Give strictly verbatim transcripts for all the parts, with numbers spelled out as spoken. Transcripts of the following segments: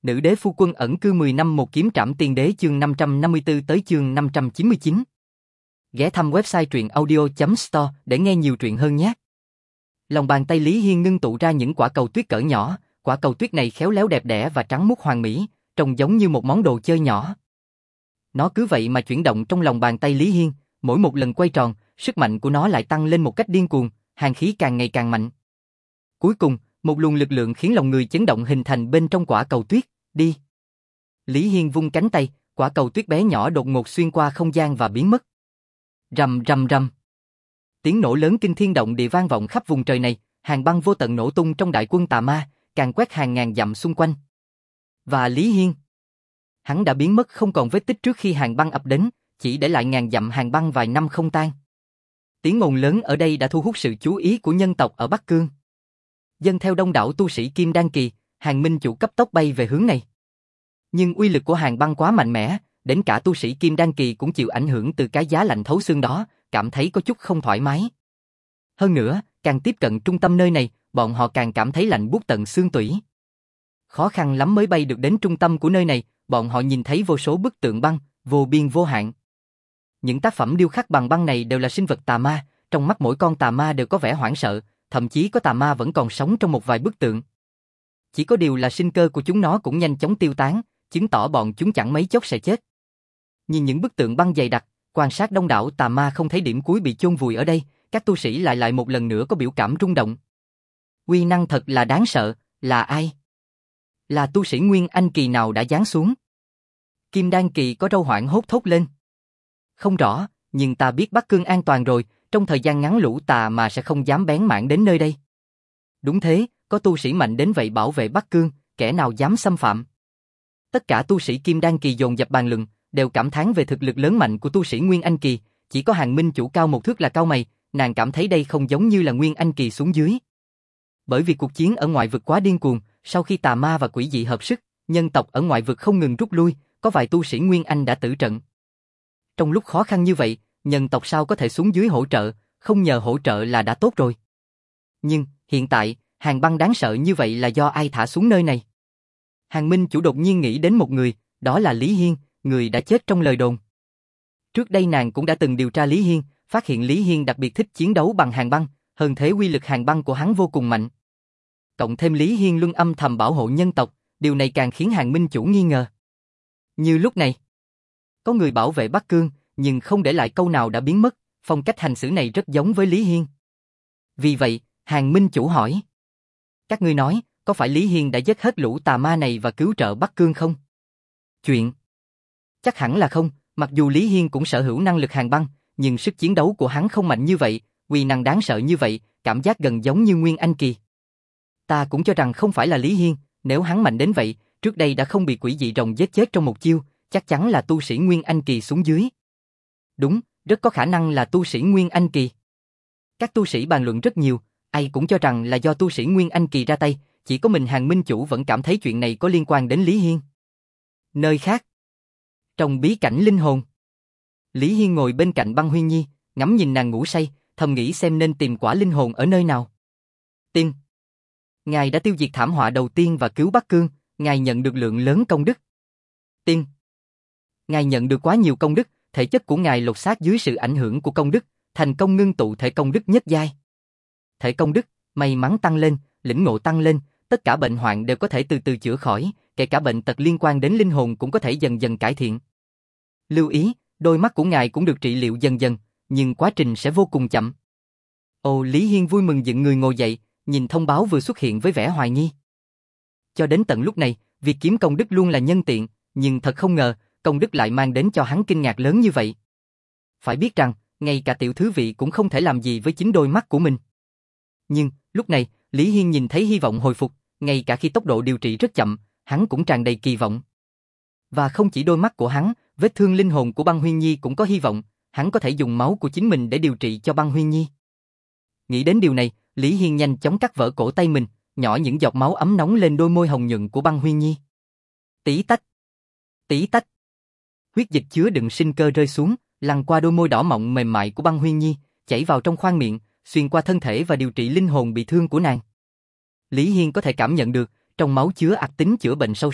Nữ đế phu quân ẩn cư mười năm một kiếm trảm tiên đế chương năm trăm năm mươi tư tới chương năm trăm chín mươi chín. Ghé thăm website truyện audio chấm store để nghe nhiều truyện hơn nhé. Lòng bàn tay Lý Hiên ngưng tụ ra những quả cầu tuyết cỡ nhỏ, quả cầu tuyết này khéo léo đẹp đẽ và trắng muốt hoàn mỹ, trông giống như một món đồ chơi nhỏ. Nó cứ vậy mà chuyển động trong lòng bàn tay Lý Hiên, mỗi một lần quay tròn, sức mạnh của nó lại tăng lên một cách điên cuồng, hàn khí càng ngày càng mạnh. Cuối cùng, một luồng lực lượng khiến lòng người chấn động hình thành bên trong quả cầu tuyết. Đi. Lý Hiên vung cánh tay, quả cầu tuyết bé nhỏ đột ngột xuyên qua không gian và biến mất. Rầm rầm rầm. Tiếng nổ lớn kinh thiên động địa vang vọng khắp vùng trời này, hàng băng vô tận nổ tung trong đại quân tà ma, càng quét hàng ngàn dặm xung quanh. Và Lý Hiên, hắn đã biến mất không còn vết tích trước khi hàng băng ập đến, chỉ để lại ngàn dặm hàng băng vài năm không tan. Tiếng ồn lớn ở đây đã thu hút sự chú ý của nhân tộc ở Bắc Cương. Dân theo đông đảo tu sĩ Kim Đan Kỳ, Hàng Minh Chủ cấp tốc bay về hướng này. Nhưng uy lực của hàng băng quá mạnh mẽ, đến cả tu sĩ Kim Đan Kỳ cũng chịu ảnh hưởng từ cái giá lạnh thấu xương đó, cảm thấy có chút không thoải mái. Hơn nữa, càng tiếp cận trung tâm nơi này, bọn họ càng cảm thấy lạnh buốt tận xương tủy. Khó khăn lắm mới bay được đến trung tâm của nơi này, bọn họ nhìn thấy vô số bức tượng băng, vô biên vô hạn. Những tác phẩm điêu khắc bằng băng này đều là sinh vật tà ma, trong mắt mỗi con tà ma đều có vẻ hoảng sợ, thậm chí có tà ma vẫn còn sống trong một vài bức tượng. Chỉ có điều là sinh cơ của chúng nó cũng nhanh chóng tiêu tán, chứng tỏ bọn chúng chẳng mấy chốc sẽ chết. Nhìn những bức tượng băng dày đặc, quan sát đông đảo tà ma không thấy điểm cuối bị chôn vùi ở đây, các tu sĩ lại lại một lần nữa có biểu cảm rung động. Uy năng thật là đáng sợ, là ai? Là tu sĩ Nguyên Anh Kỳ nào đã giáng xuống? Kim Đan Kỳ có râu hoảng hốt thốt lên. Không rõ, nhưng ta biết Bắc Cương an toàn rồi, trong thời gian ngắn lũ tà mà sẽ không dám bén mảng đến nơi đây. Đúng thế, có tu sĩ mạnh đến vậy bảo vệ Bắc Cương, kẻ nào dám xâm phạm? Tất cả tu sĩ Kim Đan Kỳ dồn dập bàn luận, đều cảm thán về thực lực lớn mạnh của tu sĩ Nguyên Anh Kỳ, chỉ có Hàng Minh Chủ cao một thước là cau mày, nàng cảm thấy đây không giống như là Nguyên Anh Kỳ xuống dưới. Bởi vì cuộc chiến ở ngoại vực quá điên cuồng, sau khi tà ma và quỷ dị hợp sức, nhân tộc ở ngoại vực không ngừng rút lui, có vài tu sĩ Nguyên Anh đã tử trận. Trong lúc khó khăn như vậy, nhân tộc sao có thể xuống dưới hỗ trợ, không nhờ hỗ trợ là đã tốt rồi. Nhưng, hiện tại, hàng băng đáng sợ như vậy là do ai thả xuống nơi này? Hàng Minh Chủ đột nhiên nghĩ đến một người, đó là Lý Hiên, người đã chết trong lời đồn. Trước đây nàng cũng đã từng điều tra Lý Hiên, phát hiện Lý Hiên đặc biệt thích chiến đấu bằng hàng băng, hơn thế uy lực hàng băng của hắn vô cùng mạnh. Cộng thêm Lý Hiên luôn âm thầm bảo hộ nhân tộc, điều này càng khiến Hàng Minh Chủ nghi ngờ. Như lúc này, có người bảo vệ Bắc Cương, nhưng không để lại câu nào đã biến mất, phong cách hành xử này rất giống với Lý Hiên. Vì vậy, Hàng Minh Chủ hỏi: các ngươi nói, có phải Lý Hiên đã giết hết lũ tà ma này và cứu trợ Bắc Cương không? Chuyện chắc hẳn là không, mặc dù Lý Hiên cũng sở hữu năng lực hàng băng, nhưng sức chiến đấu của hắn không mạnh như vậy, uy năng đáng sợ như vậy, cảm giác gần giống như Nguyên Anh Kỳ. Ta cũng cho rằng không phải là Lý Hiên, nếu hắn mạnh đến vậy, trước đây đã không bị quỷ dị rồng giết chết trong một chiêu, chắc chắn là tu sĩ Nguyên Anh Kỳ xuống dưới. Đúng, rất có khả năng là tu sĩ Nguyên Anh Kỳ. Các tu sĩ bàn luận rất nhiều, ai cũng cho rằng là do tu sĩ Nguyên Anh Kỳ ra tay, chỉ có mình Hàng Minh Chủ vẫn cảm thấy chuyện này có liên quan đến Lý Hiên. Nơi khác, trong bí cảnh linh hồn, Lý Hiên ngồi bên cạnh Băng Huyên Nhi, ngắm nhìn nàng ngủ say, thầm nghĩ xem nên tìm quả linh hồn ở nơi nào. Tiên, ngài đã tiêu diệt thảm họa đầu tiên và cứu Bắc Cương, ngài nhận được lượng lớn công đức. Tiên, ngài nhận được quá nhiều công đức, thể chất của ngài lột xác dưới sự ảnh hưởng của công đức, thành công ngưng tụ thể công đức nhất giai. Thể công đức, may mắn tăng lên, lĩnh ngộ tăng lên, tất cả bệnh hoạn đều có thể từ từ chữa khỏi, kể cả bệnh tật liên quan đến linh hồn cũng có thể dần dần cải thiện. Lưu ý, đôi mắt của ngài cũng được trị liệu dần dần, nhưng quá trình sẽ vô cùng chậm. Ồ, Lý Hiên vui mừng dựng người ngồi dậy, nhìn thông báo vừa xuất hiện với vẻ hoài nghi. Cho đến tận lúc này, việc kiếm công đức luôn là nhân tiện, nhưng thật không ngờ, công đức lại mang đến cho hắn kinh ngạc lớn như vậy. Phải biết rằng, ngay cả tiểu thứ vị cũng không thể làm gì với chính đôi mắt của mình. Nhưng, lúc này, Lý Hiên nhìn thấy hy vọng hồi phục, ngay cả khi tốc độ điều trị rất chậm, hắn cũng tràn đầy kỳ vọng. Và không chỉ đôi mắt của hắn, vết thương linh hồn của Băng Huyên Nhi cũng có hy vọng, hắn có thể dùng máu của chính mình để điều trị cho Băng Huyên Nhi. Nghĩ đến điều này, Lý Hiên nhanh chóng cắt vỡ cổ tay mình, nhỏ những giọt máu ấm nóng lên đôi môi hồng nhuận của Băng Huyên Nhi. Tí tách, tí tách. Huyết dịch chứa đựng sinh cơ rơi xuống, lăn qua đôi môi đỏ mọng mềm mại của Băng Huyên Nhi, chảy vào trong khoang miệng, xuyên qua thân thể và điều trị linh hồn bị thương của nàng. Lý Hiên có thể cảm nhận được, trong máu chứa ạc tính chữa bệnh sâu sắc,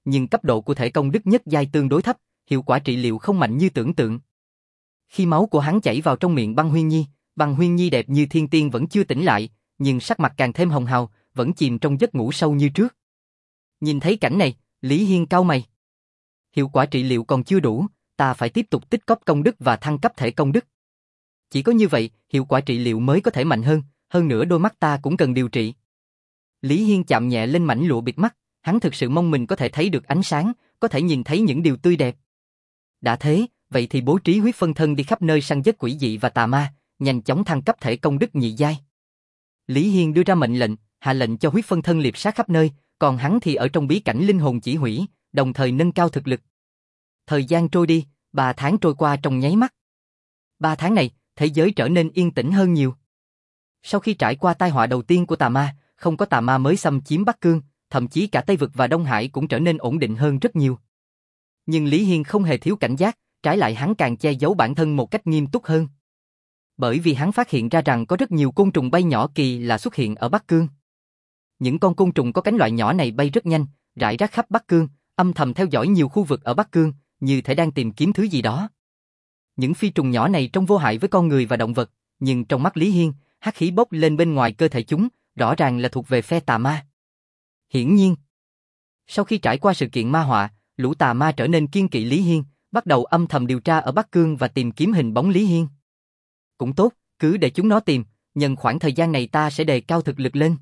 nhưng cấp độ của thể công đức nhất giai tương đối thấp, hiệu quả trị liệu không mạnh như tưởng tượng. Khi máu của hắn chảy vào trong miệng Băng Huyên Nhi, Băng Huyên Nhi đẹp như thiên tiên vẫn chưa tỉnh lại, nhưng sắc mặt càng thêm hồng hào, vẫn chìm trong giấc ngủ sâu như trước. Nhìn thấy cảnh này, Lý Hiên cau mày. Hiệu quả trị liệu còn chưa đủ, ta phải tiếp tục tích cóp công đức và thăng cấp thể công đức. Chỉ có như vậy, hiệu quả trị liệu mới có thể mạnh hơn, hơn nữa đôi mắt ta cũng cần điều trị. Lý Hiên chạm nhẹ lên mảnh lụa bịt mắt, hắn thực sự mong mình có thể thấy được ánh sáng, có thể nhìn thấy những điều tươi đẹp. Đã thế, vậy thì bố trí huyết phân thân đi khắp nơi săn giết quỷ dị và tà ma, nhanh chóng thăng cấp thể công đức nhị giai. Lý Hiên đưa ra mệnh lệnh, hạ lệnh cho huyết phân thân liệp sát khắp nơi, còn hắn thì ở trong bí cảnh linh hồn chỉ hủy, đồng thời nâng cao thực lực. Thời gian trôi đi, ba tháng trôi qua trong nháy mắt. Ba tháng này, thế giới trở nên yên tĩnh hơn nhiều. Sau khi trải qua tai họa đầu tiên của tà ma, không có tà ma mới xâm chiếm Bắc Cương, thậm chí cả Tây Vực và Đông Hải cũng trở nên ổn định hơn rất nhiều. Nhưng Lý Hiên không hề thiếu cảnh giác, trái lại hắn càng che giấu bản thân một cách nghiêm túc hơn. Bởi vì hắn phát hiện ra rằng có rất nhiều côn trùng bay nhỏ kỳ lạ xuất hiện ở Bắc Cương. Những con côn trùng có cánh loại nhỏ này bay rất nhanh, rải rác khắp Bắc Cương, âm thầm theo dõi nhiều khu vực ở Bắc Cương, như thể đang tìm kiếm thứ gì đó. Những phi trùng nhỏ này trông vô hại với con người và động vật, nhưng trong mắt Lý Hiên, hắc khí bốc lên bên ngoài cơ thể chúng, rõ ràng là thuộc về phe tà ma. Hiển nhiên, sau khi trải qua sự kiện ma họa, lũ tà ma trở nên kiêng kỵ Lý Hiên, bắt đầu âm thầm điều tra ở Bắc Cương và tìm kiếm hình bóng Lý Hiên. Cũng tốt, cứ để chúng nó tìm, nhân khoảng thời gian này ta sẽ đề cao thực lực lên.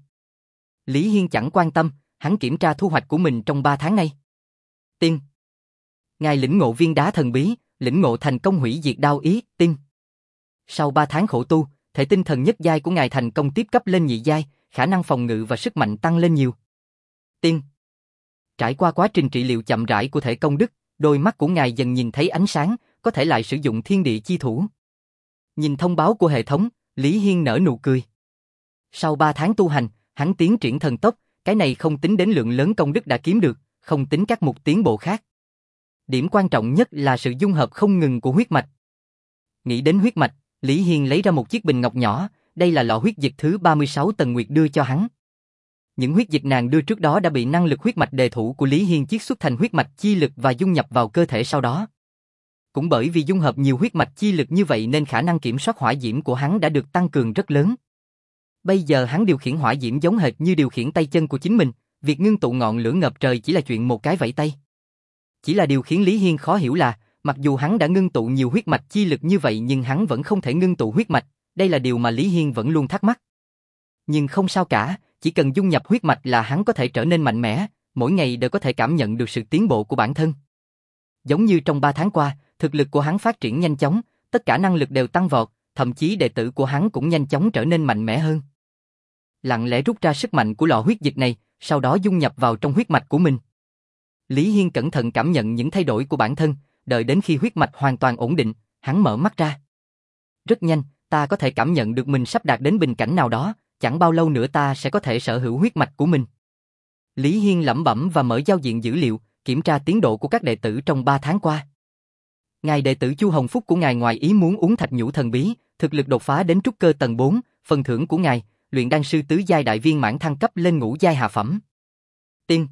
Lý Hiên chẳng quan tâm, hắn kiểm tra thu hoạch của mình trong ba tháng nay. Tiên. Ngài lĩnh ngộ viên đá thần bí, lĩnh ngộ thành công hủy diệt đao ý, tiên. Sau ba tháng khổ tu, thể tinh thần nhất giai của ngài thành công tiếp cấp lên nhị giai, khả năng phòng ngự và sức mạnh tăng lên nhiều. Tiên. Trải qua quá trình trị liệu chậm rãi của thể công đức, đôi mắt của ngài dần nhìn thấy ánh sáng, có thể lại sử dụng thiên địa chi thủ. Nhìn thông báo của hệ thống, Lý Hiên nở nụ cười. Sau ba tháng tu hành, hắn tiến triển thần tốc, cái này không tính đến lượng lớn công đức đã kiếm được, không tính các mục tiến bộ khác. Điểm quan trọng nhất là sự dung hợp không ngừng của huyết mạch. Nghĩ đến huyết mạch, Lý Hiên lấy ra một chiếc bình ngọc nhỏ, đây là lọ huyết dịch thứ ba mươi sáu Tần Nguyệt đưa cho hắn. Những huyết dịch nàng đưa trước đó đã bị năng lực huyết mạch đề thủ của Lý Hiên chiết xuất thành huyết mạch chi lực và dung nhập vào cơ thể sau đó. Cũng bởi vì dung hợp nhiều huyết mạch chi lực như vậy nên khả năng kiểm soát hỏa diễm của hắn đã được tăng cường rất lớn. Bây giờ hắn điều khiển hỏa diễm giống hệt như điều khiển tay chân của chính mình, việc ngưng tụ ngọn lửa ngập trời chỉ là chuyện một cái vẫy tay. Chỉ là điều khiến Lý Hiên khó hiểu là, mặc dù hắn đã ngưng tụ nhiều huyết mạch chi lực như vậy nhưng hắn vẫn không thể ngưng tụ huyết mạch, đây là điều mà Lý Hiên vẫn luôn thắc mắc. Nhưng không sao cả, chỉ cần dung nhập huyết mạch là hắn có thể trở nên mạnh mẽ, mỗi ngày đều có thể cảm nhận được sự tiến bộ của bản thân. Giống như trong ba tháng qua, thực lực của hắn phát triển nhanh chóng, tất cả năng lực đều tăng vọt, thậm chí đệ tử của hắn cũng nhanh chóng trở nên mạnh mẽ hơn. Lặng lẽ rút ra sức mạnh của lọ huyết dịch này, sau đó dung nhập vào trong huyết mạch của mình. Lý Hiên cẩn thận cảm nhận những thay đổi của bản thân, đợi đến khi huyết mạch hoàn toàn ổn định, hắn mở mắt ra. Rất nhanh, ta có thể cảm nhận được mình sắp đạt đến bình cảnh nào đó, chẳng bao lâu nữa ta sẽ có thể sở hữu huyết mạch của mình. Lý Hiên lẩm bẩm và mở giao diện dữ liệu, kiểm tra tiến độ của các đệ tử trong ba tháng qua. Ngài đệ tử Chu Hồng Phúc của ngài ngoài ý muốn uống thạch nhũ thần bí, thực lực đột phá đến trúc cơ tầng bốn, phần thưởng của ngài, luyện đan sư tứ giai đại viên mãn thăng cấp lên ngũ giai hạ phẩm. Tiên.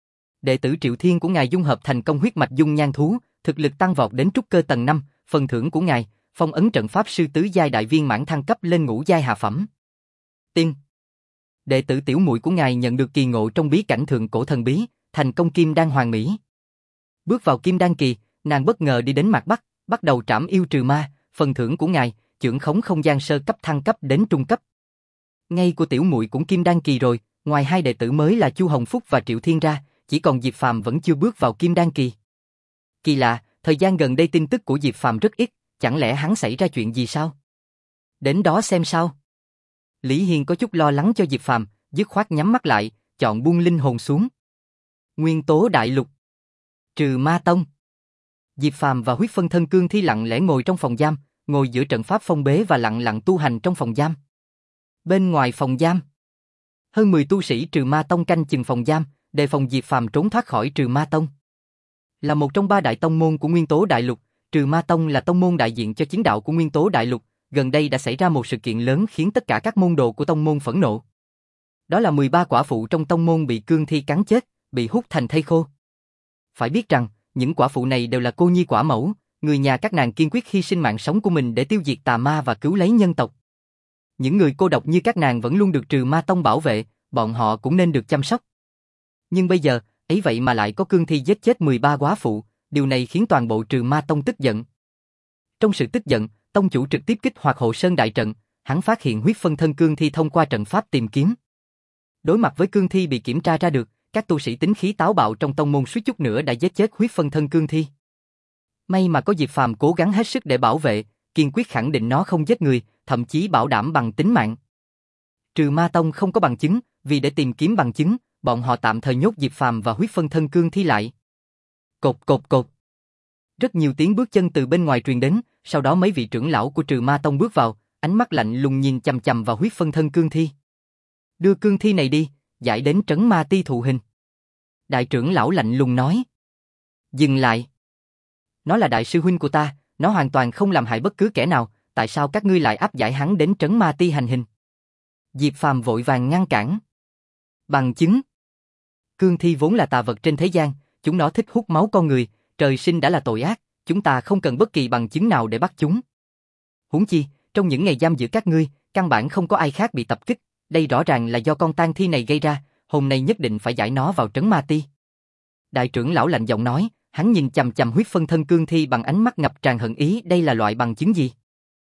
Đệ tử Triệu Thiên của ngài dung hợp thành công huyết mạch dung nhan thú, thực lực tăng vọt đến trúc cơ tầng năm, phần thưởng của ngài, phong ấn trận pháp sư tứ giai đại viên mãn thăng cấp lên ngũ giai hạ phẩm. Tiên. Đệ tử tiểu muội của ngài nhận được kỳ ngộ trong bí cảnh thượng cổ thần bí, thành công kim đan hoàn mỹ. Bước vào kim đan kỳ, nàng bất ngờ đi đến Mạc Bắc, bắt đầu trảm yêu trừ ma, phần thưởng của ngài, chưởng khống không gian sơ cấp thăng cấp đến trung cấp. Ngay của tiểu muội cũng kim đan kỳ rồi, ngoài hai đệ tử mới là Chu Hồng Phúc và Triệu Thiên ra, chỉ còn Diệp Phàm vẫn chưa bước vào kim đan kỳ. Kỳ lạ, thời gian gần đây tin tức của Diệp Phàm rất ít, chẳng lẽ hắn xảy ra chuyện gì sao? Đến đó xem sao. Lý Hiên có chút lo lắng cho Diệp Phàm, dứt khoát nhắm mắt lại, chọn buông linh hồn xuống. Nguyên tố đại lục. Trừ ma tông. Diệp Phàm và huyết phân thân cương thi lặng lẽ ngồi trong phòng giam, ngồi giữa trận pháp phong bế và lặng lặng tu hành trong phòng giam. Bên ngoài phòng giam, hơn mười tu sĩ trừ ma tông canh chừng phòng giam, đề phòng Diệp Phàm trốn thoát khỏi trừ ma tông. Là một trong ba đại tông môn của nguyên tố đại lục, trừ ma tông là tông môn đại diện cho chiến đạo của nguyên tố đại lục. Gần đây đã xảy ra một sự kiện lớn khiến tất cả các môn đồ của tông môn phẫn nộ. Đó là mười ba quả phụ trong tông môn bị cương thi cắn chết, bị hút thành thây khô. Phải biết rằng, những quả phụ này đều là cô nhi quả mẫu, người nhà các nàng kiên quyết hy sinh mạng sống của mình để tiêu diệt tà ma và cứu lấy nhân tộc. Những người cô độc như các nàng vẫn luôn được Trừ Ma Tông bảo vệ, bọn họ cũng nên được chăm sóc. Nhưng bây giờ, ấy vậy mà lại có cương thi giết chết mười ba góa phụ, điều này khiến toàn bộ Trừ Ma Tông tức giận. Trong sự tức giận, tông chủ trực tiếp kích hoạt Hộ Sơn đại trận, hắn phát hiện huyết phân thân cương thi thông qua trận pháp tìm kiếm. Đối mặt với cương thi bị kiểm tra ra được, các tu sĩ tính khí táo bạo trong tông môn suýt chút nữa đã giết chết huyết phân thân cương thi. May mà có Diệp Phàm cố gắng hết sức để bảo vệ, kiên quyết khẳng định nó không giết người, thậm chí bảo đảm bằng tính mạng. Trừ Ma Tông không có bằng chứng, vì để tìm kiếm bằng chứng, bọn họ tạm thời nhốt Diệp Phàm và huyết phân thân cương thi lại. Cột cột cột. Rất nhiều tiếng bước chân từ bên ngoài truyền đến, sau đó mấy vị trưởng lão của Trừ Ma Tông bước vào, ánh mắt lạnh lùng nhìn chằm chằm vào huyết phân thân cương thi. Đưa cương thi này đi, giải đến trấn ma ti thụ hình. Đại trưởng lão lạnh lùng nói. Dừng lại. Nó là đại sư huynh của ta, nó hoàn toàn không làm hại bất cứ kẻ nào, tại sao các ngươi lại áp giải hắn đến trấn ma ti hành hình? Diệp Phàm vội vàng ngăn cản. Bằng chứng. Cương thi vốn là tà vật trên thế gian, chúng nó thích hút máu con người, trời sinh đã là tội ác, chúng ta không cần bất kỳ bằng chứng nào để bắt chúng. Huống chi, trong những ngày giam giữ các ngươi, căn bản không có ai khác bị tập kích, đây rõ ràng là do con tang thi này gây ra, hôm nay nhất định phải giải nó vào trấn ma ti. Đại trưởng lão lạnh giọng nói, hắn nhìn chằm chằm huyết phân thân cương thi bằng ánh mắt ngập tràn hận ý, đây là loại bằng chứng gì?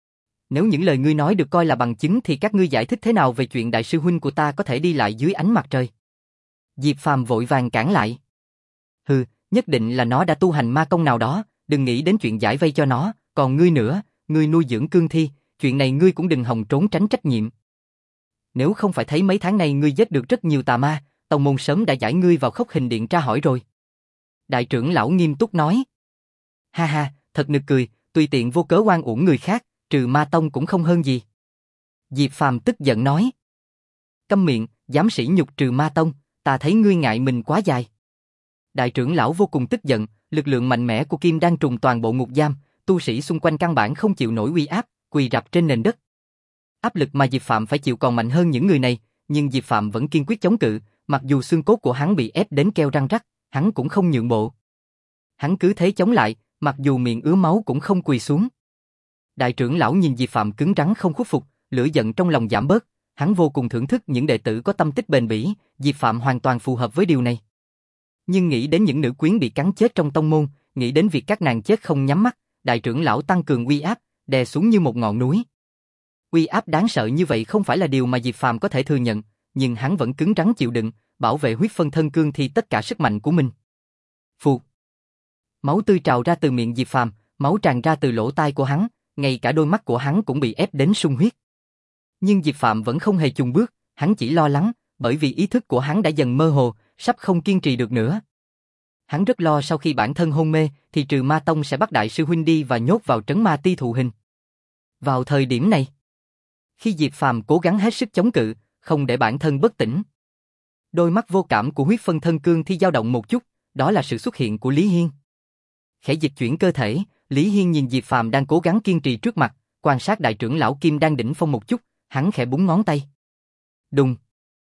Nếu những lời ngươi nói được coi là bằng chứng thì các ngươi giải thích thế nào về chuyện đại sư huynh của ta có thể đi lại dưới ánh mặt trời? Diệp Phàm vội vàng cản lại. Hừ, nhất định là nó đã tu hành ma công nào đó, đừng nghĩ đến chuyện giải vây cho nó, còn ngươi nữa, ngươi nuôi dưỡng cương thi, chuyện này ngươi cũng đừng hòng trốn tránh trách nhiệm. Nếu không phải thấy mấy tháng nay ngươi giết được rất nhiều tà ma, tông môn sớm đã giải ngươi vào khốc hình điện tra hỏi rồi. Đại trưởng lão nghiêm túc nói. Ha ha, thật nực cười, tùy tiện vô cớ oan uổng người khác, Trừ Ma Tông cũng không hơn gì. Diệp Phàm tức giận nói. Câm miệng, dám sỉ nhục Trừ Ma Tông, ta thấy ngươi ngại mình quá dài. Đại trưởng lão vô cùng tức giận, lực lượng mạnh mẽ của Kim Đan trùng toàn bộ ngục giam, tu sĩ xung quanh căn bản không chịu nổi uy áp, quỳ rạp trên nền đất. Áp lực mà Diệp Phạm phải chịu còn mạnh hơn những người này, nhưng Diệp Phạm vẫn kiên quyết chống cự, mặc dù xương cốt của hắn bị ép đến keo răng rắc, hắn cũng không nhượng bộ. Hắn cứ thế chống lại, mặc dù miệng ứa máu cũng không quỳ xuống. Đại trưởng lão nhìn Diệp Phạm cứng rắn không khuất phục, lửa giận trong lòng giảm bớt, hắn vô cùng thưởng thức những đệ tử có tâm tích bền bỉ, Diệp Phạm hoàn toàn phù hợp với điều này. Nhưng nghĩ đến những nữ quyến bị cắn chết trong tông môn, nghĩ đến việc các nàng chết không nhắm mắt, đại trưởng lão tăng cường uy áp, đè xuống như một ngọn núi. Uy áp đáng sợ như vậy không phải là điều mà Diệp Phàm có thể thừa nhận, nhưng hắn vẫn cứng rắn chịu đựng, bảo vệ huyết phân thân cương thi tất cả sức mạnh của mình. Phù. Máu tươi trào ra từ miệng Diệp Phàm, máu tràn ra từ lỗ tai của hắn, ngay cả đôi mắt của hắn cũng bị ép đến sung huyết. Nhưng Diệp Phàm vẫn không hề chùn bước, hắn chỉ lo lắng, bởi vì ý thức của hắn đã dần mơ hồ, sắp không kiên trì được nữa. Hắn rất lo sau khi bản thân hôn mê, thì Trừ Ma Tông sẽ bắt đại sư huynh đi và nhốt vào trấn ma ti thụ hình. Vào thời điểm này, khi Diệp Phàm cố gắng hết sức chống cự, không để bản thân bất tỉnh, đôi mắt vô cảm của huyết phân thân cương thi dao động một chút, đó là sự xuất hiện của Lý Hiên. Khẽ dịch chuyển cơ thể, Lý Hiên nhìn Diệp Phàm đang cố gắng kiên trì trước mặt, quan sát đại trưởng lão Kim đang đỉnh phong một chút, hắn khẽ búng ngón tay. Đùng.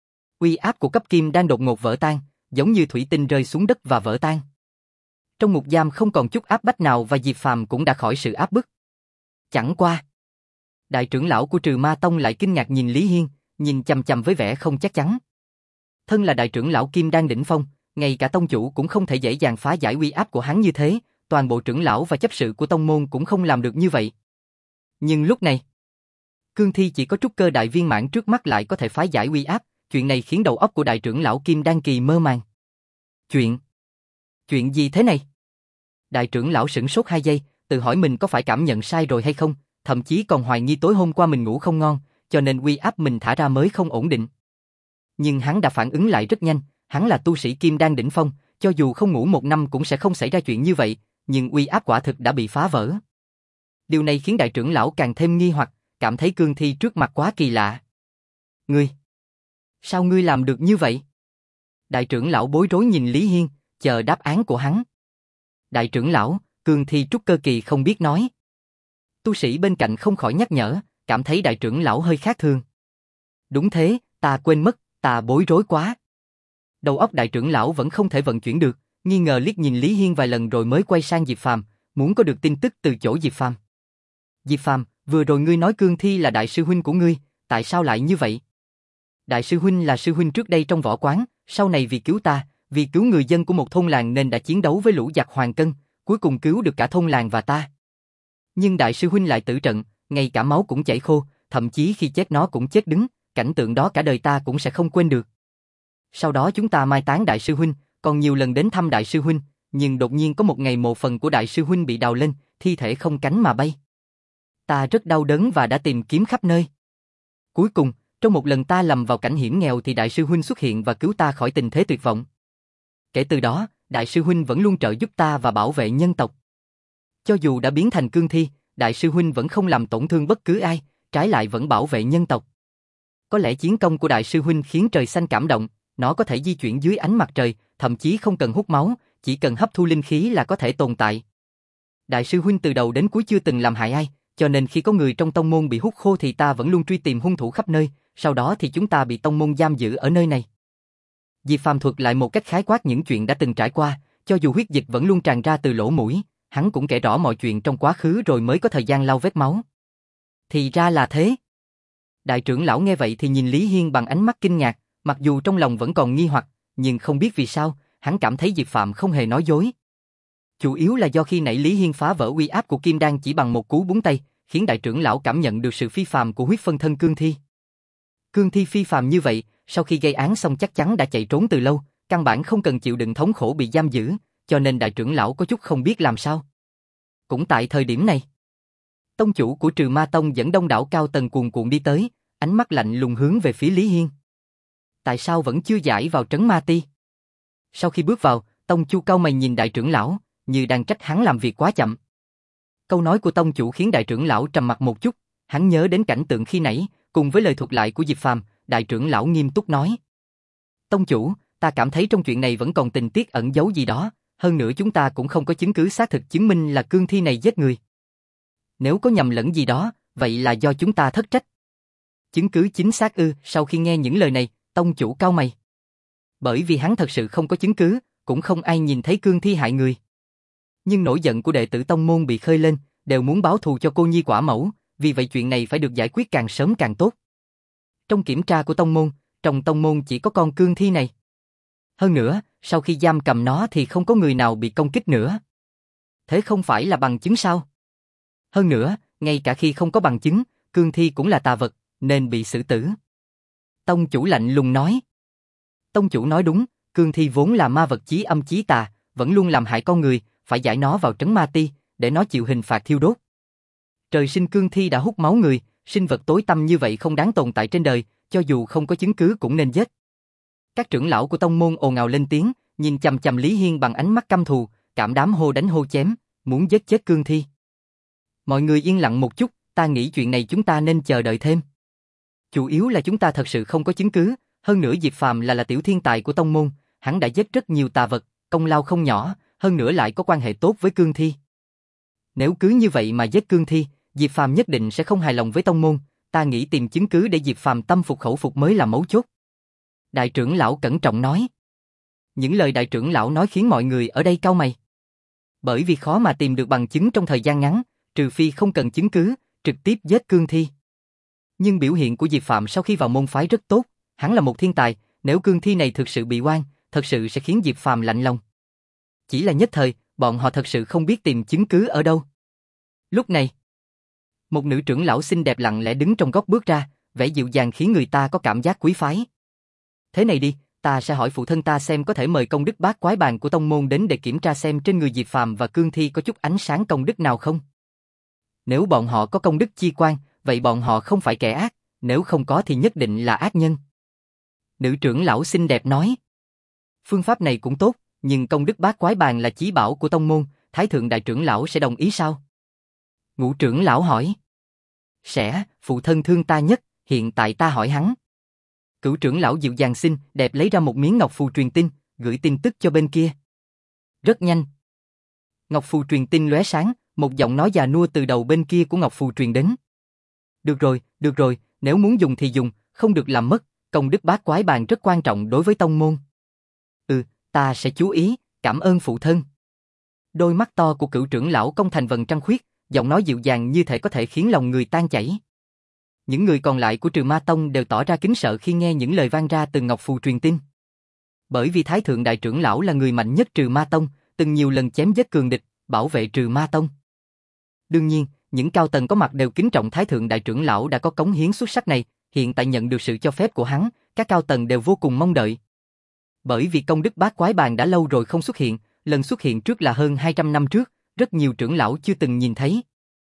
Uy áp của cấp Kim đang đột ngột vỡ tan, giống như thủy tinh rơi xuống đất và vỡ tan. Trong ngục giam không còn chút áp bách nào và Diệp Phàm cũng đã khỏi sự áp bức. Chẳng qua, đại trưởng lão của Trừ Ma Tông lại kinh ngạc nhìn Lý Hiên, nhìn chằm chằm với vẻ không chắc chắn. Thân là đại trưởng lão Kim đang đỉnh phong, ngay cả tông chủ cũng không thể dễ dàng phá giải uy áp của hắn như thế, toàn bộ trưởng lão và chấp sự của tông môn cũng không làm được như vậy. Nhưng lúc này, cương thi chỉ có trúc cơ đại viên mãn trước mắt lại có thể phá giải uy áp, chuyện này khiến đầu óc của đại trưởng lão Kim Đan Kỳ mơ màng. Chuyện? Chuyện gì thế này? Đại trưởng lão sửng sốt hai giây, tự hỏi mình có phải cảm nhận sai rồi hay không, thậm chí còn hoài nghi tối hôm qua mình ngủ không ngon, cho nên uy áp mình thả ra mới không ổn định. Nhưng hắn đã phản ứng lại rất nhanh, hắn là tu sĩ Kim Đan đỉnh phong, cho dù không ngủ một năm cũng sẽ không xảy ra chuyện như vậy, nhưng uy áp quả thực đã bị phá vỡ. Điều này khiến đại trưởng lão càng thêm nghi hoặc, cảm thấy cương thi trước mặt quá kỳ lạ. Ngươi! Sao ngươi làm được như vậy? Đại trưởng lão bối rối nhìn Lý Hiên, chờ đáp án của hắn. Đại trưởng lão, cương thi trúc cơ kỳ không biết nói. Tu sĩ bên cạnh không khỏi nhắc nhở, cảm thấy đại trưởng lão hơi khác thường. Đúng thế, ta quên mất, ta bối rối quá. Đầu óc đại trưởng lão vẫn không thể vận chuyển được, nghi ngờ liếc nhìn Lý Hiên vài lần rồi mới quay sang Diệp Phàm, muốn có được tin tức từ chỗ Diệp Phàm. Diệp Phàm, vừa rồi ngươi nói Cương Thi là đại sư huynh của ngươi, tại sao lại như vậy? Đại sư huynh là sư huynh trước đây trong võ quán, sau này vì cứu ta, vì cứu người dân của một thôn làng nên đã chiến đấu với lũ giặc Hoàng Cân, cuối cùng cứu được cả thôn làng và ta. Nhưng đại sư huynh lại tử trận, ngay cả máu cũng chảy khô, thậm chí khi chết nó cũng chết đứng, cảnh tượng đó cả đời ta cũng sẽ không quên được. Sau đó chúng ta mai táng đại sư huynh, còn nhiều lần đến thăm đại sư huynh, nhưng đột nhiên có một ngày mộ phần của đại sư huynh bị đào lên, thi thể không cánh mà bay. Ta rất đau đớn và đã tìm kiếm khắp nơi. Cuối cùng, trong một lần ta lầm vào cảnh hiểm nghèo thì đại sư huynh xuất hiện và cứu ta khỏi tình thế tuyệt vọng. Kể từ đó, đại sư huynh vẫn luôn trợ giúp ta và bảo vệ nhân tộc. Cho dù đã biến thành cương thi, đại sư huynh vẫn không làm tổn thương bất cứ ai, trái lại vẫn bảo vệ nhân tộc. Có lẽ chiến công của đại sư huynh khiến trời xanh cảm động, nó có thể di chuyển dưới ánh mặt trời, thậm chí không cần hút máu, chỉ cần hấp thu linh khí là có thể tồn tại. Đại sư huynh từ đầu đến cuối chưa từng làm hại ai, cho nên khi có người trong tông môn bị hút khô thì ta vẫn luôn truy tìm hung thủ khắp nơi, sau đó thì chúng ta bị tông môn giam giữ ở nơi này. Diệp Phàm thuật lại một cách khái quát những chuyện đã từng trải qua, cho dù huyết dịch vẫn luôn tràn ra từ lỗ mũi, hắn cũng kể rõ mọi chuyện trong quá khứ rồi mới có thời gian lau vết máu. Thì ra là thế. Đại trưởng lão nghe vậy thì nhìn Lý Hiên bằng ánh mắt kinh ngạc, mặc dù trong lòng vẫn còn nghi hoặc, nhưng không biết vì sao, hắn cảm thấy Diệp Phàm không hề nói dối. Chủ yếu là do khi nãy Lý Hiên phá vỡ uy áp của Kim Đan chỉ bằng một cú búng tay, khiến đại trưởng lão cảm nhận được sự phi phàm của huyết phân thân cương thi. Cương thi phi phàm như vậy, sau khi gây án xong chắc chắn đã chạy trốn từ lâu, căn bản không cần chịu đựng thống khổ bị giam giữ, cho nên đại trưởng lão có chút không biết làm sao. Cũng tại thời điểm này, tông chủ của Trừ Ma Tông dẫn đông đảo cao tầng cuồn cuộn đi tới, ánh mắt lạnh lùng hướng về phía Lý Hiên. Tại sao vẫn chưa giải vào trấn Ma Ti? Sau khi bước vào, tông chủ cau mày nhìn đại trưởng lão, như đang trách hắn làm việc quá chậm. Câu nói của tông chủ khiến đại trưởng lão trầm mặt một chút, hắn nhớ đến cảnh tượng khi nãy, cùng với lời thuật lại của Diệp Phàm, đại trưởng lão nghiêm túc nói. Tông chủ, ta cảm thấy trong chuyện này vẫn còn tình tiết ẩn giấu gì đó, hơn nữa chúng ta cũng không có chứng cứ xác thực chứng minh là cương thi này giết người. Nếu có nhầm lẫn gì đó, vậy là do chúng ta thất trách. Chứng cứ chính xác ư? Sau khi nghe những lời này, tông chủ cau mày. Bởi vì hắn thật sự không có chứng cứ, cũng không ai nhìn thấy cương thi hại người. Nhưng nỗi giận của đệ tử tông môn bị khơi lên, đều muốn báo thù cho cô nhi quả mẫu, vì vậy chuyện này phải được giải quyết càng sớm càng tốt. Trong kiểm tra của tông môn, trong tông môn chỉ có con cương thi này. Hơn nữa, sau khi giam cầm nó thì không có người nào bị công kích nữa. Thế không phải là bằng chứng sao? Hơn nữa, ngay cả khi không có bằng chứng, cương thi cũng là tà vật, nên bị xử tử. Tông chủ lạnh lùng nói. Tông chủ nói đúng, cương thi vốn là ma vật chí âm chí tà, vẫn luôn làm hại con người, phải giải nó vào trấn Ma Ti, để nó chịu hình phạt thiêu đốt. Trời sinh cương thi đã hút máu người, sinh vật tối tăm như vậy không đáng tồn tại trên đời, cho dù không có chứng cứ cũng nên giết. Các trưởng lão của tông môn ồn ào lên tiếng, nhìn chằm chằm Lý Hiên bằng ánh mắt căm thù, cảm đám hô đánh hô chém, muốn giết chết cương thi. Mọi người yên lặng một chút, ta nghĩ chuyện này chúng ta nên chờ đợi thêm. Chủ yếu là chúng ta thật sự không có chứng cứ, hơn nữa Diệp Phàm là là tiểu thiên tài của tông môn, hắn đã giết rất nhiều tà vật, công lao không nhỏ, hơn nữa lại có quan hệ tốt với cương thi. Nếu cứ như vậy mà giết cương thi, Diệp Phàm nhất định sẽ không hài lòng với tông môn, ta nghĩ tìm chứng cứ để Diệp Phàm tâm phục khẩu phục mới là mấu chốt. Đại trưởng lão cẩn trọng nói. Những lời đại trưởng lão nói khiến mọi người ở đây cau mày. Bởi vì khó mà tìm được bằng chứng trong thời gian ngắn, trừ phi không cần chứng cứ, trực tiếp giết cương thi. Nhưng biểu hiện của Diệp Phàm sau khi vào môn phái rất tốt, hắn là một thiên tài, nếu cương thi này thực sự bị oan, thật sự sẽ khiến Diệp Phàm lạnh lòng. Chỉ là nhất thời, bọn họ thật sự không biết tìm chứng cứ ở đâu. Lúc này, một nữ trưởng lão xinh đẹp lặng lẽ đứng trong góc bước ra, vẻ dịu dàng khiến người ta có cảm giác quý phái. Thế này đi, ta sẽ hỏi phụ thân ta xem có thể mời công đức bát quái bàn của tông môn đến để kiểm tra xem trên người Diệp Phàm và cương thi có chút ánh sáng công đức nào không. Nếu bọn họ có công đức chi quan, vậy bọn họ không phải kẻ ác, nếu không có thì nhất định là ác nhân. Nữ trưởng lão xinh đẹp nói. Phương pháp này cũng tốt, nhưng công đức bát quái bàn là chí bảo của tông môn, Thái thượng đại trưởng lão sẽ đồng ý sao? Ngũ trưởng lão hỏi. Sẽ, phụ thân thương ta nhất, hiện tại ta hỏi hắn. Cửu trưởng lão dịu dàng xinh đẹp lấy ra một miếng ngọc phù truyền tin, gửi tin tức cho bên kia. Rất nhanh. Ngọc phù truyền tin lóe sáng, một giọng nói già nua từ đầu bên kia của ngọc phù truyền đến. Được rồi, được rồi, nếu muốn dùng thì dùng, không được làm mất, công đức bát quái bàn rất quan trọng đối với tông môn. Ừ, ta sẽ chú ý, cảm ơn phụ thân. Đôi mắt to của cửu trưởng lão cong thành vầng trăng khuyết, giọng nói dịu dàng như thể có thể khiến lòng người tan chảy. Những người còn lại của Trừ Ma Tông đều tỏ ra kính sợ khi nghe những lời vang ra từ ngọc phù truyền tin. Bởi vì Thái Thượng Đại trưởng lão là người mạnh nhất Trừ Ma Tông, từng nhiều lần chém giết cường địch, bảo vệ Trừ Ma Tông. Đương nhiên, những cao tầng có mặt đều kính trọng Thái Thượng Đại trưởng lão đã có cống hiến xuất sắc này, hiện tại nhận được sự cho phép của hắn, các cao tầng đều vô cùng mong đợi. Bởi vì công đức bát quái bàn đã lâu rồi không xuất hiện, lần xuất hiện trước là hơn hai trăm năm trước, rất nhiều trưởng lão chưa từng nhìn thấy.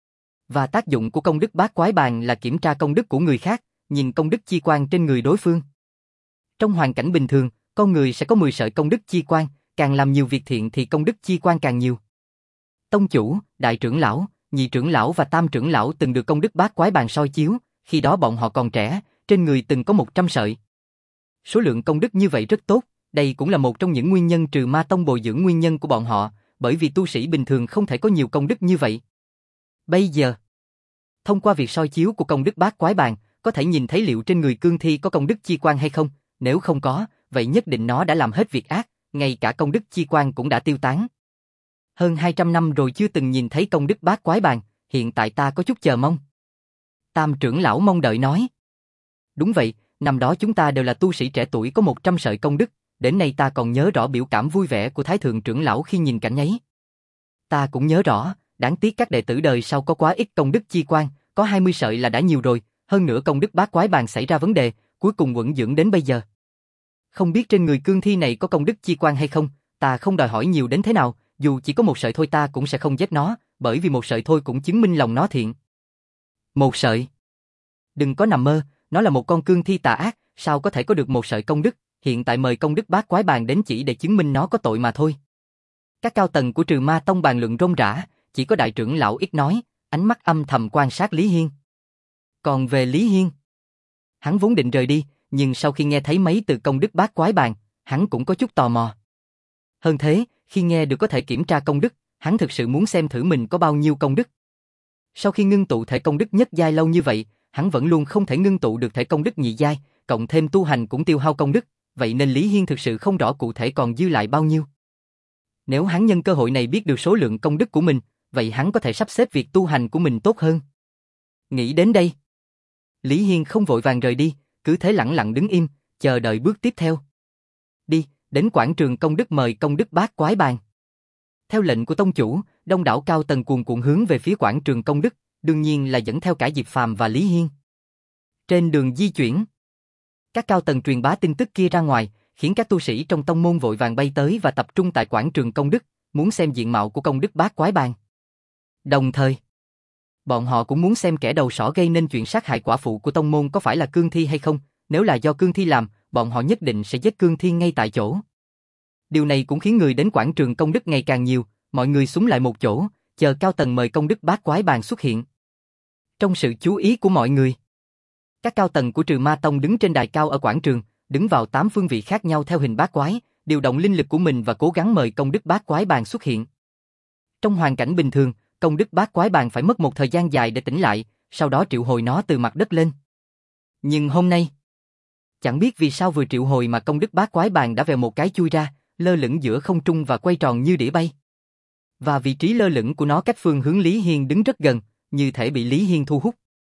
Và tác dụng của công đức bát quái bàn là kiểm tra công đức của người khác, nhìn công đức chi quan trên người đối phương. Trong hoàn cảnh bình thường, con người sẽ có mười sợi công đức chi quan, càng làm nhiều việc thiện thì công đức chi quan càng nhiều. Tông chủ, đại trưởng lão, nhị trưởng lão và tam trưởng lão từng được công đức bát quái bàn soi chiếu, khi đó bọn họ còn trẻ, trên người từng có một trăm sợi. Số lượng công đức như vậy rất tốt, đây cũng là một trong những nguyên nhân Trừ Ma Tông bồi dưỡng nguyên nhân của bọn họ, bởi vì tu sĩ bình thường không thể có nhiều công đức như vậy. Bây giờ, thông qua việc soi chiếu của công đức bát quái bàn, có thể nhìn thấy liệu trên người cương thi có công đức chi quan hay không, nếu không có, vậy nhất định nó đã làm hết việc ác, ngay cả công đức chi quan cũng đã tiêu tán. Hơn hai trăm năm rồi chưa từng nhìn thấy công đức bát quái bàn, hiện tại ta có chút chờ mong. Tam trưởng lão mong đợi nói. Đúng vậy, năm đó chúng ta đều là tu sĩ trẻ tuổi có một trăm sợi công đức, đến nay ta còn nhớ rõ biểu cảm vui vẻ của Thái Thượng trưởng lão khi nhìn cảnh ấy. Ta cũng nhớ rõ, đáng tiếc các đệ tử đời sau có quá ít công đức chi quan, có hai mươi sợi là đã nhiều rồi, hơn nữa công đức bát quái bàn xảy ra vấn đề, cuối cùng uẩn dưỡng đến bây giờ. Không biết trên người cương thi này có công đức chi quan hay không, ta không đòi hỏi nhiều đến thế nào, dù chỉ có một sợi thôi ta cũng sẽ không giết nó, bởi vì một sợi thôi cũng chứng minh lòng nó thiện. Một sợi? Đừng có nằm mơ, nó là một con cương thi tà ác, sao có thể có được một sợi công đức, hiện tại mời công đức bát quái bàn đến chỉ để chứng minh nó có tội mà thôi. Các cao tầng của Trừ Ma Tông bàn luận rôm rã, chỉ có đại trưởng lão ít nói, ánh mắt âm thầm quan sát Lý Hiên. Còn về Lý Hiên, hắn vốn định rời đi, nhưng sau khi nghe thấy mấy từ công đức bát quái bàn, hắn cũng có chút tò mò. Hơn thế, khi nghe được có thể kiểm tra công đức, hắn thực sự muốn xem thử mình có bao nhiêu công đức. Sau khi ngưng tụ thể công đức nhất giai lâu như vậy, hắn vẫn luôn không thể ngưng tụ được thể công đức nhị giai, cộng thêm tu hành cũng tiêu hao công đức, vậy nên Lý Hiên thực sự không rõ cụ thể còn dư lại bao nhiêu. Nếu hắn nhân cơ hội này biết được số lượng công đức của mình, vậy hắn có thể sắp xếp việc tu hành của mình tốt hơn. Nghĩ đến đây, Lý Hiên không vội vàng rời đi, cứ thế lặng lặng đứng im, chờ đợi bước tiếp theo. Đi, đến quảng trường công đức mời công đức bát quái bàn. Theo lệnh của tông chủ, đông đảo cao tầng cuồn cuộn hướng về phía quảng trường công đức, đương nhiên là dẫn theo cả Diệp Phàm và Lý Hiên. Trên đường di chuyển, các cao tầng truyền bá tin tức kia ra ngoài, khiến các tu sĩ trong tông môn vội vàng bay tới và tập trung tại quảng trường công đức, muốn xem diện mạo của công đức bát quái bàn. Đồng thời, bọn họ cũng muốn xem kẻ đầu sỏ gây nên chuyện sát hại quả phụ của tông môn có phải là cương thi hay không, nếu là do cương thi làm, bọn họ nhất định sẽ giết cương thi ngay tại chỗ. Điều này cũng khiến người đến quảng trường công đức ngày càng nhiều, mọi người xúm lại một chỗ, chờ cao tầng mời công đức bát quái bàn xuất hiện. Trong sự chú ý của mọi người, các cao tầng của Trừ Ma Tông đứng trên đài cao ở quảng trường, đứng vào tám phương vị khác nhau theo hình bát quái, điều động linh lực của mình và cố gắng mời công đức bát quái bàn xuất hiện. Trong hoàn cảnh bình thường, công đức bát quái bàn phải mất một thời gian dài để tỉnh lại, sau đó triệu hồi nó từ mặt đất lên. Nhưng hôm nay, chẳng biết vì sao vừa triệu hồi mà công đức bát quái bàn đã vèo một cái chui ra, lơ lửng giữa không trung và quay tròn như đĩa bay. Và vị trí lơ lửng của nó cách phương hướng Lý Hiên đứng rất gần, như thể bị Lý Hiên thu hút.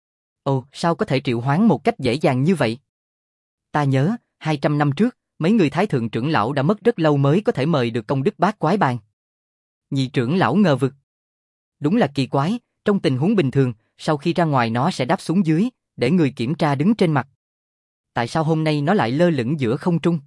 Ồ, sao có thể triệu hoán một cách dễ dàng như vậy? Ta nhớ, hai trăm năm trước, mấy người thái thượng trưởng lão đã mất rất lâu mới có thể mời được công đức bát quái bàn. Nhị trưởng lão ngờ vực. Đúng là kỳ quái, trong tình huống bình thường, sau khi ra ngoài nó sẽ đáp xuống dưới, để người kiểm tra đứng trên mặt. Tại sao hôm nay nó lại lơ lửng giữa không trung?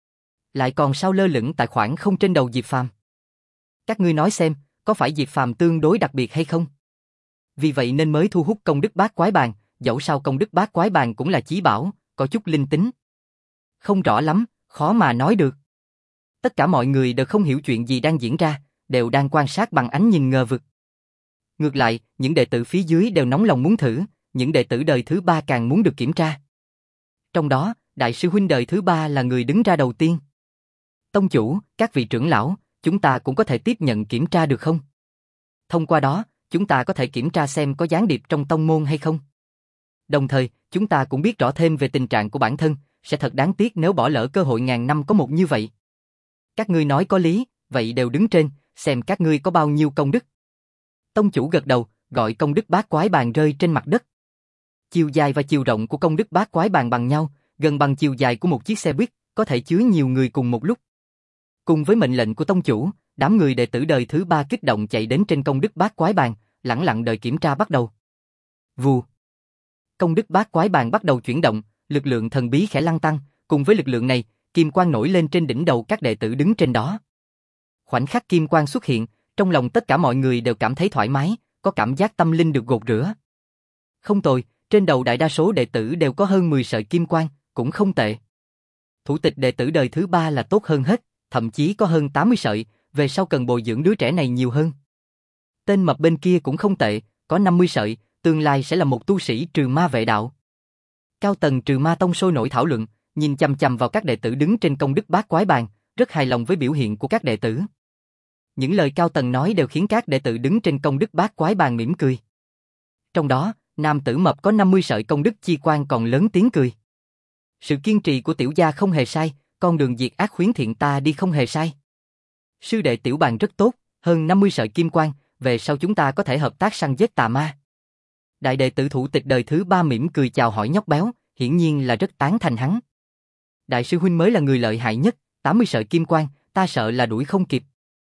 Lại còn sao lơ lửng tại khoảng không trên đầu Diệp Phàm? Các ngươi nói xem, có phải Diệp Phàm tương đối đặc biệt hay không? Vì vậy nên mới thu hút công đức bát quái bàn, dẫu sao công đức bát quái bàn cũng là chí bảo, có chút linh tính. Không rõ lắm, khó mà nói được. Tất cả mọi người đều không hiểu chuyện gì đang diễn ra, đều đang quan sát bằng ánh nhìn ngờ vực. Ngược lại, những đệ tử phía dưới đều nóng lòng muốn thử, những đệ tử đời thứ ba càng muốn được kiểm tra. Trong đó, đại sư huynh đời thứ ba là người đứng ra đầu tiên. Tông chủ, các vị trưởng lão, chúng ta cũng có thể tiếp nhận kiểm tra được không? Thông qua đó, chúng ta có thể kiểm tra xem có gián điệp trong tông môn hay không. Đồng thời, chúng ta cũng biết rõ thêm về tình trạng của bản thân, sẽ thật đáng tiếc nếu bỏ lỡ cơ hội ngàn năm có một như vậy. Các ngươi nói có lý, vậy đều đứng trên, xem các ngươi có bao nhiêu công đức. Tông chủ gật đầu, gọi công đức bát quái bàn rơi trên mặt đất. Chiều dài và chiều rộng của công đức bát quái bàn bằng nhau, gần bằng chiều dài của một chiếc xe buýt, có thể chứa nhiều người cùng một lúc. Cùng với mệnh lệnh của tông chủ, đám người đệ tử đời thứ ba kích động chạy đến trên công đức bát quái bàn, lẳng lặng đợi kiểm tra bắt đầu. Vù. Công đức bát quái bàn bắt đầu chuyển động, lực lượng thần bí khẽ lăn tăng, cùng với lực lượng này, kim quang nổi lên trên đỉnh đầu các đệ tử đứng trên đó. Khoảnh khắc kim quang xuất hiện, trong lòng tất cả mọi người đều cảm thấy thoải mái, có cảm giác tâm linh được gột rửa. Không tồi, trên đầu đại đa số đệ tử đều có hơn mười sợi kim quang, cũng không tệ. Thủ tịch đệ tử đời thứ ba là tốt hơn hết, thậm chí có hơn tám mươi sợi, về sau cần bồi dưỡng đứa trẻ này nhiều hơn. Tên mập bên kia cũng không tệ, có năm mươi sợi, tương lai sẽ là một tu sĩ trừ ma vệ đạo. Cao tầng trừ ma tông sôi nổi thảo luận, nhìn chằm chằm vào các đệ tử đứng trên công đức bát quái bàn, rất hài lòng với biểu hiện của các đệ tử. Những lời cao tầng nói đều khiến các đệ tử đứng trên công đức bát quái bàn mỉm cười. Trong đó, nam tử mập có năm mươi sợi công đức chi quan còn lớn tiếng cười. Sự kiên trì của tiểu gia không hề sai, con đường diệt ác khuyến thiện ta đi không hề sai. Sư đệ tiểu bàn rất tốt, hơn năm mươi sợi kim quang, về sau chúng ta có thể hợp tác săn giết tà ma. Đại đệ tử thủ tịch đời thứ ba mỉm cười chào hỏi nhóc béo, hiển nhiên là rất tán thành hắn. Đại sư huynh mới là người lợi hại nhất, tám mươi sợi kim quang, ta sợ là đuổi không kịp.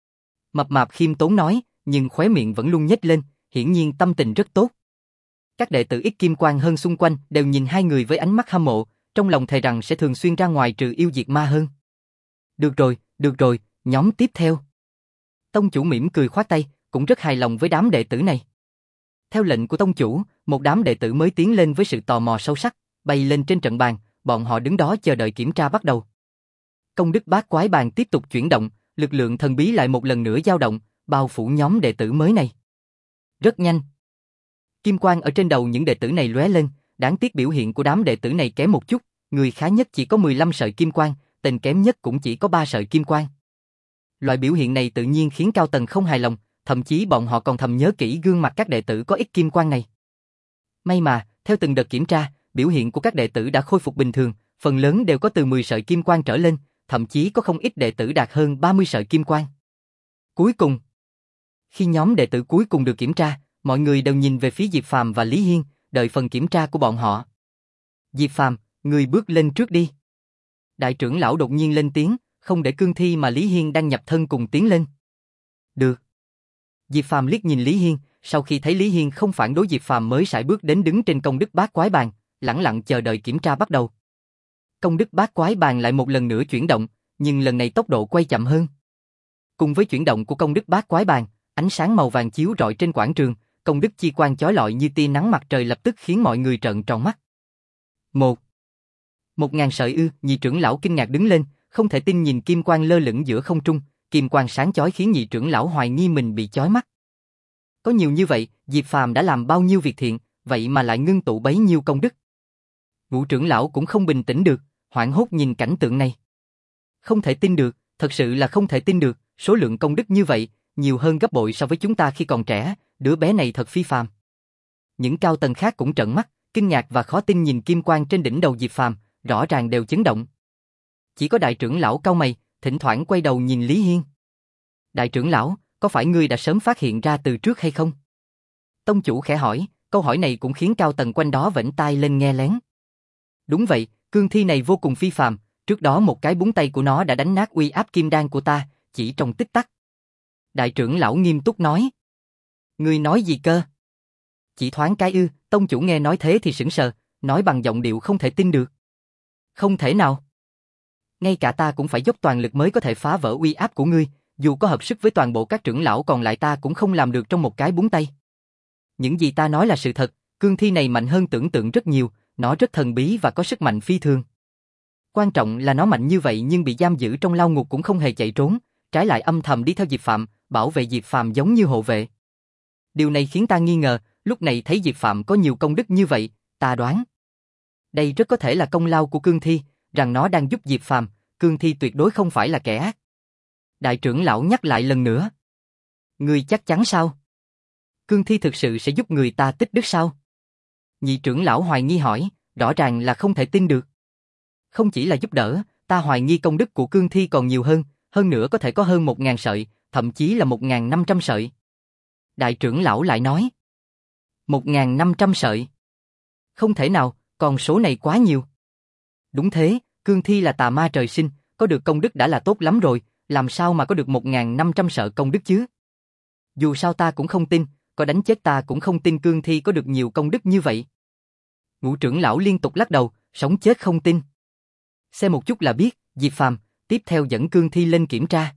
Mập mạp khiêm tốn nói, nhưng khóe miệng vẫn luôn nhếch lên, hiển nhiên tâm tình rất tốt. Các đệ tử ít kim quang hơn xung quanh đều nhìn hai người với ánh mắt hâm mộ, trong lòng thề rằng sẽ thường xuyên ra ngoài trừ yêu diệt ma hơn. Được rồi, được rồi, nhóm tiếp theo. Tông chủ mỉm cười khoát tay, cũng rất hài lòng với đám đệ tử này. Theo lệnh của tông chủ, một đám đệ tử mới tiến lên với sự tò mò sâu sắc, bay lên trên trận bàn, bọn họ đứng đó chờ đợi kiểm tra bắt đầu. Công đức bát quái bàn tiếp tục chuyển động, lực lượng thần bí lại một lần nữa dao động, bao phủ nhóm đệ tử mới này. Rất nhanh. Kim quang ở trên đầu những đệ tử này lóe lên, đáng tiếc biểu hiện của đám đệ tử này kém một chút, người khá nhất chỉ có mười lăm sợi kim quang, tên kém nhất cũng chỉ có ba sợi kim quang. Loại biểu hiện này tự nhiên khiến cao tầng không hài lòng, thậm chí bọn họ còn thầm nhớ kỹ gương mặt các đệ tử có ít kim quang này. May mà, theo từng đợt kiểm tra, biểu hiện của các đệ tử đã khôi phục bình thường, phần lớn đều có từ mười sợi kim quang trở lên, thậm chí có không ít đệ tử đạt hơn ba mươi sợi kim quang. Cuối cùng, khi nhóm đệ tử cuối cùng được kiểm tra, mọi người đều nhìn về phía Diệp Phàm và Lý Hiên, đợi phần kiểm tra của bọn họ. Diệp Phàm, người bước lên trước đi. Đại trưởng lão đột nhiên lên tiếng, không để Cương Thi mà Lý Hiên đang nhập thân cùng tiến lên. Được. Diệp Phàm liếc nhìn Lý Hiên, sau khi thấy Lý Hiên không phản đối Diệp Phàm mới sải bước đến đứng trên công đức bát quái bàn, lẳng lặng chờ đợi kiểm tra bắt đầu. Công đức bát quái bàn lại một lần nữa chuyển động, nhưng lần này tốc độ quay chậm hơn. Cùng với chuyển động của công đức bát quái bàn, ánh sáng màu vàng chiếu rọi trên quảng trường, công đức chi quang chói lọi như tia nắng mặt trời lập tức khiến mọi người trợn tròn mắt. Một. Một ngàn sợi ư? Nhị trưởng lão kinh ngạc đứng lên, không thể tin nhìn kim quang lơ lửng giữa không trung, kim quang sáng chói khiến nhị trưởng lão hoài nghi mình bị chói mắt. Có nhiều như vậy, Diệp Phàm đã làm bao nhiêu việc thiện, vậy mà lại ngưng tụ bấy nhiêu công đức. Ngũ trưởng lão cũng không bình tĩnh được, hoảng hốt nhìn cảnh tượng này. Không thể tin được, thật sự là không thể tin được, số lượng công đức như vậy, nhiều hơn gấp bội so với chúng ta khi còn trẻ, đứa bé này thật phi phàm. Những cao tầng khác cũng trợn mắt, kinh ngạc và khó tin nhìn kim quang trên đỉnh đầu Diệp Phàm, rõ ràng đều chấn động. Chỉ có đại trưởng lão cau mày, thỉnh thoảng quay đầu nhìn Lý Hiên. Đại trưởng lão, có phải ngươi đã sớm phát hiện ra từ trước hay không? Tông chủ khẽ hỏi, câu hỏi này cũng khiến cao tầng quanh đó vểnh tai lên nghe lén. Đúng vậy, cương thi này vô cùng phi phàm, trước đó một cái búng tay của nó đã đánh nát uy áp kim đan của ta, chỉ trong tích tắc. Đại trưởng lão nghiêm túc nói. Ngươi nói gì cơ? Chỉ thoáng cái ư? Tông chủ nghe nói thế thì sững sờ, nói bằng giọng điệu không thể tin được. Không thể nào. Ngay cả ta cũng phải dốc toàn lực mới có thể phá vỡ uy áp của ngươi, dù có hợp sức với toàn bộ các trưởng lão còn lại ta cũng không làm được trong một cái búng tay. Những gì ta nói là sự thật, cương thi này mạnh hơn tưởng tượng rất nhiều, nó rất thần bí và có sức mạnh phi thường. Quan trọng là nó mạnh như vậy nhưng bị giam giữ trong lao ngục cũng không hề chạy trốn, trái lại âm thầm đi theo Diệp Phạm, bảo vệ Diệp Phạm giống như hộ vệ. Điều này khiến ta nghi ngờ, lúc này thấy Diệp Phạm có nhiều công đức như vậy, ta đoán. Đây rất có thể là công lao của cương thi, rằng nó đang giúp Diệp Phạm, cương thi tuyệt đối không phải là kẻ ác. Đại trưởng lão nhắc lại lần nữa. Ngươi chắc chắn sao? Cương thi thực sự sẽ giúp người ta tích đức sao? Nhị trưởng lão hoài nghi hỏi, rõ ràng là không thể tin được. Không chỉ là giúp đỡ, ta hoài nghi công đức của cương thi còn nhiều hơn, hơn nữa có thể có hơn một ngàn sợi, thậm chí là một ngàn năm trăm sợi. Đại trưởng lão lại nói. một ngàn năm trăm sợi. Không thể nào, con số này quá nhiều. Đúng thế, cương thi là tà ma trời sinh, có được công đức đã là tốt lắm rồi, làm sao mà có được một ngàn năm trăm sợi công đức chứ? Dù sao ta cũng không tin, có đánh chết ta cũng không tin cương thi có được nhiều công đức như vậy. Ngũ trưởng lão liên tục lắc đầu, sống chết không tin. Xem một chút là biết, Diệp Phàm, tiếp theo dẫn cương thi lên kiểm tra.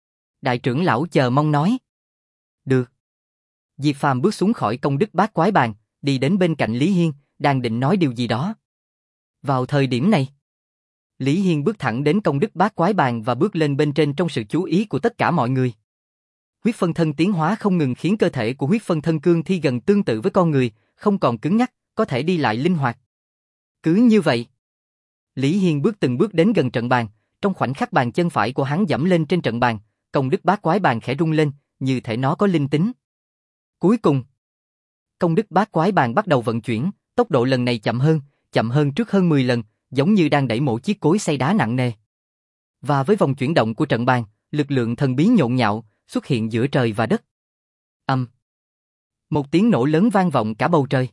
Đại trưởng lão chờ mong nói. Được. Diệp Phàm bước xuống khỏi công đức bát quái bàn, đi đến bên cạnh Lý Hiên, đang định nói điều gì đó. Vào thời điểm này, Lý Hiên bước thẳng đến công đức bát quái bàn và bước lên bên trên trong sự chú ý của tất cả mọi người. Huyết phân thân tiến hóa không ngừng khiến cơ thể của huyết phân thân cương thi gần tương tự với con người, không còn cứng nhắc, có thể đi lại linh hoạt. Cứ như vậy, Lý Hiên bước từng bước đến gần trận bàn, trong khoảnh khắc bàn chân phải của hắn dẫm lên trên trận bàn, công đức bát quái bàn khẽ rung lên, như thể nó có linh tính. Cuối cùng, công đức bát quái bàn bắt đầu vận chuyển, tốc độ lần này chậm hơn, chậm hơn trước hơn mười lần, giống như đang đẩy một chiếc cối xay đá nặng nề. Và với vòng chuyển động của trận bàn, lực lượng thần bí nhộn nhạo xuất hiện giữa trời và đất. Ầm. Um. Một tiếng nổ lớn vang vọng cả bầu trời.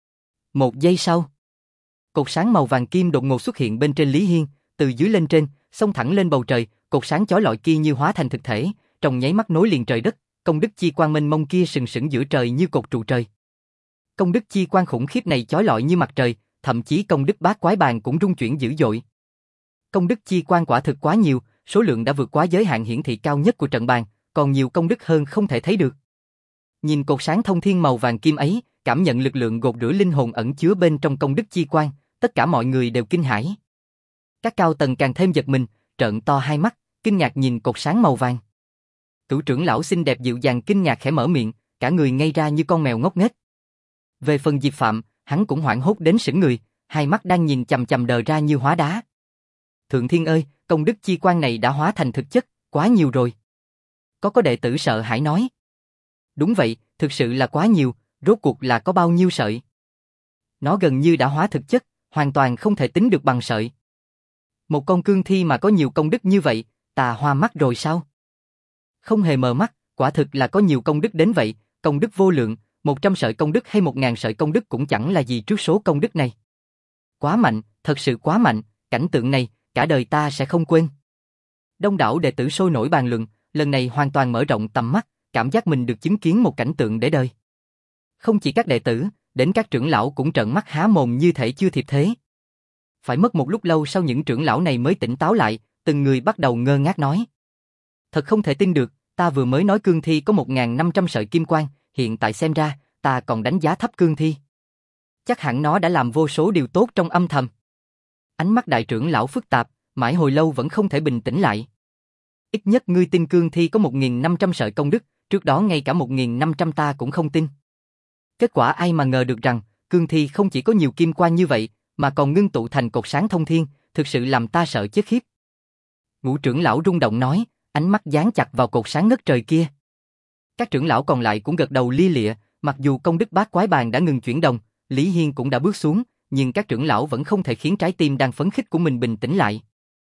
Một giây sau, cột sáng màu vàng kim đột ngột xuất hiện bên trên Lý Hiên, từ dưới lên trên, xông thẳng lên bầu trời, cột sáng chói lọi kia như hóa thành thực thể, trong nháy mắt nối liền trời đất, công đức chi quang mênh mông kia sừng sững giữa trời như cột trụ trời. Công đức chi quang khủng khiếp này chói lọi như mặt trời, thậm chí công đức bát quái bàn cũng rung chuyển dữ dội. Công đức chi quang quả thực quá nhiều, số lượng đã vượt quá giới hạn hiển thị cao nhất của trận bàn, còn nhiều công đức hơn không thể thấy được. Nhìn cột sáng thông thiên màu vàng kim ấy, cảm nhận lực lượng gột rửa linh hồn ẩn chứa bên trong công đức chi quang, tất cả mọi người đều kinh hãi. Các cao tầng càng thêm giật mình, trợn to hai mắt, kinh ngạc nhìn cột sáng màu vàng. Cửu trưởng lão xinh đẹp dịu dàng kinh ngạc khẽ mở miệng, cả người ngây ra như con mèo ngốc nghếch. Về phần Diệp Phạm, hắn cũng hoảng hốt đến sững người, hai mắt đang nhìn chằm chằm đờ ra như hóa đá. Thượng Thiên ơi, công đức chi quang này đã hóa thành thực chất, quá nhiều rồi. Có có đệ tử sợ hãi nói. Đúng vậy, thực sự là quá nhiều, rốt cuộc là có bao nhiêu sợi. Nó gần như đã hóa thực chất, hoàn toàn không thể tính được bằng sợi. Một con cương thi mà có nhiều công đức như vậy, tà hoa mắt rồi sao? Không hề mờ mắt, quả thực là có nhiều công đức đến vậy, công đức vô lượng, một trăm sợi công đức hay một ngàn sợi công đức cũng chẳng là gì trước số công đức này. Quá mạnh, thật sự quá mạnh, cảnh tượng này, cả đời ta sẽ không quên. Đông đảo đệ tử sôi nổi bàn luận, lần này hoàn toàn mở rộng tầm mắt, cảm giác mình được chứng kiến một cảnh tượng để đời. Không chỉ các đệ tử, đến các trưởng lão cũng trợn mắt há mồm như thể chưa thiệp thế. Phải mất một lúc lâu sau những trưởng lão này mới tỉnh táo lại, từng người bắt đầu ngơ ngác nói. Thật không thể tin được, ta vừa mới nói cương thi có một nghìn năm trăm sợi kim quang, hiện tại xem ra, ta còn đánh giá thấp cương thi. Chắc hẳn nó đã làm vô số điều tốt trong âm thầm. Ánh mắt đại trưởng lão phức tạp, mãi hồi lâu vẫn không thể bình tĩnh lại. Ít nhất ngươi tin cương thi có một nghìn năm trăm sợi công đức, trước đó ngay cả một nghìn năm trăm ta cũng không tin. Kết quả ai mà ngờ được rằng, cương thi không chỉ có nhiều kim quang như vậy, mà còn ngưng tụ thành cột sáng thông thiên, thực sự làm ta sợ chết khiếp. Ngũ trưởng lão rung động nói, ánh mắt dán chặt vào cột sáng ngất trời kia. Các trưởng lão còn lại cũng gật đầu lia lịa, mặc dù công đức bát quái bàn đã ngừng chuyển động, Lý Hiên cũng đã bước xuống, nhưng các trưởng lão vẫn không thể khiến trái tim đang phấn khích của mình bình tĩnh lại.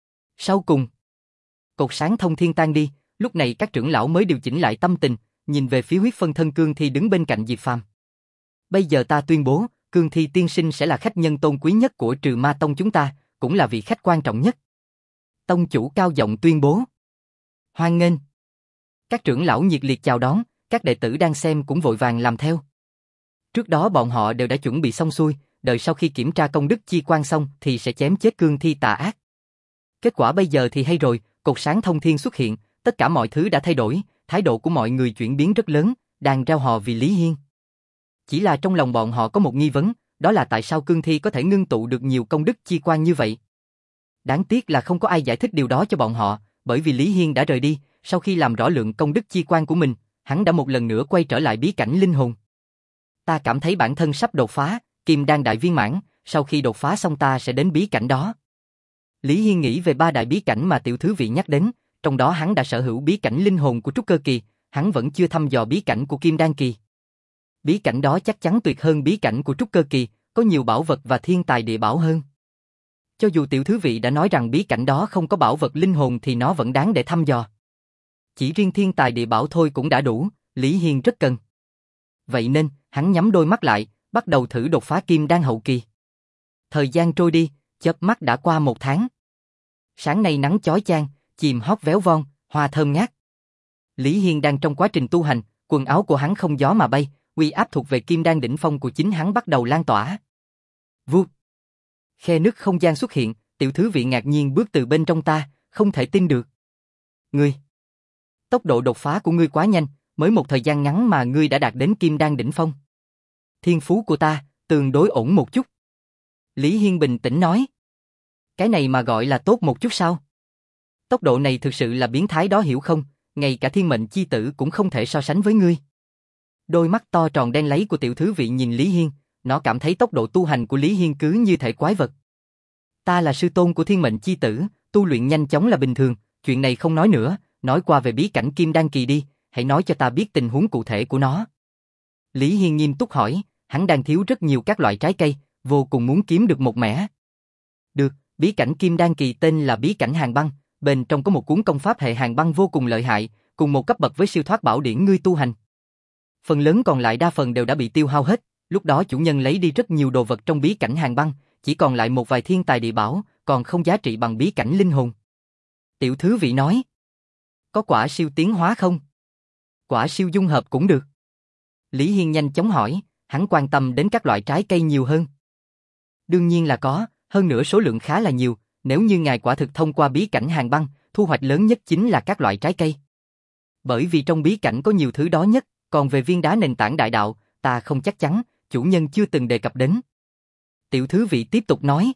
Sau cùng, cột sáng thông thiên tan đi, lúc này các trưởng lão mới điều chỉnh lại tâm tình, nhìn về phía huyết phân thân cương thi đứng bên cạnh Diệp Phàm. Bây giờ ta tuyên bố, cương thi tiên sinh sẽ là khách nhân tôn quý nhất của Trừ Ma Tông chúng ta, cũng là vị khách quan trọng nhất. Tông chủ cao giọng tuyên bố. Hoan nghênh. Các trưởng lão nhiệt liệt chào đón, các đệ tử đang xem cũng vội vàng làm theo. Trước đó bọn họ đều đã chuẩn bị xong xuôi, đợi sau khi kiểm tra công đức chi quan xong thì sẽ chém chết cương thi tà ác. Kết quả bây giờ thì hay rồi, cột sáng thông thiên xuất hiện, tất cả mọi thứ đã thay đổi, thái độ của mọi người chuyển biến rất lớn, đang reo hò vì Lý Hiên. Chỉ là trong lòng bọn họ có một nghi vấn, đó là tại sao cương thi có thể ngưng tụ được nhiều công đức chi quan như vậy. Đáng tiếc là không có ai giải thích điều đó cho bọn họ, bởi vì Lý Hiên đã rời đi, sau khi làm rõ lượng công đức chi quan của mình, hắn đã một lần nữa quay trở lại bí cảnh linh hồn. Ta cảm thấy bản thân sắp đột phá, kim đan đại viên mãn, sau khi đột phá xong ta sẽ đến bí cảnh đó. Lý Hiên nghĩ về ba đại bí cảnh mà tiểu thư vị nhắc đến, trong đó hắn đã sở hữu bí cảnh linh hồn của trúc cơ kỳ, hắn vẫn chưa thăm dò bí cảnh của kim đan kỳ. Bí cảnh đó chắc chắn tuyệt hơn bí cảnh của trúc cơ kỳ, có nhiều bảo vật và thiên tài địa bảo hơn. Cho dù tiểu thứ vị đã nói rằng bí cảnh đó không có bảo vật linh hồn thì nó vẫn đáng để thăm dò. Chỉ riêng thiên tài địa bảo thôi cũng đã đủ, Lý Hiên rất cần. Vậy nên, hắn nhắm đôi mắt lại, bắt đầu thử đột phá kim đan hậu kỳ. Thời gian trôi đi, chớp mắt đã qua một tháng. Sáng nay nắng chói chang, chim hót véo von, hoa thơm ngát. Lý Hiên đang trong quá trình tu hành, quần áo của hắn không gió mà bay, uy áp thuộc về kim đan đỉnh phong của chính hắn bắt đầu lan tỏa. Vút. Khe nứt không gian xuất hiện, tiểu thứ vị ngạc nhiên bước từ bên trong ta, không thể tin được. Ngươi! Tốc độ đột phá của ngươi quá nhanh, mới một thời gian ngắn mà ngươi đã đạt đến kim đan đỉnh phong. Thiên phú của ta, tương đối ổn một chút. Lý Hiên bình tĩnh nói. Cái này mà gọi là tốt một chút sao? Tốc độ này thực sự là biến thái đó hiểu không, ngay cả thiên mệnh chi tử cũng không thể so sánh với ngươi. Đôi mắt to tròn đen láy của tiểu thứ vị nhìn Lý Hiên, nó cảm thấy tốc độ tu hành của Lý Hiên cứ như thể quái vật. Ta là sư tôn của thiên mệnh chi tử, tu luyện nhanh chóng là bình thường, chuyện này không nói nữa, nói qua về bí cảnh kim đan kỳ đi, hãy nói cho ta biết tình huống cụ thể của nó. Lý Hiên nghiêm túc hỏi, hắn đang thiếu rất nhiều các loại trái cây, vô cùng muốn kiếm được một mẻ. Được, bí cảnh kim đan kỳ tên là bí cảnh hàng băng, bên trong có một cuốn công pháp hệ hàng băng vô cùng lợi hại, cùng một cấp bậc với siêu thoát bảo điển ngươi tu hành. Phần lớn còn lại đa phần đều đã bị tiêu hao hết, lúc đó chủ nhân lấy đi rất nhiều đồ vật trong bí cảnh hàng băng, chỉ còn lại một vài thiên tài địa bảo, còn không giá trị bằng bí cảnh linh hồn. Tiểu thứ vị nói, có quả siêu tiến hóa không? Quả siêu dung hợp cũng được. Lý Hiên nhanh chóng hỏi, hắn quan tâm đến các loại trái cây nhiều hơn. Đương nhiên là có, hơn nữa số lượng khá là nhiều, nếu như ngài quả thực thông qua bí cảnh hàng băng, thu hoạch lớn nhất chính là các loại trái cây. Bởi vì trong bí cảnh có nhiều thứ đó nhất, còn về viên đá nền tảng đại đạo, ta không chắc chắn, chủ nhân chưa từng đề cập đến. Tiểu thứ vị tiếp tục nói.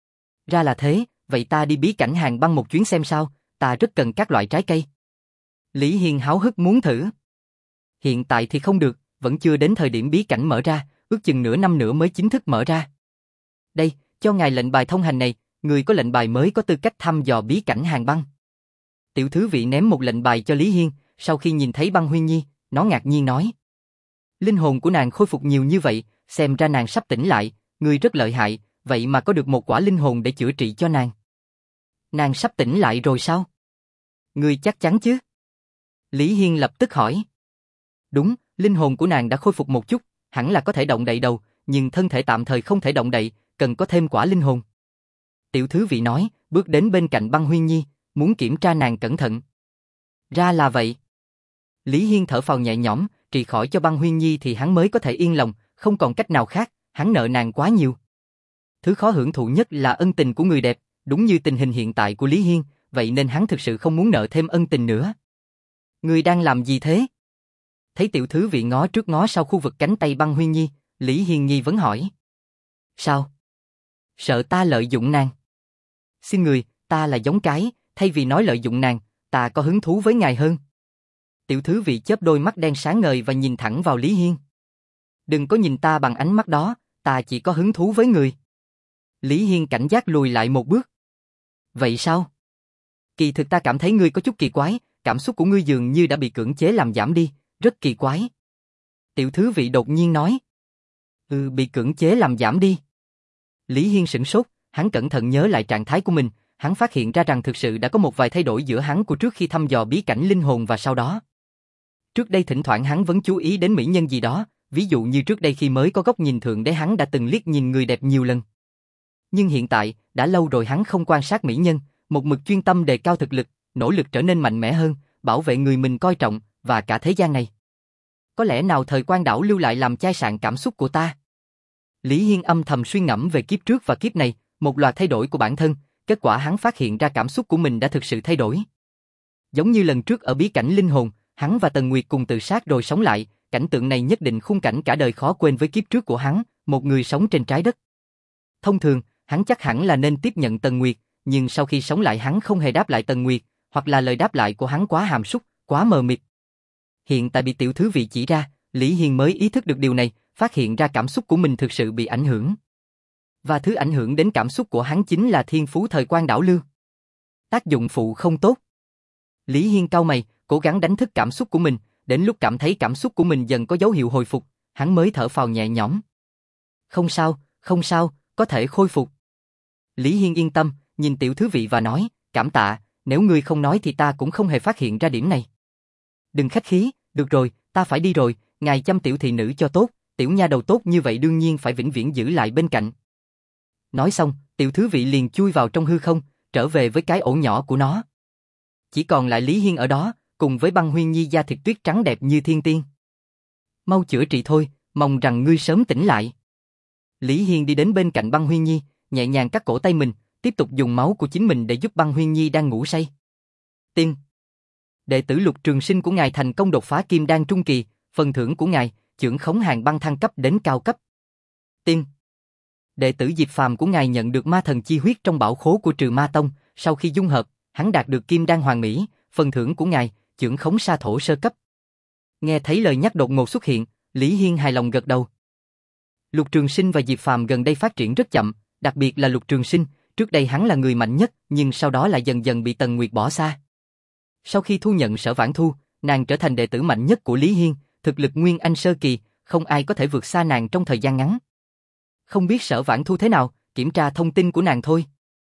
Ra là thế, vậy ta đi bí cảnh hàng băng một chuyến xem sao, ta rất cần các loại trái cây. Lý Hiên háo hức muốn thử. Hiện tại thì không được, vẫn chưa đến thời điểm bí cảnh mở ra, ước chừng nửa năm nữa mới chính thức mở ra. Đây, cho ngài lệnh bài thông hành này, người có lệnh bài mới có tư cách thăm dò bí cảnh hàng băng. Tiểu thứ vị ném một lệnh bài cho Lý Hiên, sau khi nhìn thấy Băng Huyên Nhi, nó ngạc nhiên nói. Linh hồn của nàng khôi phục nhiều như vậy, xem ra nàng sắp tỉnh lại, ngươi rất lợi hại, vậy mà có được một quả linh hồn để chữa trị cho nàng. Nàng sắp tỉnh lại rồi sao? Ngươi chắc chắn chứ? Lý Hiên lập tức hỏi. Đúng, linh hồn của nàng đã khôi phục một chút, hẳn là có thể động đậy đầu, nhưng thân thể tạm thời không thể động đậy, cần có thêm quả linh hồn. Tiểu thứ vị nói, bước đến bên cạnh Băng Huyên Nhi, muốn kiểm tra nàng cẩn thận. Ra là vậy. Lý Hiên thở phào nhẹ nhõm, trị khỏi cho Băng Huyên Nhi thì hắn mới có thể yên lòng, không còn cách nào khác, hắn nợ nàng quá nhiều. Thứ khó hưởng thụ nhất là ân tình của người đẹp, đúng như tình hình hiện tại của Lý Hiên, vậy nên hắn thực sự không muốn nợ thêm ân tình nữa. Ngươi đang làm gì thế? Thấy tiểu thứ vị ngó trước ngó sau khu vực cánh tay Băng Huyên Nhi, Lý Hiên nghi vấn hỏi. Sao? Sợ ta lợi dụng nàng? Xin người, ta là giống cái, thay vì nói lợi dụng nàng, ta có hứng thú với ngài hơn. Tiểu thứ vị chớp đôi mắt đen sáng ngời và nhìn thẳng vào Lý Hiên. Đừng có nhìn ta bằng ánh mắt đó, ta chỉ có hứng thú với người. Lý Hiên cảnh giác lùi lại một bước. Vậy sao? Kỳ thực ta cảm thấy ngươi có chút kỳ quái, cảm xúc của ngươi dường như đã bị cưỡng chế làm giảm đi, rất kỳ quái. Tiểu thứ vị đột nhiên nói. Ừ, bị cưỡng chế làm giảm đi. Lý Hiên sửng sốt, hắn cẩn thận nhớ lại trạng thái của mình, hắn phát hiện ra rằng thực sự đã có một vài thay đổi giữa hắn của trước khi thăm dò bí cảnh linh hồn và sau đó. Trước đây thỉnh thoảng hắn vẫn chú ý đến mỹ nhân gì đó, ví dụ như trước đây khi mới có góc nhìn thượng đế hắn đã từng liếc nhìn người đẹp nhiều lần. Nhưng hiện tại, đã lâu rồi hắn không quan sát mỹ nhân, một mực chuyên tâm đề cao thực lực, nỗ lực trở nên mạnh mẽ hơn, bảo vệ người mình coi trọng, và cả thế gian này. Có lẽ nào thời Quan Đảo lưu lại làm chai sạn cảm xúc của ta? Lý Hiên âm thầm suy ngẫm về kiếp trước và kiếp này, một loạt thay đổi của bản thân, kết quả hắn phát hiện ra cảm xúc của mình đã thực sự thay đổi. Giống như lần trước ở bí cảnh linh hồn, hắn và Tần Nguyệt cùng tự sát rồi sống lại, cảnh tượng này nhất định khung cảnh cả đời khó quên với kiếp trước của hắn, một người sống trên trái đất. Thông thường, hắn chắc hẳn là nên tiếp nhận Tần Nguyệt, nhưng sau khi sống lại hắn không hề đáp lại Tần Nguyệt, hoặc là lời đáp lại của hắn quá hàm súc, quá mờ mịt. Hiện tại bị tiểu thứ vị chỉ ra, Lý Hiên mới ý thức được điều này, phát hiện ra cảm xúc của mình thực sự bị ảnh hưởng. Và thứ ảnh hưởng đến cảm xúc của hắn chính là thiên phú thời Quan Đảo lưu. Tác dụng phụ không tốt. Lý Hiên cau mày, cố gắng đánh thức cảm xúc của mình, đến lúc cảm thấy cảm xúc của mình dần có dấu hiệu hồi phục, hắn mới thở phào nhẹ nhõm. Không sao, không sao, có thể khôi phục. Lý Hiên yên tâm, nhìn tiểu thư vị và nói, cảm tạ, nếu ngươi không nói thì ta cũng không hề phát hiện ra điểm này. Đừng khách khí, được rồi, ta phải đi rồi, ngài chăm tiểu thị nữ cho tốt, tiểu nha đầu tốt như vậy đương nhiên phải vĩnh viễn giữ lại bên cạnh. Nói xong, tiểu thư vị liền chui vào trong hư không, trở về với cái ổ nhỏ của nó. Chỉ còn lại Lý Hiên ở đó, cùng với Băng Huyên Nhi da thịt tuyết trắng đẹp như thiên tiên. Mau chữa trị thôi, mong rằng ngươi sớm tỉnh lại. Lý Hiên đi đến bên cạnh Băng Huyên Nhi, nhẹ nhàng cắt cổ tay mình, tiếp tục dùng máu của chính mình để giúp Băng Huyên Nhi đang ngủ say. Tiên. Đệ tử Lục Trường Sinh của ngài thành công đột phá kim đan trung kỳ, phần thưởng của ngài, chưởng khống hàng băng thăng cấp đến cao cấp. Tiên. Đệ tử Diệp Phàm của ngài nhận được ma thần chi huyết trong bảo khố của Trừ Ma Tông, sau khi dung hợp, hắn đạt được kim đan hoàn mỹ, phần thưởng của ngài, chưởng khống sa thổ sơ cấp. Nghe thấy lời nhắc đột ngột xuất hiện, Lý Hiên hài lòng gật đầu. Lục Trường Sinh và Diệp Phàm gần đây phát triển rất chậm, đặc biệt là Lục Trường Sinh, trước đây hắn là người mạnh nhất, nhưng sau đó lại dần dần bị Tần Nguyệt bỏ xa. Sau khi thu nhận Sở Vãn Thu, nàng trở thành đệ tử mạnh nhất của Lý Hiên, thực lực nguyên anh sơ kỳ, không ai có thể vượt xa nàng trong thời gian ngắn. Không biết Sở Vãn Thu thế nào, kiểm tra thông tin của nàng thôi.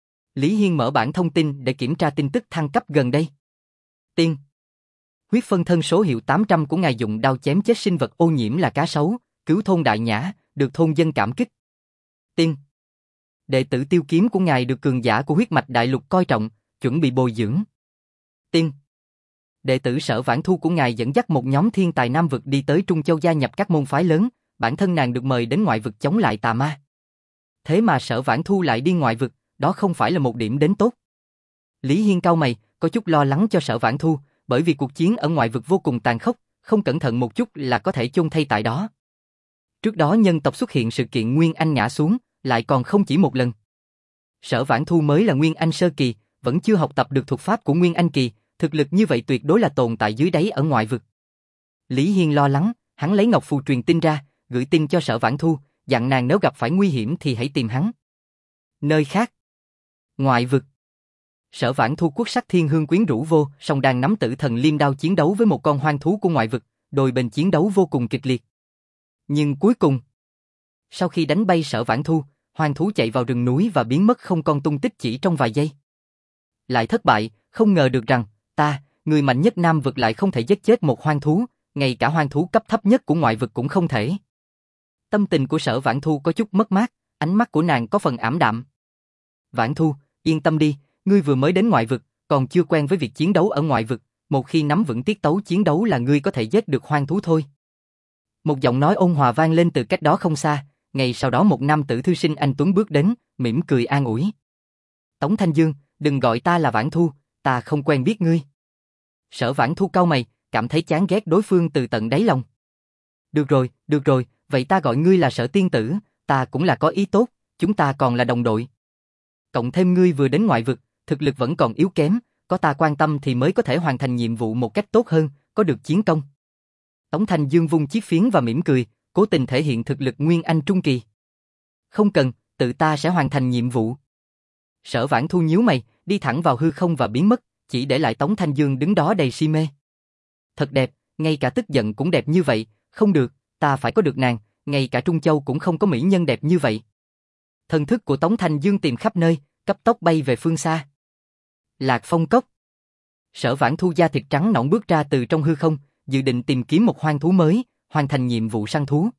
Lý Hiên mở bản thông tin để kiểm tra tin tức thăng cấp gần đây. Tiên. Huyết phân thân số hiệu tám trăm của ngài dùng đao chém chết sinh vật ô nhiễm là cá sấu, cứu thôn Đại Nhã, được thôn dân cảm kích. Tiên. Đệ tử Tiêu Kiếm của ngài được cường giả của huyết mạch đại lục coi trọng, chuẩn bị bồi dưỡng. Tiên. Đệ tử Sở Vãn Thu của ngài dẫn dắt một nhóm thiên tài nam vực đi tới Trung Châu gia nhập các môn phái lớn, bản thân nàng được mời đến ngoại vực chống lại tà ma. Thế mà Sở Vãn Thu lại đi ngoại vực, đó không phải là một điểm đến tốt. Lý Hiên cau mày, có chút lo lắng cho Sở Vãn Thu, bởi vì cuộc chiến ở ngoại vực vô cùng tàn khốc, không cẩn thận một chút là có thể chôn thay tại đó. Trước đó nhân tộc xuất hiện sự kiện Nguyên Anh ngã xuống, lại còn không chỉ một lần. Sở Vãn Thu mới là Nguyên Anh sơ kỳ, vẫn chưa học tập được thuật pháp của Nguyên Anh kỳ, thực lực như vậy tuyệt đối là tồn tại dưới đáy ở ngoại vực. Lý Hiên lo lắng, hắn lấy ngọc phù truyền tin ra, gửi tin cho Sở Vãn Thu, dặn nàng nếu gặp phải nguy hiểm thì hãy tìm hắn. Nơi khác. Ngoại vực. Sở Vãn Thu quốc sắc thiên hương quyến rũ vô, song đang nắm Tử Thần Liêm đao chiến đấu với một con hoang thú của ngoại vực, đôi bên chiến đấu vô cùng kịch liệt. Nhưng cuối cùng, sau khi đánh bay Sở Vãn Thu, hoang thú chạy vào rừng núi và biến mất không còn tung tích chỉ trong vài giây. Lại thất bại, không ngờ được rằng, ta, người mạnh nhất Nam vực lại không thể giết chết một hoang thú, ngay cả hoang thú cấp thấp nhất của ngoại vực cũng không thể. Tâm tình của Sở Vãn Thu có chút mất mát, ánh mắt của nàng có phần ảm đạm. Vãn Thu, yên tâm đi, ngươi vừa mới đến ngoại vực, còn chưa quen với việc chiến đấu ở ngoại vực, một khi nắm vững tiết tấu chiến đấu là ngươi có thể giết được hoang thú thôi. Một giọng nói ôn hòa vang lên từ cách đó không xa, ngay sau đó một nam tử thư sinh anh tuấn bước đến, mỉm cười an ủi. Tống Thanh Dương, đừng gọi ta là Vãn Thu, ta không quen biết ngươi. Sở Vãn Thu cau mày, cảm thấy chán ghét đối phương từ tận đáy lòng. Được rồi, được rồi, vậy ta gọi ngươi là Sở Tiên Tử, ta cũng là có ý tốt, chúng ta còn là đồng đội. Cộng thêm ngươi vừa đến ngoại vực, thực lực vẫn còn yếu kém, có ta quan tâm thì mới có thể hoàn thành nhiệm vụ một cách tốt hơn, có được chiến công. Tống Thanh Dương vung chiếc phiến và mỉm cười, cố tình thể hiện thực lực Nguyên Anh trung kỳ. Không cần, tự ta sẽ hoàn thành nhiệm vụ. Sở Vãn Thu nhíu mày, đi thẳng vào hư không và biến mất, chỉ để lại Tống Thanh Dương đứng đó đầy si mê. Thật đẹp, ngay cả tức giận cũng đẹp như vậy, không được, ta phải có được nàng, ngay cả Trung Châu cũng không có mỹ nhân đẹp như vậy. Thần thức của Tống Thanh Dương tìm khắp nơi, cấp tốc bay về phương xa. Lạc Phong Cốc. Sở Vãn Thu da thịt trắng nõn bước ra từ trong hư không, dự định tìm kiếm một hoang thú mới, hoàn thành nhiệm vụ săn thú.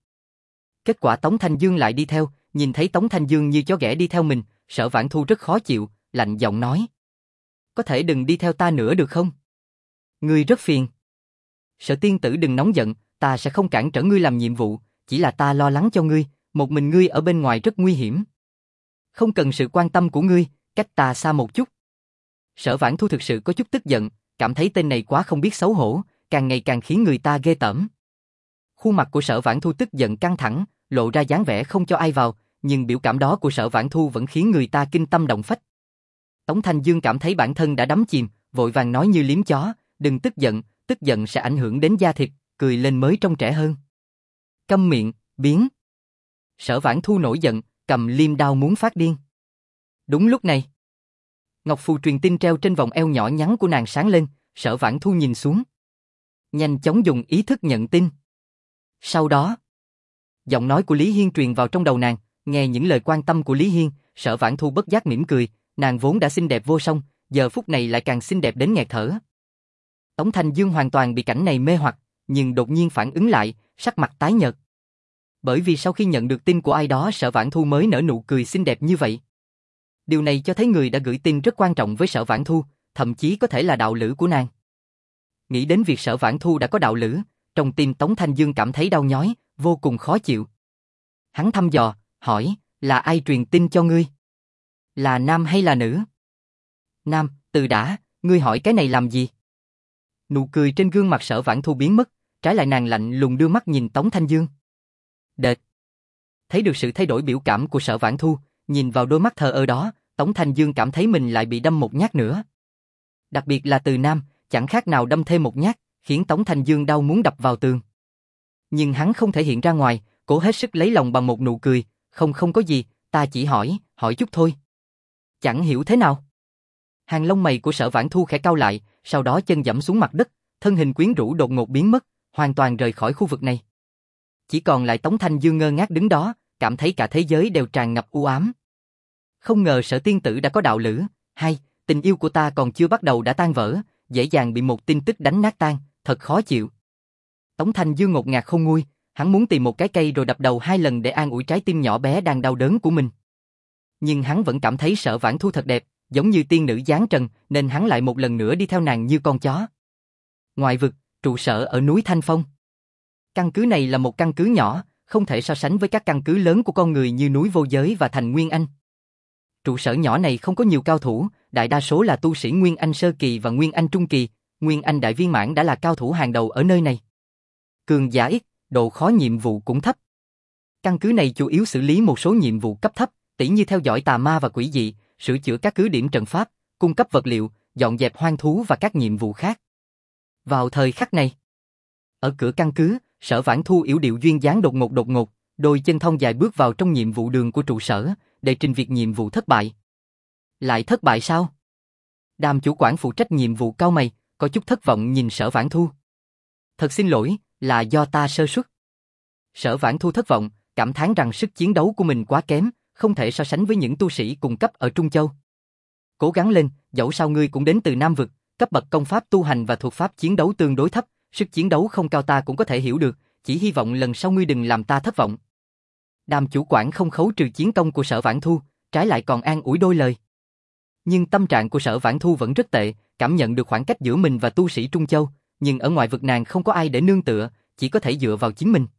Kết quả Tống Thanh Dương lại đi theo, nhìn thấy Tống Thanh Dương như chó ghẻ đi theo mình, Sở Vãn Thu rất khó chịu, lạnh giọng nói. Có thể đừng đi theo ta nữa được không? Ngươi rất phiền. Sở Tiên Tử đừng nóng giận, ta sẽ không cản trở ngươi làm nhiệm vụ, chỉ là ta lo lắng cho ngươi, một mình ngươi ở bên ngoài rất nguy hiểm. Không cần sự quan tâm của ngươi, cách ta xa một chút. Sở Vãn Thu thực sự có chút tức giận, cảm thấy tên này quá không biết xấu hổ, càng ngày càng khiến người ta ghê tởm. Khuôn mặt của Sở Vãn Thu tức giận căng thẳng, lộ ra dáng vẻ không cho ai vào, nhưng biểu cảm đó của Sở Vãn Thu vẫn khiến người ta kinh tâm động phách. Tống Thanh Dương cảm thấy bản thân đã đắm chìm, vội vàng nói như liếm chó, đừng tức giận, tức giận sẽ ảnh hưởng đến da thịt, cười lên mới trông trẻ hơn. Câm miệng, biến. Sở Vãn Thu nổi giận, cầm liêm đao muốn phát điên. Đúng lúc này, ngọc phù truyền tin treo trên vòng eo nhỏ nhắn của nàng sáng lên, Sở Vãn Thu nhìn xuống. Nhanh chóng dùng ý thức nhận tin. Sau đó, giọng nói của Lý Hiên truyền vào trong đầu nàng, Nghe những lời quan tâm của Lý Hiên, Sở Vãn Thu bất giác mỉm cười, nàng vốn đã xinh đẹp vô song, giờ phút này lại càng xinh đẹp đến nghẹt thở. Tống Thanh Dương hoàn toàn bị cảnh này mê hoặc, nhưng đột nhiên phản ứng lại, sắc mặt tái nhợt. Bởi vì sau khi nhận được tin của ai đó Sở Vãn Thu mới nở nụ cười xinh đẹp như vậy. Điều này cho thấy người đã gửi tin rất quan trọng với Sở Vãn Thu, thậm chí có thể là đạo lữ của nàng. Nghĩ đến việc Sở Vãn Thu đã có đạo lữ, trong tim Tống Thanh Dương cảm thấy đau nhói, vô cùng khó chịu. Hắn thăm dò, hỏi, là ai truyền tin cho ngươi? Là nam hay là nữ? Nam, từ đã, ngươi hỏi cái này làm gì? Nụ cười trên gương mặt Sở Vãn Thu biến mất, trái lại nàng lạnh lùng đưa mắt nhìn Tống Thanh Dương. Đệt. Thấy được sự thay đổi biểu cảm của Sở Vãn Thu, nhìn vào đôi mắt thờ ơ đó, Tống Thanh Dương cảm thấy mình lại bị đâm một nhát nữa. Đặc biệt là từ nam, chẳng khác nào đâm thêm một nhát, khiến Tống Thanh Dương đau muốn đập vào tường. Nhưng hắn không thể hiện ra ngoài, cố hết sức lấy lòng bằng một nụ cười, không không có gì, ta chỉ hỏi, hỏi chút thôi. Chẳng hiểu thế nào. Hàng lông mày của Sở Vãn Thu khẽ cau lại, sau đó chân dẫm xuống mặt đất, thân hình quyến rũ đột ngột biến mất, hoàn toàn rời khỏi khu vực này. Chỉ còn lại Tống Thanh Dương ngơ ngác đứng đó, cảm thấy cả thế giới đều tràn ngập u ám. Không ngờ Sở tiên tử đã có đạo lữ, hay, tình yêu của ta còn chưa bắt đầu đã tan vỡ, dễ dàng bị một tin tức đánh nát tan, thật khó chịu. Tống Thanh Dương ngột ngạt không nguôi, hắn muốn tìm một cái cây rồi đập đầu hai lần để an ủi trái tim nhỏ bé đang đau đớn của mình. Nhưng hắn vẫn cảm thấy Sở Vãn Thu thật đẹp, giống như tiên nữ giáng trần, nên hắn lại một lần nữa đi theo nàng như con chó. Ngoại vực, trụ sở ở núi Thanh Phong. Căn cứ này là một căn cứ nhỏ, không thể so sánh với các căn cứ lớn của con người như núi Vô Giới và thành Nguyên Anh. Trụ sở nhỏ này không có nhiều cao thủ, đại đa số là tu sĩ Nguyên Anh sơ kỳ và Nguyên Anh trung kỳ, Nguyên Anh đại viên mãn đã là cao thủ hàng đầu ở nơi này. Cường giả ít, độ khó nhiệm vụ cũng thấp. Căn cứ này chủ yếu xử lý một số nhiệm vụ cấp thấp, tỉ như theo dõi tà ma và quỷ dị, sửa chữa các cứ điểm trận pháp, cung cấp vật liệu, dọn dẹp hoang thú và các nhiệm vụ khác. Vào thời khắc này, ở cửa căn cứ, Sở Vãn Thu yểu điệu duyên dáng đột ngột đột ngột, đôi chân thon dài bước vào trong nhiệm vụ đường của trụ sở, để trình việc nhiệm vụ thất bại. Lại thất bại sao? Đàm chủ quản phụ trách nhiệm vụ cau mày, có chút thất vọng nhìn Sở Vãn Thu. Thật xin lỗi, là do ta sơ suất. Sở Vãn Thu thất vọng, cảm thán rằng sức chiến đấu của mình quá kém, không thể so sánh với những tu sĩ cùng cấp ở Trung Châu. Cố gắng lên, dẫu sao ngươi cũng đến từ Nam Vực, cấp bậc công pháp tu hành và thuật pháp chiến đấu tương đối thấp, sức chiến đấu không cao ta cũng có thể hiểu được, chỉ hy vọng lần sau ngươi đừng làm ta thất vọng. Đàm chủ quản không khấu trừ chiến công của Sở Vãn Thu, trái lại còn an ủi đôi lời. Nhưng tâm trạng của Sở Vãn Thu vẫn rất tệ, cảm nhận được khoảng cách giữa mình và tu sĩ Trung Châu, nhưng ở ngoại vực nàng không có ai để nương tựa, chỉ có thể dựa vào chính mình.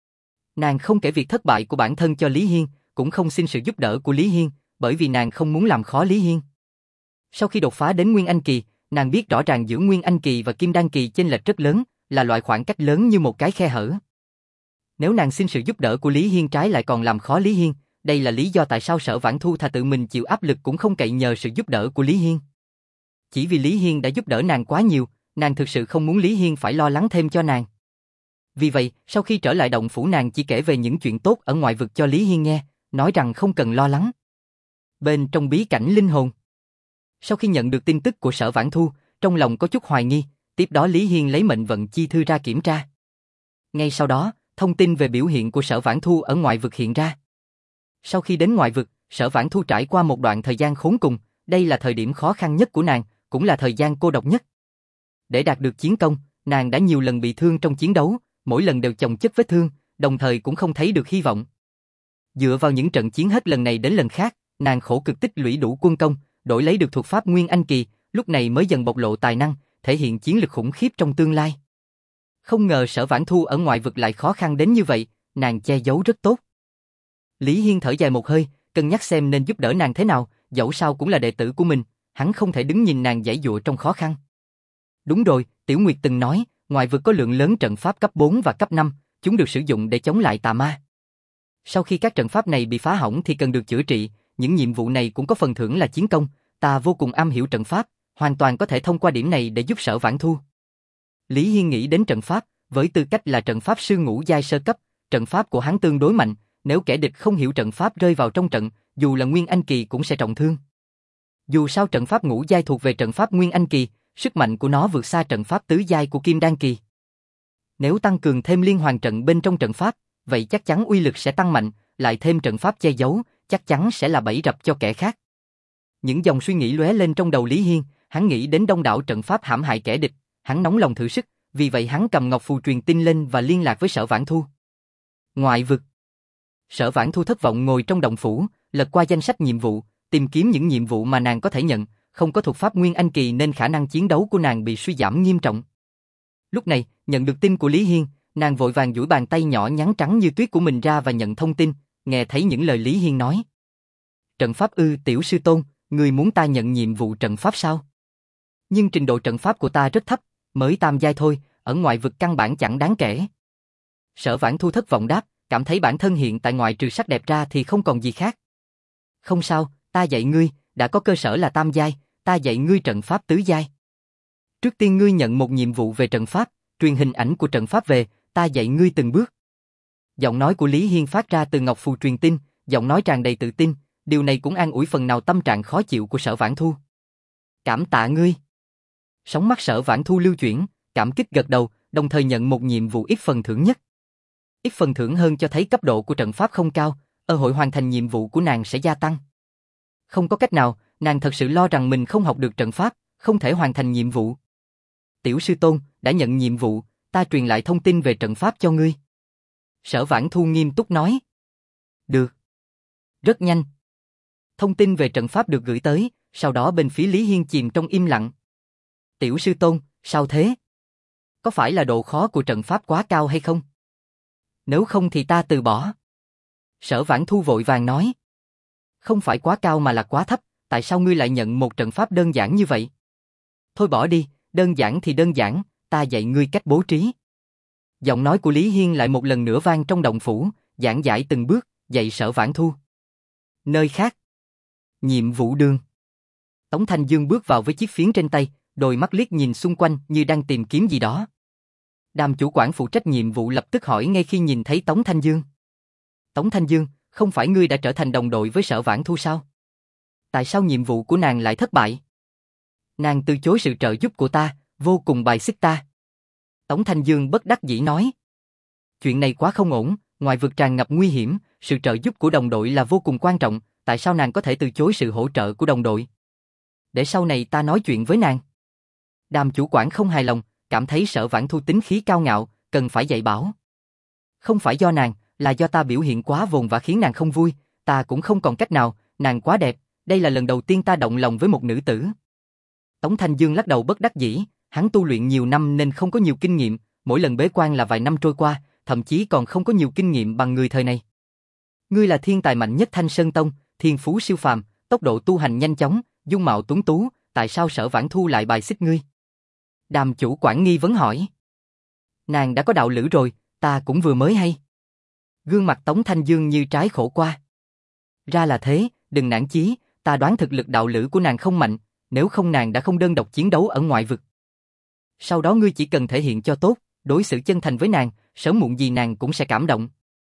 Nàng không kể việc thất bại của bản thân cho Lý Hiên, cũng không xin sự giúp đỡ của Lý Hiên, bởi vì nàng không muốn làm khó Lý Hiên. Sau khi đột phá đến Nguyên Anh Kỳ, nàng biết rõ ràng giữa Nguyên Anh Kỳ và Kim Đan Kỳ chênh lệch rất lớn, là loại khoảng cách lớn như một cái khe hở. Nếu nàng xin sự giúp đỡ của Lý Hiên trái lại còn làm khó Lý Hiên, đây là lý do tại sao Sở Vãn Thu thà tự mình chịu áp lực cũng không cậy nhờ sự giúp đỡ của Lý Hiên. Chỉ vì Lý Hiên đã giúp đỡ nàng quá nhiều, nàng thực sự không muốn Lý Hiên phải lo lắng thêm cho nàng. Vì vậy, sau khi trở lại động phủ nàng chỉ kể về những chuyện tốt ở ngoại vực cho Lý Hiên nghe, nói rằng không cần lo lắng. Bên trong bí cảnh linh hồn. Sau khi nhận được tin tức của Sở Vãn Thu, trong lòng có chút hoài nghi, tiếp đó Lý Hiên lấy mệnh vận chi thư ra kiểm tra. Ngay sau đó, thông tin về biểu hiện của Sở Vãn Thu ở ngoại vực hiện ra. Sau khi đến ngoại vực, Sở Vãn Thu trải qua một đoạn thời gian khốn cùng, đây là thời điểm khó khăn nhất của nàng, cũng là thời gian cô độc nhất. Để đạt được chiến công, nàng đã nhiều lần bị thương trong chiến đấu, mỗi lần đều chồng chất vết thương, đồng thời cũng không thấy được hy vọng. Dựa vào những trận chiến hết lần này đến lần khác, nàng khổ cực tích lũy đủ quân công, đổi lấy được thuật pháp Nguyên Anh Kỳ, lúc này mới dần bộc lộ tài năng, thể hiện chiến lực khủng khiếp trong tương lai. Không ngờ Sở Vãn Thu ở ngoại vực lại khó khăn đến như vậy, nàng che giấu rất tốt. Lý Hiên thở dài một hơi, cân nhắc xem nên giúp đỡ nàng thế nào, dẫu sao cũng là đệ tử của mình, hắn không thể đứng nhìn nàng giãy giụa trong khó khăn. Đúng rồi, Tiểu Nguyệt từng nói, ngoại vực có lượng lớn trận pháp cấp bốn và cấp năm, chúng được sử dụng để chống lại tà ma. Sau khi các trận pháp này bị phá hỏng thì cần được chữa trị, những nhiệm vụ này cũng có phần thưởng là chiến công, ta vô cùng am hiểu trận pháp, hoàn toàn có thể thông qua điểm này để giúp Sở Vãn Thu. Lý Hiên nghĩ đến trận pháp, với tư cách là trận pháp sư ngũ giai sơ cấp, trận pháp của hắn tương đối mạnh, nếu kẻ địch không hiểu trận pháp rơi vào trong trận, dù là Nguyên Anh Kỳ cũng sẽ trọng thương. Dù sao trận pháp ngũ giai thuộc về trận pháp Nguyên Anh Kỳ, sức mạnh của nó vượt xa trận pháp tứ giai của Kim Đan Kỳ. Nếu tăng cường thêm liên hoàn trận bên trong trận pháp, vậy chắc chắn uy lực sẽ tăng mạnh, lại thêm trận pháp che giấu, chắc chắn sẽ là bẫy rập cho kẻ khác. Những dòng suy nghĩ lóe lên trong đầu Lý Hiên, hắn nghĩ đến đông đảo trận pháp hãm hại kẻ địch, hắn nóng lòng thử sức, vì vậy hắn cầm ngọc phù truyền tin lên và liên lạc với Sở Vãn Thu. Ngoại vực. Sở Vãn Thu thất vọng ngồi trong động phủ, lật qua danh sách nhiệm vụ, tìm kiếm những nhiệm vụ mà nàng có thể nhận, không có thuật pháp Nguyên Anh kỳ nên khả năng chiến đấu của nàng bị suy giảm nghiêm trọng. Lúc này, nhận được tin của Lý Hiên, nàng vội vàng duỗi bàn tay nhỏ nhắn trắng như tuyết của mình ra và nhận thông tin, nghe thấy những lời Lý Hiên nói. Trận pháp ư? Tiểu sư tôn, người muốn ta nhận nhiệm vụ trận pháp sao? Nhưng trình độ trận pháp của ta rất thấp, mới tam giai thôi, ở ngoại vực căn bản chẳng đáng kể. Sở Vãn Thu thất vọng đáp, cảm thấy bản thân hiện tại ngoại trừ sắc đẹp ra thì không còn gì khác. Không sao, ta dạy ngươi, đã có cơ sở là tam giai, ta dạy ngươi trận pháp tứ giai. Trước tiên ngươi nhận một nhiệm vụ về trận pháp, truyền hình ảnh của trận pháp về, ta dạy ngươi từng bước. Giọng nói của Lý Hiên phát ra từ ngọc phù truyền tin, giọng nói tràn đầy tự tin, điều này cũng an ủi phần nào tâm trạng khó chịu của Sở Vãn Thu. Cảm tạ ngươi. Sóng mắt Sở Vãn Thu lưu chuyển, cảm kích gật đầu, đồng thời nhận một nhiệm vụ ít phần thưởng nhất. Ít phần thưởng hơn cho thấy cấp độ của trận pháp không cao, cơ hội hoàn thành nhiệm vụ của nàng sẽ gia tăng. Không có cách nào, nàng thật sự lo rằng mình không học được trận pháp, không thể hoàn thành nhiệm vụ. Tiểu sư tôn, đã nhận nhiệm vụ, ta truyền lại thông tin về trận pháp cho ngươi. Sở Vãn Thu nghiêm túc nói. Được. Rất nhanh. Thông tin về trận pháp được gửi tới, sau đó bên phía Lý Hiên chìm trong im lặng. Tiểu sư tôn, sao thế? Có phải là độ khó của trận pháp quá cao hay không? Nếu không thì ta từ bỏ. Sở Vãn Thu vội vàng nói. Không phải quá cao mà là quá thấp, tại sao ngươi lại nhận một trận pháp đơn giản như vậy? Thôi bỏ đi, đơn giản thì đơn giản, ta dạy ngươi cách bố trí. Giọng nói của Lý Hiên lại một lần nữa vang trong động phủ, giảng giải từng bước, dạy Sở Vãn Thu. Nơi khác. Nhiệm vụ đường. Tống Thanh Dương bước vào với chiếc phiến trên tay, đôi mắt liếc nhìn xung quanh như đang tìm kiếm gì đó. Đàm chủ quản phụ trách nhiệm vụ lập tức hỏi ngay khi nhìn thấy Tống Thanh Dương. Tống Thanh Dương, không phải ngươi đã trở thành đồng đội với Sở Vãn Thu sao? Tại sao nhiệm vụ của nàng lại thất bại? Nàng từ chối sự trợ giúp của ta, vô cùng bài xích ta. Tống Thanh Dương bất đắc dĩ nói. Chuyện này quá không ổn, ngoài vực tràn ngập nguy hiểm, sự trợ giúp của đồng đội là vô cùng quan trọng, tại sao nàng có thể từ chối sự hỗ trợ của đồng đội? Để sau này ta nói chuyện với nàng. Đàm chủ quản không hài lòng, cảm thấy Sở Vãn Thu tính khí cao ngạo, cần phải dạy bảo. Không phải do nàng, là do ta biểu hiện quá vồn vã khiến nàng không vui, ta cũng không còn cách nào, nàng quá đẹp, đây là lần đầu tiên ta động lòng với một nữ tử. Tống Thanh Dương lắc đầu bất đắc dĩ, hắn tu luyện nhiều năm nên không có nhiều kinh nghiệm, mỗi lần bế quan là vài năm trôi qua, thậm chí còn không có nhiều kinh nghiệm bằng người thời này. Ngươi là thiên tài mạnh nhất Thanh Sơn Tông, thiên phú siêu phàm, tốc độ tu hành nhanh chóng, dung mạo tuấn tú, tại sao Sở Vãn Thu lại bài xích ngươi? Đàm chủ quản nghi vấn hỏi. Nàng đã có đạo lữ rồi, ta cũng vừa mới hay. Gương mặt Tống Thanh Dương như trái khổ qua. Ra là thế, đừng nản chí, ta đoán thực lực đạo lữ của nàng không mạnh, nếu không nàng đã không đơn độc chiến đấu ở ngoại vực. Sau đó ngươi chỉ cần thể hiện cho tốt, đối xử chân thành với nàng, sớm muộn gì nàng cũng sẽ cảm động.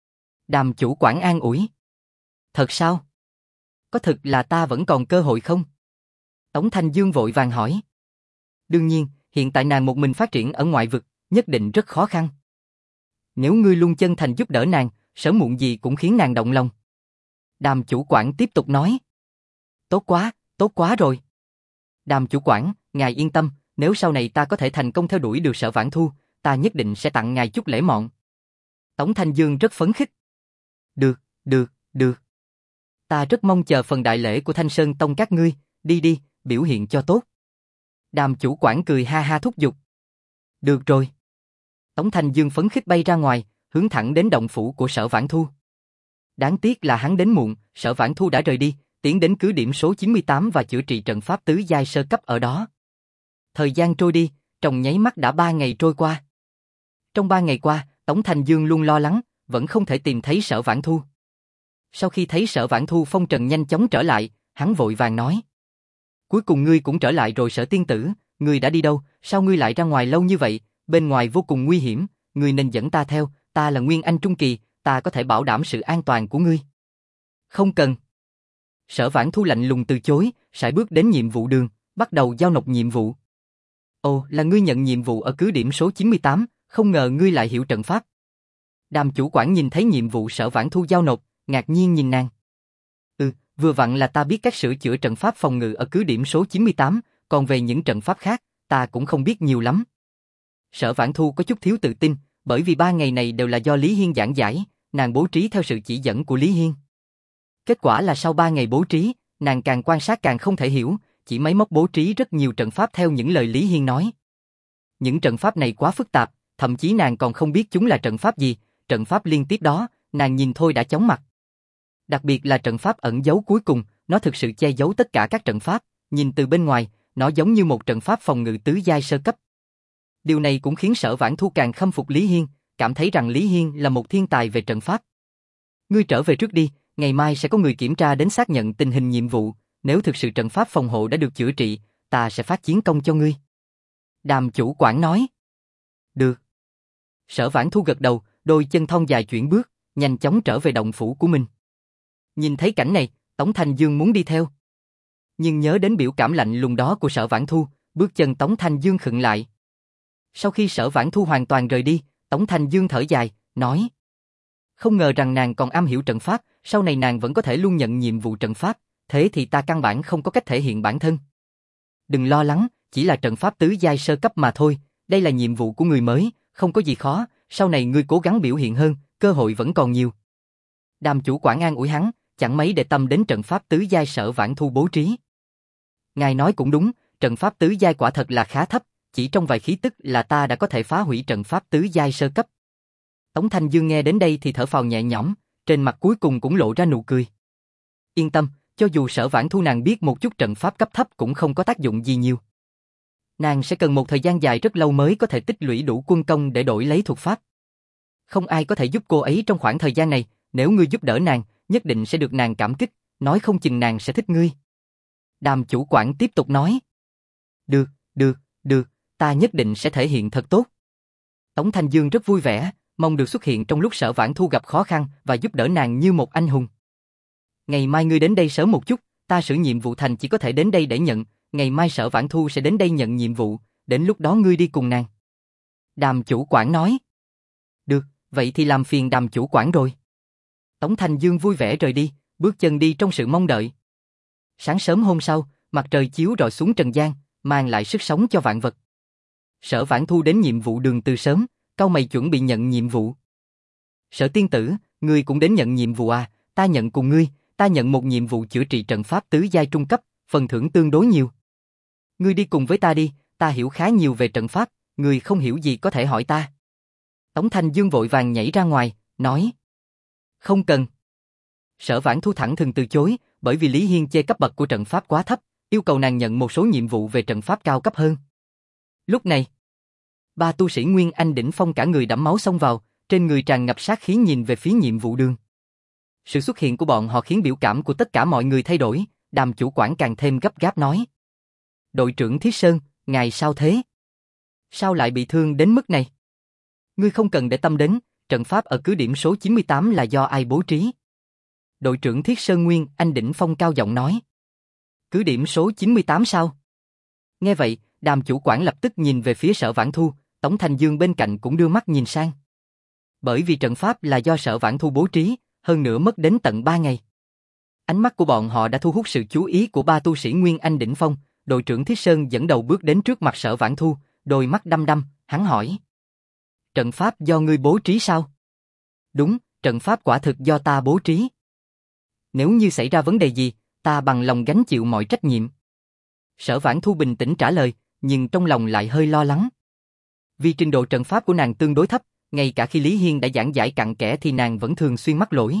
Đàm chủ quản an ủi. Thật sao? Có thực là ta vẫn còn cơ hội không? Tống Thanh Dương vội vàng hỏi. Đương nhiên, hiện tại nàng một mình phát triển ở ngoại vực, nhất định rất khó khăn. Nếu ngươi luôn chân thành giúp đỡ nàng, sớm muộn gì cũng khiến nàng động lòng. Đàm chủ quản tiếp tục nói. Tốt quá, tốt quá rồi. Đàm chủ quản, ngài yên tâm, nếu sau này ta có thể thành công theo đuổi được Sở Vãn Thu, ta nhất định sẽ tặng ngài chút lễ mọn. Tống Thanh Dương rất phấn khích. Được, được, được. Ta rất mong chờ phần đại lễ của Thanh Sơn Tông các ngươi, đi đi, biểu hiện cho tốt. Đàm chủ quản cười ha ha thúc giục. Được rồi. Tống Thanh Dương phấn khích bay ra ngoài, hướng thẳng đến động phủ của Sở Vãn Thu. Đáng tiếc là hắn đến muộn, Sở Vãn Thu đã rời đi, tiến đến cứ điểm số chín mươi tám và chữa trị trận pháp tứ giai sơ cấp ở đó. Thời gian trôi đi, trong nháy mắt đã ba ngày trôi qua. Trong ba ngày qua, Tống Thanh Dương luôn lo lắng, vẫn không thể tìm thấy Sở Vãn Thu. Sau khi thấy Sở Vãn Thu phong trần nhanh chóng trở lại, hắn vội vàng nói. Cuối cùng ngươi cũng trở lại rồi Sở tiên tử, ngươi đã đi đâu, sao ngươi lại ra ngoài lâu như vậy, bên ngoài vô cùng nguy hiểm, ngươi nên dẫn ta theo, ta là Nguyên Anh Trung Kỳ, ta có thể bảo đảm sự an toàn của ngươi. Không cần. Sở Vãn Thu lạnh lùng từ chối, sải bước đến nhiệm vụ đường, bắt đầu giao nộp nhiệm vụ. Ồ, là ngươi nhận nhiệm vụ ở cứ điểm số chín mươi tám, không ngờ ngươi lại hiểu trận pháp. Đàm chủ quản nhìn thấy nhiệm vụ Sở Vãn Thu giao nộp, ngạc nhiên nhìn nàng. Ừ, vừa vặn là ta biết cách sửa chữa trận pháp phòng ngự ở cứ điểm số chín mươi tám, còn về những trận pháp khác, ta cũng không biết nhiều lắm. Sở Vãn Thu có chút thiếu tự tin, bởi vì ba ngày này đều là do Lý Hiên giảng giải, nàng bố trí theo sự chỉ dẫn của Lý Hiên. Kết quả là sau ba ngày bố trí, nàng càng quan sát càng không thể hiểu, chỉ máy móc bố trí rất nhiều trận pháp theo những lời Lý Hiên nói. Những trận pháp này quá phức tạp, thậm chí nàng còn không biết chúng là trận pháp gì, trận pháp liên tiếp đó, nàng nhìn thôi đã chóng mặt. Đặc biệt là trận pháp ẩn giấu cuối cùng, nó thực sự che giấu tất cả các trận pháp, nhìn từ bên ngoài, nó giống như một trận pháp phòng ngự tứ giai sơ cấp. Điều này cũng khiến Sở Vãn Thu càng khâm phục Lý Hiên, cảm thấy rằng Lý Hiên là một thiên tài về trận pháp. Ngươi trở về trước đi, ngày mai sẽ có người kiểm tra đến xác nhận tình hình nhiệm vụ, nếu thực sự trận pháp phòng hộ đã được chữa trị, ta sẽ phát chiến công cho ngươi. Đàm chủ quản nói. Được. Sở Vãn Thu gật đầu, đôi chân thon dài chuyển bước, nhanh chóng trở về động phủ của mình. Nhìn thấy cảnh này, Tống Thanh Dương muốn đi theo. Nhưng nhớ đến biểu cảm lạnh lùng đó của Sở Vãn Thu, bước chân Tống Thanh Dương khựng lại. Sau khi Sở Vãn Thu hoàn toàn rời đi, Tống Thanh Dương thở dài, nói. Không ngờ rằng nàng còn am hiểu trận pháp, sau này nàng vẫn có thể luôn nhận nhiệm vụ trận pháp, thế thì ta căn bản không có cách thể hiện bản thân. Đừng lo lắng, chỉ là trận pháp tứ giai sơ cấp mà thôi, đây là nhiệm vụ của người mới, không có gì khó, sau này ngươi cố gắng biểu hiện hơn, cơ hội vẫn còn nhiều. Đàm chủ quản an ủi hắn, chẳng mấy để tâm đến trận pháp tứ giai Sở Vãn Thu bố trí. Ngài nói cũng đúng, trận pháp tứ giai quả thật là khá thấp, chỉ trong vài khí tức là ta đã có thể phá hủy trận pháp tứ giai sơ cấp. Tống Thanh Dương nghe đến đây thì thở phào nhẹ nhõm, trên mặt cuối cùng cũng lộ ra nụ cười. Yên tâm, cho dù Sở Vãn Thu nàng biết một chút trận pháp cấp thấp cũng không có tác dụng gì nhiều. Nàng sẽ cần một thời gian dài rất lâu mới có thể tích lũy đủ quân công để đổi lấy thuật pháp. Không ai có thể giúp cô ấy trong khoảng thời gian này, nếu ngươi giúp đỡ nàng, nhất định sẽ được nàng cảm kích, nói không chừng nàng sẽ thích ngươi. Đàm chủ quản tiếp tục nói. Được, được, được, ta nhất định sẽ thể hiện thật tốt. Tống Thanh Dương rất vui vẻ, mong được xuất hiện trong lúc Sở Vãn Thu gặp khó khăn và giúp đỡ nàng như một anh hùng. Ngày mai ngươi đến đây sớm một chút, ta xử nhiệm vụ thành chỉ có thể đến đây để nhận, ngày mai Sở Vãn Thu sẽ đến đây nhận nhiệm vụ, đến lúc đó ngươi đi cùng nàng. Đàm chủ quản nói. Được, vậy thì làm phiền Đàm chủ quản rồi. Tống Thanh Dương vui vẻ rời đi, bước chân đi trong sự mong đợi. Sáng sớm hôm sau, mặt trời chiếu rọi xuống trần gian, mang lại sức sống cho vạn vật. Sở Vãn Thu đến nhiệm vụ đường từ sớm, cau mày chuẩn bị nhận nhiệm vụ. Sở tiên tử, ngươi cũng đến nhận nhiệm vụ à, ta nhận cùng ngươi, ta nhận một nhiệm vụ chữa trị trận pháp tứ giai trung cấp, phần thưởng tương đối nhiều. Ngươi đi cùng với ta đi, ta hiểu khá nhiều về trận pháp, ngươi không hiểu gì có thể hỏi ta. Tống Thanh Dương vội vàng nhảy ra ngoài, nói. Không cần. Sở Vãn Thu thẳng thừng từ chối, bởi vì Lý Hiên chê cấp bậc của trận pháp quá thấp, yêu cầu nàng nhận một số nhiệm vụ về trận pháp cao cấp hơn. Lúc này, ba tu sĩ Nguyên Anh đỉnh phong cả người đẫm máu xông vào, trên người tràn ngập sát khí nhìn về phía nhiệm vụ đường. Sự xuất hiện của bọn họ khiến biểu cảm của tất cả mọi người thay đổi, Đàm chủ quản càng thêm gấp gáp nói. Đội trưởng Thiết Sơn, ngài sao thế? Sao lại bị thương đến mức này? Ngươi không cần để tâm đến, trận pháp ở cứ điểm số chín mươi tám là do ai bố trí? Đội trưởng Thiết Sơn Nguyên Anh đỉnh phong cao giọng nói. Cứ điểm số chín mươi tám sao? Nghe vậy, Đàm chủ quản lập tức nhìn về phía Sở Vãn Thu, Tống Thanh Dương bên cạnh cũng đưa mắt nhìn sang. Bởi vì trận pháp là do Sở Vãn Thu bố trí, hơn nữa mất đến tận ba ngày. Ánh mắt của bọn họ đã thu hút sự chú ý của ba tu sĩ Nguyên Anh đỉnh phong, đội trưởng Thiết Sơn dẫn đầu bước đến trước mặt Sở Vãn Thu, đôi mắt đăm đăm, hắn hỏi. Trận pháp do ngươi bố trí sao? Đúng, trận pháp quả thực do ta bố trí. Nếu như xảy ra vấn đề gì, ta bằng lòng gánh chịu mọi trách nhiệm. Sở Vãn Thu bình tĩnh trả lời, nhưng trong lòng lại hơi lo lắng. Vì trình độ trận pháp của nàng tương đối thấp, ngay cả khi Lý Hiên đã giảng giải cặn kẽ thì nàng vẫn thường xuyên mắc lỗi.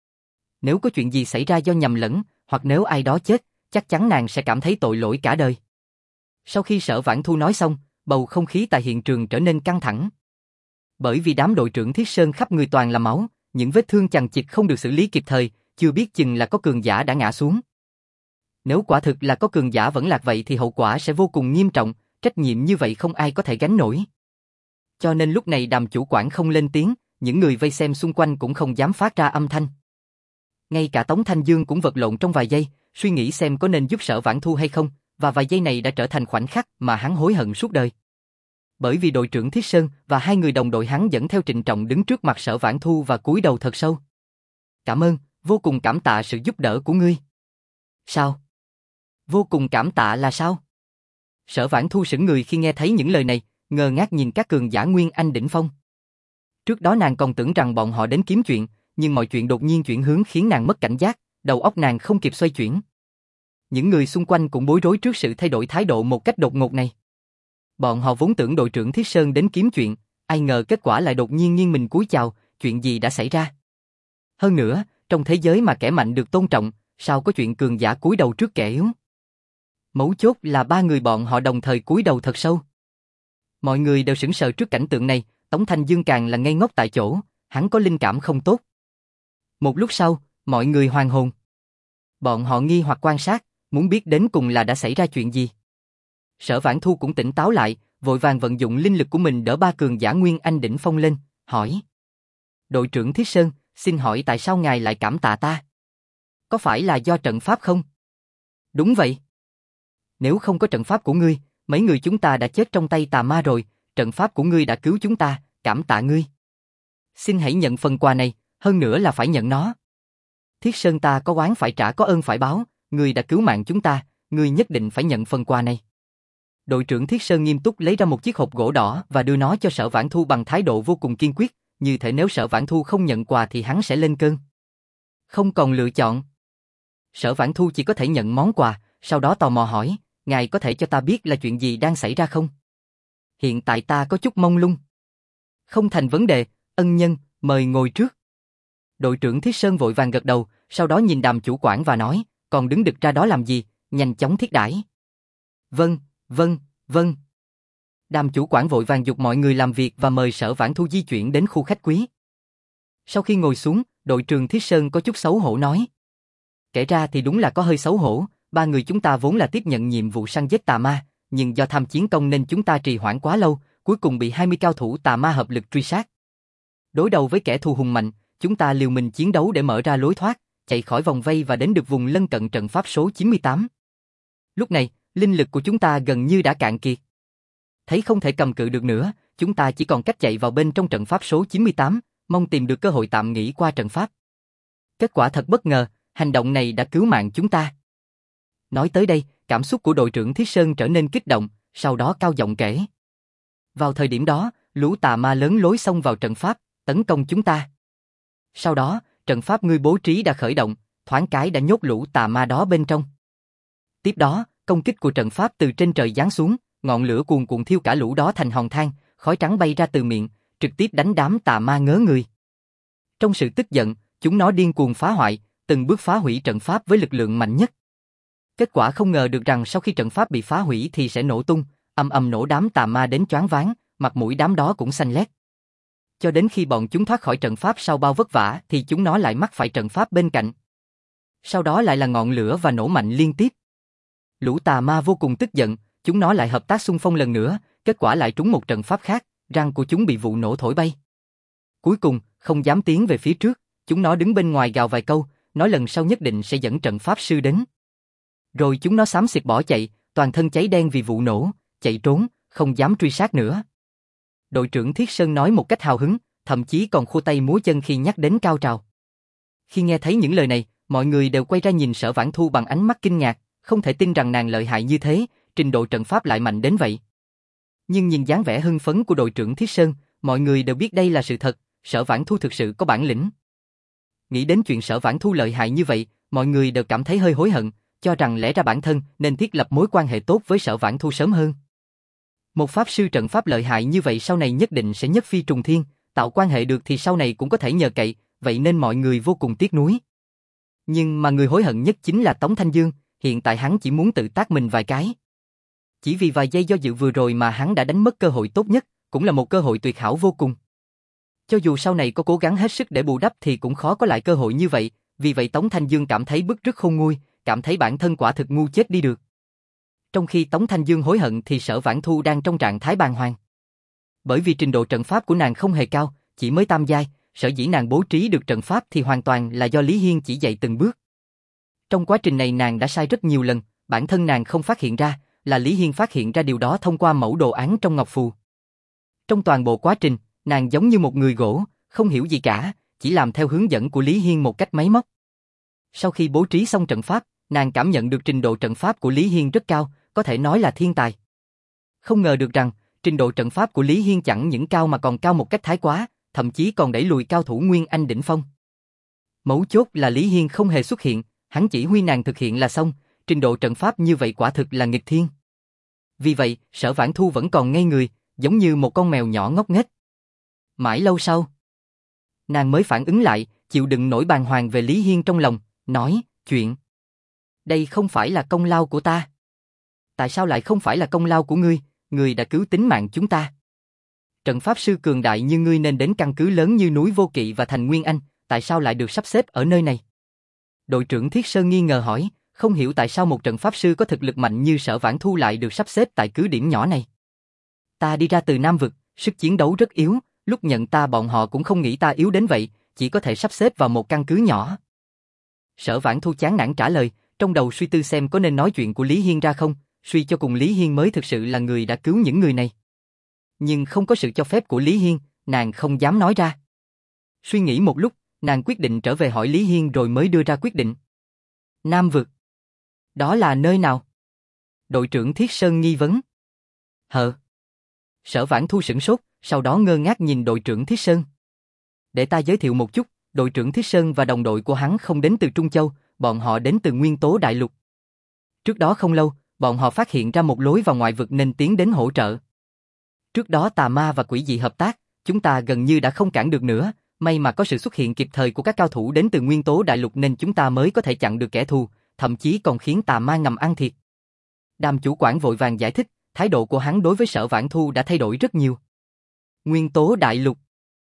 Nếu có chuyện gì xảy ra do nhầm lẫn, hoặc nếu ai đó chết, chắc chắn nàng sẽ cảm thấy tội lỗi cả đời. Sau khi Sở Vãn Thu nói xong, bầu không khí tại hiện trường trở nên căng thẳng. Bởi vì đám đội trưởng Thiết Sơn khắp người toàn là máu, những vết thương chằng chịt không được xử lý kịp thời, chưa biết chừng là có cường giả đã ngã xuống. Nếu quả thực là có cường giả vẫn lạc vậy thì hậu quả sẽ vô cùng nghiêm trọng, trách nhiệm như vậy không ai có thể gánh nổi. Cho nên lúc này Đàm chủ quản không lên tiếng, những người vây xem xung quanh cũng không dám phát ra âm thanh. Ngay cả Tống Thanh Dương cũng vật lộn trong vài giây, suy nghĩ xem có nên giúp Sở Vãn Thu hay không, và vài giây này đã trở thành khoảnh khắc mà hắn hối hận suốt đời. Bởi vì đội trưởng Thiết Sơn và hai người đồng đội hắn dẫn theo trịnh trọng đứng trước mặt Sở Vãn Thu và cúi đầu thật sâu. Cảm ơn, Vô cùng cảm tạ sự giúp đỡ của ngươi. Sao? Vô cùng cảm tạ là sao? Sở Vãn Thu sững người khi nghe thấy những lời này, ngơ ngác nhìn các cường giả Nguyên Anh đỉnh phong. Trước đó nàng còn tưởng rằng bọn họ đến kiếm chuyện, nhưng mọi chuyện đột nhiên chuyển hướng khiến nàng mất cảnh giác, đầu óc nàng không kịp xoay chuyển. Những người xung quanh cũng bối rối trước sự thay đổi thái độ một cách đột ngột này. Bọn họ vốn tưởng đội trưởng Thiết Sơn đến kiếm chuyện, ai ngờ kết quả lại đột nhiên nghiêng mình cúi chào, chuyện gì đã xảy ra? Hơn nữa, trong thế giới mà kẻ mạnh được tôn trọng, sao có chuyện cường giả cúi đầu trước kẻ yếu? Mấu chốt là ba người bọn họ đồng thời cúi đầu thật sâu. Mọi người đều sững sờ trước cảnh tượng này, Tống Thanh Dương càng là ngây ngốc tại chỗ, hắn có linh cảm không tốt. Một lúc sau, mọi người hoàn hồn. Bọn họ nghi hoặc quan sát, muốn biết đến cùng là đã xảy ra chuyện gì. Sở Vãn Thu cũng tỉnh táo lại, vội vàng vận dụng linh lực của mình đỡ ba cường giả Nguyên Anh đỉnh phong lên, hỏi. Đội trưởng Thiết Sơn, xin hỏi tại sao ngài lại cảm tạ ta? Có phải là do trận pháp không? Đúng vậy. Nếu không có trận pháp của ngươi, mấy người chúng ta đã chết trong tay tà ma rồi, trận pháp của ngươi đã cứu chúng ta, cảm tạ ngươi. Xin hãy nhận phần quà này, hơn nữa là phải nhận nó. Thiết Sơn ta có oán phải trả có ơn phải báo, ngươi đã cứu mạng chúng ta, ngươi nhất định phải nhận phần quà này. Đội trưởng Thiết Sơn nghiêm túc lấy ra một chiếc hộp gỗ đỏ và đưa nó cho Sở Vãn Thu bằng thái độ vô cùng kiên quyết, như thể nếu Sở Vãn Thu không nhận quà thì hắn sẽ lên cơn. Không còn lựa chọn. Sở Vãn Thu chỉ có thể nhận món quà, sau đó tò mò hỏi, ngài có thể cho ta biết là chuyện gì đang xảy ra không? Hiện tại ta có chút mông lung. Không thành vấn đề, ân nhân, mời ngồi trước. Đội trưởng Thiết Sơn vội vàng gật đầu, sau đó nhìn Đàm chủ quản và nói, còn đứng đực ra đó làm gì, nhanh chóng thiết đãi. Vâng, vâng, vâng. Đàm chủ quản vội vàng giục mọi người làm việc và mời Sở Vãn Thu di chuyển đến khu khách quý. Sau khi ngồi xuống, đội trưởng Thiết Sơn có chút xấu hổ nói. Kể ra thì đúng là có hơi xấu hổ, ba người chúng ta vốn là tiếp nhận nhiệm vụ săn giết tà ma, nhưng do tham chiến công nên chúng ta trì hoãn quá lâu, cuối cùng bị hai mươi cao thủ tà ma hợp lực truy sát. Đối đầu với kẻ thù hùng mạnh, chúng ta liều mình chiến đấu để mở ra lối thoát, chạy khỏi vòng vây và đến được vùng lân cận trận pháp số chín mươi tám. Lúc này, linh lực của chúng ta gần như đã cạn kiệt. Thấy không thể cầm cự được nữa, chúng ta chỉ còn cách chạy vào bên trong trận pháp số chín mươi tám, mong tìm được cơ hội tạm nghỉ qua trận pháp. Kết quả thật bất ngờ, hành động này đã cứu mạng chúng ta. Nói tới đây, cảm xúc của đội trưởng Thiết Sơn trở nên kích động, sau đó cao giọng kể. Vào thời điểm đó, lũ tà ma lớn lối xông vào trận pháp, tấn công chúng ta. Sau đó, trận pháp ngươi bố trí đã khởi động, thoáng cái đã nhốt lũ tà ma đó bên trong. Tiếp đó, công kích của trận pháp từ trên trời giáng xuống, ngọn lửa cuồn cuộn thiêu cả lũ đó thành hòn than, khói trắng bay ra từ miệng, trực tiếp đánh đám tà ma ngớ người. Trong sự tức giận, chúng nó điên cuồng phá hoại, từng bước phá hủy trận pháp với lực lượng mạnh nhất. Kết quả không ngờ được rằng sau khi trận pháp bị phá hủy thì sẽ nổ tung, ầm ầm nổ, đám tà ma đến choáng váng, mặt mũi đám đó cũng xanh lét. Cho đến khi bọn chúng thoát khỏi trận pháp sau bao vất vả thì chúng nó lại mắc phải trận pháp bên cạnh. Sau đó lại là ngọn lửa và nổ mạnh liên tiếp. Lũ tà ma vô cùng tức giận, chúng nó lại hợp tác xung phong lần nữa, kết quả lại trúng một trận pháp khác, răng của chúng bị vụ nổ thổi bay. Cuối cùng, không dám tiến về phía trước, chúng nó đứng bên ngoài gào vài câu, nói lần sau nhất định sẽ dẫn trận pháp sư đến. Rồi chúng nó xám xịt bỏ chạy, toàn thân cháy đen vì vụ nổ, chạy trốn, không dám truy sát nữa. Đội trưởng Thiết Sơn nói một cách hào hứng, thậm chí còn khua tay múa chân khi nhắc đến cao trào. Khi nghe thấy những lời này, mọi người đều quay ra nhìn Sở Vãn Thu bằng ánh mắt kinh ngạc, không thể tin rằng nàng lợi hại như thế, trình độ trận pháp lại mạnh đến vậy. Nhưng nhìn dáng vẻ hưng phấn của đội trưởng Thiết Sơn, mọi người đều biết đây là sự thật, Sở Vãn Thu thực sự có bản lĩnh. Nghĩ đến chuyện Sở Vãn Thu lợi hại như vậy, mọi người đều cảm thấy hơi hối hận, cho rằng lẽ ra bản thân nên thiết lập mối quan hệ tốt với Sở Vãn Thu sớm hơn. Một pháp sư trận pháp lợi hại như vậy sau này nhất định sẽ nhất phi trùng thiên, tạo quan hệ được thì sau này cũng có thể nhờ cậy, vậy nên mọi người vô cùng tiếc nuối. Nhưng mà người hối hận nhất chính là Tống Thanh Dương, hiện tại hắn chỉ muốn tự tát mình vài cái. Chỉ vì vài giây do dự vừa rồi mà hắn đã đánh mất cơ hội tốt nhất, cũng là một cơ hội tuyệt hảo vô cùng. Cho dù sau này có cố gắng hết sức để bù đắp thì cũng khó có lại cơ hội như vậy, vì vậy Tống Thanh Dương cảm thấy bứt rứt khôn nguôi, cảm thấy bản thân quả thực ngu chết đi được. Trong khi Tống Thanh Dương hối hận thì Sở Vãn Thu đang trong trạng thái bàng hoàng. Bởi vì trình độ trận pháp của nàng không hề cao, chỉ mới tam giai, sở dĩ nàng bố trí được trận pháp thì hoàn toàn là do Lý Hiên chỉ dạy từng bước. Trong quá trình này nàng đã sai rất nhiều lần, bản thân nàng không phát hiện ra, là Lý Hiên phát hiện ra điều đó thông qua mẫu đồ án trong ngọc phù. Trong toàn bộ quá trình, nàng giống như một người gỗ, không hiểu gì cả, chỉ làm theo hướng dẫn của Lý Hiên một cách máy móc. Sau khi bố trí xong trận pháp, nàng cảm nhận được trình độ trận pháp của Lý Hiên rất cao, có thể nói là thiên tài. Không ngờ được rằng, trình độ trận pháp của Lý Hiên chẳng những cao mà còn cao một cách thái quá, thậm chí còn đẩy lùi cao thủ Nguyên Anh đỉnh phong. Mấu chốt là Lý Hiên không hề xuất hiện, hắn chỉ huy nàng thực hiện là xong, trình độ trận pháp như vậy quả thực là nghịch thiên. Vì vậy, Sở Vãn Thu vẫn còn ngây người, giống như một con mèo nhỏ ngốc nghếch. Mãi lâu sau, nàng mới phản ứng lại, chịu đựng nỗi bàng hoàng về Lý Hiên trong lòng, nói, chuyện. Đây không phải là công lao của ta. Tại sao lại không phải là công lao của ngươi, ngươi đã cứu tính mạng chúng ta. Trận pháp sư cường đại như ngươi nên đến căn cứ lớn như núi Vô Kỵ và thành Nguyên Anh, tại sao lại được sắp xếp ở nơi này? Đội trưởng Thiết Sơn nghi ngờ hỏi, không hiểu tại sao một trận pháp sư có thực lực mạnh như Sở Vãn Thu lại được sắp xếp tại cứ điểm nhỏ này. Ta đi ra từ Nam Vực, sức chiến đấu rất yếu, lúc nhận ta bọn họ cũng không nghĩ ta yếu đến vậy, chỉ có thể sắp xếp vào một căn cứ nhỏ. Sở Vãn Thu chán nản trả lời, trong đầu suy tư xem có nên nói chuyện của Lý Hiên ra không, suy cho cùng Lý Hiên mới thực sự là người đã cứu những người này. Nhưng không có sự cho phép của Lý Hiên, nàng không dám nói ra. Suy nghĩ một lúc, nàng quyết định trở về hỏi Lý Hiên rồi mới đưa ra quyết định. Nam Vực. Đó là nơi nào? Đội trưởng Thiết Sơn nghi vấn. Hờ. Sở Vãn Thu sửng sốt, sau đó ngơ ngác nhìn đội trưởng Thiết Sơn. Để ta giới thiệu một chút, đội trưởng Thiết Sơn và đồng đội của hắn không đến từ Trung Châu, bọn họ đến từ Nguyên Tố Đại Lục. Trước đó không lâu, bọn họ phát hiện ra một lối vào ngoại vực nên tiến đến hỗ trợ. Trước đó tà ma và quỷ dị hợp tác, chúng ta gần như đã không cản được nữa, may mà có sự xuất hiện kịp thời của các cao thủ đến từ Nguyên Tố Đại Lục nên chúng ta mới có thể chặn được kẻ thù, thậm chí còn khiến tà ma ngầm ăn thịt. Đàm chủ quản vội vàng giải thích, thái độ của hắn đối với Sở Vãn Thu đã thay đổi rất nhiều. Nguyên Tố Đại Lục.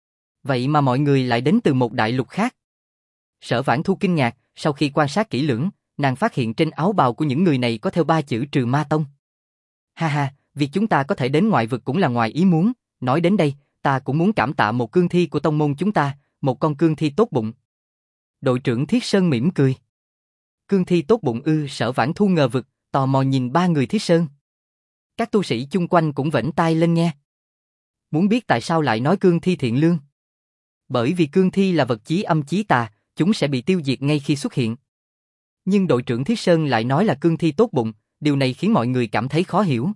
Vậy mà mọi người lại đến từ một đại lục khác. Sở Vãn Thu kinh ngạc, sau khi quan sát kỹ lưỡng, nàng phát hiện trên áo bào của những người này có theo ba chữ Trừ Ma Tông. Ha ha, việc chúng ta có thể đến ngoại vực cũng là ngoài ý muốn, nói đến đây, ta cũng muốn cảm tạ một cương thi của tông môn chúng ta, một con cương thi tốt bụng. Đội trưởng Thiết Sơn mỉm cười. Cương thi tốt bụng ư? Sở Vãn Thu ngờ vực, tò mò nhìn ba người Thiết Sơn. Các tu sĩ chung quanh cũng vểnh tai lên nghe. Muốn biết tại sao lại nói cương thi thiện lương? Bởi vì cương thi là vật chí âm chí tà, chúng sẽ bị tiêu diệt ngay khi xuất hiện. Nhưng đội trưởng Thiết Sơn lại nói là cương thi tốt bụng, điều này khiến mọi người cảm thấy khó hiểu.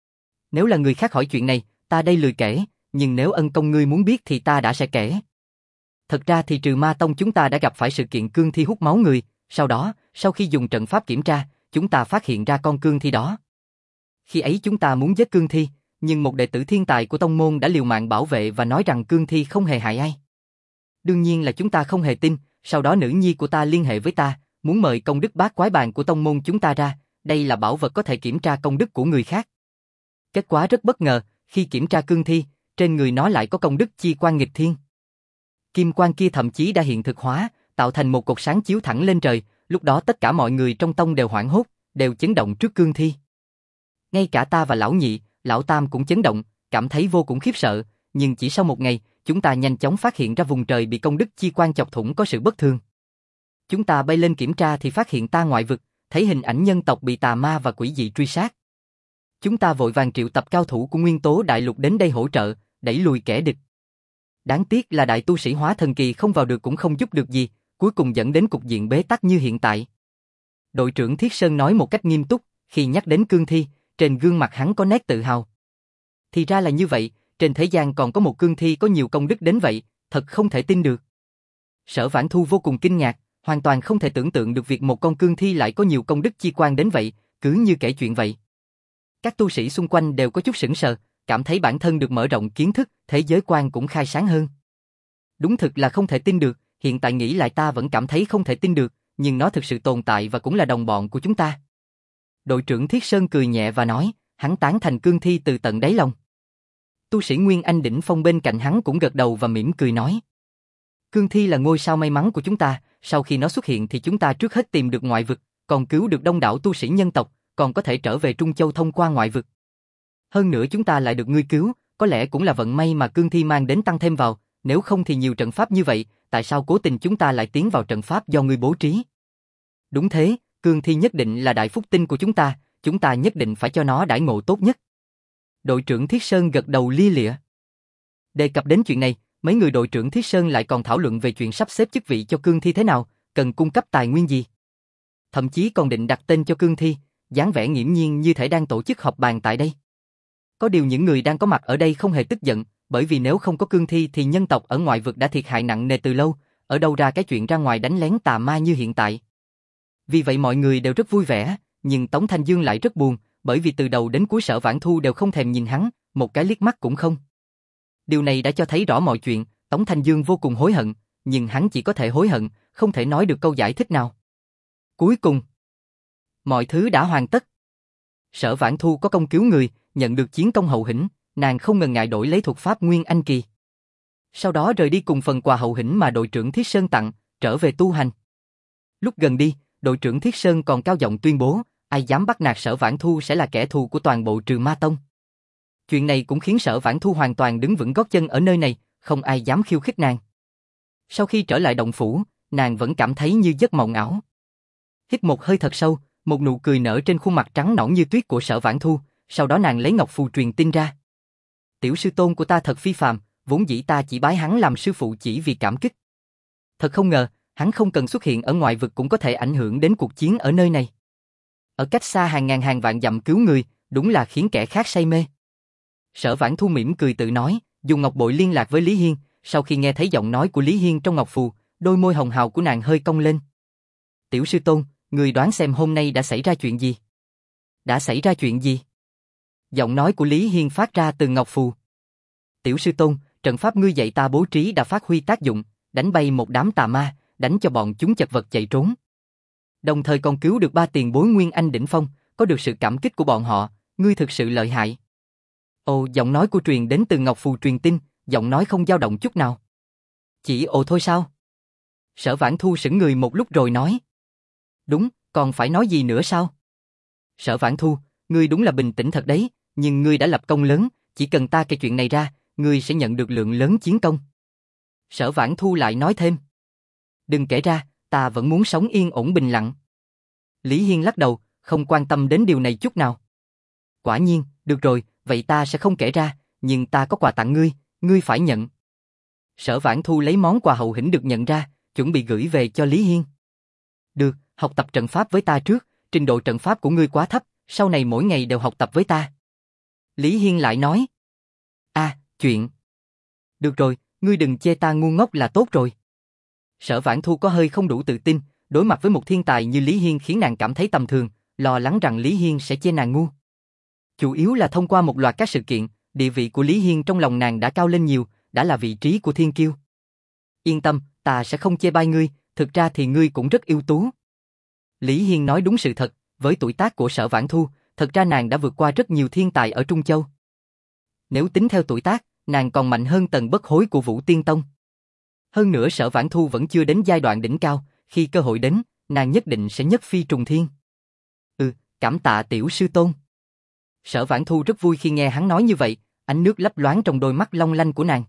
Nếu là người khác hỏi chuyện này, ta đây lười kể, nhưng nếu ân công ngươi muốn biết thì ta đã sẽ kể. Thật ra thì Trừ Ma Tông chúng ta đã gặp phải sự kiện cương thi hút máu người, sau đó, sau khi dùng trận pháp kiểm tra, chúng ta phát hiện ra con cương thi đó. Khi ấy chúng ta muốn giết cương thi, nhưng một đệ tử thiên tài của tông môn đã liều mạng bảo vệ và nói rằng cương thi không hề hại ai. Đương nhiên là chúng ta không hề tin, sau đó nữ nhi của ta liên hệ với ta, muốn mời công đức bát quái bàn của tông môn chúng ta ra, đây là bảo vật có thể kiểm tra công đức của người khác. Kết quả rất bất ngờ, khi kiểm tra cương thi, trên người nó lại có công đức chi quan nghịch thiên. Kim quang kia thậm chí đã hiện thực hóa, tạo thành một cột sáng chiếu thẳng lên trời, lúc đó tất cả mọi người trong tông đều hoảng hốt, đều chấn động trước cương thi. Ngay cả ta và lão nhị, lão tam cũng chấn động, cảm thấy vô cùng khiếp sợ, nhưng chỉ sau một ngày, chúng ta nhanh chóng phát hiện ra vùng trời bị công đức chi quan chọc thủng có sự bất thường. Chúng ta bay lên kiểm tra thì phát hiện ta ngoại vực, thấy hình ảnh nhân tộc bị tà ma và quỷ dị truy sát. Chúng ta vội vàng triệu tập cao thủ của Nguyên Tố Đại Lục đến đây hỗ trợ, đẩy lùi kẻ địch. Đáng tiếc là đại tu sĩ hóa thần kỳ không vào được cũng không giúp được gì, cuối cùng dẫn đến cục diện bế tắc như hiện tại. Đội trưởng Thiết Sơn nói một cách nghiêm túc, khi nhắc đến cương thi, trên gương mặt hắn có nét tự hào. Thì ra là như vậy, trên thế gian còn có một cương thi có nhiều công đức đến vậy, thật không thể tin được. Sở Vãn Thu vô cùng kinh ngạc, hoàn toàn không thể tưởng tượng được việc một con cương thi lại có nhiều công đức chi quan đến vậy, cứ như kể chuyện vậy. Các tu sĩ xung quanh đều có chút sững sờ, cảm thấy bản thân được mở rộng kiến thức, thế giới quan cũng khai sáng hơn. Đúng thực là không thể tin được, hiện tại nghĩ lại ta vẫn cảm thấy không thể tin được, nhưng nó thực sự tồn tại và cũng là đồng bọn của chúng ta. Đội trưởng Thiết Sơn cười nhẹ và nói, hắn tán thành cương thi từ tận đáy lòng. Tu sĩ Nguyên Anh đỉnh phong bên cạnh hắn cũng gật đầu và mỉm cười nói. Cương thi là ngôi sao may mắn của chúng ta, sau khi nó xuất hiện thì chúng ta trước hết tìm được ngoại vực, còn cứu được đông đảo tu sĩ nhân tộc, còn có thể trở về Trung Châu thông qua ngoại vực. Hơn nữa chúng ta lại được ngươi cứu, có lẽ cũng là vận may mà cương thi mang đến tăng thêm vào, nếu không thì nhiều trận pháp như vậy, tại sao cố tình chúng ta lại tiến vào trận pháp do ngươi bố trí? Đúng thế, cương thi nhất định là đại phúc tinh của chúng ta, chúng ta nhất định phải cho nó đãi ngộ tốt nhất. Đội trưởng Thiết Sơn gật đầu lia lịa. Đề cập đến chuyện này, mấy người đội trưởng Thiết Sơn lại còn thảo luận về chuyện sắp xếp chức vị cho cương thi thế nào, cần cung cấp tài nguyên gì. Thậm chí còn định đặt tên cho cương thi, dáng vẻ nghiễm nhiên như thể đang tổ chức họp bàn tại đây. Có điều những người đang có mặt ở đây không hề tức giận, bởi vì nếu không có cương thi thì nhân tộc ở ngoại vực đã thiệt hại nặng nề từ lâu, ở đâu ra cái chuyện ra ngoài đánh lén tà ma như hiện tại. Vì vậy mọi người đều rất vui vẻ, nhưng Tống Thanh Dương lại rất buồn, bởi vì từ đầu đến cuối Sở Vãn Thu đều không thèm nhìn hắn, một cái liếc mắt cũng không. Điều này đã cho thấy rõ mọi chuyện, Tống Thanh Dương vô cùng hối hận, nhưng hắn chỉ có thể hối hận, không thể nói được câu giải thích nào. Cuối cùng, mọi thứ đã hoàn tất. Sở Vãn Thu có công cứu người, nhận được chiến công hậu hĩnh, nàng không ngần ngại đổi lấy thuật pháp Nguyên Anh Kỳ. Sau đó rời đi cùng phần quà hậu hĩnh mà đội trưởng Thiết Sơn tặng, trở về tu hành. Lúc gần đi, đội trưởng Thiết Sơn còn cao giọng tuyên bố, ai dám bắt nạt Sở Vãn Thu sẽ là kẻ thù của toàn bộ Trừ Ma Tông. Chuyện này cũng khiến Sở Vãn Thu hoàn toàn đứng vững gót chân ở nơi này, không ai dám khiêu khích nàng. Sau khi trở lại động phủ, nàng vẫn cảm thấy như giấc mộng ảo. Hít một hơi thật sâu, một nụ cười nở trên khuôn mặt trắng nõn như tuyết của Sở Vãn Thu, sau đó nàng lấy ngọc phù truyền tin ra. Tiểu sư tôn của ta thật phi phàm, vốn dĩ ta chỉ bái hắn làm sư phụ chỉ vì cảm kích. Thật không ngờ, hắn không cần xuất hiện ở ngoại vực cũng có thể ảnh hưởng đến cuộc chiến ở nơi này. Ở cách xa hàng ngàn hàng vạn dặm cứu người, đúng là khiến kẻ khác say mê. Sở Vãn Thu mỉm cười tự nói, dùng ngọc bội liên lạc với Lý Hiên, sau khi nghe thấy giọng nói của Lý Hiên trong ngọc phù, đôi môi hồng hào của nàng hơi cong lên. Tiểu sư tôn, người đoán xem hôm nay đã xảy ra chuyện gì? Đã xảy ra chuyện gì? Giọng nói của Lý Hiên phát ra từ ngọc phù. Tiểu sư tôn, trận pháp ngươi dạy ta bố trí đã phát huy tác dụng, đánh bay một đám tà ma, đánh cho bọn chúng chật vật chạy trốn. Đồng thời còn cứu được ba tiền bối Nguyên Anh đỉnh phong, có được sự cảm kích của bọn họ, ngươi thực sự lợi hại. Ồ, giọng nói của truyền đến từ ngọc phù truyền tin, giọng nói không dao động chút nào. Chỉ ồ thôi sao? Sở Vãn Thu sững người một lúc rồi nói. Đúng, còn phải nói gì nữa sao? Sở Vãn Thu, ngươi đúng là bình tĩnh thật đấy, nhưng ngươi đã lập công lớn, chỉ cần ta kể chuyện này ra, ngươi sẽ nhận được lượng lớn chiến công. Sở Vãn Thu lại nói thêm. Đừng kể ra, ta vẫn muốn sống yên ổn bình lặng. Lý Hiên lắc đầu, không quan tâm đến điều này chút nào. Quả nhiên, được rồi, vậy ta sẽ không kể ra, nhưng ta có quà tặng ngươi, ngươi phải nhận. Sở Vãn Thu lấy món quà hậu hĩnh được nhận ra, chuẩn bị gửi về cho Lý Hiên. Được, học tập trận pháp với ta trước, trình độ trận pháp của ngươi quá thấp, sau này mỗi ngày đều học tập với ta. Lý Hiên lại nói. À, chuyện. Được rồi, ngươi đừng chê ta ngu ngốc là tốt rồi. Sở Vãn Thu có hơi không đủ tự tin, đối mặt với một thiên tài như Lý Hiên khiến nàng cảm thấy tầm thường, lo lắng rằng Lý Hiên sẽ chê nàng ngu. Chủ yếu là thông qua một loạt các sự kiện, địa vị của Lý Hiên trong lòng nàng đã cao lên nhiều, đã là vị trí của thiên kiêu. Yên tâm, ta sẽ không chê bai ngươi, thực ra thì ngươi cũng rất ưu tú. Lý Hiên nói đúng sự thật, với tuổi tác của Sở Vãn Thu, thật ra nàng đã vượt qua rất nhiều thiên tài ở Trung Châu. Nếu tính theo tuổi tác, nàng còn mạnh hơn Tần Bất Hối của Vũ Tiên Tông. Hơn nữa Sở Vãn Thu vẫn chưa đến giai đoạn đỉnh cao, khi cơ hội đến, nàng nhất định sẽ nhất phi trùng thiên. Ừ, cảm tạ tiểu sư tôn. Sở Vãn Thu rất vui khi nghe hắn nói như vậy, ánh nước lấp loáng trong đôi mắt long lanh của nàng.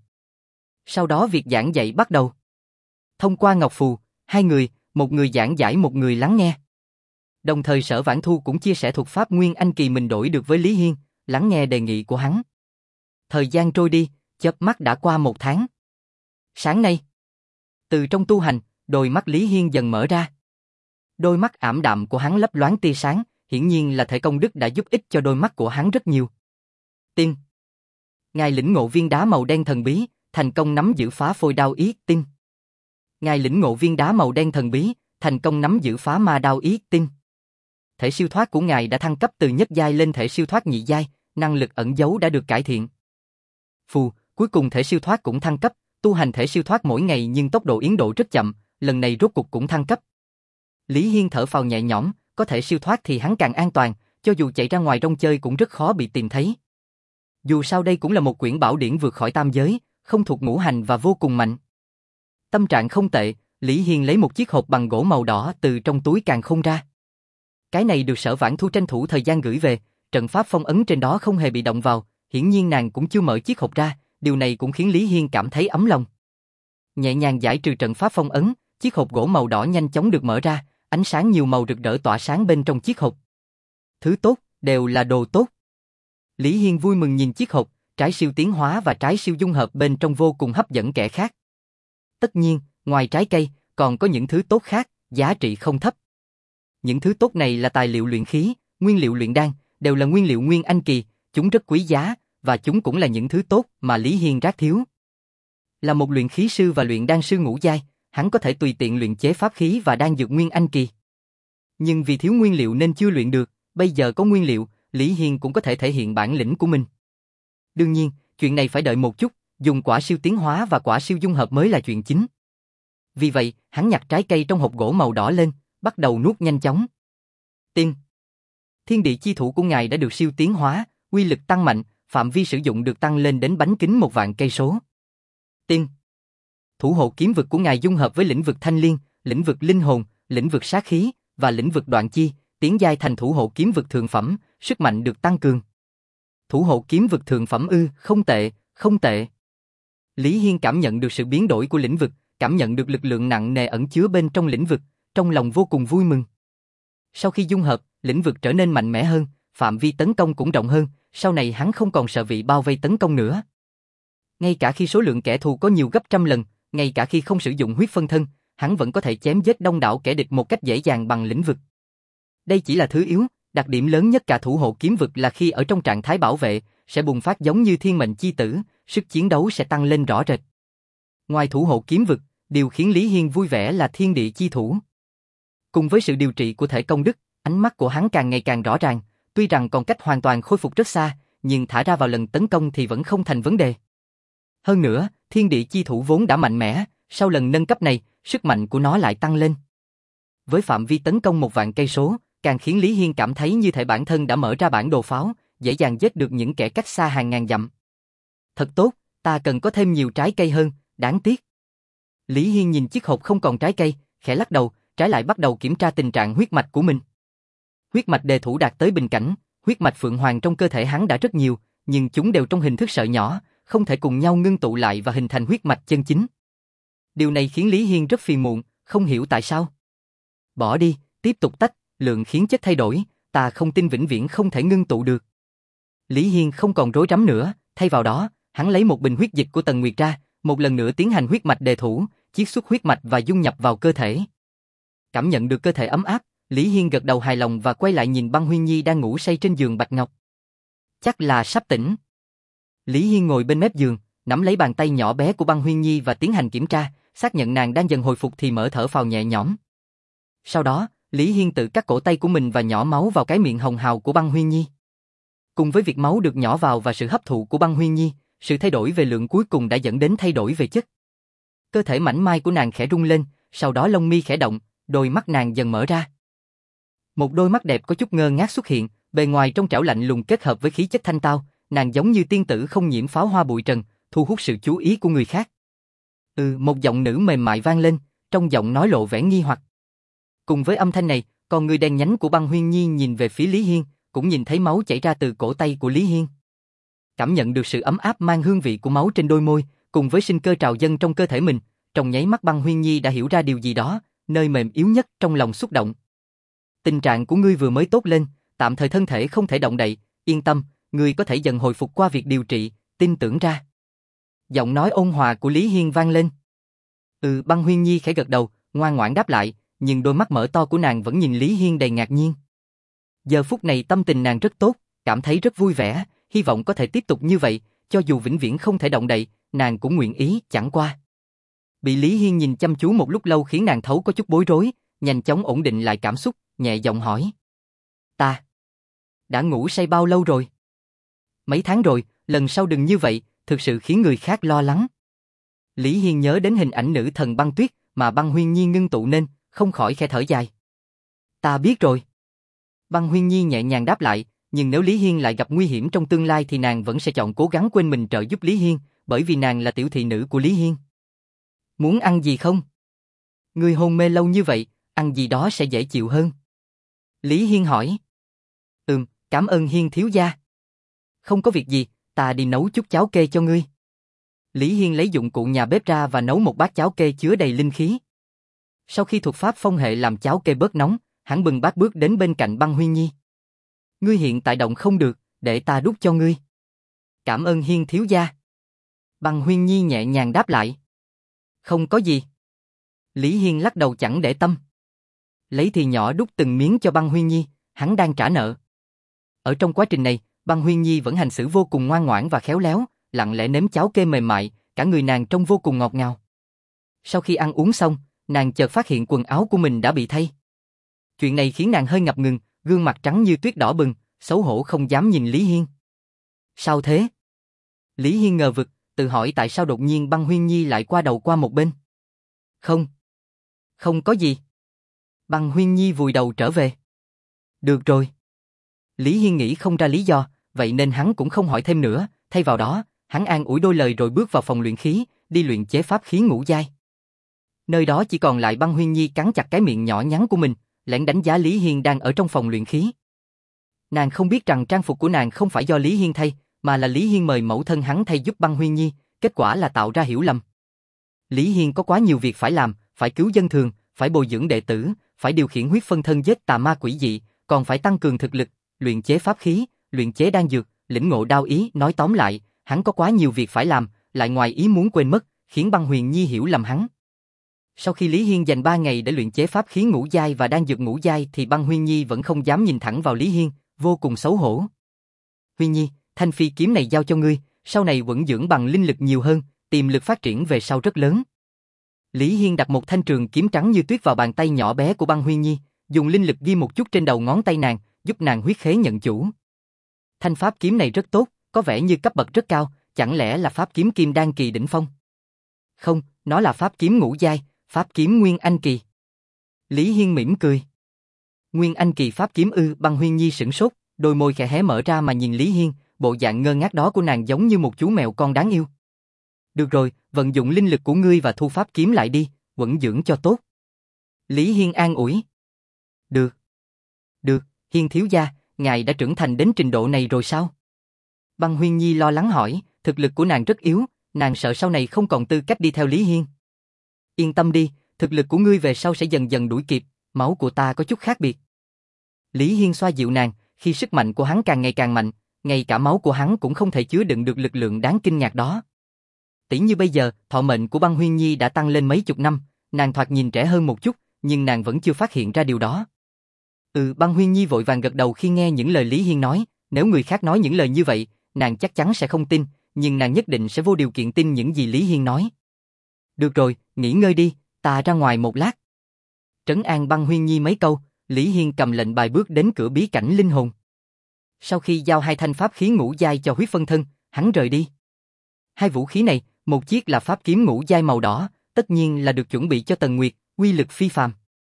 Sau đó việc giảng dạy bắt đầu. Thông qua ngọc phù, hai người, một người giảng giải một người lắng nghe. Đồng thời Sở Vãn Thu cũng chia sẻ thuật pháp Nguyên Anh Kỳ mình đổi được với Lý Hiên, lắng nghe đề nghị của hắn. Thời gian trôi đi, chớp mắt đã qua một tháng. Sáng nay, từ trong tu hành, đôi mắt Lý Hiên dần mở ra. Đôi mắt ảm đạm của hắn lấp loáng tia sáng, hiển nhiên là thể công đức đã giúp ích cho đôi mắt của hắn rất nhiều. Tin. Ngài lĩnh ngộ viên đá màu đen thần bí, thành công nắm giữ phá phôi đao ý tinh. Ngài lĩnh ngộ viên đá màu đen thần bí, thành công nắm giữ phá ma đao ý tinh. Thể siêu thoát của ngài đã thăng cấp từ nhất giai lên thể siêu thoát nhị giai, năng lực ẩn giấu đã được cải thiện. Phù, cuối cùng thể siêu thoát cũng thăng cấp, tu hành thể siêu thoát mỗi ngày nhưng tốc độ yến độ rất chậm, lần này rốt cục cũng thăng cấp. Lý Hiên thở phào nhẹ nhõm, có thể siêu thoát thì hắn càng an toàn, cho dù chạy ra ngoài rong chơi cũng rất khó bị tìm thấy. Dù sao đây cũng là một quyển bảo điển vượt khỏi tam giới, không thuộc ngũ hành và vô cùng mạnh. Tâm trạng không tệ, Lý Hiên lấy một chiếc hộp bằng gỗ màu đỏ từ trong túi càn khôn ra. Cái này được Sở Vãn Thu tranh thủ thời gian gửi về, trận pháp phong ấn trên đó không hề bị động vào, hiển nhiên nàng cũng chưa mở chiếc hộp ra, điều này cũng khiến Lý Hiên cảm thấy ấm lòng. Nhẹ nhàng giải trừ trận pháp phong ấn, chiếc hộp gỗ màu đỏ nhanh chóng được mở ra, ánh sáng nhiều màu rực rỡ tỏa sáng bên trong chiếc hộp. Thứ tốt, đều là đồ tốt. Lý Hiên vui mừng nhìn chiếc hộp, trái siêu tiến hóa và trái siêu dung hợp bên trong vô cùng hấp dẫn kẻ khác. Tất nhiên, ngoài trái cây, còn có những thứ tốt khác, giá trị không thấp. Những thứ tốt này là tài liệu luyện khí, nguyên liệu luyện đan, đều là nguyên liệu nguyên anh kỳ, chúng rất quý giá, và chúng cũng là những thứ tốt mà Lý Hiên rác thiếu. Là một luyện khí sư và luyện đan sư ngũ giai, hắn có thể tùy tiện luyện chế pháp khí và đan dược nguyên anh kỳ. Nhưng vì thiếu nguyên liệu nên chưa luyện được, bây giờ có nguyên liệu, Lý Hiên cũng có thể thể hiện bản lĩnh của mình. Đương nhiên, chuyện này phải đợi một chút, dùng quả siêu tiến hóa và quả siêu dung hợp mới là chuyện chính. Vì vậy, hắn nhặt trái cây trong hộp gỗ màu đỏ lên, bắt đầu nuốt nhanh chóng. Tiên. Thiên địa chi thủ của ngài đã được siêu tiến hóa, uy lực tăng mạnh, phạm vi sử dụng được tăng lên đến bánh kính một vạn cây số. Tiên. Thủ hộ kiếm vực của ngài dung hợp với lĩnh vực thanh liên, lĩnh vực linh hồn, lĩnh vực sát khí và lĩnh vực đoạn chi, tiến giai thành thủ hộ kiếm vực thượng phẩm, sức mạnh được tăng cường. Thủ hộ kiếm vực thượng phẩm ư, không tệ, không tệ. Lý Hiên cảm nhận được sự biến đổi của lĩnh vực, cảm nhận được lực lượng nặng nề ẩn chứa bên trong lĩnh vực, trong lòng vô cùng vui mừng. Sau khi dung hợp, lĩnh vực trở nên mạnh mẽ hơn, phạm vi tấn công cũng rộng hơn, sau này hắn không còn sợ bị bao vây tấn công nữa. Ngay cả khi số lượng kẻ thù có nhiều gấp trăm lần, ngay cả khi không sử dụng huyết phân thân, hắn vẫn có thể chém giết đông đảo kẻ địch một cách dễ dàng bằng lĩnh vực. Đây chỉ là thứ yếu, đặc điểm lớn nhất cả thủ hộ kiếm vực là khi ở trong trạng thái bảo vệ, sẽ bùng phát giống như thiên mệnh chi tử, sức chiến đấu sẽ tăng lên rõ rệt. Ngoài thủ hộ kiếm vực, điều khiến Lý Hiên vui vẻ là thiên địa chi thủ. Cùng với sự điều trị của thể công đức, ánh mắt của hắn càng ngày càng rõ ràng, tuy rằng còn cách hoàn toàn khôi phục rất xa, nhưng thả ra vào lần tấn công thì vẫn không thành vấn đề. Hơn nữa, thiên địa chi thủ vốn đã mạnh mẽ, sau lần nâng cấp này, sức mạnh của nó lại tăng lên. Với phạm vi tấn công một vạn cây số, càng khiến Lý Hiên cảm thấy như thể bản thân đã mở ra bản đồ pháo, dễ dàng giết được những kẻ cách xa hàng ngàn dặm. Thật tốt, ta cần có thêm nhiều trái cây hơn, đáng tiếc. Lý Hiên nhìn chiếc hộp không còn trái cây, khẽ lắc đầu, trái lại bắt đầu kiểm tra tình trạng huyết mạch của mình. Huyết mạch đề thủ đạt tới bình cảnh, huyết mạch phượng hoàng trong cơ thể hắn đã rất nhiều, nhưng chúng đều trong hình thức sợi nhỏ, không thể cùng nhau ngưng tụ lại và hình thành huyết mạch chân chính. Điều này khiến Lý Hiên rất phiền muộn, không hiểu tại sao. Bỏ đi, tiếp tục tách, lượng khiến chất thay đổi, ta không tin vĩnh viễn không thể ngưng tụ được. Lý Hiên không còn rối rắm nữa, thay vào đó, hắn lấy một bình huyết dịch của Tần Nguyệt ra, một lần nữa tiến hành huyết mạch đề thủ, chiết xuất huyết mạch và dung nhập vào cơ thể. Cảm nhận được cơ thể ấm áp, Lý Hiên gật đầu hài lòng và quay lại nhìn Băng Huyên Nhi đang ngủ say trên giường bạch ngọc. Chắc là sắp tỉnh. Lý Hiên ngồi bên mép giường, nắm lấy bàn tay nhỏ bé của Băng Huyên Nhi và tiến hành kiểm tra, xác nhận nàng đang dần hồi phục thì mở thở phào nhẹ nhõm. Sau đó, Lý Hiên tự cắt cổ tay của mình và nhỏ máu vào cái miệng hồng hào của Băng Huyên Nhi. Cùng với việc máu được nhỏ vào và sự hấp thụ của Băng Huyên Nhi, sự thay đổi về lượng cuối cùng đã dẫn đến thay đổi về chất. Cơ thể mảnh mai của nàng khẽ rung lên, sau đó lông mi khẽ động, đôi mắt nàng dần mở ra. Một đôi mắt đẹp có chút ngơ ngác xuất hiện, bề ngoài trong trẻo lạnh lùng kết hợp với khí chất thanh tao, nàng giống như tiên tử không nhiễm pháo hoa bụi trần, thu hút sự chú ý của người khác. Ừ, một giọng nữ mềm mại vang lên, trong giọng nói lộ vẻ nghi hoặc. Cùng với âm thanh này, con người đen nhánh của Băng Huyên Nhi nhìn về phía Lý Hiên, cũng nhìn thấy máu chảy ra từ cổ tay của Lý Hiên. Cảm nhận được sự ấm áp mang hương vị của máu trên đôi môi, cùng với sinh cơ trào dâng trong cơ thể mình, trong nháy mắt Băng Huyên Nhi đã hiểu ra điều gì đó, nơi mềm yếu nhất trong lòng xúc động. Tình trạng của ngươi vừa mới tốt lên, tạm thời thân thể không thể động đậy, yên tâm, ngươi có thể dần hồi phục qua việc điều trị, tin tưởng ra. Giọng nói ôn hòa của Lý Hiên vang lên. Ừ, Băng Huyên Nhi khẽ gật đầu, ngoan ngoãn đáp lại, nhưng đôi mắt mở to của nàng vẫn nhìn Lý Hiên đầy ngạc nhiên. Giờ phút này tâm tình nàng rất tốt, cảm thấy rất vui vẻ, hy vọng có thể tiếp tục như vậy, cho dù vĩnh viễn không thể động đậy, nàng cũng nguyện ý, chẳng qua. Bị Lý Hiên nhìn chăm chú một lúc lâu khiến nàng thấu có chút bối rối, nhanh chóng ổn định lại cảm xúc, nhẹ giọng hỏi. Ta đã ngủ say bao lâu rồi? Mấy tháng rồi, lần sau đừng như vậy, thực sự khiến người khác lo lắng. Lý Hiên nhớ đến hình ảnh nữ thần băng tuyết mà Băng Huyên Nhi ngưng tụ nên, không khỏi khẽ thở dài. Ta biết rồi. Băng Huyên Nhi nhẹ nhàng đáp lại, nhưng nếu Lý Hiên lại gặp nguy hiểm trong tương lai thì nàng vẫn sẽ chọn cố gắng quên mình trợ giúp Lý Hiên, bởi vì nàng là tiểu thị nữ của Lý Hiên. Muốn ăn gì không? Ngươi hôn mê lâu như vậy, ăn gì đó sẽ dễ chịu hơn. Lý Hiên hỏi. Ừm, cảm ơn Hiên thiếu gia. Không có việc gì, ta đi nấu chút cháo kê cho ngươi. Lý Hiên lấy dụng cụ nhà bếp ra và nấu một bát cháo kê chứa đầy linh khí. Sau khi thuật pháp phong hệ làm cháo kê bớt nóng, hắn bưng bát bước đến bên cạnh Băng Huyên Nhi. Ngươi hiện tại động không được, để ta đút cho ngươi. Cảm ơn Hiên thiếu gia. Băng Huyên Nhi nhẹ nhàng đáp lại. Không có gì. Lý Hiên lắc đầu chẳng để tâm. Lấy thì nhỏ đút từng miếng cho Băng Huyên Nhi, hắn đang trả nợ. Ở trong quá trình này, Băng Huyên Nhi vẫn hành xử vô cùng ngoan ngoãn và khéo léo, lặng lẽ nếm cháo kê mềm mại, cả người nàng trông vô cùng ngọt ngào. Sau khi ăn uống xong, nàng chợt phát hiện quần áo của mình đã bị thay. Chuyện này khiến nàng hơi ngập ngừng, gương mặt trắng như tuyết đỏ bừng, xấu hổ không dám nhìn Lý Hiên. Sao thế? Lý Hiên ngờ vực, tự hỏi tại sao đột nhiên Băng Huyên Nhi lại qua đầu qua một bên. Không. Không có gì. Băng Huyên Nhi vùi đầu trở về. Được rồi. Lý Hiên nghĩ không ra lý do, vậy nên hắn cũng không hỏi thêm nữa, thay vào đó, hắn an ủi đôi lời rồi bước vào phòng luyện khí, đi luyện chế pháp khí ngũ giai. Nơi đó chỉ còn lại Băng Huyên Nhi cắn chặt cái miệng nhỏ nhắn của mình, lén đánh giá Lý Hiên đang ở trong phòng luyện khí. Nàng không biết rằng trang phục của nàng không phải do Lý Hiên thay, mà là Lý Hiên mời mẫu thân hắn thay giúp Băng Huyên Nhi, kết quả là tạo ra hiểu lầm. Lý Hiên có quá nhiều việc phải làm, phải cứu dân thường, phải bồi dưỡng đệ tử, phải điều khiển huyết phân thân giết tà ma quỷ dị, còn phải tăng cường thực lực, luyện chế pháp khí, luyện chế đan dược, lĩnh ngộ đao ý, nói tóm lại, hắn có quá nhiều việc phải làm, lại ngoài ý muốn quên mất, khiến Băng Huyền Nhi hiểu lầm hắn. Sau khi Lý Hiên dành ba ngày để luyện chế pháp khí ngũ giai và đan dược ngũ giai thì Băng Huyền Nhi vẫn không dám nhìn thẳng vào Lý Hiên, vô cùng xấu hổ. Huyền Nhi, thanh phi kiếm này giao cho ngươi, sau này vẫn dưỡng bằng linh lực nhiều hơn, tiềm lực phát triển về sau rất lớn. Lý Hiên đặt một thanh trường kiếm trắng như tuyết vào bàn tay nhỏ bé của Băng Huyền Nhi, dùng linh lực ghi một chút trên đầu ngón tay nàng, giúp nàng huyết khế nhận chủ. Thanh pháp kiếm này rất tốt, có vẻ như cấp bậc rất cao, chẳng lẽ là pháp kiếm kim đan kỳ đỉnh phong? Không, nó là pháp kiếm ngũ giai, pháp kiếm nguyên anh kỳ. Lý Hiên mỉm cười. Nguyên anh kỳ pháp kiếm ư? Băng Huyền Nhi sửng sốt, đôi môi khẽ hé mở ra mà nhìn Lý Hiên, bộ dạng ngơ ngác đó của nàng giống như một chú mèo con đáng yêu. Được rồi, vận dụng linh lực của ngươi và thu pháp kiếm lại đi, quẩn dưỡng cho tốt. Lý Hiên an ủi. Được. Được, Hiên thiếu gia, ngài đã trưởng thành đến trình độ này rồi sao? Băng Huyền Nhi lo lắng hỏi, thực lực của nàng rất yếu, nàng sợ sau này không còn tư cách đi theo Lý Hiên. Yên tâm đi, thực lực của ngươi về sau sẽ dần dần đuổi kịp, máu của ta có chút khác biệt. Lý Hiên xoa dịu nàng, khi sức mạnh của hắn càng ngày càng mạnh, ngay cả máu của hắn cũng không thể chứa đựng được lực lượng đáng kinh ngạc đó. Tỷ như bây giờ, thọ mệnh của Băng Huyền Nhi đã tăng lên mấy chục năm, nàng thoạt nhìn trẻ hơn một chút, nhưng nàng vẫn chưa phát hiện ra điều đó. Ừ, Băng Huyền Nhi vội vàng gật đầu khi nghe những lời Lý Hiên nói, nếu người khác nói những lời như vậy, nàng chắc chắn sẽ không tin, nhưng nàng nhất định sẽ vô điều kiện tin những gì Lý Hiên nói. Được rồi, nghỉ ngơi đi, ta ra ngoài một lát. Trấn an Băng Huyền Nhi mấy câu, Lý Hiên cầm lệnh bài bước đến cửa bí cảnh linh hồn. Sau khi giao hai thanh pháp khí ngũ giai cho huyết phân thân, hắn rời đi. Hai vũ khí này, một chiếc là pháp kiếm ngũ giai màu đỏ, tất nhiên là được chuẩn bị cho Tần Nguyệt, uy lực phi phàm.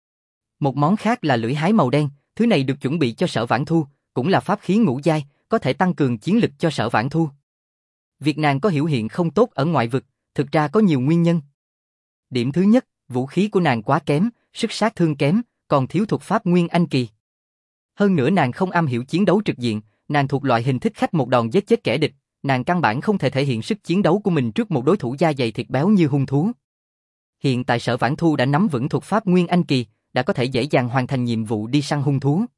Một món khác là lưỡi hái màu đen, thứ này được chuẩn bị cho Sở Vãn Thu, cũng là pháp khí ngũ giai, có thể tăng cường chiến lực cho Sở Vãn Thu. Việc nàng có biểu hiện không tốt ở ngoại vực, thực ra có nhiều nguyên nhân. Điểm thứ nhất, vũ khí của nàng quá kém, sức sát thương kém, còn thiếu thuật pháp nguyên anh kỳ. Hơn nữa nàng không am hiểu chiến đấu trực diện, nàng thuộc loại hình thích khách một đòn giết chết kẻ địch, nàng căn bản không thể thể hiện sức chiến đấu của mình trước một đối thủ da dày thịt béo như hung thú. Hiện tại Sở Vãn Thu đã nắm vững thuật pháp nguyên anh kỳ, đã có thể dễ dàng hoàn thành nhiệm vụ đi săn hung thú.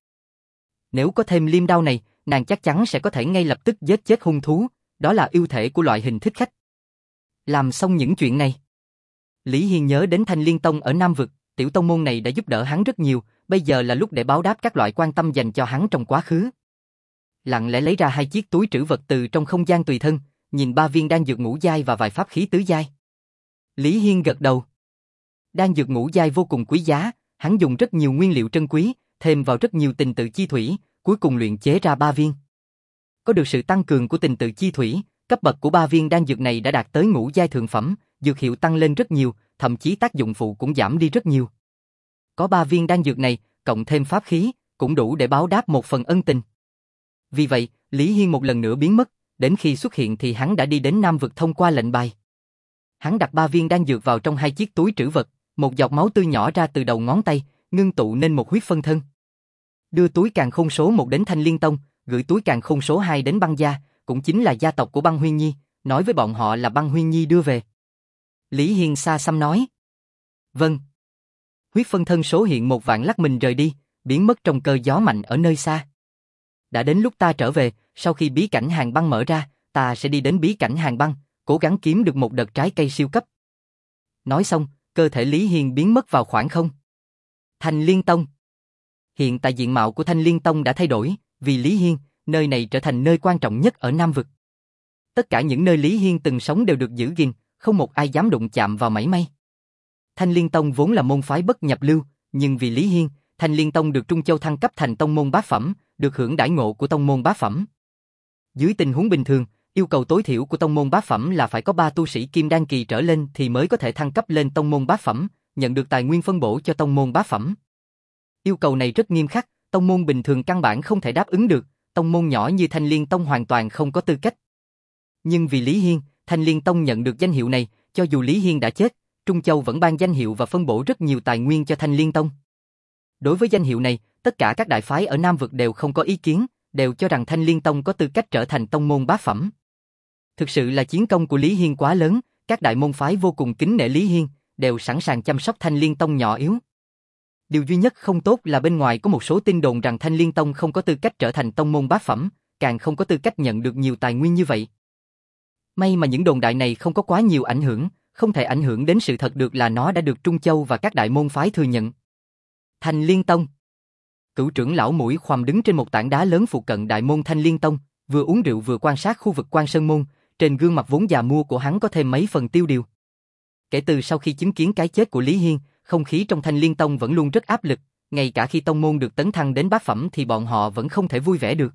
Nếu có thêm liêm đao này, nàng chắc chắn sẽ có thể ngay lập tức giết chết hung thú, đó là ưu thể của loại hình thích khách. Làm xong những chuyện này, Lý Hiên nhớ đến Thanh Liên Tông ở Nam Vực, tiểu tông môn này đã giúp đỡ hắn rất nhiều, bây giờ là lúc để báo đáp các loại quan tâm dành cho hắn trong quá khứ. Lặng lẽ lấy ra hai chiếc túi trữ vật từ trong không gian tùy thân, nhìn ba viên đan dược ngũ giai và vài pháp khí tứ giai. Lý Hiên gật đầu. Đan dược ngũ giai vô cùng quý giá, hắn dùng rất nhiều nguyên liệu trân quý, thêm vào rất nhiều tình tự chi thủy, cuối cùng luyện chế ra ba viên. Có được sự tăng cường của tình tự chi thủy, cấp bậc của ba viên đan dược này đã đạt tới ngũ giai thượng phẩm, dược hiệu tăng lên rất nhiều, thậm chí tác dụng phụ cũng giảm đi rất nhiều. Có ba viên đan dược này, cộng thêm pháp khí, cũng đủ để báo đáp một phần ân tình. Vì vậy, Lý Hiên một lần nữa biến mất, đến khi xuất hiện thì hắn đã đi đến Nam Vực thông qua lệnh bài. Hắn đặt ba viên đan dược vào trong hai chiếc túi trữ vật, một giọt máu tươi nhỏ ra từ đầu ngón tay, ngưng tụ nên một huyết phân thân. Đưa túi càn khôn số một đến Thanh Liên Tông, gửi túi càn khôn số hai đến Băng gia, cũng chính là gia tộc của Băng Huyền Nhi, nói với bọn họ là Băng Huyền Nhi đưa về. Lý Hiên xa xăm nói. Vâng. Huyết phân thân số hiện một vạn lắc mình rời đi, biến mất trong cơn gió mạnh ở nơi xa. Đã đến lúc ta trở về, sau khi bí cảnh Hàng Băng mở ra, ta sẽ đi đến bí cảnh Hàng Băng, cố gắng kiếm được một đợt trái cây siêu cấp. Nói xong, cơ thể Lý Hiên biến mất vào khoảng không. Thanh Liên Tông. Hiện tại diện mạo của Thanh Liên Tông đã thay đổi, vì Lý Hiên, nơi này trở thành nơi quan trọng nhất ở Nam Vực. Tất cả những nơi Lý Hiên từng sống đều được giữ gìn, không một ai dám đụng chạm vào mảy may. Thanh Liên Tông vốn là môn phái bất nhập lưu, nhưng vì Lý Hiên, Thanh Liên Tông được Trung Châu thăng cấp thành tông môn bát phẩm, được hưởng đãi ngộ của tông môn bát phẩm. Dưới tình huống bình thường, yêu cầu tối thiểu của tông môn bát phẩm là phải có ba tu sĩ kim đan kỳ trở lên thì mới có thể thăng cấp lên tông môn bát phẩm, nhận được tài nguyên phân bổ cho tông môn bát phẩm. Yêu cầu này rất nghiêm khắc, tông môn bình thường căn bản không thể đáp ứng được, tông môn nhỏ như Thanh Liên Tông hoàn toàn không có tư cách. Nhưng vì Lý Hiên, Thanh Liên Tông nhận được danh hiệu này, cho dù Lý Hiên đã chết, Trung Châu vẫn ban danh hiệu và phân bổ rất nhiều tài nguyên cho Thanh Liên Tông. Đối với danh hiệu này, tất cả các đại phái ở Nam Vực đều không có ý kiến, đều cho rằng Thanh Liên Tông có tư cách trở thành tông môn bát phẩm. Thực sự là chiến công của Lý Hiên quá lớn, các đại môn phái vô cùng kính nể Lý Hiên, đều sẵn sàng chăm sóc Thanh Liên Tông nhỏ yếu. Điều duy nhất không tốt là bên ngoài có một số tin đồn rằng Thanh Liên Tông không có tư cách trở thành tông môn bát phẩm, càng không có tư cách nhận được nhiều tài nguyên như vậy. May mà những đồn đại này không có quá nhiều ảnh hưởng, không thể ảnh hưởng đến sự thật được là nó đã được Trung Châu và các đại môn phái thừa nhận. Thanh Liên Tông. Cửu trưởng lão mũi khoằm đứng trên một tảng đá lớn phụ cận đại môn Thanh Liên Tông, vừa uống rượu vừa quan sát khu vực Quan Sơn Môn, trên gương mặt vốn già nua của hắn có thêm mấy phần tiêu điều. Kể từ sau khi chứng kiến cái chết của Lý Hiên, không khí trong Thanh Liên Tông vẫn luôn rất áp lực, ngay cả khi tông môn được tấn thăng đến bát phẩm thì bọn họ vẫn không thể vui vẻ được.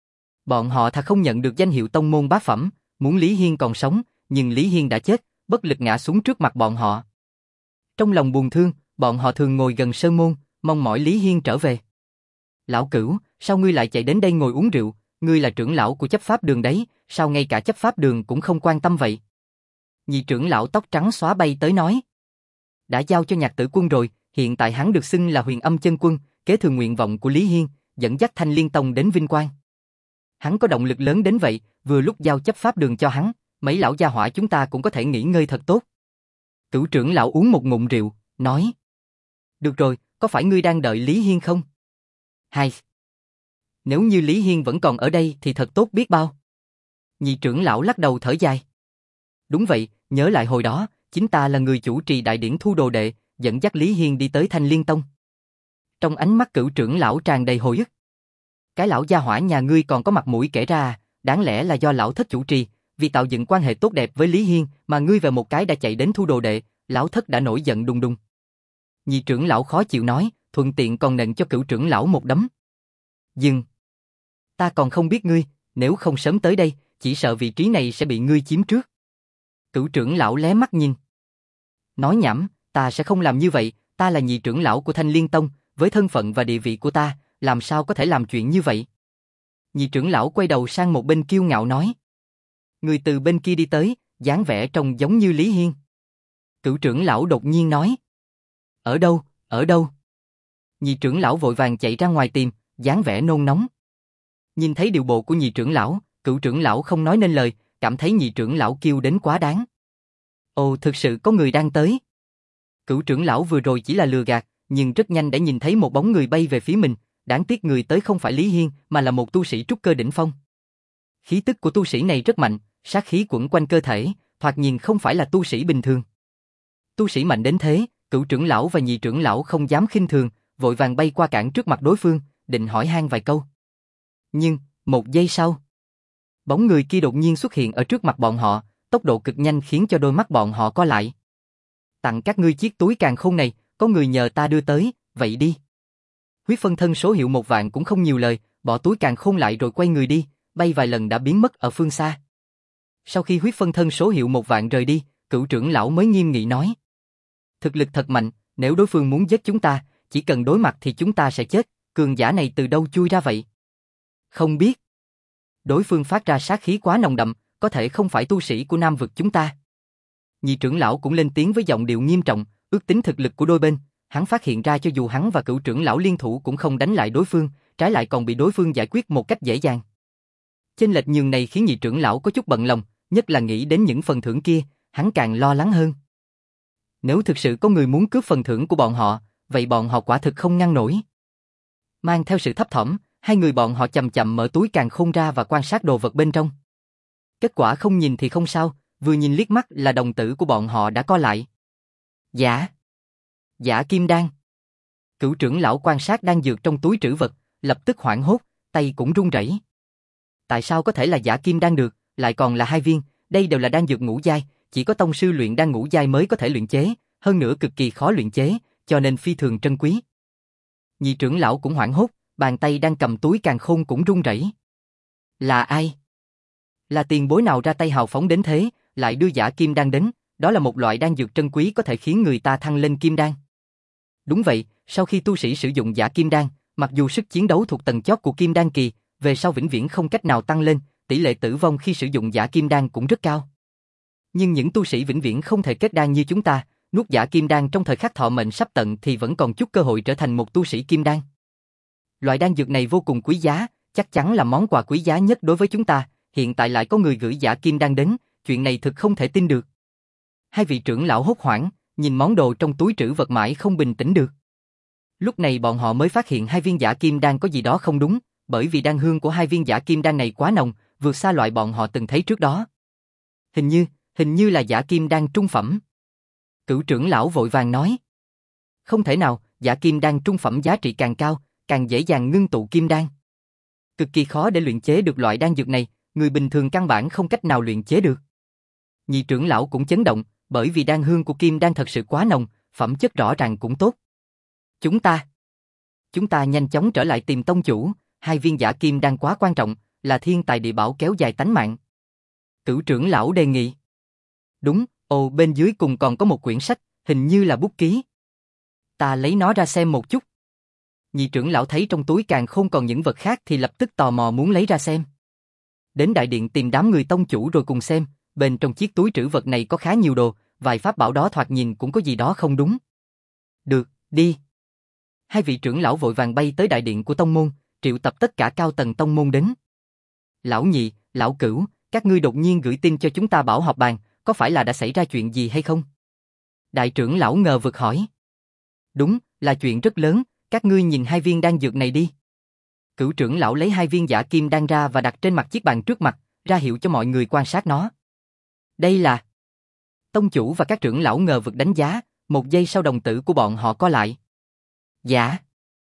Bọn họ thà không nhận được danh hiệu tông môn bát phẩm, muốn Lý Hiên còn sống, nhưng Lý Hiên đã chết, bất lực ngã xuống trước mặt bọn họ. Trong lòng buồn thương, bọn họ thường ngồi gần sơn môn, mong mỏi Lý Hiên trở về. Lão Cửu, sao ngươi lại chạy đến đây ngồi uống rượu, ngươi là trưởng lão của chấp pháp đường đấy, sao ngay cả chấp pháp đường cũng không quan tâm vậy? Nhị trưởng lão tóc trắng xóa bay tới nói. Đã giao cho Nhạc Tử Quân rồi, hiện tại hắn được xưng là Huyền Âm Chân Quân, kế thừa nguyện vọng của Lý Hiên, dẫn dắt Thanh Liên Tông đến vinh quang. Hắn có động lực lớn đến vậy, vừa lúc giao chấp pháp đường cho hắn, mấy lão gia hỏa chúng ta cũng có thể nghỉ ngơi thật tốt. Cửu trưởng lão uống một ngụm rượu, nói. Được rồi, có phải ngươi đang đợi Lý Hiên không? Hai. Nếu như Lý Hiên vẫn còn ở đây thì thật tốt biết bao. Nhị trưởng lão lắc đầu thở dài. Đúng vậy, nhớ lại hồi đó, chính ta là người chủ trì đại điển thu đồ đệ, dẫn dắt Lý Hiên đi tới Thanh Liên Tông. Trong ánh mắt cửu trưởng lão tràn đầy hồi ức. Cái lão gia hỏa nhà ngươi còn có mặt mũi kể ra à, đáng lẽ là do lão thất chủ trì, vì tạo dựng quan hệ tốt đẹp với Lý Hiên mà ngươi về một cái đã chạy đến thu đồ đệ, lão thất đã nổi giận đùng đùng. Nhị trưởng lão khó chịu nói, thuận tiện còn nện cho cửu trưởng lão một đấm. Dừng. Ta còn không biết ngươi, nếu không sớm tới đây, chỉ sợ vị trí này sẽ bị ngươi chiếm trước. Cửu trưởng lão lé mắt nhìn. Nói nhảm, ta sẽ không làm như vậy, ta là nhị trưởng lão của Thanh Liên Tông, với thân phận và địa vị của ta, làm sao có thể làm chuyện như vậy? Nhị trưởng lão quay đầu sang một bên kiêu ngạo nói. Người từ bên kia đi tới, dáng vẻ trông giống như Lý Hiên. Cửu trưởng lão đột nhiên nói. Ở đâu, ở đâu? Nhị trưởng lão vội vàng chạy ra ngoài tìm, dáng vẻ nôn nóng. Nhìn thấy điều bộ của nhị trưởng lão, cửu trưởng lão không nói nên lời, cảm thấy nhị trưởng lão kêu đến quá đáng. Ồ, thực sự có người đang tới. Cửu trưởng lão vừa rồi chỉ là lừa gạt, nhưng rất nhanh đã nhìn thấy một bóng người bay về phía mình, đáng tiếc người tới không phải Lý Hiên, mà là một tu sĩ trúc cơ đỉnh phong. Khí tức của tu sĩ này rất mạnh, sát khí quẩn quanh cơ thể, thoạt nhìn không phải là tu sĩ bình thường. Tu sĩ mạnh đến thế, cửu trưởng lão và nhị trưởng lão không dám khinh thường, vội vàng bay qua cản trước mặt đối phương, định hỏi han vài câu. Nhưng, một giây sau, bóng người kia đột nhiên xuất hiện ở trước mặt bọn họ, tốc độ cực nhanh khiến cho đôi mắt bọn họ co lại. Tặng các ngươi chiếc túi càn khôn này, có người nhờ ta đưa tới, vậy đi. Huyết phân thân số hiệu một vạn cũng không nhiều lời, bỏ túi càn khôn lại rồi quay người đi, bay vài lần đã biến mất ở phương xa. Sau khi huyết phân thân số hiệu một vạn rời đi, cửu trưởng lão mới nghiêm nghị nói. Thực lực thật mạnh, nếu đối phương muốn giết chúng ta, chỉ cần đối mặt thì chúng ta sẽ chết, cường giả này từ đâu chui ra vậy? Không biết. Đối phương phát ra sát khí quá nồng đậm, có thể không phải tu sĩ của Nam Vực chúng ta. Nhị trưởng lão cũng lên tiếng với giọng điệu nghiêm trọng, ước tính thực lực của đôi bên, hắn phát hiện ra cho dù hắn và cửu trưởng lão liên thủ cũng không đánh lại đối phương, trái lại còn bị đối phương giải quyết một cách dễ dàng. Chênh lệch nhường này khiến nhị trưởng lão có chút bận lòng, nhất là nghĩ đến những phần thưởng kia, hắn càng lo lắng hơn. Nếu thực sự có người muốn cướp phần thưởng của bọn họ, vậy bọn họ quả thực không ngăn nổi. Mang theo sự thấp thỏm, hai người bọn họ chậm chậm mở túi càn khôn ra và quan sát đồ vật bên trong. Kết quả không nhìn thì không sao, vừa nhìn liếc mắt là đồng tử của bọn họ đã co lại. Dạ. Giả kim đan. Cửu trưởng lão quan sát đan dược trong túi trữ vật, lập tức hoảng hốt, tay cũng run rẩy. Tại sao có thể là giả kim đan được, lại còn là hai viên, đây đều là đan dược ngũ giai, chỉ có tông sư luyện đan ngũ giai mới có thể luyện chế, hơn nữa cực kỳ khó luyện chế, cho nên phi thường trân quý. Nhị trưởng lão cũng hoảng hốt, bàn tay đang cầm túi càn khôn cũng run rẩy. Là ai? Là tiền bối nào ra tay hào phóng đến thế, lại đưa giả kim đan đến, đó là một loại đan dược trân quý có thể khiến người ta thăng lên kim đan. Đúng vậy, sau khi tu sĩ sử dụng giả kim đan, mặc dù sức chiến đấu thuộc tầng chót của kim đan kỳ, về sau vĩnh viễn không cách nào tăng lên, tỷ lệ tử vong khi sử dụng giả kim đan cũng rất cao. Nhưng những tu sĩ vĩnh viễn không thể kết đan như chúng ta, nuốt giả kim đan trong thời khắc thọ mệnh sắp tận thì vẫn còn chút cơ hội trở thành một tu sĩ kim đan. Loại đan dược này vô cùng quý giá, chắc chắn là món quà quý giá nhất đối với chúng ta, hiện tại lại có người gửi giả kim đan đến, chuyện này thực không thể tin được. Hai vị trưởng lão hốt hoảng, nhìn món đồ trong túi trữ vật mãi không bình tĩnh được. Lúc này bọn họ mới phát hiện hai viên giả kim đan có gì đó không đúng, bởi vì đan hương của hai viên giả kim đan này quá nồng, vượt xa loại bọn họ từng thấy trước đó. Hình như, hình như là giả kim đan trung phẩm. Cửu trưởng lão vội vàng nói. Không thể nào, giả kim đan trung phẩm giá trị càng cao, càng dễ dàng ngưng tụ kim đan. Cực kỳ khó để luyện chế được loại đan dược này, người bình thường căn bản không cách nào luyện chế được. Nhị trưởng lão cũng chấn động, bởi vì đan hương của kim đan thật sự quá nồng, phẩm chất rõ ràng cũng tốt. Chúng ta, chúng ta nhanh chóng trở lại tìm tông chủ, hai viên giả kim đan quá quan trọng, là thiên tài địa bảo kéo dài tánh mạng. Cửu trưởng lão đề nghị. Đúng, ồ bên dưới cùng còn có một quyển sách, hình như là bút ký. Ta lấy nó ra xem một chút. Nhị trưởng lão thấy trong túi càn khôn còn những vật khác thì lập tức tò mò muốn lấy ra xem. Đến đại điện tìm đám người tông chủ rồi cùng xem, bên trong chiếc túi trữ vật này có khá nhiều đồ, vài pháp bảo đó thoạt nhìn cũng có gì đó không đúng. Được, đi. Hai vị trưởng lão vội vàng bay tới đại điện của tông môn, triệu tập tất cả cao tầng tông môn đến. Lão nhị, lão cửu, các ngươi đột nhiên gửi tin cho chúng ta bảo họp bàn, có phải là đã xảy ra chuyện gì hay không? Đại trưởng lão ngờ vực hỏi. Đúng, là chuyện rất lớn, các ngươi nhìn hai viên đan dược này đi. Cửu trưởng lão lấy hai viên giả kim đan ra và đặt trên mặt chiếc bàn trước mặt, ra hiệu cho mọi người quan sát nó. Đây là... Tông chủ và các trưởng lão ngờ vực đánh giá, một giây sau đồng tử của bọn họ co lại. Giả.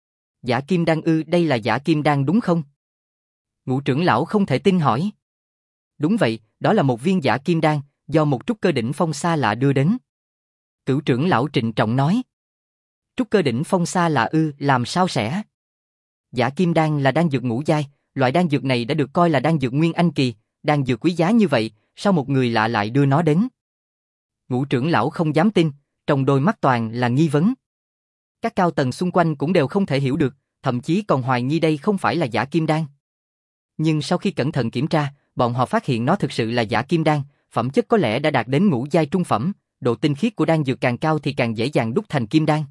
Giả kim đan ư, đây là giả kim đan đúng không? Ngũ trưởng lão không thể tin hỏi. Đúng vậy, đó là một viên giả kim đan, do một trúc cơ đỉnh phong xa lạ đưa đến. Cửu trưởng lão trịnh trọng nói. Trúc cơ đỉnh phong xa lạ ư, làm sao sẽ? Giả kim đan là đan dược ngũ giai, loại đan dược này đã được coi là đan dược nguyên anh kỳ, đan dược quý giá như vậy, sao một người lạ lại đưa nó đến? Ngũ trưởng lão không dám tin, trong đôi mắt toàn là nghi vấn. Các cao tầng xung quanh cũng đều không thể hiểu được, thậm chí còn hoài nghi đây không phải là giả kim đan. Nhưng sau khi cẩn thận kiểm tra, bọn họ phát hiện nó thực sự là giả kim đan, phẩm chất có lẽ đã đạt đến ngũ giai trung phẩm, độ tinh khiết của đan dược càng cao thì càng dễ dàng đúc thành kim đan.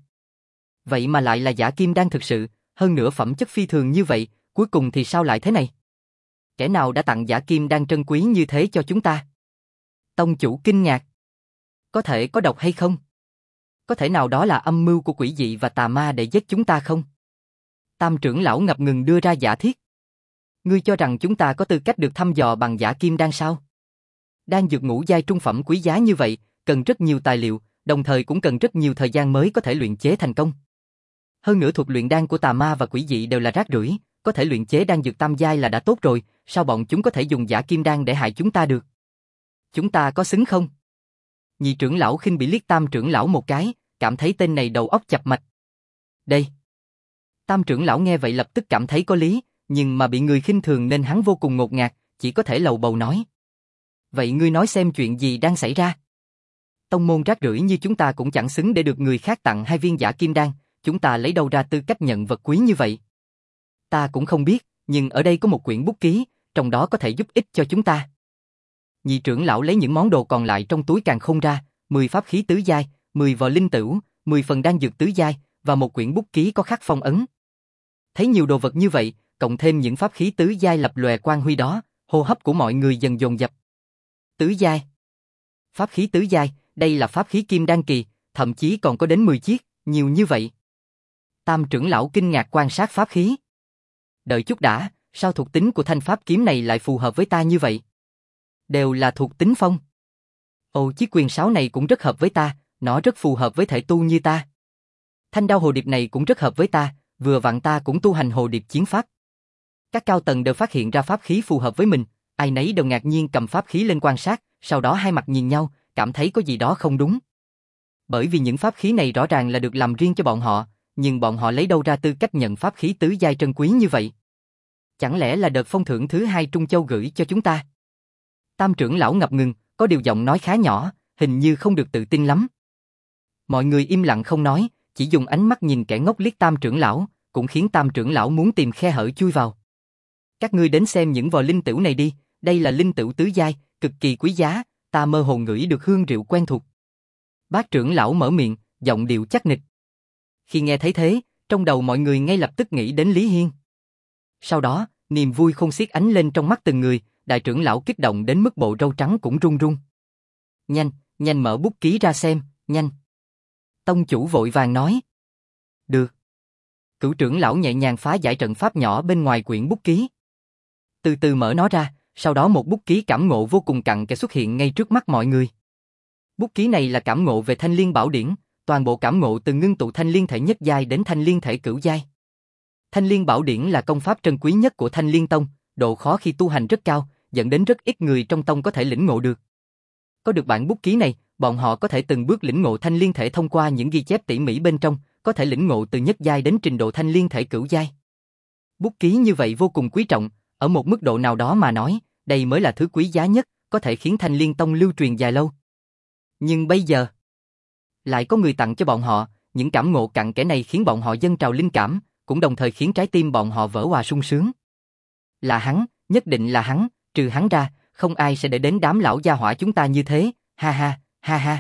Vậy mà lại là giả kim đan thực sự, hơn nữa phẩm chất phi thường như vậy, cuối cùng thì sao lại thế này? Kẻ nào đã tặng giả kim đan trân quý như thế cho chúng ta? Tông chủ kinh ngạc. Có thể có độc hay không? Có thể nào đó là âm mưu của quỷ dị và tà ma để giết chúng ta không? Tam trưởng lão ngập ngừng đưa ra giả thiết. Ngươi cho rằng chúng ta có tư cách được thăm dò bằng giả kim đan sao? Đan dược ngũ giai trung phẩm quý giá như vậy, cần rất nhiều tài liệu, đồng thời cũng cần rất nhiều thời gian mới có thể luyện chế thành công. Hơn nữa thuật luyện đan của tà ma và quỷ dị đều là rác rưởi, có thể luyện chế đan dược tam giai là đã tốt rồi, sao bọn chúng có thể dùng giả kim đan để hại chúng ta được? Chúng ta có xứng không? Nhị trưởng lão khinh bỉ liếc tam trưởng lão một cái, cảm thấy tên này đầu óc chập mạch. Đây. Tam trưởng lão nghe vậy lập tức cảm thấy có lý, nhưng mà bị người khinh thường nên hắn vô cùng ngột ngạt, chỉ có thể lầu bầu nói. Vậy ngươi nói xem chuyện gì đang xảy ra? Tông môn rác rưởi như chúng ta cũng chẳng xứng để được người khác tặng hai viên giả kim đan, chúng ta lấy đâu ra tư cách nhận vật quý như vậy? Ta cũng không biết, nhưng ở đây có một quyển bút ký, trong đó có thể giúp ích cho chúng ta. Nhị trưởng lão lấy những món đồ còn lại trong túi càn khôn ra, mười pháp khí tứ giai, mười vò linh tửu, mười phần đan dược tứ giai và một quyển bút ký có khắc phong ấn. Thấy nhiều đồ vật như vậy, cộng thêm những pháp khí tứ giai lập lòe quang huy đó, hô hấp của mọi người dần dồn dập. Tứ giai. Pháp khí tứ giai, đây là pháp khí kim đan kỳ, thậm chí còn có đến mười chiếc, nhiều như vậy. Tam trưởng lão kinh ngạc quan sát pháp khí. Đợi chút đã, sao thuộc tính của thanh pháp kiếm này lại phù hợp với ta như vậy? Đều là thuộc tính phong. Ồ, chiếc quyền sáo này cũng rất hợp với ta, nó rất phù hợp với thể tu như ta. Thanh đao hồ điệp này cũng rất hợp với ta, vừa vặn ta cũng tu hành hồ điệp chiến pháp. Các cao tầng đều phát hiện ra pháp khí phù hợp với mình, ai nấy đều ngạc nhiên cầm pháp khí lên quan sát, sau đó hai mặt nhìn nhau, cảm thấy có gì đó không đúng. Bởi vì những pháp khí này rõ ràng là được làm riêng cho bọn họ, nhưng bọn họ lấy đâu ra tư cách nhận pháp khí tứ giai trân quý như vậy? Chẳng lẽ là đợt phong thưởng thứ hai Trung Châu gửi cho chúng ta? Tam trưởng lão ngập ngừng, có điều giọng nói khá nhỏ, hình như không được tự tin lắm. Mọi người im lặng không nói, chỉ dùng ánh mắt nhìn kẻ ngốc liếc Tam trưởng lão, cũng khiến Tam trưởng lão muốn tìm khe hở chui vào. Các ngươi đến xem những vò linh tửu này đi, đây là linh tửu tứ giai, cực kỳ quý giá, ta mơ hồ ngửi được hương rượu quen thuộc. Bác trưởng lão mở miệng, giọng điệu chắc nịch. Khi nghe thấy thế, trong đầu mọi người ngay lập tức nghĩ đến Lý Hiên. Sau đó, niềm vui không xiết ánh lên trong mắt từng người, đại trưởng lão kích động đến mức bộ râu trắng cũng run run. Nhanh, nhanh mở bút ký ra xem, nhanh. Tông chủ vội vàng nói. Được. Cửu trưởng lão nhẹ nhàng phá giải trận pháp nhỏ bên ngoài quyển bút ký. Từ từ mở nó ra, sau đó một bút ký cảm ngộ vô cùng cặn kẽ xuất hiện ngay trước mắt mọi người. Bút ký này là cảm ngộ về Thanh Liên Bảo Điển, toàn bộ cảm ngộ từ ngưng tụ Thanh Liên thể nhất giai đến Thanh Liên thể cửu giai. Thanh Liên Bảo Điển là công pháp trân quý nhất của Thanh Liên Tông, độ khó khi tu hành rất cao, dẫn đến rất ít người trong tông có thể lĩnh ngộ được. Có được bản bút ký này, bọn họ có thể từng bước lĩnh ngộ Thanh Liên thể thông qua những ghi chép tỉ mỉ bên trong, có thể lĩnh ngộ từ nhất giai đến trình độ Thanh Liên thể cửu giai. Bút ký như vậy vô cùng quý trọng, ở một mức độ nào đó mà nói, đây mới là thứ quý giá nhất, có thể khiến Thanh Liên Tông lưu truyền dài lâu. Nhưng bây giờ, lại có người tặng cho bọn họ, những cảm ngộ cặn kẽ này khiến bọn họ dâng trào linh cảm, cũng đồng thời khiến trái tim bọn họ vỡ òa sung sướng. Là hắn, nhất định là hắn, trừ hắn ra, không ai sẽ để đến đám lão gia hỏa chúng ta như thế, ha ha, ha ha.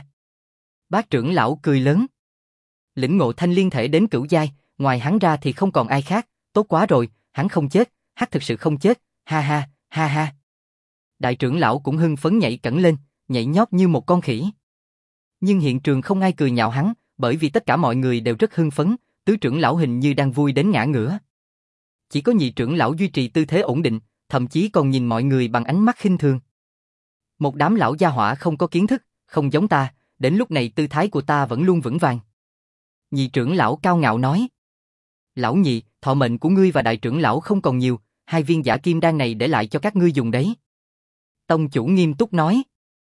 Bác trưởng lão cười lớn. Lĩnh ngộ Thanh Liên thể đến cửu giai, ngoài hắn ra thì không còn ai khác, tốt quá rồi, hắn không chết, hắn thực sự không chết, ha ha, ha ha. Đại trưởng lão cũng hưng phấn nhảy cẫng lên, nhảy nhót như một con khỉ. Nhưng hiện trường không ai cười nhạo hắn, bởi vì tất cả mọi người đều rất hưng phấn, tứ trưởng lão hình như đang vui đến ngã ngửa. Chỉ có nhị trưởng lão duy trì tư thế ổn định, thậm chí còn nhìn mọi người bằng ánh mắt khinh thường. Một đám lão gia hỏa không có kiến thức, không giống ta, đến lúc này tư thái của ta vẫn luôn vững vàng. Nhị trưởng lão cao ngạo nói. Lão nhị, thọ mệnh của ngươi và đại trưởng lão không còn nhiều, hai viên giả kim đan này để lại cho các ngươi dùng đấy. Tông chủ nghiêm túc nói.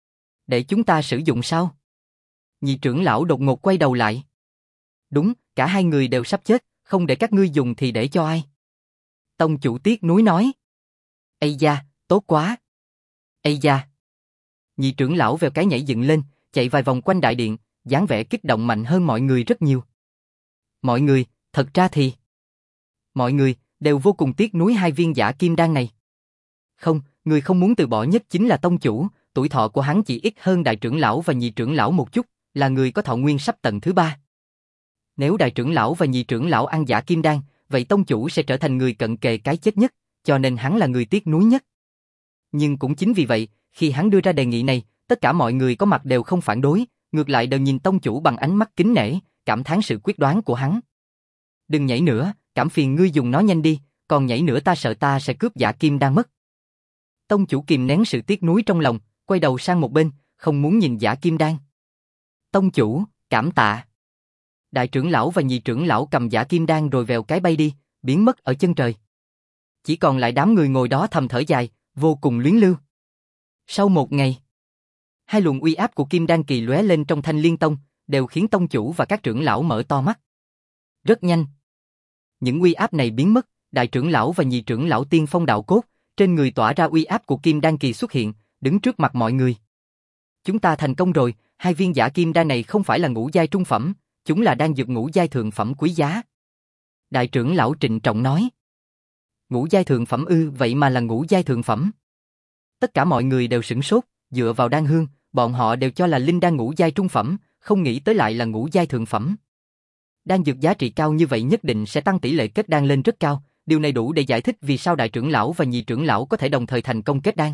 Để chúng ta sử dụng sao? Nhị trưởng lão đột ngột quay đầu lại. Đúng, cả hai người đều sắp chết, không để các ngươi dùng thì để cho ai? Tông chủ tiếc nuối nói. Ây da, tốt quá. Ây da. Nhị trưởng lão vèo cái nhảy dựng lên, chạy vài vòng quanh đại điện, dáng vẻ kích động mạnh hơn mọi người rất nhiều. Mọi người, thật ra thì... Mọi người đều vô cùng tiếc nuối hai viên giả kim đan này. Không, người không muốn từ bỏ nhất chính là tông chủ, tuổi thọ của hắn chỉ ít hơn đại trưởng lão và nhị trưởng lão một chút, là người có thọ nguyên sắp tầng thứ ba. Nếu đại trưởng lão và nhị trưởng lão ăn giả kim đan, vậy tông chủ sẽ trở thành người cận kề cái chết nhất, cho nên hắn là người tiếc nuối nhất. Nhưng cũng chính vì vậy, khi hắn đưa ra đề nghị này, tất cả mọi người có mặt đều không phản đối, ngược lại đều nhìn tông chủ bằng ánh mắt kính nể, cảm thán sự quyết đoán của hắn. Đừng nhảy nữa, cảm phiền ngươi dùng nó nhanh đi, còn nhảy nữa ta sợ ta sẽ cướp giả kim đan mất. Tông chủ kìm nén sự tiếc nuối trong lòng, quay đầu sang một bên, không muốn nhìn giả kim đan. Tông chủ, cảm tạ. Đại trưởng lão và nhị trưởng lão cầm giả kim đan rồi vèo cái bay đi, biến mất ở chân trời. Chỉ còn lại đám người ngồi đó thầm thở dài, vô cùng luyến lưu. Sau một ngày, hai luồng uy áp của kim đan kỳ lóe lên trong Thanh Liên Tông, đều khiến tông chủ và các trưởng lão mở to mắt. Rất nhanh, những uy áp này biến mất, đại trưởng lão và nhị trưởng lão tiên phong đạo cốt, trên người tỏa ra uy áp của kim đan kỳ xuất hiện, đứng trước mặt mọi người. Chúng ta thành công rồi, hai viên giả kim đan này không phải là ngũ giai trung phẩm, chúng là đan dược ngũ giai thượng phẩm quý giá. Đại trưởng lão trịnh trọng nói. Ngũ giai thượng phẩm ư, vậy mà là ngũ giai thượng phẩm. Tất cả mọi người đều sửng sốt, dựa vào đan hương, bọn họ đều cho là linh đan ngũ giai trung phẩm, không nghĩ tới lại là ngũ giai thượng phẩm. Đan dược giá trị cao như vậy nhất định sẽ tăng tỷ lệ kết đan lên rất cao, điều này đủ để giải thích vì sao đại trưởng lão và nhị trưởng lão có thể đồng thời thành công kết đan.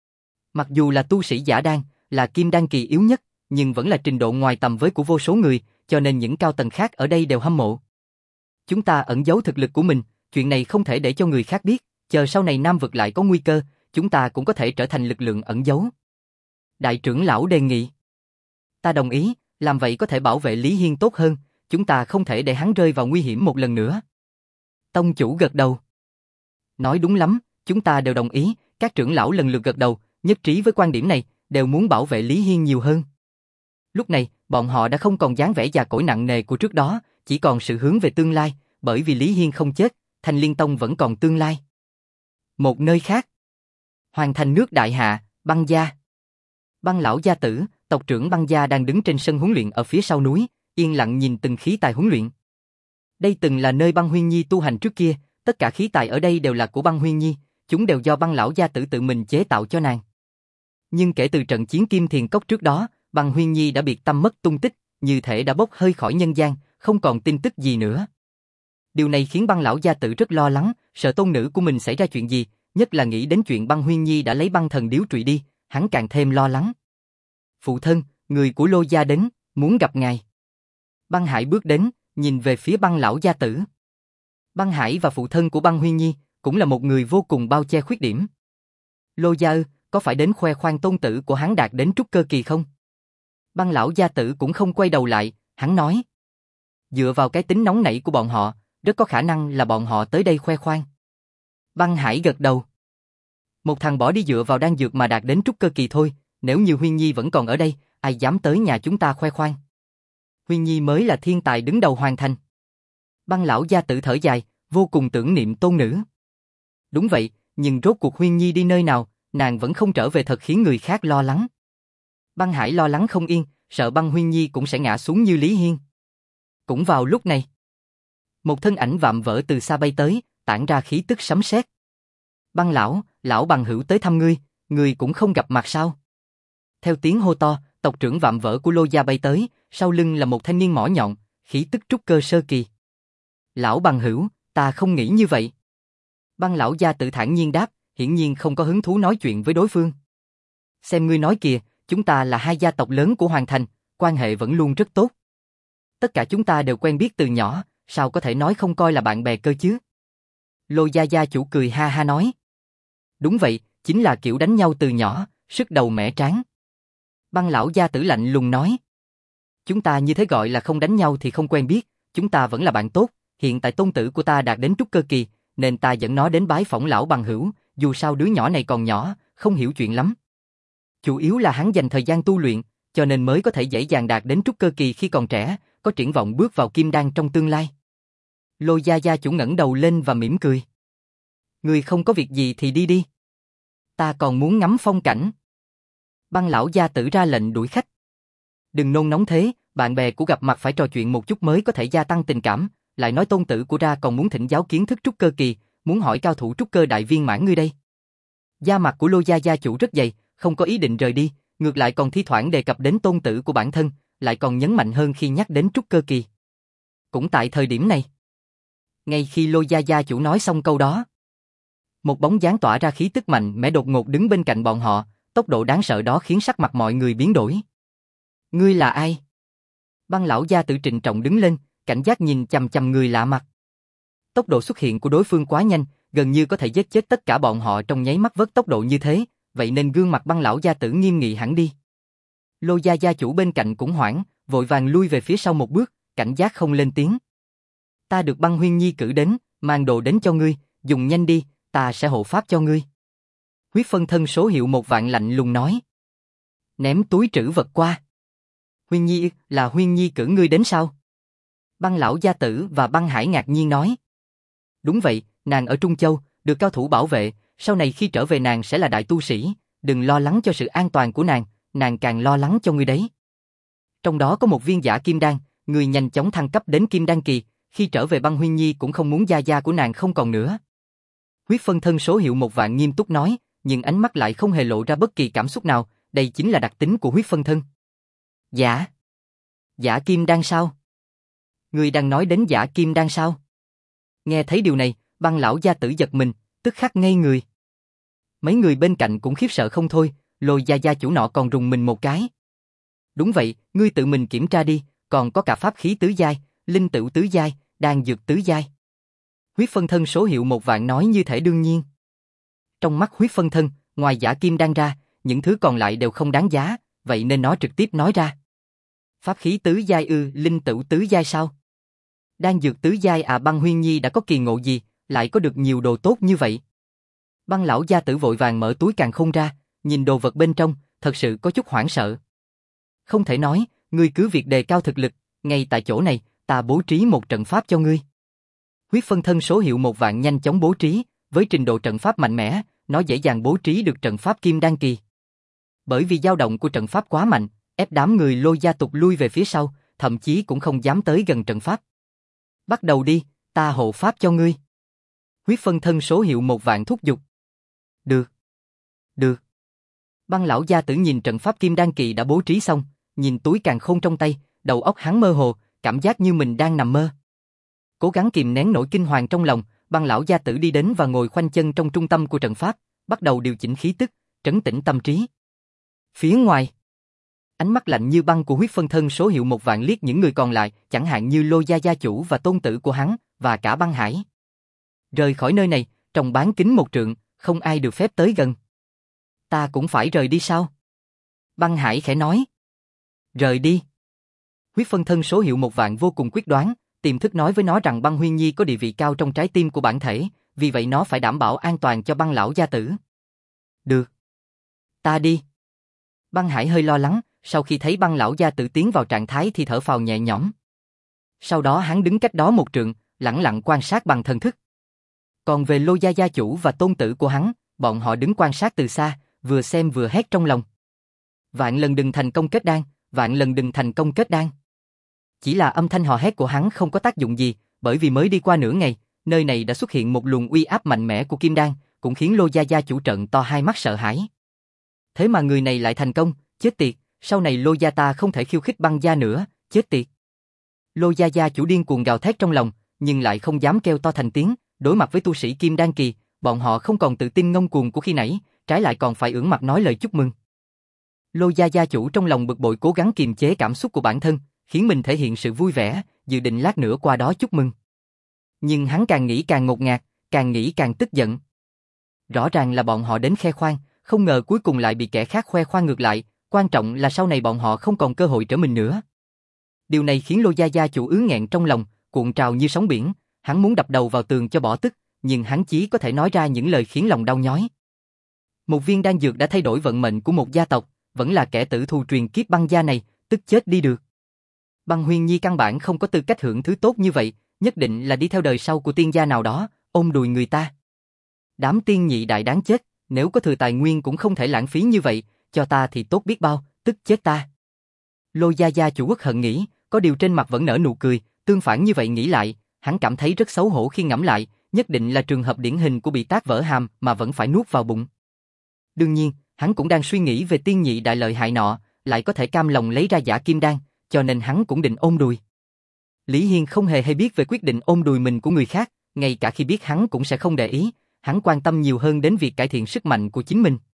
Mặc dù là tu sĩ giả đan, là kim đan kỳ yếu nhất, nhưng vẫn là trình độ ngoài tầm với của vô số người, cho nên những cao tầng khác ở đây đều hâm mộ. Chúng ta ẩn giấu thực lực của mình, chuyện này không thể để cho người khác biết, chờ sau này Nam vực lại có nguy cơ, chúng ta cũng có thể trở thành lực lượng ẩn giấu. Đại trưởng lão đề nghị. Ta đồng ý, làm vậy có thể bảo vệ Lý Hiên tốt hơn, chúng ta không thể để hắn rơi vào nguy hiểm một lần nữa. Tông chủ gật đầu. Nói đúng lắm, chúng ta đều đồng ý, các trưởng lão lần lượt gật đầu, nhất trí với quan điểm này, đều muốn bảo vệ Lý Hiên nhiều hơn. Lúc này, bọn họ đã không còn dáng vẻ già cỗi nặng nề của trước đó, chỉ còn sự hướng về tương lai, bởi vì Lý Hiên không chết, Thanh Liên Tông vẫn còn tương lai. Một nơi khác. Hoàng thành nước Đại Hạ, Băng gia. Băng lão gia tử, tộc trưởng Băng gia đang đứng trên sân huấn luyện ở phía sau núi, yên lặng nhìn từng khí tài huấn luyện. Đây từng là nơi Băng Huyên Nhi tu hành trước kia, tất cả khí tài ở đây đều là của Băng Huyên Nhi, chúng đều do Băng lão gia tử tự mình chế tạo cho nàng. Nhưng kể từ trận chiến Kim Thiền Cốc trước đó, Băng Huyên Nhi đã biệt tâm mất tung tích, như thể đã bốc hơi khỏi nhân gian, không còn tin tức gì nữa. Điều này khiến Băng lão gia tử rất lo lắng, sợ tôn nữ của mình xảy ra chuyện gì, nhất là nghĩ đến chuyện Băng Huyên Nhi đã lấy băng thần điếu trụy đi, hắn càng thêm lo lắng. Phụ thân, người của Lô gia đến, muốn gặp ngài. Băng Hải bước đến, nhìn về phía Băng lão gia tử. Băng Hải và phụ thân của Băng Huyên Nhi cũng là một người vô cùng bao che khuyết điểm. Lô gia ư, có phải đến khoe khoang tôn tử của hắn đạt đến trúc cơ kỳ không? Băng lão gia tử cũng không quay đầu lại, hắn nói. Dựa vào cái tính nóng nảy của bọn họ, rất có khả năng là bọn họ tới đây khoe khoang. Băng Hải gật đầu. Một thằng bỏ đi dựa vào đan dược mà đạt đến trúc cơ kỳ thôi, nếu như Huyên Nhi vẫn còn ở đây, ai dám tới nhà chúng ta khoe khoang. Huyên Nhi mới là thiên tài đứng đầu hoàn thành. Băng lão gia tử thở dài, vô cùng tưởng niệm tôn nữ. Đúng vậy, nhưng rốt cuộc Huyên Nhi đi nơi nào, nàng vẫn không trở về thật khiến người khác lo lắng. Băng Hải lo lắng không yên, sợ Băng Huyên Nhi cũng sẽ ngã xuống như Lý Hiên. Cũng vào lúc này, một thân ảnh vạm vỡ từ xa bay tới, tản ra khí tức sấm sét. Băng lão, lão bằng hữu tới thăm ngươi, ngươi cũng không gặp mặt sao? Theo tiếng hô to, tộc trưởng vạm vỡ của Lô gia bay tới, sau lưng là một thanh niên mỏ nhọn, khí tức trúc cơ sơ kỳ. Lão bằng hữu, ta không nghĩ như vậy. Băng lão gia tự thản nhiên đáp, hiển nhiên không có hứng thú nói chuyện với đối phương. Xem ngươi nói kìa, chúng ta là hai gia tộc lớn của Hoàng Thành, quan hệ vẫn luôn rất tốt. Tất cả chúng ta đều quen biết từ nhỏ, sao có thể nói không coi là bạn bè cơ chứ? Lô gia gia chủ cười ha ha nói. Đúng vậy, chính là kiểu đánh nhau từ nhỏ, sức đầu mẻ trán. Băng lão gia tử lạnh lùng nói. Chúng ta như thế gọi là không đánh nhau thì không quen biết, chúng ta vẫn là bạn tốt, hiện tại tôn tử của ta đạt đến trúc cơ kỳ, nên ta dẫn nó đến bái phỏng lão bằng hữu, dù sao đứa nhỏ này còn nhỏ, không hiểu chuyện lắm. Chủ yếu là hắn dành thời gian tu luyện, cho nên mới có thể dễ dàng đạt đến trúc cơ kỳ khi còn trẻ, có triển vọng bước vào kim đan trong tương lai. Lô gia gia chủ ngẩng đầu lên và mỉm cười. Người không có việc gì thì đi đi. Ta còn muốn ngắm phong cảnh. Băng lão gia tử ra lệnh đuổi khách. Đừng nôn nóng thế, bạn bè của gặp mặt phải trò chuyện một chút mới có thể gia tăng tình cảm, lại nói tôn tử của ra còn muốn thỉnh giáo kiến thức trúc cơ kỳ, muốn hỏi cao thủ trúc cơ đại viên mãn ngươi đây. Da mặt của Lô gia gia chủ rất dày, không có ý định rời đi, ngược lại còn thi thoảng đề cập đến tôn tử của bản thân, lại còn nhấn mạnh hơn khi nhắc đến trúc cơ kỳ. Cũng tại thời điểm này, ngay khi Lô gia gia chủ nói xong câu đó, một bóng dáng tỏa ra khí tức mạnh mẽ đột ngột đứng bên cạnh bọn họ, tốc độ đáng sợ đó khiến sắc mặt mọi người biến đổi. Ngươi là ai? Băng lão gia tử trịnh trọng đứng lên, cảnh giác nhìn chằm chằm người lạ mặt. Tốc độ xuất hiện của đối phương quá nhanh, gần như có thể giết chết tất cả bọn họ trong nháy mắt với tốc độ như thế, vậy nên gương mặt băng lão gia tử nghiêm nghị hẳn đi. Lô gia gia chủ bên cạnh cũng hoảng, vội vàng lui về phía sau một bước, cảnh giác không lên tiếng. Ta được Băng Huyên Nhi cử đến, mang đồ đến cho ngươi, dùng nhanh đi, ta sẽ hộ pháp cho ngươi. Huyết phân thân số hiệu một vạn lạnh lùng nói. Ném túi trữ vật qua. Huyên Nhi, là Huyên Nhi cử ngươi đến sao? Băng lão gia tử và Băng Hải ngạc nhiên nói. Đúng vậy, nàng ở Trung Châu, được cao thủ bảo vệ, sau này khi trở về nàng sẽ là đại tu sĩ, đừng lo lắng cho sự an toàn của nàng, nàng càng lo lắng cho ngươi đấy. Trong đó có một viên giả kim đan, người nhanh chóng thăng cấp đến kim đan kỳ, khi trở về Băng Huyên Nhi cũng không muốn gia gia của nàng không còn nữa. Huyết phân thân số hiệu một vạn nghiêm túc nói, nhưng ánh mắt lại không hề lộ ra bất kỳ cảm xúc nào, đây chính là đặc tính của huyết phân thân. Giả? Giả kim đan sao? Ngươi đang nói đến giả kim đan sao? Nghe thấy điều này, Băng lão gia tử giật mình, tức khắc ngây người. Mấy người bên cạnh cũng khiếp sợ không thôi, Lôi gia gia chủ nọ còn rùng mình một cái. Đúng vậy, ngươi tự mình kiểm tra đi, còn có cả pháp khí tứ giai, linh tửu tứ giai, đan dược tứ giai. Huyết phân thân số hiệu một vạn nói như thể đương nhiên. Trong mắt huyết phân thân, ngoài giả kim đan ra, những thứ còn lại đều không đáng giá, vậy nên nó trực tiếp nói ra. Pháp khí tứ giai ư, linh tửu tứ giai sao? Đan dược tứ giai à? Băng Huyên Nhi đã có kỳ ngộ gì, lại có được nhiều đồ tốt như vậy? Băng lão gia tử vội vàng mở túi càn khôn ra, nhìn đồ vật bên trong, thật sự có chút hoảng sợ. Không thể nói, ngươi cứ việc đề cao thực lực, ngay tại chỗ này, ta bố trí một trận pháp cho ngươi. Huyết phân thân số hiệu một vạn nhanh chóng bố trí, với trình độ trận pháp mạnh mẽ, nó dễ dàng bố trí được trận pháp kim đan kỳ. Bởi vì dao động của trận pháp quá mạnh, ép đám người Lôi gia tộc lui về phía sau, thậm chí cũng không dám tới gần trận pháp. Bắt đầu đi, ta hộ pháp cho ngươi. Huyết phân thân số hiệu một vạn thúc giục. Được. Được. Băng lão gia tử nhìn trận pháp kim đan kỳ đã bố trí xong, nhìn túi càn khôn trong tay, đầu óc hắn mơ hồ, cảm giác như mình đang nằm mơ. Cố gắng kìm nén nỗi kinh hoàng trong lòng, băng lão gia tử đi đến và ngồi khoanh chân trong trung tâm của trận pháp, bắt đầu điều chỉnh khí tức, trấn tĩnh tâm trí. Phía ngoài, ánh mắt lạnh như băng của huyết phân thân số hiệu một vạn liếc những người còn lại, chẳng hạn như Lôi gia gia chủ và tôn tử của hắn, và cả băng hải. Rời khỏi nơi này, trong bán kính một trượng, không ai được phép tới gần. Ta cũng phải rời đi sao? Băng hải khẽ nói. Rời đi. Huyết phân thân số hiệu một vạn vô cùng quyết đoán, tiềm thức nói với nó rằng Băng Huyên Nhi có địa vị cao trong trái tim của bản thể, vì vậy nó phải đảm bảo an toàn cho băng lão gia tử. Được. Ta đi. Băng hải hơi lo lắng, sau khi thấy băng lão gia tử tiến vào trạng thái thì thở phào nhẹ nhõm. Sau đó hắn đứng cách đó một trượng, lẳng lặng quan sát bằng thần thức. Còn về Lôi gia gia chủ và tôn tử của hắn, bọn họ đứng quan sát từ xa, vừa xem vừa hét trong lòng. Vạn lần đừng thành công kết đan, vạn lần đừng thành công kết đan. Chỉ là âm thanh hò hét của hắn không có tác dụng gì, bởi vì mới đi qua nửa ngày, nơi này đã xuất hiện một luồng uy áp mạnh mẽ của kim đan, cũng khiến Lôi gia gia chủ trợn to hai mắt sợ hãi. Thế mà người này lại thành công, chết tiệt, sau này Lôi gia ta không thể khiêu khích băng gia nữa, chết tiệt. Lôi gia gia chủ điên cuồng gào thét trong lòng, nhưng lại không dám kêu to thành tiếng, đối mặt với tu sĩ kim đan kỳ, bọn họ không còn tự tin ngông cuồng của khi nãy, trái lại còn phải ưỡn mặt nói lời chúc mừng. Lôi gia gia chủ trong lòng bực bội cố gắng kiềm chế cảm xúc của bản thân, khiến mình thể hiện sự vui vẻ, dự định lát nữa qua đó chúc mừng. Nhưng hắn càng nghĩ càng ngột ngạt, càng nghĩ càng tức giận. Rõ ràng là bọn họ đến khoe khoang, không ngờ cuối cùng lại bị kẻ khác khoe khoang ngược lại, quan trọng là sau này bọn họ không còn cơ hội trở mình nữa. Điều này khiến Lôi gia gia chủ ứ nghẹn trong lòng, cuộn trào như sóng biển, hắn muốn đập đầu vào tường cho bỏ tức, nhưng hắn chỉ có thể nói ra những lời khiến lòng đau nhói. Một viên đan dược đã thay đổi vận mệnh của một gia tộc, vẫn là kẻ tử thù truyền kiếp băng gia này, tức chết đi được. Băng Huyên Nhi căn bản không có tư cách hưởng thứ tốt như vậy, nhất định là đi theo đời sau của tiên gia nào đó, ôm đùi người ta. Đám tiên nhị đại đáng chết, nếu có thừa tài nguyên cũng không thể lãng phí như vậy, cho ta thì tốt biết bao, tức chết ta. Lôi gia gia chủ uất hận nghĩ, có điều trên mặt vẫn nở nụ cười, tương phản như vậy nghĩ lại, hắn cảm thấy rất xấu hổ khi ngẫm lại, nhất định là trường hợp điển hình của bị tát vỡ hàm mà vẫn phải nuốt vào bụng. Đương nhiên, hắn cũng đang suy nghĩ về tiên nhị đại lợi hại nọ, lại có thể cam lòng lấy ra giả kim đan, cho nên hắn cũng định ôm đùi. Lý Hiên không hề hay biết về quyết định ôm đùi mình của người khác, ngay cả khi biết hắn cũng sẽ không để ý, hắn quan tâm nhiều hơn đến việc cải thiện sức mạnh của chính mình.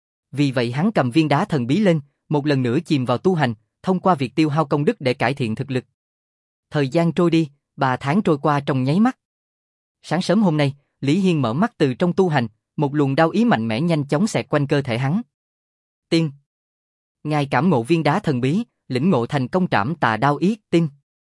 Vì vậy hắn cầm viên đá thần bí lên, một lần nữa chìm vào tu hành, thông qua việc tiêu hao công đức để cải thiện thực lực. Thời gian trôi đi, ba tháng trôi qua trong nháy mắt. Sáng sớm hôm nay, Lý Hiên mở mắt từ trong tu hành, một luồng đao ý mạnh mẽ nhanh chóng xẹt quanh cơ thể hắn. Tiên. Ngài cảm ngộ viên đá thần bí, lĩnh ngộ thành công trảm tà đao ý, tiên.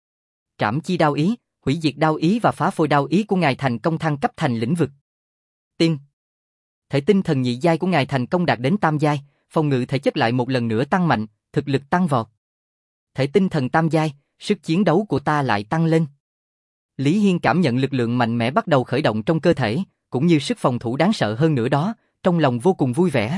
Trảm chi đao ý, hủy diệt đao ý và phá phôi đao ý của ngài thành công thăng cấp thành lĩnh vực. Tiên. Thể tinh thần nhị giai của ngài thành công đạt đến tam giai, phòng ngự thể chất lại một lần nữa tăng mạnh, thực lực tăng vọt. Thể tinh thần tam giai, sức chiến đấu của ta lại tăng lên. Lý Hiên cảm nhận lực lượng mạnh mẽ bắt đầu khởi động trong cơ thể, cũng như sức phòng thủ đáng sợ hơn nữa đó, trong lòng vô cùng vui vẻ.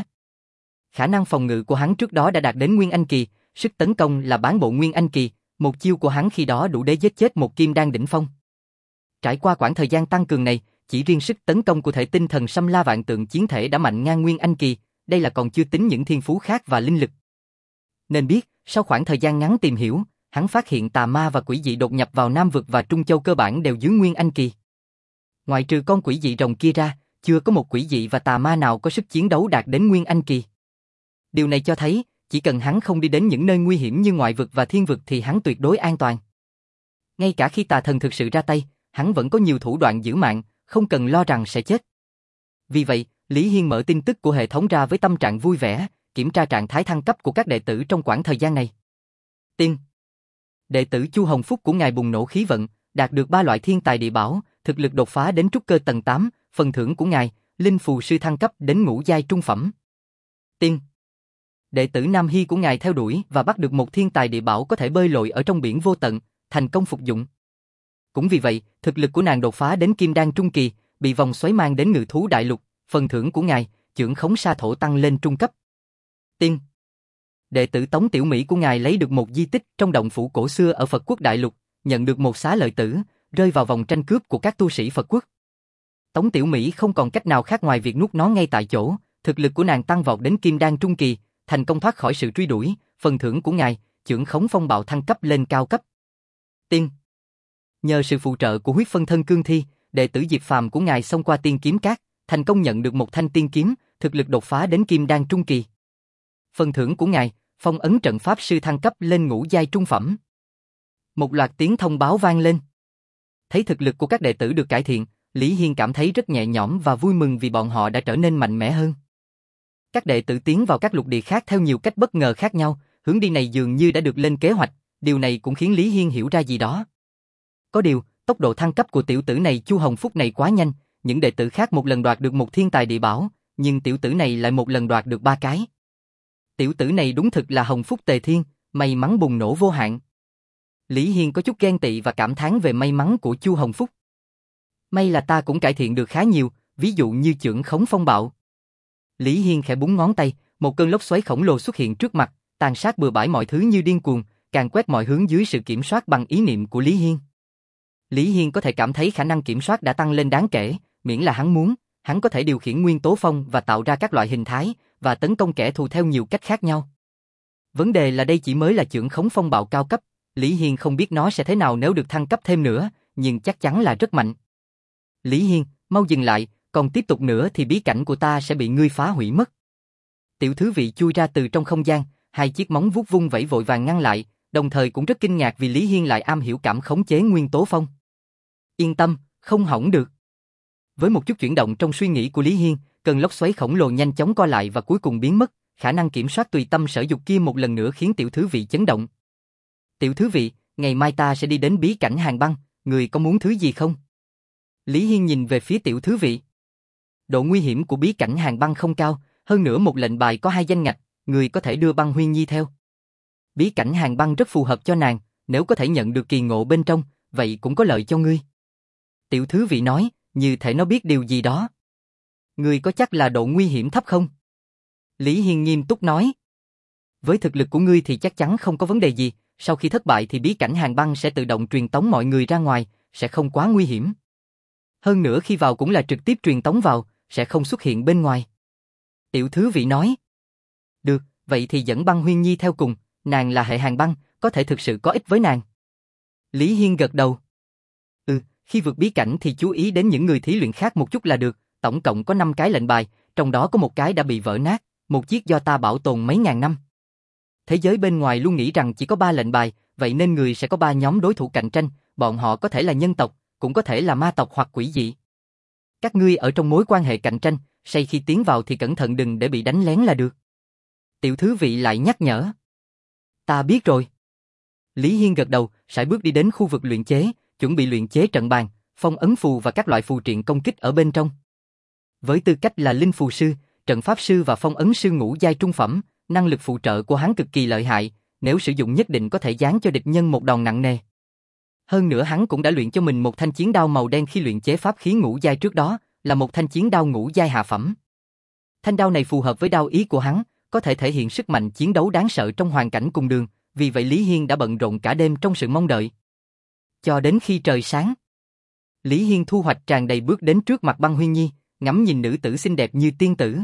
Khả năng phòng ngự của hắn trước đó đã đạt đến Nguyên Anh kỳ, sức tấn công là bán bộ Nguyên Anh kỳ, một chiêu của hắn khi đó đủ để giết chết một kim đan đỉnh phong. Trải qua quãng thời gian tăng cường này, chỉ riêng sức tấn công của thể tinh thần Xâm La Vạn Tượng chiến thể đã mạnh ngang Nguyên Anh kỳ, đây là còn chưa tính những thiên phú khác và linh lực. Nên biết, sau khoảng thời gian ngắn tìm hiểu, hắn phát hiện tà ma và quỷ dị đột nhập vào Nam vực và Trung Châu cơ bản đều dưới Nguyên Anh kỳ. Ngoại trừ con quỷ dị rồng kia ra, chưa có một quỷ dị và tà ma nào có sức chiến đấu đạt đến Nguyên Anh kỳ. Điều này cho thấy, chỉ cần hắn không đi đến những nơi nguy hiểm như ngoại vực và thiên vực thì hắn tuyệt đối an toàn. Ngay cả khi tà thần thực sự ra tay, hắn vẫn có nhiều thủ đoạn giữ mạng, không cần lo rằng sẽ chết. Vì vậy, Lý Hiên mở tin tức của hệ thống ra với tâm trạng vui vẻ, kiểm tra trạng thái thăng cấp của các đệ tử trong quãng thời gian này. Tiên. Đệ tử Chu Hồng Phúc của ngài bùng nổ khí vận, đạt được ba loại thiên tài địa bảo, thực lực đột phá đến trúc cơ tầng tám, phần thưởng của ngài, linh phù sư thăng cấp đến ngũ giai trung phẩm. Tiên. Đệ tử Nam Hy của ngài theo đuổi và bắt được một thiên tài địa bảo có thể bơi lội ở trong biển vô tận, thành công phục dụng. Cũng vì vậy, thực lực của nàng đột phá đến kim đan trung kỳ, bị vòng xoáy mang đến Ngự thú đại lục, phần thưởng của ngài, chưởng khống sa thổ tăng lên trung cấp. Tiên. Đệ tử Tống Tiểu Mỹ của ngài lấy được một di tích trong động phủ cổ xưa ở Phật quốc đại lục, nhận được một xá lợi tử, rơi vào vòng tranh cướp của các tu sĩ Phật quốc. Tống Tiểu Mỹ không còn cách nào khác ngoài việc nuốt nó ngay tại chỗ, thực lực của nàng tăng vọt đến kim đan trung kỳ, thành công thoát khỏi sự truy đuổi, phần thưởng của ngài, chưởng khống phong bạo thăng cấp lên cao cấp. Tiên. Nhờ sự phụ trợ của huyết phân thân cương thi, đệ tử Diệp Phàm của ngài xông qua tiên kiếm cát, thành công nhận được một thanh tiên kiếm, thực lực đột phá đến kim đan trung kỳ. Phần thưởng của ngài, phong ấn trận pháp sư thăng cấp lên ngũ giai trung phẩm. Một loạt tiếng thông báo vang lên. Thấy thực lực của các đệ tử được cải thiện, Lý Hiên cảm thấy rất nhẹ nhõm và vui mừng vì bọn họ đã trở nên mạnh mẽ hơn. Các đệ tử tiến vào các lục địa khác theo nhiều cách bất ngờ khác nhau, hướng đi này dường như đã được lên kế hoạch, điều này cũng khiến Lý Hiên hiểu ra gì đó. Có điều, tốc độ thăng cấp của tiểu tử này Chu Hồng Phúc này quá nhanh, những đệ tử khác một lần đoạt được một thiên tài địa bảo, nhưng tiểu tử này lại một lần đoạt được ba cái. Tiểu tử này đúng thực là Hồng Phúc Tề Thiên, may mắn bùng nổ vô hạn. Lý Hiên có chút ghen tị và cảm thán về may mắn của Chu Hồng Phúc. May là ta cũng cải thiện được khá nhiều, ví dụ như chưởng khống phong bạo. Lý Hiên khẽ búng ngón tay, một cơn lốc xoáy khổng lồ xuất hiện trước mặt, tàn sát bừa bãi mọi thứ như điên cuồng, càn quét mọi hướng dưới sự kiểm soát bằng ý niệm của Lý Hiên. Lý Hiên có thể cảm thấy khả năng kiểm soát đã tăng lên đáng kể, miễn là hắn muốn, hắn có thể điều khiển nguyên tố phong và tạo ra các loại hình thái, và tấn công kẻ thù theo nhiều cách khác nhau. Vấn đề là đây chỉ mới là chưởng khống phong bạo cao cấp, Lý Hiên không biết nó sẽ thế nào nếu được thăng cấp thêm nữa, nhưng chắc chắn là rất mạnh. Lý Hiên, mau dừng lại, còn tiếp tục nữa thì bí cảnh của ta sẽ bị ngươi phá hủy mất. Tiểu Thứ Vị chui ra từ trong không gian, hai chiếc móng vuốt vung vẩy vội vàng ngăn lại, đồng thời cũng rất kinh ngạc vì Lý Hiên lại am hiểu cảm khống chế nguyên tố phong. Yên tâm, không hỏng được. Với một chút chuyển động trong suy nghĩ của Lý Hiên, cơn lốc xoáy khổng lồ nhanh chóng co lại và cuối cùng biến mất, khả năng kiểm soát tùy tâm sở dục kia một lần nữa khiến Tiểu Thứ Vị chấn động. Tiểu Thứ Vị, ngày mai ta sẽ đi đến bí cảnh Hàn Băng, người có muốn thứ gì không? Lý Hiên nhìn về phía Tiểu Thứ Vị. Độ nguy hiểm của bí cảnh Hàn Băng không cao, hơn nữa một lệnh bài có hai danh ngạch, người có thể đưa Băng Huyên Nhi theo. Bí cảnh Hàn Băng rất phù hợp cho nàng, nếu có thể nhận được kỳ ngộ bên trong, vậy cũng có lợi cho ngươi. Tiểu Thứ Vị nói, như thể nó biết điều gì đó. Ngươi có chắc là độ nguy hiểm thấp không? Lý Hiên nghiêm túc nói. Với thực lực của ngươi thì chắc chắn không có vấn đề gì, sau khi thất bại thì bí cảnh Hàn Băng sẽ tự động truyền tống mọi người ra ngoài, sẽ không quá nguy hiểm. Hơn nữa khi vào cũng là trực tiếp truyền tống vào, sẽ không xuất hiện bên ngoài. Tiểu Thứ Vị nói. Được, vậy thì dẫn Băng Huyên Nhi theo cùng, nàng là hệ Hàn Băng, có thể thực sự có ích với nàng. Lý Hiên gật đầu. Ừ, khi vượt bí cảnh thì chú ý đến những người thí luyện khác một chút là được, tổng cộng có năm cái lệnh bài, trong đó có một cái đã bị vỡ nát, một chiếc do ta bảo tồn mấy ngàn năm. Thế giới bên ngoài luôn nghĩ rằng chỉ có ba lệnh bài, vậy nên người sẽ có ba nhóm đối thủ cạnh tranh, bọn họ có thể là nhân tộc, cũng có thể là ma tộc hoặc quỷ dị. Các ngươi ở trong mối quan hệ cạnh tranh, say khi tiến vào thì cẩn thận đừng để bị đánh lén là được. Tiểu Thứ Vị lại nhắc nhở. Ta biết rồi. Lý Hiên gật đầu, sải bước đi đến khu vực luyện chế, chuẩn bị luyện chế trận bàn, phong ấn phù và các loại phù triện công kích ở bên trong. Với tư cách là linh phù sư, trận pháp sư và phong ấn sư ngũ giai trung phẩm, năng lực phụ trợ của hắn cực kỳ lợi hại, nếu sử dụng nhất định có thể giáng cho địch nhân một đòn nặng nề. Hơn nữa hắn cũng đã luyện cho mình một thanh chiến đao màu đen khi luyện chế pháp khí ngũ giai trước đó, là một thanh chiến đao ngũ giai hạ phẩm. Thanh đao này phù hợp với đao ý của hắn, có thể thể hiện sức mạnh chiến đấu đáng sợ trong hoàn cảnh cùng đường, vì vậy Lý Hiên đã bận rộn cả đêm trong sự mong đợi. Cho đến khi trời sáng, Lý Hiên thu hoạch tràn đầy bước đến trước mặt Băng Huyên Nhi, ngắm nhìn nữ tử xinh đẹp như tiên tử.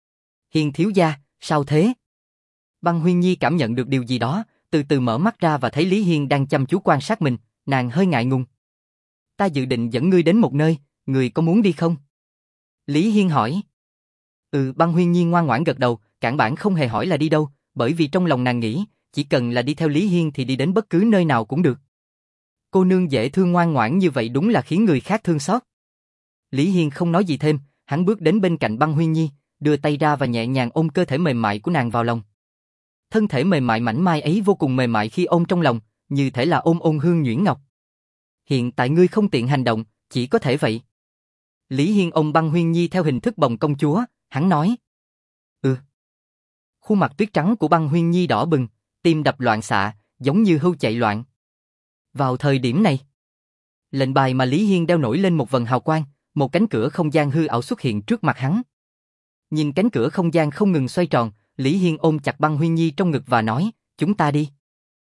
Hiên thiếu gia, sao thế? Băng Huyên Nhi cảm nhận được điều gì đó, từ từ mở mắt ra và thấy Lý Hiên đang chăm chú quan sát mình, nàng hơi ngại ngùng. Ta dự định dẫn ngươi đến một nơi, ngươi có muốn đi không? Lý Hiên hỏi. Ừ, Băng Huyên Nhi ngoan ngoãn gật đầu, cản bản không hề hỏi là đi đâu, bởi vì trong lòng nàng nghĩ, chỉ cần là đi theo Lý Hiên thì đi đến bất cứ nơi nào cũng được. Cô nương dễ thương ngoan ngoãn như vậy đúng là khiến người khác thương xót. Lý Hiên không nói gì thêm, hắn bước đến bên cạnh Băng Huyên Nhi, đưa tay ra và nhẹ nhàng ôm cơ thể mềm mại của nàng vào lòng. Thân thể mềm mại mảnh mai ấy vô cùng mềm mại khi ôm trong lòng, như thể là ôm ôn hương nhuyễn ngọc. Hiện tại ngươi không tiện hành động, chỉ có thể vậy. Lý Hiên ôm Băng Huyên Nhi theo hình thức bồng công chúa, hắn nói. Ừ. Khuôn mặt tuyết trắng của Băng Huyên Nhi đỏ bừng, tim đập loạn xạ, giống như hươu chạy loạn. Vào thời điểm này, lệnh bài mà Lý Hiên đeo nổi lên một vầng hào quang, một cánh cửa không gian hư ảo xuất hiện trước mặt hắn. Nhìn cánh cửa không gian không ngừng xoay tròn, Lý Hiên ôm chặt Băng Huyên Nhi trong ngực và nói, chúng ta đi.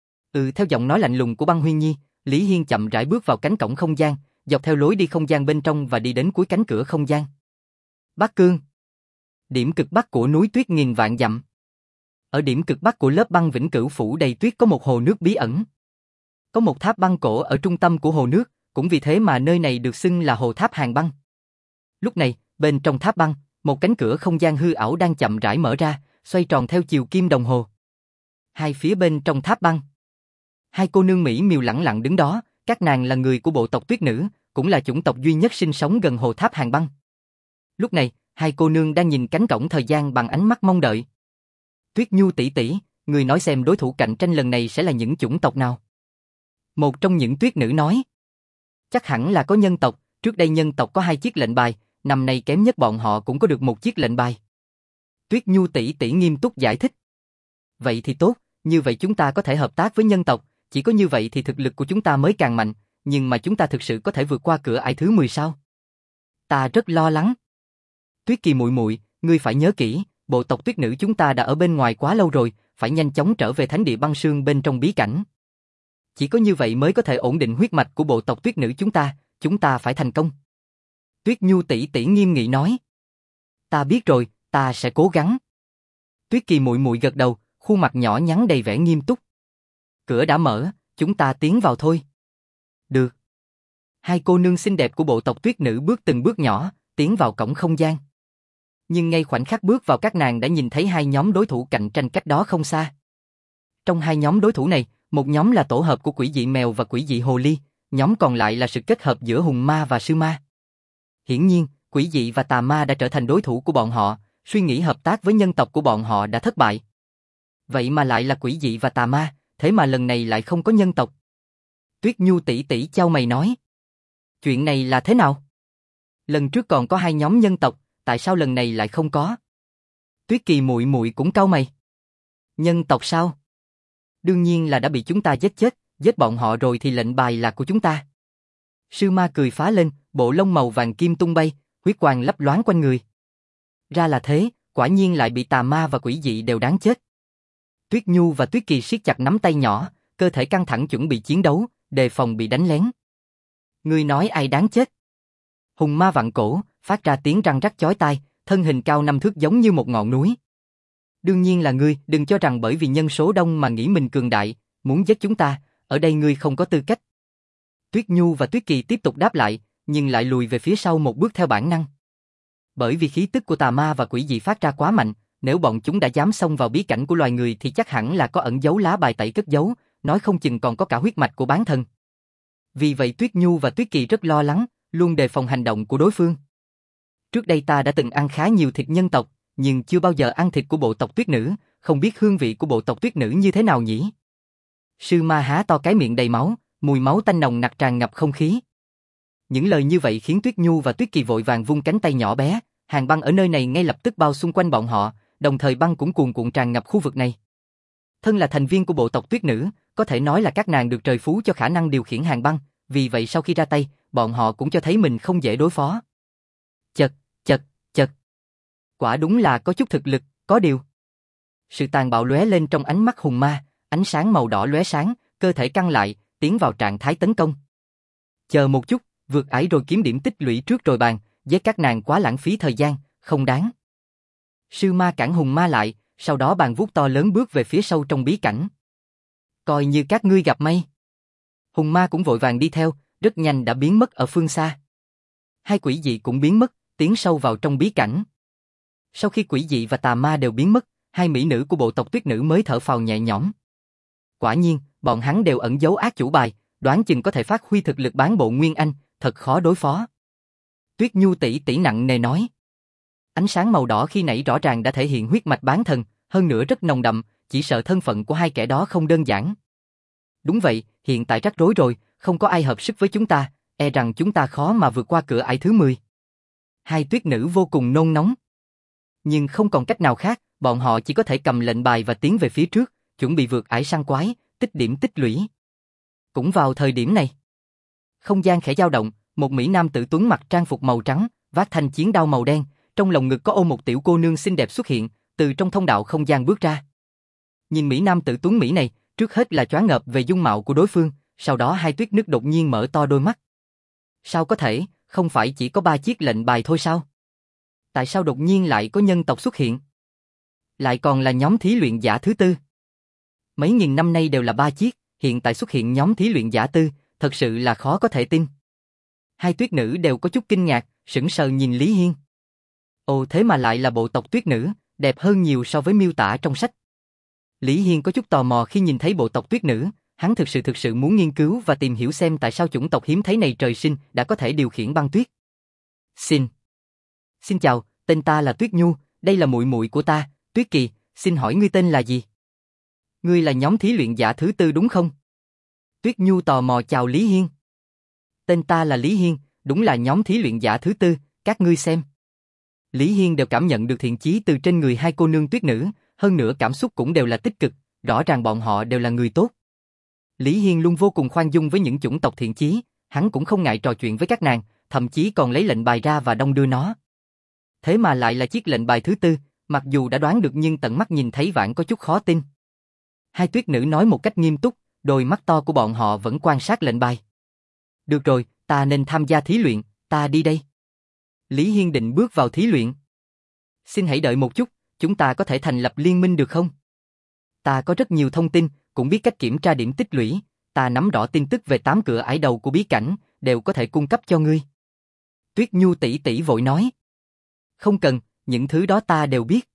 Ừ, theo giọng nói lạnh lùng của Băng Huyên Nhi, Lý Hiên chậm rãi bước vào cánh cổng không gian, dọc theo lối đi không gian bên trong và đi đến cuối cánh cửa không gian. Bắc Cương, điểm cực bắc của núi tuyết nghìn vạn dặm. Ở điểm cực bắc của lớp băng vĩnh cửu phủ đầy tuyết có một hồ nước bí ẩn. Có một tháp băng cổ ở trung tâm của hồ nước, cũng vì thế mà nơi này được xưng là hồ tháp hàng băng. Lúc này, bên trong tháp băng, một cánh cửa không gian hư ảo đang chậm rãi mở ra, xoay tròn theo chiều kim đồng hồ. Hai phía bên trong tháp băng, hai cô nương mỹ miều lẳng lặng đứng đó, các nàng là người của bộ tộc tuyết nữ, cũng là chủng tộc duy nhất sinh sống gần hồ tháp hàng băng. Lúc này, hai cô nương đang nhìn cánh cổng thời gian bằng ánh mắt mong đợi. Tuyết Nhu tỷ tỷ, người nói xem đối thủ cạnh tranh lần này sẽ là những chủng tộc nào? Một trong những tuyết nữ nói. Chắc hẳn là có nhân tộc, trước đây nhân tộc có hai chiếc lệnh bài, năm nay kém nhất bọn họ cũng có được một chiếc lệnh bài. Tuyết Nhu tỷ tỷ nghiêm túc giải thích. Vậy thì tốt, như vậy chúng ta có thể hợp tác với nhân tộc, chỉ có như vậy thì thực lực của chúng ta mới càng mạnh, nhưng mà chúng ta thực sự có thể vượt qua cửa ải thứ mười sao? Ta rất lo lắng. Tuyết Kỳ muội muội, ngươi phải nhớ kỹ, bộ tộc tuyết nữ chúng ta đã ở bên ngoài quá lâu rồi, phải nhanh chóng trở về thánh địa băng sương bên trong bí cảnh. Chỉ có như vậy mới có thể ổn định huyết mạch của bộ tộc tuyết nữ chúng ta, chúng ta phải thành công. Tuyết Nhu tỷ tỷ nghiêm nghị nói. Ta biết rồi, ta sẽ cố gắng. Tuyết Kỳ muội muội gật đầu, khuôn mặt nhỏ nhắn đầy vẻ nghiêm túc. Cửa đã mở, chúng ta tiến vào thôi. Được. Hai cô nương xinh đẹp của bộ tộc tuyết nữ bước từng bước nhỏ, tiến vào cổng không gian. Nhưng ngay khoảnh khắc bước vào các nàng đã nhìn thấy hai nhóm đối thủ cạnh tranh cách đó không xa. Trong hai nhóm đối thủ này, một nhóm là tổ hợp của quỷ dị mèo và quỷ dị hồ ly, nhóm còn lại là sự kết hợp giữa hùng ma và sư ma. Hiển nhiên, quỷ dị và tà ma đã trở thành đối thủ của bọn họ, suy nghĩ hợp tác với nhân tộc của bọn họ đã thất bại. Vậy mà lại là quỷ dị và tà ma, thế mà lần này lại không có nhân tộc. Tuyết Nhu tỷ tỷ chau mày nói. Chuyện này là thế nào? Lần trước còn có hai nhóm nhân tộc, tại sao lần này lại không có? Tuyết Kỳ muội muội cũng cau mày. Nhân tộc sao? Đương nhiên là đã bị chúng ta giết chết, giết bọn họ rồi thì lệnh bài là của chúng ta. Sư ma cười phá lên, bộ lông màu vàng kim tung bay, huyết quang lấp loáng quanh người. Ra là thế, quả nhiên lại bị tà ma và quỷ dị đều đáng chết. Tuyết Nhu và Tuyết Kỳ siết chặt nắm tay nhỏ, cơ thể căng thẳng chuẩn bị chiến đấu, đề phòng bị đánh lén. Ngươi nói ai đáng chết? Hùng ma vặn cổ, phát ra tiếng răng rắc chói tai, thân hình cao năm thước giống như một ngọn núi. Đương nhiên là ngươi, đừng cho rằng bởi vì nhân số đông mà nghĩ mình cường đại, muốn giết chúng ta, ở đây ngươi không có tư cách. Tuyết Nhu và Tuyết Kỳ tiếp tục đáp lại, nhưng lại lùi về phía sau một bước theo bản năng. Bởi vì khí tức của tà ma và quỷ dị phát ra quá mạnh, nếu bọn chúng đã dám xông vào bí cảnh của loài người thì chắc hẳn là có ẩn giấu lá bài tẩy cất giấu, nói không chừng còn có cả huyết mạch của bán thần. Vì vậy Tuyết Nhu và Tuyết Kỳ rất lo lắng, luôn đề phòng hành động của đối phương. Trước đây ta đã từng ăn khá nhiều thịt nhân tộc, nhưng chưa bao giờ ăn thịt của bộ tộc tuyết nữ, không biết hương vị của bộ tộc tuyết nữ như thế nào nhỉ? Sư ma há to cái miệng đầy máu, mùi máu tanh nồng nặc tràn ngập không khí. Những lời như vậy khiến Tuyết Nhu và Tuyết Kỳ vội vàng vung cánh tay nhỏ bé, hàng băng ở nơi này ngay lập tức bao xung quanh bọn họ, đồng thời băng cũng cuồn cuộn tràn ngập khu vực này. Thân là thành viên của bộ tộc tuyết nữ, có thể nói là các nàng được trời phú cho khả năng điều khiển hàng băng, vì vậy sau khi ra tay, bọn họ cũng cho thấy mình không dễ đối phó. Chật, chật, chật. Quả đúng là có chút thực lực, có điều. Sự tàn bạo lóe lên trong ánh mắt hùng ma, ánh sáng màu đỏ lóe sáng, cơ thể căng lại, tiến vào trạng thái tấn công. Chờ một chút, vượt ải rồi kiếm điểm tích lũy trước rồi bàn, giết các nàng quá lãng phí thời gian, không đáng. Sư ma cản hùng ma lại, sau đó bàn vuốt to lớn bước về phía sâu trong bí cảnh. Coi như các ngươi gặp may. Hùng ma cũng vội vàng đi theo, rất nhanh đã biến mất ở phương xa. Hai quỷ dị cũng biến mất, tiến sâu vào trong bí cảnh. Sau khi quỷ dị và tà ma đều biến mất, hai mỹ nữ của bộ tộc tuyết nữ mới thở phào nhẹ nhõm. Quả nhiên, bọn hắn đều ẩn giấu ác chủ bài, đoán chừng có thể phát huy thực lực bán bộ Nguyên Anh, thật khó đối phó. Tuyết Nhu tỷ tỷ nặng nề nói. Ánh sáng màu đỏ khi nãy rõ ràng đã thể hiện huyết mạch bán thần, hơn nữa rất nồng đậm, chỉ sợ thân phận của hai kẻ đó không đơn giản. Đúng vậy, hiện tại rắc rối rồi, không có ai hợp sức với chúng ta, e rằng chúng ta khó mà vượt qua cửa ải thứ mười. Hai tuyết nữ vô cùng nôn nóng. Nhưng không còn cách nào khác, bọn họ chỉ có thể cầm lệnh bài và tiến về phía trước, chuẩn bị vượt ải săn quái, tích điểm tích lũy. Cũng vào thời điểm này, không gian khẽ dao động, một mỹ nam tử tuấn mặc trang phục màu trắng, vác thanh chiến đao màu đen, trong lồng ngực có ôm một tiểu cô nương xinh đẹp xuất hiện, từ trong thông đạo không gian bước ra. Nhìn mỹ nam tử tuấn mỹ này, trước hết là choáng ngợp về dung mạo của đối phương, sau đó hai tuyết nước đột nhiên mở to đôi mắt. Sao có thể, không phải chỉ có ba chiếc lệnh bài thôi sao? Tại sao đột nhiên lại có nhân tộc xuất hiện? Lại còn là nhóm thí luyện giả thứ tư. Mấy nghìn năm nay đều là ba chiếc, hiện tại xuất hiện nhóm thí luyện giả tư, thật sự là khó có thể tin. Hai tuyết nữ đều có chút kinh ngạc, sững sờ nhìn Lý Hiên. Ồ, thế mà lại là bộ tộc tuyết nữ, đẹp hơn nhiều so với miêu tả trong sách. Lý Hiên có chút tò mò khi nhìn thấy bộ tộc tuyết nữ, hắn thực sự thực sự muốn nghiên cứu và tìm hiểu xem tại sao chủng tộc hiếm thấy này trời sinh đã có thể điều khiển băng tuyết. Xin. Xin chào, tên ta là Tuyết Nhu, đây là muội muội của ta, Tuyết Kỳ, xin hỏi ngươi tên là gì? Ngươi là nhóm thí luyện giả thứ tư đúng không? Tuyết Nhu tò mò chào Lý Hiên. Tên ta là Lý Hiên, đúng là nhóm thí luyện giả thứ tư, các ngươi xem. Lý Hiên đều cảm nhận được thiện chí từ trên người hai cô nương tuyết nữ, hơn nữa cảm xúc cũng đều là tích cực, rõ ràng bọn họ đều là người tốt. Lý Hiên luôn vô cùng khoan dung với những chủng tộc thiện chí, hắn cũng không ngại trò chuyện với các nàng, thậm chí còn lấy lệnh bài ra và đong đưa nó. Thế mà lại là chiếc lệnh bài thứ tư, mặc dù đã đoán được nhưng tận mắt nhìn thấy vẫn có chút khó tin. Hai tuyết nữ nói một cách nghiêm túc, đôi mắt to của bọn họ vẫn quan sát lệnh bài. Được rồi, ta nên tham gia thí luyện, ta đi đây. Lý Hiên định bước vào thí luyện. Xin hãy đợi một chút, chúng ta có thể thành lập liên minh được không? Ta có rất nhiều thông tin, cũng biết cách kiểm tra điểm tích lũy, ta nắm rõ tin tức về tám cửa ải đầu của bí cảnh, đều có thể cung cấp cho ngươi. Tuyết Nhu tỷ tỷ vội nói. Không cần, những thứ đó ta đều biết.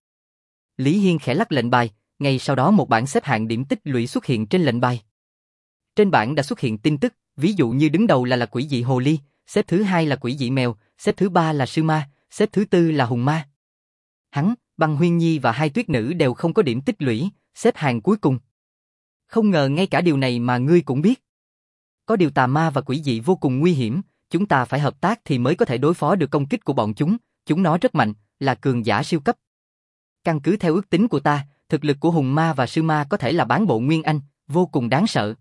Lý Hiên khẽ lắc lệnh bài, ngay sau đó một bảng xếp hạng điểm tích lũy xuất hiện trên lệnh bài. Trên bảng đã xuất hiện tin tức, ví dụ như đứng đầu là là quỷ dị hồ ly, xếp thứ hai là quỷ dị mèo, xếp thứ ba là sư ma, xếp thứ tư là hùng ma. Hắn, Băng Huyên Nhi và hai tuyết nữ đều không có điểm tích lũy, xếp hàng cuối cùng. Không ngờ ngay cả điều này mà ngươi cũng biết. Có điều tà ma và quỷ dị vô cùng nguy hiểm, chúng ta phải hợp tác thì mới có thể đối phó được công kích của bọn chúng, chúng nó rất mạnh, là cường giả siêu cấp. Căn cứ theo ước tính của ta, thực lực của hùng ma và sư ma có thể là bán bộ nguyên anh, vô cùng đáng sợ.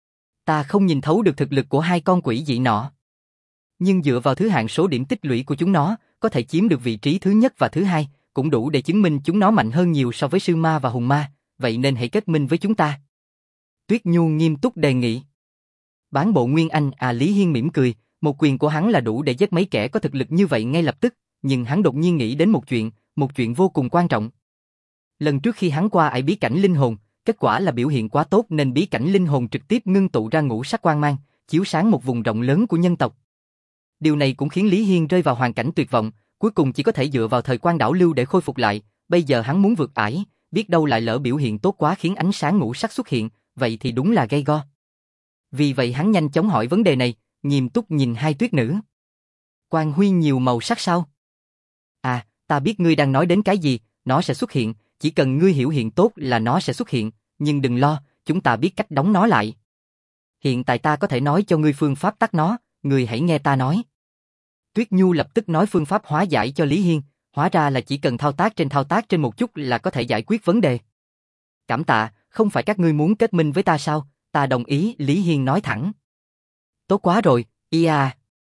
Ta không nhìn thấu được thực lực của hai con quỷ dị nọ. Nhưng dựa vào thứ hạng số điểm tích lũy của chúng nó, có thể chiếm được vị trí thứ nhất và thứ hai, cũng đủ để chứng minh chúng nó mạnh hơn nhiều so với sư ma và hùng ma, vậy nên hãy kết minh với chúng ta. Tuyết Nhu nghiêm túc đề nghị. Bán bộ nguyên anh à? Lý Hiên mỉm cười, một quyền của hắn là đủ để giết mấy kẻ có thực lực như vậy ngay lập tức, nhưng hắn đột nhiên nghĩ đến một chuyện, một chuyện vô cùng quan trọng. Lần trước khi hắn qua ải bí cảnh linh hồn, kết quả là biểu hiện quá tốt nên bí cảnh linh hồn trực tiếp ngưng tụ ra ngũ sắc quang mang, chiếu sáng một vùng rộng lớn của nhân tộc. Điều này cũng khiến Lý Hiên rơi vào hoàn cảnh tuyệt vọng, cuối cùng chỉ có thể dựa vào thời quan đảo lưu để khôi phục lại, bây giờ hắn muốn vượt ải, biết đâu lại lỡ biểu hiện tốt quá khiến ánh sáng ngũ sắc xuất hiện, vậy thì đúng là gay go. Vì vậy hắn nhanh chóng hỏi vấn đề này, nghiêm túc nhìn hai tuyết nữ. Quang huy nhiều màu sắc sao? À, ta biết ngươi đang nói đến cái gì, nó sẽ xuất hiện, chỉ cần ngươi hiểu hiện tốt là nó sẽ xuất hiện, nhưng đừng lo, chúng ta biết cách đóng nó lại. Hiện tại ta có thể nói cho ngươi phương pháp tắt nó, ngươi hãy nghe ta nói. Tuyết Nhu lập tức nói phương pháp hóa giải cho Lý Hiên, hóa ra là chỉ cần thao tác trên thao tác trên một chút là có thể giải quyết vấn đề. Cảm tạ, không phải các ngươi muốn kết minh với ta sao, ta đồng ý, Lý Hiên nói thẳng. Tốt quá rồi, ia.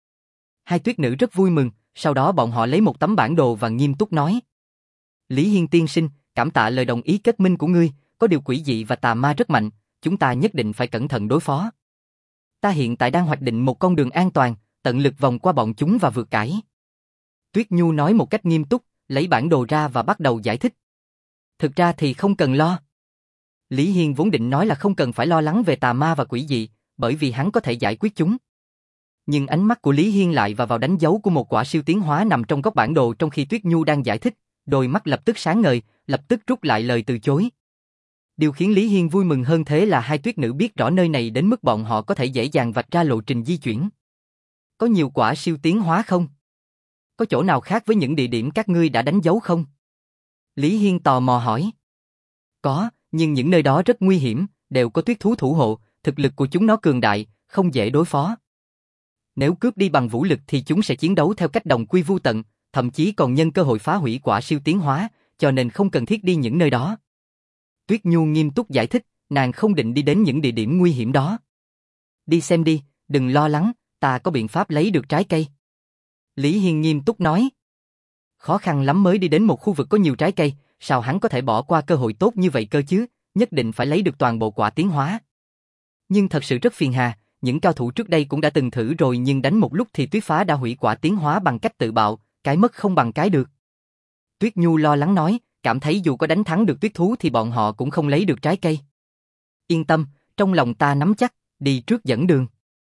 Hai tuyết nữ rất vui mừng, sau đó bọn họ lấy một tấm bản đồ và nghiêm túc nói. Lý Hiên tiên sinh, cảm tạ lời đồng ý kết minh của ngươi, có điều quỷ dị và tà ma rất mạnh, chúng ta nhất định phải cẩn thận đối phó. Ta hiện tại đang hoạch định một con đường an toàn, tận lực vòng qua bọn chúng và vượt ải. Tuyết Nhu nói một cách nghiêm túc, lấy bản đồ ra và bắt đầu giải thích. Thực ra thì không cần lo. Lý Hiên vốn định nói là không cần phải lo lắng về tà ma và quỷ dị, bởi vì hắn có thể giải quyết chúng. Nhưng ánh mắt của Lý Hiên lại và vào đánh dấu của một quả siêu tiến hóa nằm trong góc bản đồ trong khi Tuyết Nhu đang giải thích, đôi mắt lập tức sáng ngời, lập tức rút lại lời từ chối. Điều khiến Lý Hiên vui mừng hơn thế là hai tuyết nữ biết rõ nơi này đến mức bọn họ có thể dễ dàng vạch ra lộ trình di chuyển. Có nhiều quả siêu tiến hóa không? Có chỗ nào khác với những địa điểm các ngươi đã đánh dấu không? Lý Hiên tò mò hỏi. Có, nhưng những nơi đó rất nguy hiểm, đều có tuyết thú thủ hộ, thực lực của chúng nó cường đại, không dễ đối phó. Nếu cướp đi bằng vũ lực thì chúng sẽ chiến đấu theo cách đồng quy vu tận, thậm chí còn nhân cơ hội phá hủy quả siêu tiến hóa, cho nên không cần thiết đi những nơi đó. Tuyết Nhu nghiêm túc giải thích, nàng không định đi đến những địa điểm nguy hiểm đó. Đi xem đi, đừng lo lắng, ta có biện pháp lấy được trái cây. Lý Hiên nghiêm túc nói. Khó khăn lắm mới đi đến một khu vực có nhiều trái cây, sao hắn có thể bỏ qua cơ hội tốt như vậy cơ chứ, nhất định phải lấy được toàn bộ quả tiến hóa. Nhưng thật sự rất phiền hà, những cao thủ trước đây cũng đã từng thử rồi nhưng đánh một lúc thì Tuyết Phá đã hủy quả tiến hóa bằng cách tự bạo, cái mất không bằng cái được. Tuyết Nhu lo lắng nói, cảm thấy dù có đánh thắng được tuyết thú thì bọn họ cũng không lấy được trái cây. Yên tâm, trong lòng ta nắm chắc, đi trước dẫn đường.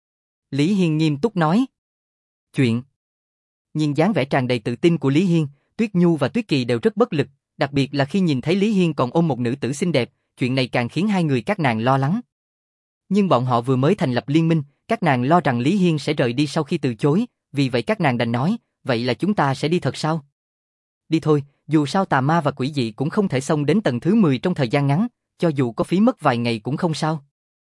Lý Hiên nghiêm túc nói. Chuyện. Nhìn dáng vẻ tràn đầy tự tin của Lý Hiên, Tuyết Nhu và Tuyết Kỳ đều rất bất lực, đặc biệt là khi nhìn thấy Lý Hiên còn ôm một nữ tử xinh đẹp, chuyện này càng khiến hai người các nàng lo lắng. Nhưng bọn họ vừa mới thành lập liên minh, các nàng lo rằng Lý Hiên sẽ rời đi sau khi từ chối, vì vậy các nàng đành nói, vậy là chúng ta sẽ đi thật sao? Đi thôi, dù sao tà ma và quỷ dị cũng không thể xông đến tầng thứ mười trong thời gian ngắn, cho dù có phí mất vài ngày cũng không sao.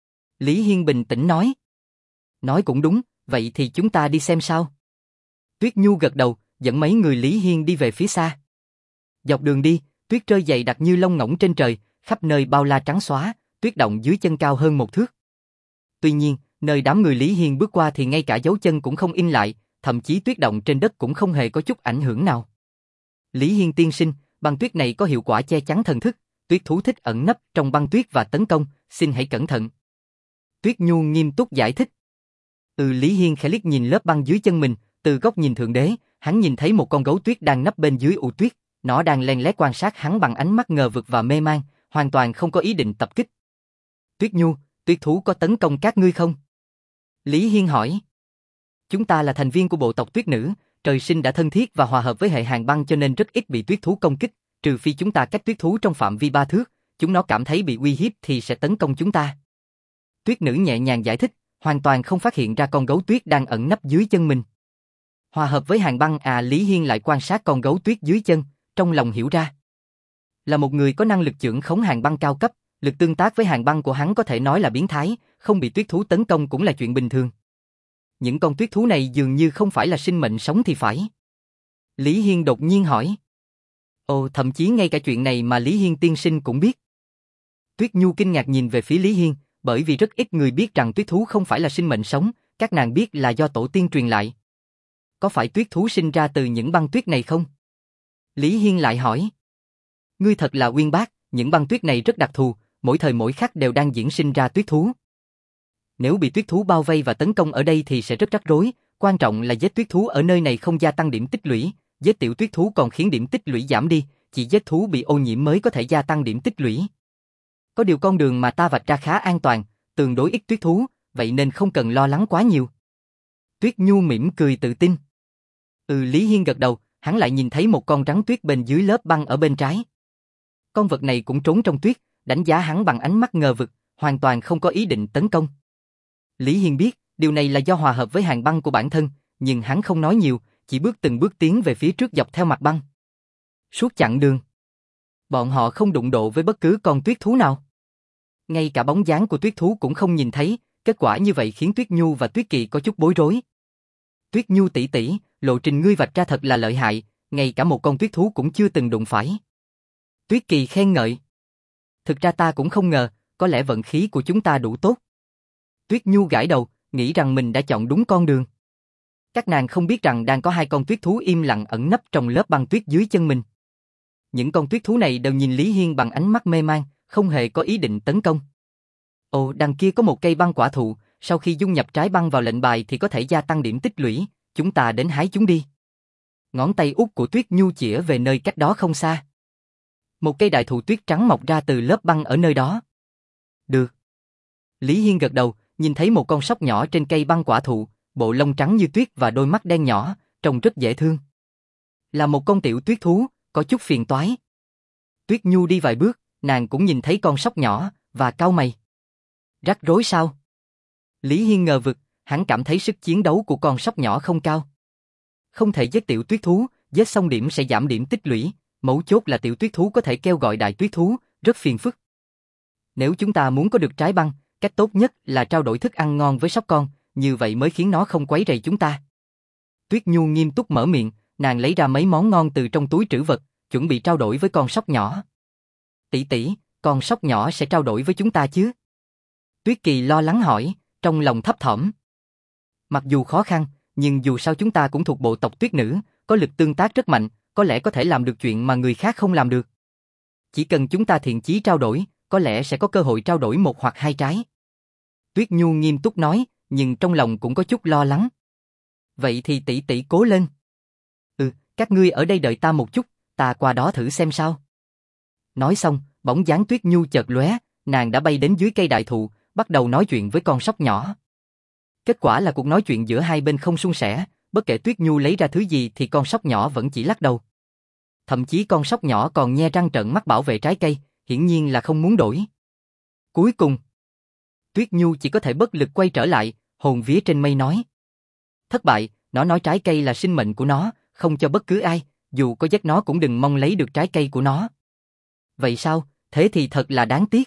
Lý Hiên bình tĩnh nói. Nói cũng đúng, vậy thì chúng ta đi xem sao. Tuyết Nhu gật đầu, dẫn mấy người Lý Hiên đi về phía xa. Dọc đường đi, tuyết rơi dày đặc như lông ngỗng trên trời, khắp nơi bao la trắng xóa, tuyết động dưới chân cao hơn một thước. Tuy nhiên, nơi đám người Lý Hiên bước qua thì ngay cả dấu chân cũng không in lại, thậm chí tuyết động trên đất cũng không hề có chút ảnh hưởng nào. Lý Hiên tiên sinh, băng tuyết này có hiệu quả che chắn thần thức, tuyết thú thích ẩn nấp trong băng tuyết và tấn công, xin hãy cẩn thận. Tuyết Nhu nghiêm túc giải thích. Ừ, Lý Hiên khẽ liếc nhìn lớp băng dưới chân mình, từ góc nhìn thượng đế, hắn nhìn thấy một con gấu tuyết đang nấp bên dưới ụ tuyết, nó đang len lét quan sát hắn bằng ánh mắt ngờ vực và mê man, hoàn toàn không có ý định tập kích. Tuyết Nhu, tuyết thú có tấn công các ngươi không? Lý Hiên hỏi. Chúng ta là thành viên của bộ tộc tuyết nữ, trời sinh đã thân thiết và hòa hợp với hệ hàn băng cho nên rất ít bị tuyết thú công kích, trừ phi chúng ta cách tuyết thú trong phạm vi ba thước, chúng nó cảm thấy bị uy hiếp thì sẽ tấn công chúng ta. Tuyết nữ nhẹ nhàng giải thích, hoàn toàn không phát hiện ra con gấu tuyết đang ẩn nấp dưới chân mình. Hòa hợp với hàn băng à? Lý Hiên lại quan sát con gấu tuyết dưới chân, trong lòng hiểu ra. Là một người có năng lực chưởng khống hàn băng cao cấp, lực tương tác với hàn băng của hắn có thể nói là biến thái, không bị tuyết thú tấn công cũng là chuyện bình thường. Những con tuyết thú này dường như không phải là sinh mệnh sống thì phải. Lý Hiên đột nhiên hỏi. Ồ, thậm chí ngay cả chuyện này mà Lý Hiên tiên sinh cũng biết. Tuyết Nhu kinh ngạc nhìn về phía Lý Hiên, bởi vì rất ít người biết rằng tuyết thú không phải là sinh mệnh sống, các nàng biết là do tổ tiên truyền lại. Có phải tuyết thú sinh ra từ những băng tuyết này không? Lý Hiên lại hỏi. Ngươi thật là uyên bác, những băng tuyết này rất đặc thù, mỗi thời mỗi khắc đều đang diễn sinh ra tuyết thú. Nếu bị tuyết thú bao vây và tấn công ở đây thì sẽ rất rắc rối, quan trọng là giết tuyết thú ở nơi này không gia tăng điểm tích lũy, giết tiểu tuyết thú còn khiến điểm tích lũy giảm đi, chỉ giết thú bị ô nhiễm mới có thể gia tăng điểm tích lũy. Có điều con đường mà ta vạch ra khá an toàn, tương đối ít tuyết thú, vậy nên không cần lo lắng quá nhiều. Tuyết Nhu mỉm cười tự tin. Ừ, Lý Hiên gật đầu, hắn lại nhìn thấy một con rắn tuyết bên dưới lớp băng ở bên trái. Con vật này cũng trốn trong tuyết, đánh giá hắn bằng ánh mắt ngờ vực, hoàn toàn không có ý định tấn công. Lý Hiên biết, điều này là do hòa hợp với hàn băng của bản thân, nhưng hắn không nói nhiều, chỉ bước từng bước tiến về phía trước dọc theo mặt băng. Suốt chặng đường, bọn họ không đụng độ với bất cứ con tuyết thú nào. Ngay cả bóng dáng của tuyết thú cũng không nhìn thấy, kết quả như vậy khiến Tuyết Nhu và Tuyết Kỳ có chút bối rối. Tuyết Nhu tỷ tỷ, lộ trình ngươi vạch ra thật là lợi hại, ngay cả một con tuyết thú cũng chưa từng đụng phải. Tuyết Kỳ khen ngợi. Thực ra ta cũng không ngờ, có lẽ vận khí của chúng ta đủ tốt. Tuyết Nhu gãi đầu, nghĩ rằng mình đã chọn đúng con đường. Các nàng không biết rằng đang có hai con tuyết thú im lặng ẩn nấp trong lớp băng tuyết dưới chân mình. Những con tuyết thú này đều nhìn Lý Hiên bằng ánh mắt mê man, không hề có ý định tấn công. Ồ, đằng kia có một cây băng quả thụ, sau khi dung nhập trái băng vào lệnh bài thì có thể gia tăng điểm tích lũy, chúng ta đến hái chúng đi. Ngón tay út của Tuyết Nhu chĩa về nơi cách đó không xa. Một cây đại thụ tuyết trắng mọc ra từ lớp băng ở nơi đó. Được. Lý Hiên gật đầu, nhìn thấy một con sóc nhỏ trên cây băng quả thụ, bộ lông trắng như tuyết và đôi mắt đen nhỏ, trông rất dễ thương. Là một con tiểu tuyết thú, có chút phiền toái. Tuyết Nhu đi vài bước, nàng cũng nhìn thấy con sóc nhỏ, và cau mày. Rắc rối sao? Lý Hiên ngờ vực, hắn cảm thấy sức chiến đấu của con sóc nhỏ không cao. Không thể giết tiểu tuyết thú, giết xong điểm sẽ giảm điểm tích lũy, mấu chốt là tiểu tuyết thú có thể kêu gọi đại tuyết thú, rất phiền phức. Nếu chúng ta muốn có được trái băng, cách tốt nhất là trao đổi thức ăn ngon với sóc con, như vậy mới khiến nó không quấy rầy chúng ta. Tuyết Nhu nghiêm túc mở miệng, nàng lấy ra mấy món ngon từ trong túi trữ vật, chuẩn bị trao đổi với con sóc nhỏ. Tỷ tỷ, con sóc nhỏ sẽ trao đổi với chúng ta chứ? Tuyết Kỳ lo lắng hỏi, trong lòng thấp thỏm. Mặc dù khó khăn, nhưng dù sao chúng ta cũng thuộc bộ tộc Tuyết Nữ, có lực tương tác rất mạnh, có lẽ có thể làm được chuyện mà người khác không làm được. Chỉ cần chúng ta thiện chí trao đổi, có lẽ sẽ có cơ hội trao đổi một hoặc hai trái. Tuyết Nhu nghiêm túc nói, nhưng trong lòng cũng có chút lo lắng. Vậy thì tỷ tỷ cố lên. Ừ, các ngươi ở đây đợi ta một chút, ta qua đó thử xem sao. Nói xong, bóng dáng Tuyết Nhu chợt lóe, nàng đã bay đến dưới cây đại thụ, bắt đầu nói chuyện với con sóc nhỏ. Kết quả là cuộc nói chuyện giữa hai bên không suôn sẻ, bất kể Tuyết Nhu lấy ra thứ gì thì con sóc nhỏ vẫn chỉ lắc đầu. Thậm chí con sóc nhỏ còn nhe răng trợn mắt bảo vệ trái cây, hiển nhiên là không muốn đổi. Cuối cùng, Tuyết Nhu chỉ có thể bất lực quay trở lại, hồn vía trên mây nói. Thất bại, nó nói trái cây là sinh mệnh của nó, không cho bất cứ ai, dù có giết nó cũng đừng mong lấy được trái cây của nó. Vậy sao, thế thì thật là đáng tiếc.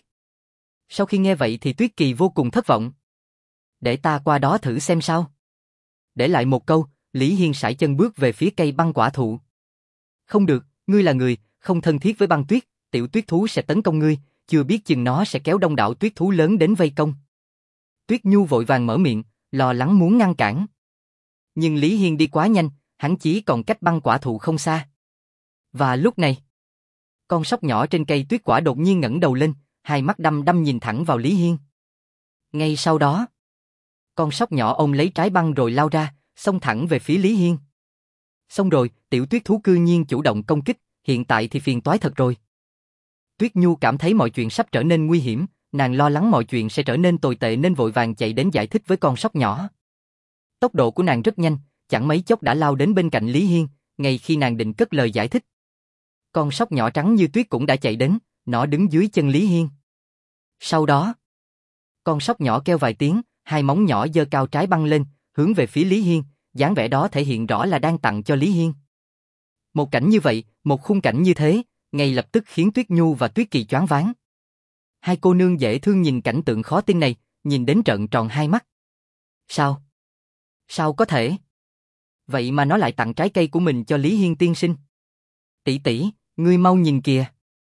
Sau khi nghe vậy thì Tuyết Kỳ vô cùng thất vọng. Để ta qua đó thử xem sao. Để lại một câu, Lý Hiên sải chân bước về phía cây băng quả thụ. Không được, ngươi là người, không thân thiết với băng tuyết, tiểu tuyết thú sẽ tấn công ngươi, chưa biết chừng nó sẽ kéo đông đảo tuyết thú lớn đến vây công. Tuyết Nhu vội vàng mở miệng, lo lắng muốn ngăn cản. Nhưng Lý Hiên đi quá nhanh, hắn chỉ còn cách băng quả thụ không xa. Và lúc này, con sóc nhỏ trên cây tuyết quả đột nhiên ngẩng đầu lên, hai mắt đăm đăm nhìn thẳng vào Lý Hiên. Ngay sau đó, con sóc nhỏ ôm lấy trái băng rồi lao ra, xông thẳng về phía Lý Hiên. Xong rồi, tiểu tuyết thú cư nhiên chủ động công kích, hiện tại thì phiền toái thật rồi. Tuyết Nhu cảm thấy mọi chuyện sắp trở nên nguy hiểm, nàng lo lắng mọi chuyện sẽ trở nên tồi tệ nên vội vàng chạy đến giải thích với con sóc nhỏ. Tốc độ của nàng rất nhanh, chẳng mấy chốc đã lao đến bên cạnh Lý Hiên, ngay khi nàng định cất lời giải thích. Con sóc nhỏ trắng như tuyết cũng đã chạy đến, nó đứng dưới chân Lý Hiên. Sau đó, con sóc nhỏ kêu vài tiếng, hai móng nhỏ giơ cao trái băng lên, hướng về phía Lý Hiên, dáng vẻ đó thể hiện rõ là đang tặng cho Lý Hiên. Một cảnh như vậy, một khung cảnh như thế, ngay lập tức khiến Tuyết Nhu và Tuyết Kỳ choáng váng. Hai cô nương dễ thương nhìn cảnh tượng khó tin này, nhìn đến trợn tròn hai mắt. Sao? Sao có thể? Vậy mà nó lại tặng trái cây của mình cho Lý Hiên tiên sinh. Tỷ tỷ, ngươi mau nhìn kìa.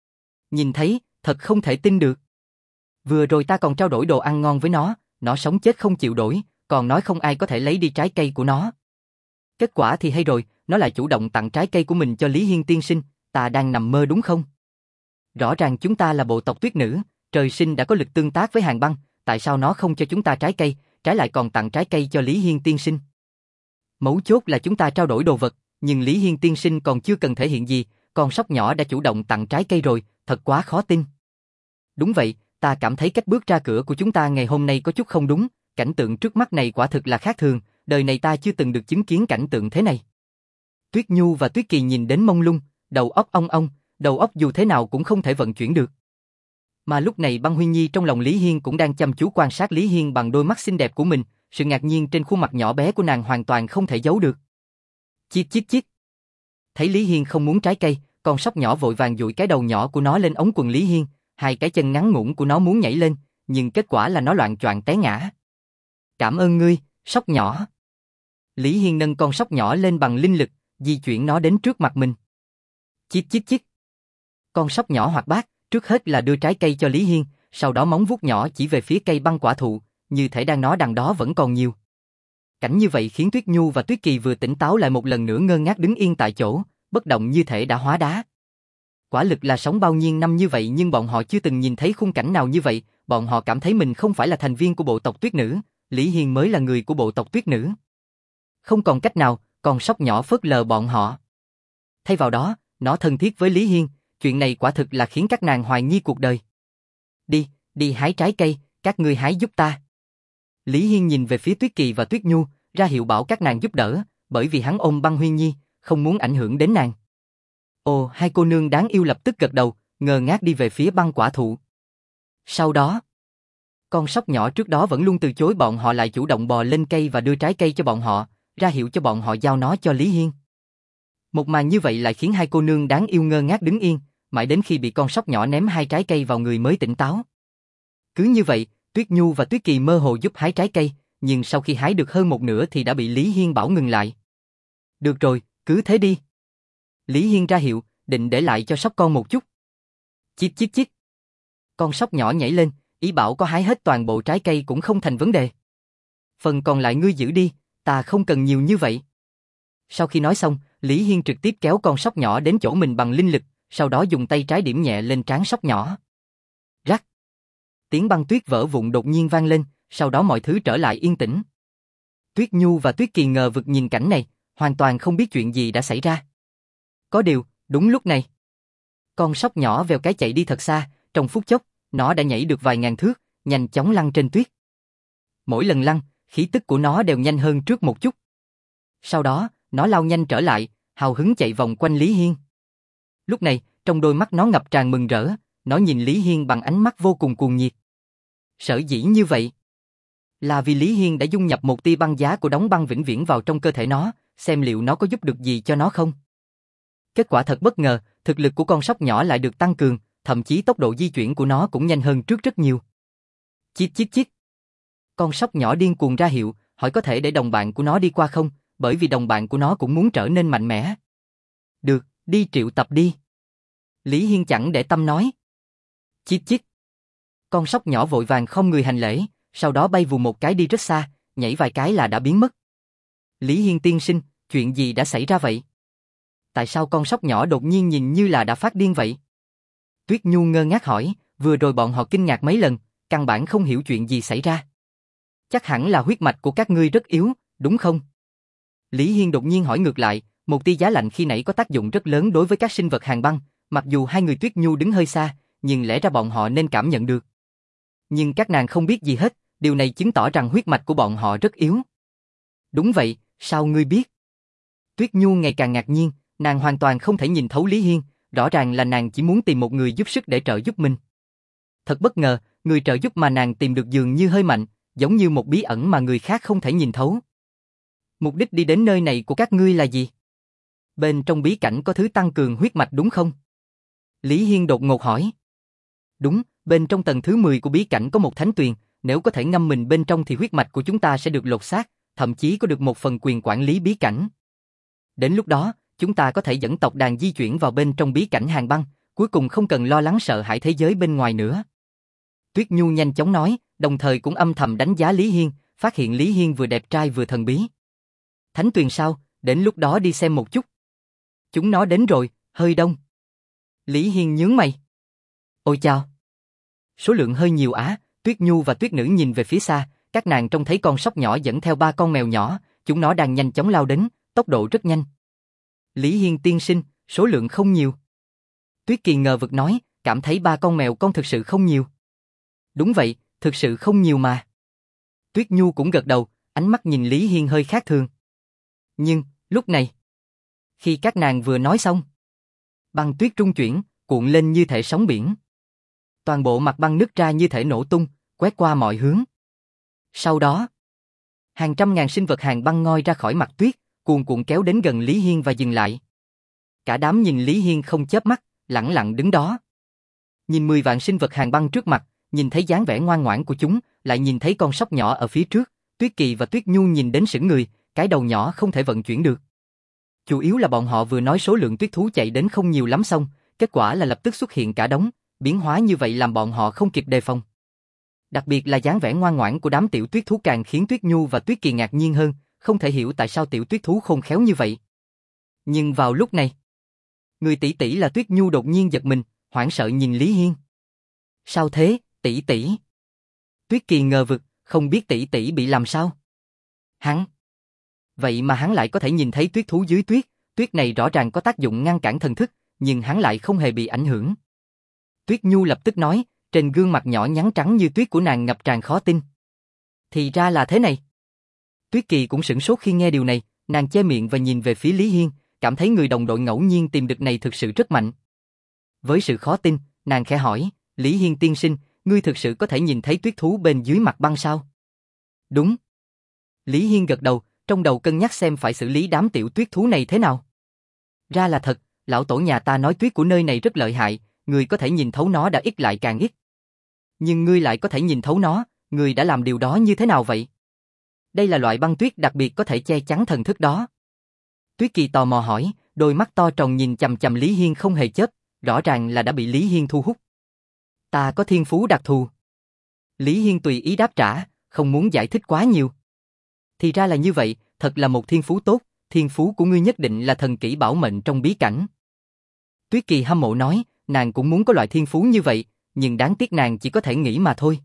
Nhìn thấy, thật không thể tin được. Vừa rồi ta còn trao đổi đồ ăn ngon với nó, nó sống chết không chịu đổi, còn nói không ai có thể lấy đi trái cây của nó. Kết quả thì hay rồi, nó lại chủ động tặng trái cây của mình cho Lý Hiên tiên sinh, ta đang nằm mơ đúng không? Rõ ràng chúng ta là bộ tộc Tuyết Nữ, trời sinh đã có lực tương tác với Hàn Băng, tại sao nó không cho chúng ta trái cây, trái lại còn tặng trái cây cho Lý Hiên tiên sinh? Mấu chốt là chúng ta trao đổi đồ vật, nhưng Lý Hiên tiên sinh còn chưa cần thể hiện gì, con sóc nhỏ đã chủ động tặng trái cây rồi, thật quá khó tin. Đúng vậy, ta cảm thấy cách bước ra cửa của chúng ta ngày hôm nay có chút không đúng, cảnh tượng trước mắt này quả thực là khác thường, đời này ta chưa từng được chứng kiến cảnh tượng thế này. Tuyết Nhu và Tuyết Kỳ nhìn đến mông lung, đầu óc ong ong, đầu óc dù thế nào cũng không thể vận chuyển được. Mà lúc này Băng Huyên Nhi trong lòng Lý Hiên cũng đang chăm chú quan sát Lý Hiên bằng đôi mắt xinh đẹp của mình, sự ngạc nhiên trên khuôn mặt nhỏ bé của nàng hoàn toàn không thể giấu được. Chít chít chít. Thấy Lý Hiên không muốn trái cây, con sóc nhỏ vội vàng dụi cái đầu nhỏ của nó lên ống quần Lý Hiên, hai cái chân ngắn ngủn của nó muốn nhảy lên, nhưng kết quả là nó loạng choạng té ngã. Cảm ơn ngươi, sóc nhỏ. Lý Hiên nâng con sóc nhỏ lên bằng linh lực, di chuyển nó đến trước mặt mình. Chít chít chít. Con sóc nhỏ hoạt bát, trước hết là đưa trái cây cho Lý Hiên, sau đó móng vuốt nhỏ chỉ về phía cây băng quả thụ, như thể đang nói đằng đó vẫn còn nhiều. Cảnh như vậy khiến Tuyết Nhu và Tuyết Kỳ vừa tỉnh táo lại một lần nữa ngơ ngác đứng yên tại chỗ, bất động như thể đã hóa đá. Quả lực là sống bao nhiêu năm như vậy nhưng bọn họ chưa từng nhìn thấy khung cảnh nào như vậy, bọn họ cảm thấy mình không phải là thành viên của bộ tộc Tuyết Nữ, Lý Hiên mới là người của bộ tộc Tuyết Nữ. Không còn cách nào, con sóc nhỏ phớt lờ bọn họ. Thay vào đó, nó thân thiết với Lý Hiên, chuyện này quả thực là khiến các nàng hoài nghi cuộc đời. Đi, đi hái trái cây, các ngươi hái giúp ta. Lý Hiên nhìn về phía Tuyết Kỳ và Tuyết Nhu, ra hiệu bảo các nàng giúp đỡ, bởi vì hắn ôm Băng Huyên Nhi, không muốn ảnh hưởng đến nàng. Ồ, hai cô nương đáng yêu lập tức gật đầu, ngơ ngác đi về phía băng quả thụ. Sau đó, con sóc nhỏ trước đó vẫn luôn từ chối bọn họ lại chủ động bò lên cây và đưa trái cây cho bọn họ, ra hiệu cho bọn họ giao nó cho Lý Hiên. Một màn như vậy lại khiến hai cô nương đáng yêu ngơ ngác đứng yên, mãi đến khi bị con sóc nhỏ ném hai trái cây vào người mới tỉnh táo. Cứ như vậy, Tuyết Nhu và Tuyết Kỳ mơ hồ giúp hái trái cây, nhưng sau khi hái được hơn một nửa thì đã bị Lý Hiên bảo ngừng lại. Được rồi, cứ thế đi. Lý Hiên ra hiệu, định để lại cho sóc con một chút. Chít chít chít. Con sóc nhỏ nhảy lên, ý bảo có hái hết toàn bộ trái cây cũng không thành vấn đề. Phần còn lại ngươi giữ đi, ta không cần nhiều như vậy. Sau khi nói xong, Lý Hiên trực tiếp kéo con sóc nhỏ đến chỗ mình bằng linh lực, sau đó dùng tay trái điểm nhẹ lên trán sóc nhỏ. Rắc. Tiếng băng tuyết vỡ vụn đột nhiên vang lên, sau đó mọi thứ trở lại yên tĩnh. Tuyết Nhu và Tuyết Kỳ ngờ vực nhìn cảnh này, hoàn toàn không biết chuyện gì đã xảy ra. Có điều, đúng lúc này, con sóc nhỏ vèo cái chạy đi thật xa, trong phút chốc, nó đã nhảy được vài ngàn thước, nhanh chóng lăn trên tuyết. Mỗi lần lăn, khí tức của nó đều nhanh hơn trước một chút. Sau đó, nó lao nhanh trở lại, hào hứng chạy vòng quanh Lý Hiên. Lúc này, trong đôi mắt nó ngập tràn mừng rỡ, nó nhìn Lý Hiên bằng ánh mắt vô cùng cuồng nhiệt. Sở dĩ như vậy là vì Lý Hiên đã dung nhập một tia băng giá của đóng băng vĩnh viễn vào trong cơ thể nó, xem liệu nó có giúp được gì cho nó không. Kết quả thật bất ngờ, thực lực của con sóc nhỏ lại được tăng cường, thậm chí tốc độ di chuyển của nó cũng nhanh hơn trước rất nhiều. Chít chít chít. Con sóc nhỏ điên cuồng ra hiệu, hỏi có thể để đồng bạn của nó đi qua không, bởi vì đồng bạn của nó cũng muốn trở nên mạnh mẽ. Được, đi triệu tập đi. Lý Hiên chẳng để tâm nói. Chít chít. Con sóc nhỏ vội vàng không người hành lễ, sau đó bay vù một cái đi rất xa, nhảy vài cái là đã biến mất. Lý Hiên tiên sinh, chuyện gì đã xảy ra vậy? Tại sao con sóc nhỏ đột nhiên nhìn như là đã phát điên vậy? Tuyết Nhu ngơ ngác hỏi, vừa rồi bọn họ kinh ngạc mấy lần, căn bản không hiểu chuyện gì xảy ra. Chắc hẳn là huyết mạch của các ngươi rất yếu, đúng không? Lý Hiên đột nhiên hỏi ngược lại, một tia giá lạnh khi nãy có tác dụng rất lớn đối với các sinh vật hàng băng, mặc dù hai người Tuyết Nhu đứng hơi xa, nhưng lẽ ra bọn họ nên cảm nhận được. Nhưng các nàng không biết gì hết, điều này chứng tỏ rằng huyết mạch của bọn họ rất yếu. Đúng vậy, sao ngươi biết? Tuyết Nhu ngày càng ngạc nhiên, nàng hoàn toàn không thể nhìn thấu Lý Hiên, rõ ràng là nàng chỉ muốn tìm một người giúp sức để trợ giúp mình. Thật bất ngờ, người trợ giúp mà nàng tìm được dường như hơi mạnh, giống như một bí ẩn mà người khác không thể nhìn thấu. Mục đích đi đến nơi này của các ngươi là gì? Bên trong bí cảnh có thứ tăng cường huyết mạch đúng không? Lý Hiên đột ngột hỏi. Đúng, bên trong tầng thứ mười của bí cảnh có một thánh tuyền, nếu có thể ngâm mình bên trong thì huyết mạch của chúng ta sẽ được lột xác, thậm chí có được một phần quyền quản lý bí cảnh. Đến lúc đó, chúng ta có thể dẫn tộc đàn di chuyển vào bên trong bí cảnh hàng băng, cuối cùng không cần lo lắng sợ hãi thế giới bên ngoài nữa. Tuyết Nhu nhanh chóng nói, đồng thời cũng âm thầm đánh giá Lý Hiên, phát hiện Lý Hiên vừa đẹp trai vừa thần bí. Thánh tuyền sao, đến lúc đó đi xem một chút. Chúng nó đến rồi, hơi đông. Lý Hiên nhướng mày. Ôi chao. Số lượng hơi nhiều á, Tuyết Nhu và Tuyết Nữ nhìn về phía xa, các nàng trông thấy con sóc nhỏ dẫn theo ba con mèo nhỏ, chúng nó đang nhanh chóng lao đến, tốc độ rất nhanh. Lý Hiên tiên sinh, số lượng không nhiều. Tuyết Kỳ ngờ vực nói, cảm thấy ba con mèo con thực sự không nhiều. Đúng vậy, thực sự không nhiều mà. Tuyết Nhu cũng gật đầu, ánh mắt nhìn Lý Hiên hơi khác thường. Nhưng, lúc này, khi các nàng vừa nói xong, băng tuyết trung chuyển, cuộn lên như thể sóng biển. Toàn bộ mặt băng nứt ra như thể nổ tung, quét qua mọi hướng. Sau đó, hàng trăm ngàn sinh vật hàng băng ngoi ra khỏi mặt tuyết, cuồn cuộn kéo đến gần Lý Hiên và dừng lại. Cả đám nhìn Lý Hiên không chớp mắt, lẳng lặng đứng đó. Nhìn mười vạn sinh vật hàng băng trước mặt, nhìn thấy dáng vẻ ngoan ngoãn của chúng, lại nhìn thấy con sóc nhỏ ở phía trước, Tuyết Kỳ và Tuyết Nhu nhìn đến sững người, cái đầu nhỏ không thể vận chuyển được. Chủ yếu là bọn họ vừa nói số lượng tuyết thú chạy đến không nhiều lắm xong, kết quả là lập tức xuất hiện cả đống, biến hóa như vậy làm bọn họ không kịp đề phòng. Đặc biệt là dáng vẻ ngoan ngoãn của đám tiểu tuyết thú càng khiến Tuyết Nhu và Tuyết Kỳ ngạc nhiên hơn, không thể hiểu tại sao tiểu tuyết thú khôn khéo như vậy. Nhưng vào lúc này, người tỷ tỷ là Tuyết Nhu đột nhiên giật mình, hoảng sợ nhìn Lý Hiên. Sao thế, tỷ tỷ? Tuyết Kỳ ngờ vực, không biết tỷ tỷ bị làm sao. Hắn. Vậy mà hắn lại có thể nhìn thấy tuyết thú dưới tuyết, tuyết này rõ ràng có tác dụng ngăn cản thần thức, nhưng hắn lại không hề bị ảnh hưởng. Tuyết Nhu lập tức nói, trên gương mặt nhỏ nhắn trắng như tuyết của nàng ngập tràn khó tin. Thì ra là thế này. Tuyết Kỳ cũng sửng sốt khi nghe điều này, nàng che miệng và nhìn về phía Lý Hiên, cảm thấy người đồng đội ngẫu nhiên tìm được này thực sự rất mạnh. Với sự khó tin, nàng khẽ hỏi, Lý Hiên tiên sinh, ngươi thực sự có thể nhìn thấy tuyết thú bên dưới mặt băng sao? Đúng. Lý Hiên gật đầu, trong đầu cân nhắc xem phải xử lý đám tiểu tuyết thú này thế nào. Ra là thật, lão tổ nhà ta nói tuyết của nơi này rất lợi hại, ngươi có thể nhìn thấu nó đã ít lại càng ít. Nhưng ngươi lại có thể nhìn thấu nó, Người đã làm điều đó như thế nào vậy? Đây là loại băng tuyết đặc biệt có thể che chắn thần thức đó. Tuyết Kỳ tò mò hỏi, đôi mắt to tròn nhìn chằm chằm Lý Hiên không hề chớp, rõ ràng là đã bị Lý Hiên thu hút. Ta có thiên phú đặc thù. Lý Hiên tùy ý đáp trả, không muốn giải thích quá nhiều. Thì ra là như vậy, thật là một thiên phú tốt, thiên phú của ngươi nhất định là thần kỹ bảo mệnh trong bí cảnh. Tuyết Kỳ hâm mộ nói, nàng cũng muốn có loại thiên phú như vậy, nhưng đáng tiếc nàng chỉ có thể nghĩ mà thôi.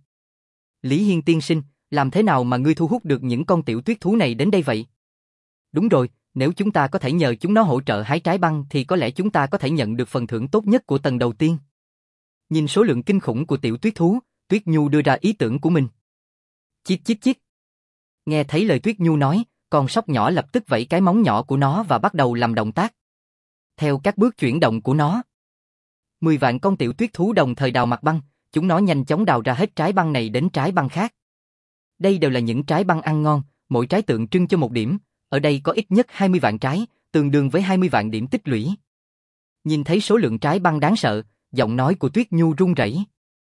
Lý Hiên tiên sinh, làm thế nào mà ngươi thu hút được những con tiểu tuyết thú này đến đây vậy? Đúng rồi, nếu chúng ta có thể nhờ chúng nó hỗ trợ hái trái băng thì có lẽ chúng ta có thể nhận được phần thưởng tốt nhất của tầng đầu tiên. Nhìn số lượng kinh khủng của tiểu tuyết thú, Tuyết Nhu đưa ra ý tưởng của mình. Chít chít chít. Nghe thấy lời Tuyết Nhu nói, con sóc nhỏ lập tức vẫy cái móng nhỏ của nó và bắt đầu làm động tác. Theo các bước chuyển động của nó, mười vạn con tiểu tuyết thú đồng thời đào mặt băng, chúng nó nhanh chóng đào ra hết trái băng này đến trái băng khác. Đây đều là những trái băng ăn ngon, mỗi trái tượng trưng cho một điểm, ở đây có ít nhất hai mươi vạn trái, tương đương với hai mươi vạn điểm tích lũy. Nhìn thấy số lượng trái băng đáng sợ, giọng nói của Tuyết Nhu run rẩy.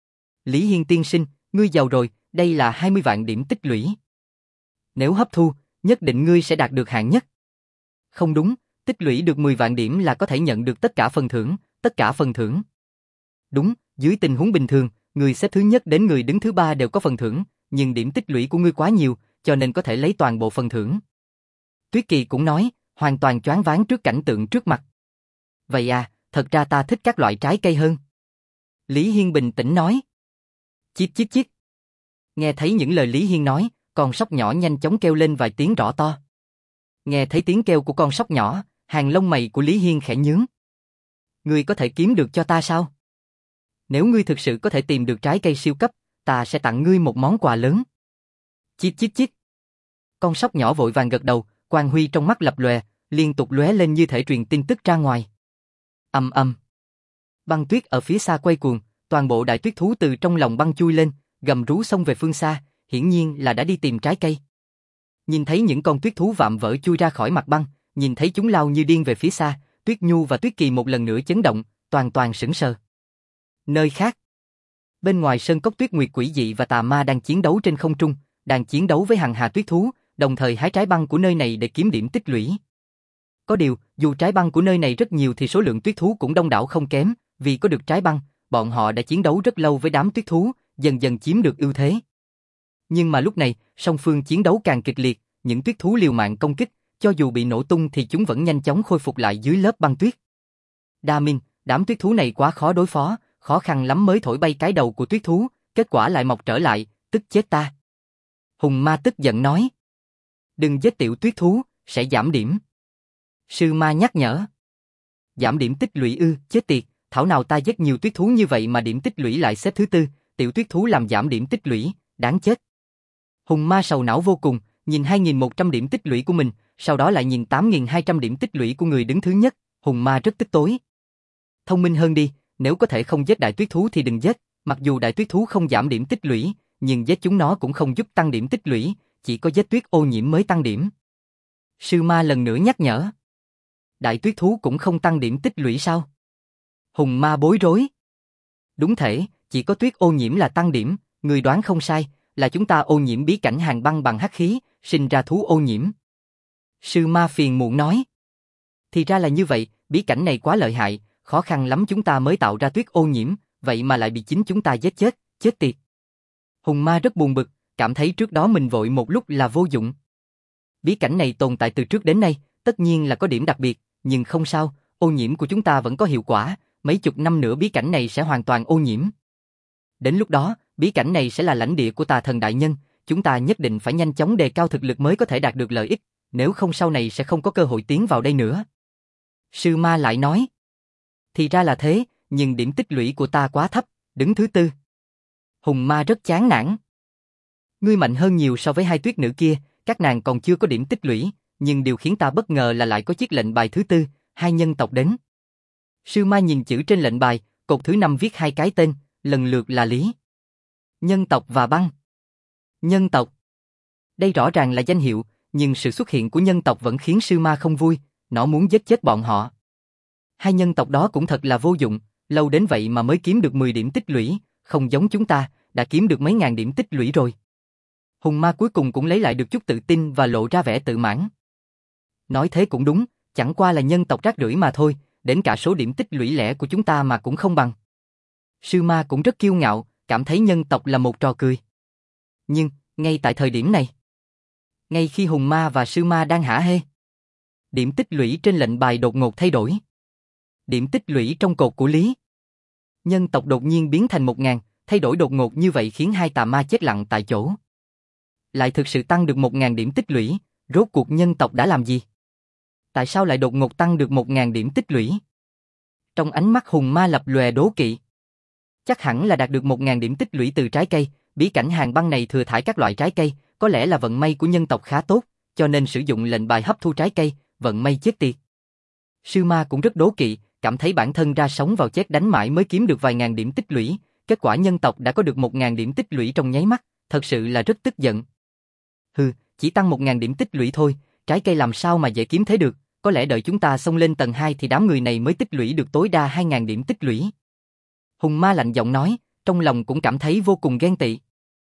Lý Hiên tiên sinh, ngươi giàu rồi, đây là hai mươi vạn điểm tích lũy. Nếu hấp thu, nhất định ngươi sẽ đạt được hạng nhất. Không đúng, tích lũy được mười vạn điểm là có thể nhận được tất cả phần thưởng, tất cả phần thưởng. Đúng, dưới tình huống bình thường, người xếp thứ nhất đến người đứng thứ ba đều có phần thưởng, nhưng điểm tích lũy của ngươi quá nhiều, cho nên có thể lấy toàn bộ phần thưởng. Tuyết Kỳ cũng nói, hoàn toàn choáng váng trước cảnh tượng trước mặt. Vậy à, thật ra ta thích các loại trái cây hơn. Lý Hiên bình tĩnh nói. Chít chít chít. Nghe thấy những lời Lý Hiên nói, con sóc nhỏ nhanh chóng kêu lên vài tiếng rõ to. Nghe thấy tiếng kêu của con sóc nhỏ, hàng lông mày của Lý Hiên khẽ nhướng. Ngươi có thể kiếm được cho ta sao? Nếu ngươi thực sự có thể tìm được trái cây siêu cấp, ta sẽ tặng ngươi một món quà lớn. Chít chít chít. Con sóc nhỏ vội vàng gật đầu, quang huy trong mắt lập lòe, liên tục lóe lên như thể truyền tin tức ra ngoài. Ầm ầm. Băng tuyết ở phía xa quay cuồng, toàn bộ đại tuyết thú từ trong lòng băng chui lên, gầm rú xông về phương xa, hiển nhiên là đã đi tìm trái cây. Nhìn thấy những con tuyết thú vạm vỡ chui ra khỏi mặt băng, nhìn thấy chúng lao như điên về phía xa, Tuyết Nhu và Tuyết Kỳ một lần nữa chấn động, toàn toàn sững sờ. Nơi khác, bên ngoài sơn cốc tuyết nguyệt quỷ dị và tà ma đang chiến đấu trên không trung, đang chiến đấu với hàng hà tuyết thú, đồng thời hái trái băng của nơi này để kiếm điểm tích lũy. Có điều, dù trái băng của nơi này rất nhiều thì số lượng tuyết thú cũng đông đảo không kém, vì có được trái băng, bọn họ đã chiến đấu rất lâu với đám tuyết thú, dần dần chiếm được ưu thế. Nhưng mà lúc này, song phương chiến đấu càng kịch liệt, những tuyết thú liều mạng công kích, cho dù bị nổ tung thì chúng vẫn nhanh chóng khôi phục lại dưới lớp băng tuyết. Đa Minh, đám tuyết thú này quá khó đối phó, khó khăn lắm mới thổi bay cái đầu của tuyết thú, kết quả lại mọc trở lại, tức chết ta. Hùng Ma tức giận nói. Đừng giết tiểu tuyết thú, sẽ giảm điểm. Sư Ma nhắc nhở. Giảm điểm tích lũy ư, chết tiệt, thảo nào ta giết nhiều tuyết thú như vậy mà điểm tích lũy lại xếp thứ tư, tiểu tuyết thú làm giảm điểm tích lũy, đáng chết. Hùng Ma sầu não vô cùng, nhìn hai nghìn một trăm điểm tích lũy của mình, sau đó lại nhìn tám nghìn hai trăm điểm tích lũy của người đứng thứ nhất, Hùng Ma rất tức tối. Thông minh hơn đi, nếu có thể không giết đại tuyết thú thì đừng giết, mặc dù đại tuyết thú không giảm điểm tích lũy, nhưng giết chúng nó cũng không giúp tăng điểm tích lũy, chỉ có giết tuyết ô nhiễm mới tăng điểm. Sư Ma lần nữa nhắc nhở. Đại tuyết thú cũng không tăng điểm tích lũy sao? Hùng Ma bối rối. Đúng thể, chỉ có tuyết ô nhiễm là tăng điểm, người đoán không sai, là chúng ta ô nhiễm bí cảnh hàng băng bằng hắc khí, sinh ra thú ô nhiễm. Sư Ma phiền muộn nói. Thì ra là như vậy, bí cảnh này quá lợi hại, khó khăn lắm chúng ta mới tạo ra tuyết ô nhiễm, vậy mà lại bị chính chúng ta giết chết, chết tiệt. Hùng Ma rất buồn bực, cảm thấy trước đó mình vội một lúc là vô dụng. Bí cảnh này tồn tại từ trước đến nay, tất nhiên là có điểm đặc biệt, nhưng không sao, ô nhiễm của chúng ta vẫn có hiệu quả, mấy chục năm nữa bí cảnh này sẽ hoàn toàn ô nhiễm. Đến lúc đó, bí cảnh này sẽ là lãnh địa của tà thần đại nhân, chúng ta nhất định phải nhanh chóng đề cao thực lực mới có thể đạt được lợi ích, nếu không sau này sẽ không có cơ hội tiến vào đây nữa. Sư Ma lại nói. Thì ra là thế, nhưng điểm tích lũy của ta quá thấp, đứng thứ tư. Hùng Ma rất chán nản. Ngươi mạnh hơn nhiều so với hai tuyết nữ kia, các nàng còn chưa có điểm tích lũy, nhưng điều khiến ta bất ngờ là lại có chiếc lệnh bài thứ tư, hai nhân tộc đến. Sư Ma nhìn chữ trên lệnh bài, cột thứ năm viết hai cái tên, lần lượt là Lý, Nhân tộc và Băng. Nhân tộc. Đây rõ ràng là danh hiệu, nhưng sự xuất hiện của nhân tộc vẫn khiến Sư Ma không vui, nó muốn giết chết bọn họ. Hai nhân tộc đó cũng thật là vô dụng, lâu đến vậy mà mới kiếm được mười điểm tích lũy, không giống chúng ta, đã kiếm được mấy ngàn điểm tích lũy rồi. Hùng ma cuối cùng cũng lấy lại được chút tự tin và lộ ra vẻ tự mãn. Nói thế cũng đúng, chẳng qua là nhân tộc rác rưởi mà thôi, đến cả số điểm tích lũy lẻ của chúng ta mà cũng không bằng. Sư ma cũng rất kiêu ngạo, cảm thấy nhân tộc là một trò cười. Nhưng, ngay tại thời điểm này, ngay khi Hùng ma và sư ma đang hả hê, điểm tích lũy trên lệnh bài đột ngột thay đổi. Điểm tích lũy trong cột của Lý nhân tộc đột nhiên biến thành một ngàn, thay đổi đột ngột như vậy khiến hai tà ma chết lặng tại chỗ. Lại thực sự tăng được một ngàn điểm tích lũy, rốt cuộc nhân tộc đã làm gì? Tại sao lại đột ngột tăng được một ngàn điểm tích lũy? Trong ánh mắt Hùng ma lập lòe đố kỵ. Chắc hẳn là đạt được một ngàn điểm tích lũy từ trái cây, bí cảnh hàng băng này thừa thải các loại trái cây, có lẽ là vận may của nhân tộc khá tốt, cho nên sử dụng lệnh bài hấp thu trái cây, vận may chết tiệt. Sư ma cũng rất đố kỵ, cảm thấy bản thân ra sống vào chết đánh mãi mới kiếm được vài ngàn điểm tích lũy, kết quả nhân tộc đã có được một ngàn điểm tích lũy trong nháy mắt, thật sự là rất tức giận. Hừ, chỉ tăng một ngàn điểm tích lũy thôi, trái cây làm sao mà dễ kiếm thế được, có lẽ đợi chúng ta xông lên tầng hai thì đám người này mới tích lũy được tối đa hai ngàn điểm tích lũy. Hùng ma lạnh giọng nói, trong lòng cũng cảm thấy vô cùng ghen tị.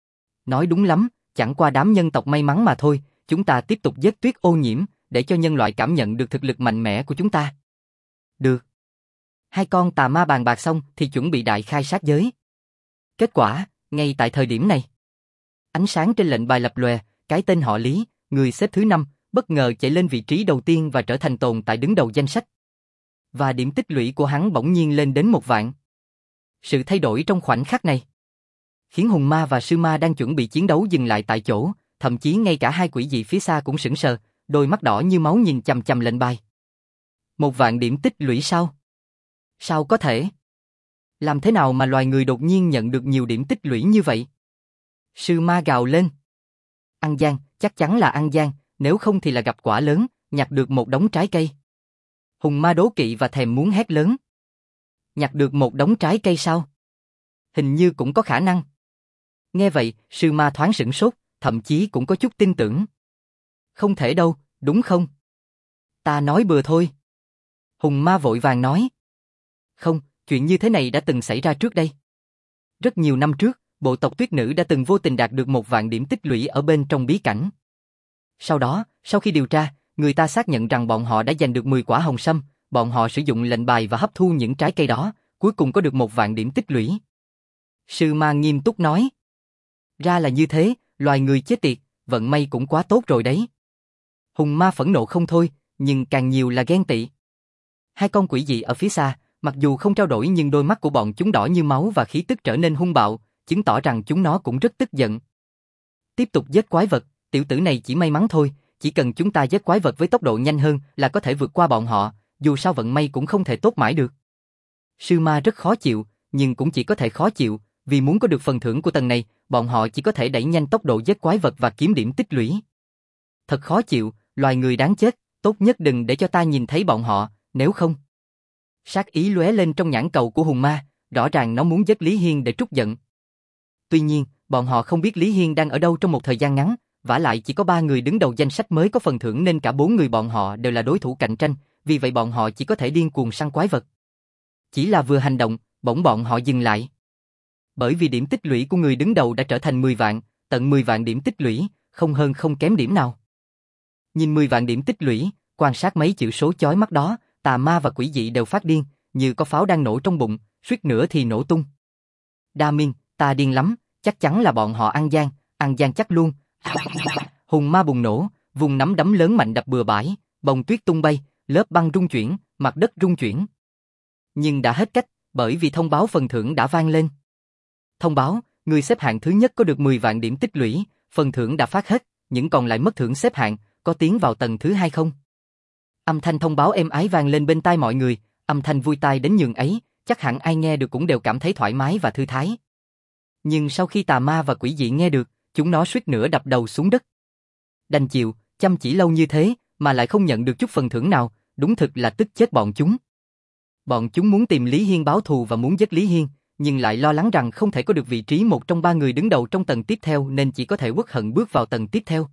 Nói đúng lắm, chẳng qua đám nhân tộc may mắn mà thôi, chúng ta tiếp tục giết tuyết ô nhiễm, để cho nhân loại cảm nhận được thực lực mạnh mẽ của chúng ta. Được. Hai con tà ma bàn bạc xong thì chuẩn bị đại khai sát giới. Kết quả, ngay tại thời điểm này, ánh sáng trên lệnh bài lập lòe, cái tên họ Lý, người xếp thứ năm, bất ngờ chạy lên vị trí đầu tiên và trở thành tồn tại đứng đầu danh sách. Và điểm tích lũy của hắn bỗng nhiên lên đến một vạn. Sự thay đổi trong khoảnh khắc này khiến Hùng ma và sư ma đang chuẩn bị chiến đấu dừng lại tại chỗ, thậm chí ngay cả hai quỷ dị phía xa cũng sững sờ, đôi mắt đỏ như máu nhìn chằm chằm lệnh bài. Một vạn điểm tích lũy sao? Sao có thể? Làm thế nào mà loài người đột nhiên nhận được nhiều điểm tích lũy như vậy? Sư ma gào lên. Ăn gian, chắc chắn là ăn gian, nếu không thì là gặp quả lớn, nhặt được một đống trái cây. Hùng ma đố kỵ và thèm muốn hét lớn. Nhặt được một đống trái cây sao? Hình như cũng có khả năng. Nghe vậy, sư ma thoáng sửng sốt, thậm chí cũng có chút tin tưởng. Không thể đâu, đúng không? Ta nói bừa thôi. Hùng ma vội vàng nói. Không, chuyện như thế này đã từng xảy ra trước đây. Rất nhiều năm trước, bộ tộc tuyết nữ đã từng vô tình đạt được một vạn điểm tích lũy ở bên trong bí cảnh. Sau đó, sau khi điều tra, người ta xác nhận rằng bọn họ đã giành được mười quả hồng sâm, bọn họ sử dụng lệnh bài và hấp thu những trái cây đó, cuối cùng có được một vạn điểm tích lũy. Sư ma nghiêm túc nói. Ra là như thế, loài người chết tiệt, vận may cũng quá tốt rồi đấy. Hùng ma phẫn nộ không thôi, nhưng càng nhiều là ghen tị. Hai con quỷ dị ở phía xa, mặc dù không trao đổi nhưng đôi mắt của bọn chúng đỏ như máu và khí tức trở nên hung bạo, chứng tỏ rằng chúng nó cũng rất tức giận. Tiếp tục giết quái vật, tiểu tử này chỉ may mắn thôi, chỉ cần chúng ta giết quái vật với tốc độ nhanh hơn là có thể vượt qua bọn họ, dù sao vận may cũng không thể tốt mãi được. Sư ma rất khó chịu, nhưng cũng chỉ có thể khó chịu, vì muốn có được phần thưởng của tầng này, bọn họ chỉ có thể đẩy nhanh tốc độ giết quái vật và kiếm điểm tích lũy. Thật khó chịu, loài người đáng chết, tốt nhất đừng để cho ta nhìn thấy bọn họ, nếu không. Sát ý lóe lên trong nhãn cầu của hùng ma, rõ ràng nó muốn giết Lý Hiên để trút giận. Tuy nhiên, bọn họ không biết Lý Hiên đang ở đâu trong một thời gian ngắn, vả lại chỉ có ba người đứng đầu danh sách mới có phần thưởng nên cả bốn người bọn họ đều là đối thủ cạnh tranh, vì vậy bọn họ chỉ có thể điên cuồng săn quái vật. Chỉ là vừa hành động, bỗng bọn họ dừng lại. Bởi vì điểm tích lũy của người đứng đầu đã trở thành mười vạn, tận mười vạn điểm tích lũy, không hơn không kém điểm nào. Nhìn mười vạn điểm tích lũy, quan sát mấy chữ số chói mắt đó, tà ma và quỷ dị đều phát điên, như có pháo đang nổ trong bụng, suýt nữa thì nổ tung. Đa Minh, ta điên lắm, chắc chắn là bọn họ ăn gian, ăn gian chắc luôn. Hùng ma bùng nổ, vùng nắm đấm lớn mạnh đập bừa bãi, bông tuyết tung bay, lớp băng rung chuyển, mặt đất rung chuyển. Nhưng đã hết cách, bởi vì thông báo phần thưởng đã vang lên. Thông báo, người xếp hạng thứ nhất có được mười vạn điểm tích lũy, phần thưởng đã phát hết, những còn lại mất thưởng xếp hạng, có tiến vào tầng thứ hai không? Âm thanh thông báo êm ái vang lên bên tai mọi người, âm thanh vui tai đến nhường ấy, chắc hẳn ai nghe được cũng đều cảm thấy thoải mái và thư thái. Nhưng sau khi tà ma và quỷ dị nghe được, chúng nó suýt nữa đập đầu xuống đất. Đành chịu, chăm chỉ lâu như thế, mà lại không nhận được chút phần thưởng nào, đúng thực là tức chết bọn chúng. Bọn chúng muốn tìm Lý Hiên báo thù và muốn giết Lý Hiên, nhưng lại lo lắng rằng không thể có được vị trí một trong ba người đứng đầu trong tầng tiếp theo nên chỉ có thể uất hận bước vào tầng tiếp theo.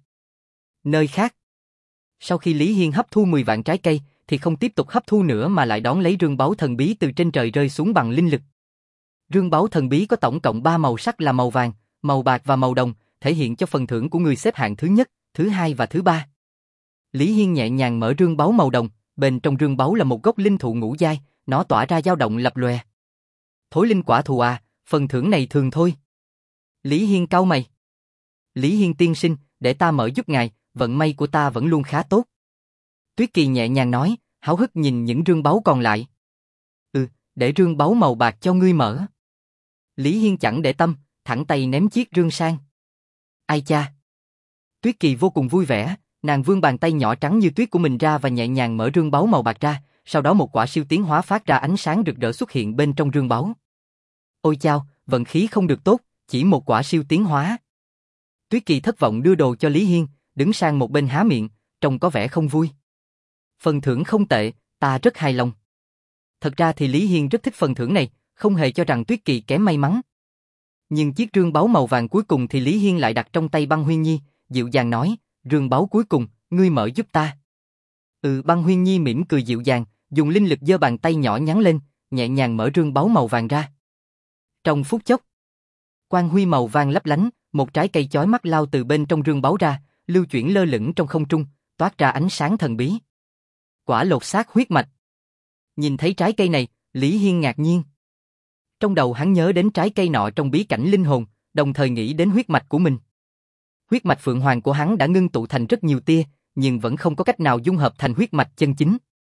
Nơi khác. Sau khi Lý Hiên hấp thu mười vạn trái cây, thì không tiếp tục hấp thu nữa mà lại đón lấy rương báu thần bí từ trên trời rơi xuống bằng linh lực. Rương báu thần bí có tổng cộng ba màu sắc là màu vàng, màu bạc và màu đồng, thể hiện cho phần thưởng của người xếp hạng thứ nhất, thứ hai và thứ ba. Lý Hiên nhẹ nhàng mở rương báu màu đồng, bên trong rương báu là một gốc linh thụ ngũ giai, nó tỏa ra dao động lập lòe. Thối linh quả thù à, phần thưởng này thường thôi. Lý Hiên cau mày. Lý Hiên tiên sinh, để ta mở giúp ngài, vận may của ta vẫn luôn khá tốt. Tuyết Kỳ nhẹ nhàng nói, háo hức nhìn những rương báu còn lại. Ừ, để rương báu màu bạc cho ngươi mở. Lý Hiên chẳng để tâm, thẳng tay ném chiếc rương sang. Ai cha. Tuyết Kỳ vô cùng vui vẻ, nàng vươn bàn tay nhỏ trắng như tuyết của mình ra và nhẹ nhàng mở rương báu màu bạc ra, sau đó một quả siêu tiến hóa phát ra ánh sáng rực rỡ xuất hiện bên trong rương báu. Ôi chao, vận khí không được tốt, chỉ một quả siêu tiến hóa. Tuyết Kỳ thất vọng đưa đồ cho Lý Hiên, đứng sang một bên há miệng, trông có vẻ không vui. Phần thưởng không tệ, ta rất hài lòng. Thật ra thì Lý Hiên rất thích phần thưởng này, không hề cho rằng Tuyết Kỳ kém may mắn. Nhưng chiếc rương báu màu vàng cuối cùng thì Lý Hiên lại đặt trong tay Băng Huyên Nhi, dịu dàng nói, rương báu cuối cùng, ngươi mở giúp ta. Ừ, Băng Huyên Nhi mỉm cười dịu dàng, dùng linh lực giơ bàn tay nhỏ nhắn lên, nhẹ nhàng mở rương báu màu vàng ra. Trong phút chốc, quang huy màu vàng lấp lánh, một trái cây chói mắt lao từ bên trong rương báu ra, lưu chuyển lơ lửng trong không trung, toát ra ánh sáng thần bí. Quả lột xác huyết mạch. Nhìn thấy trái cây này, Lý Hiên ngạc nhiên. Trong đầu hắn nhớ đến trái cây nọ trong bí cảnh linh hồn, đồng thời nghĩ đến huyết mạch của mình. Huyết mạch phượng hoàng của hắn đã ngưng tụ thành rất nhiều tia, nhưng vẫn không có cách nào dung hợp thành huyết mạch chân chính.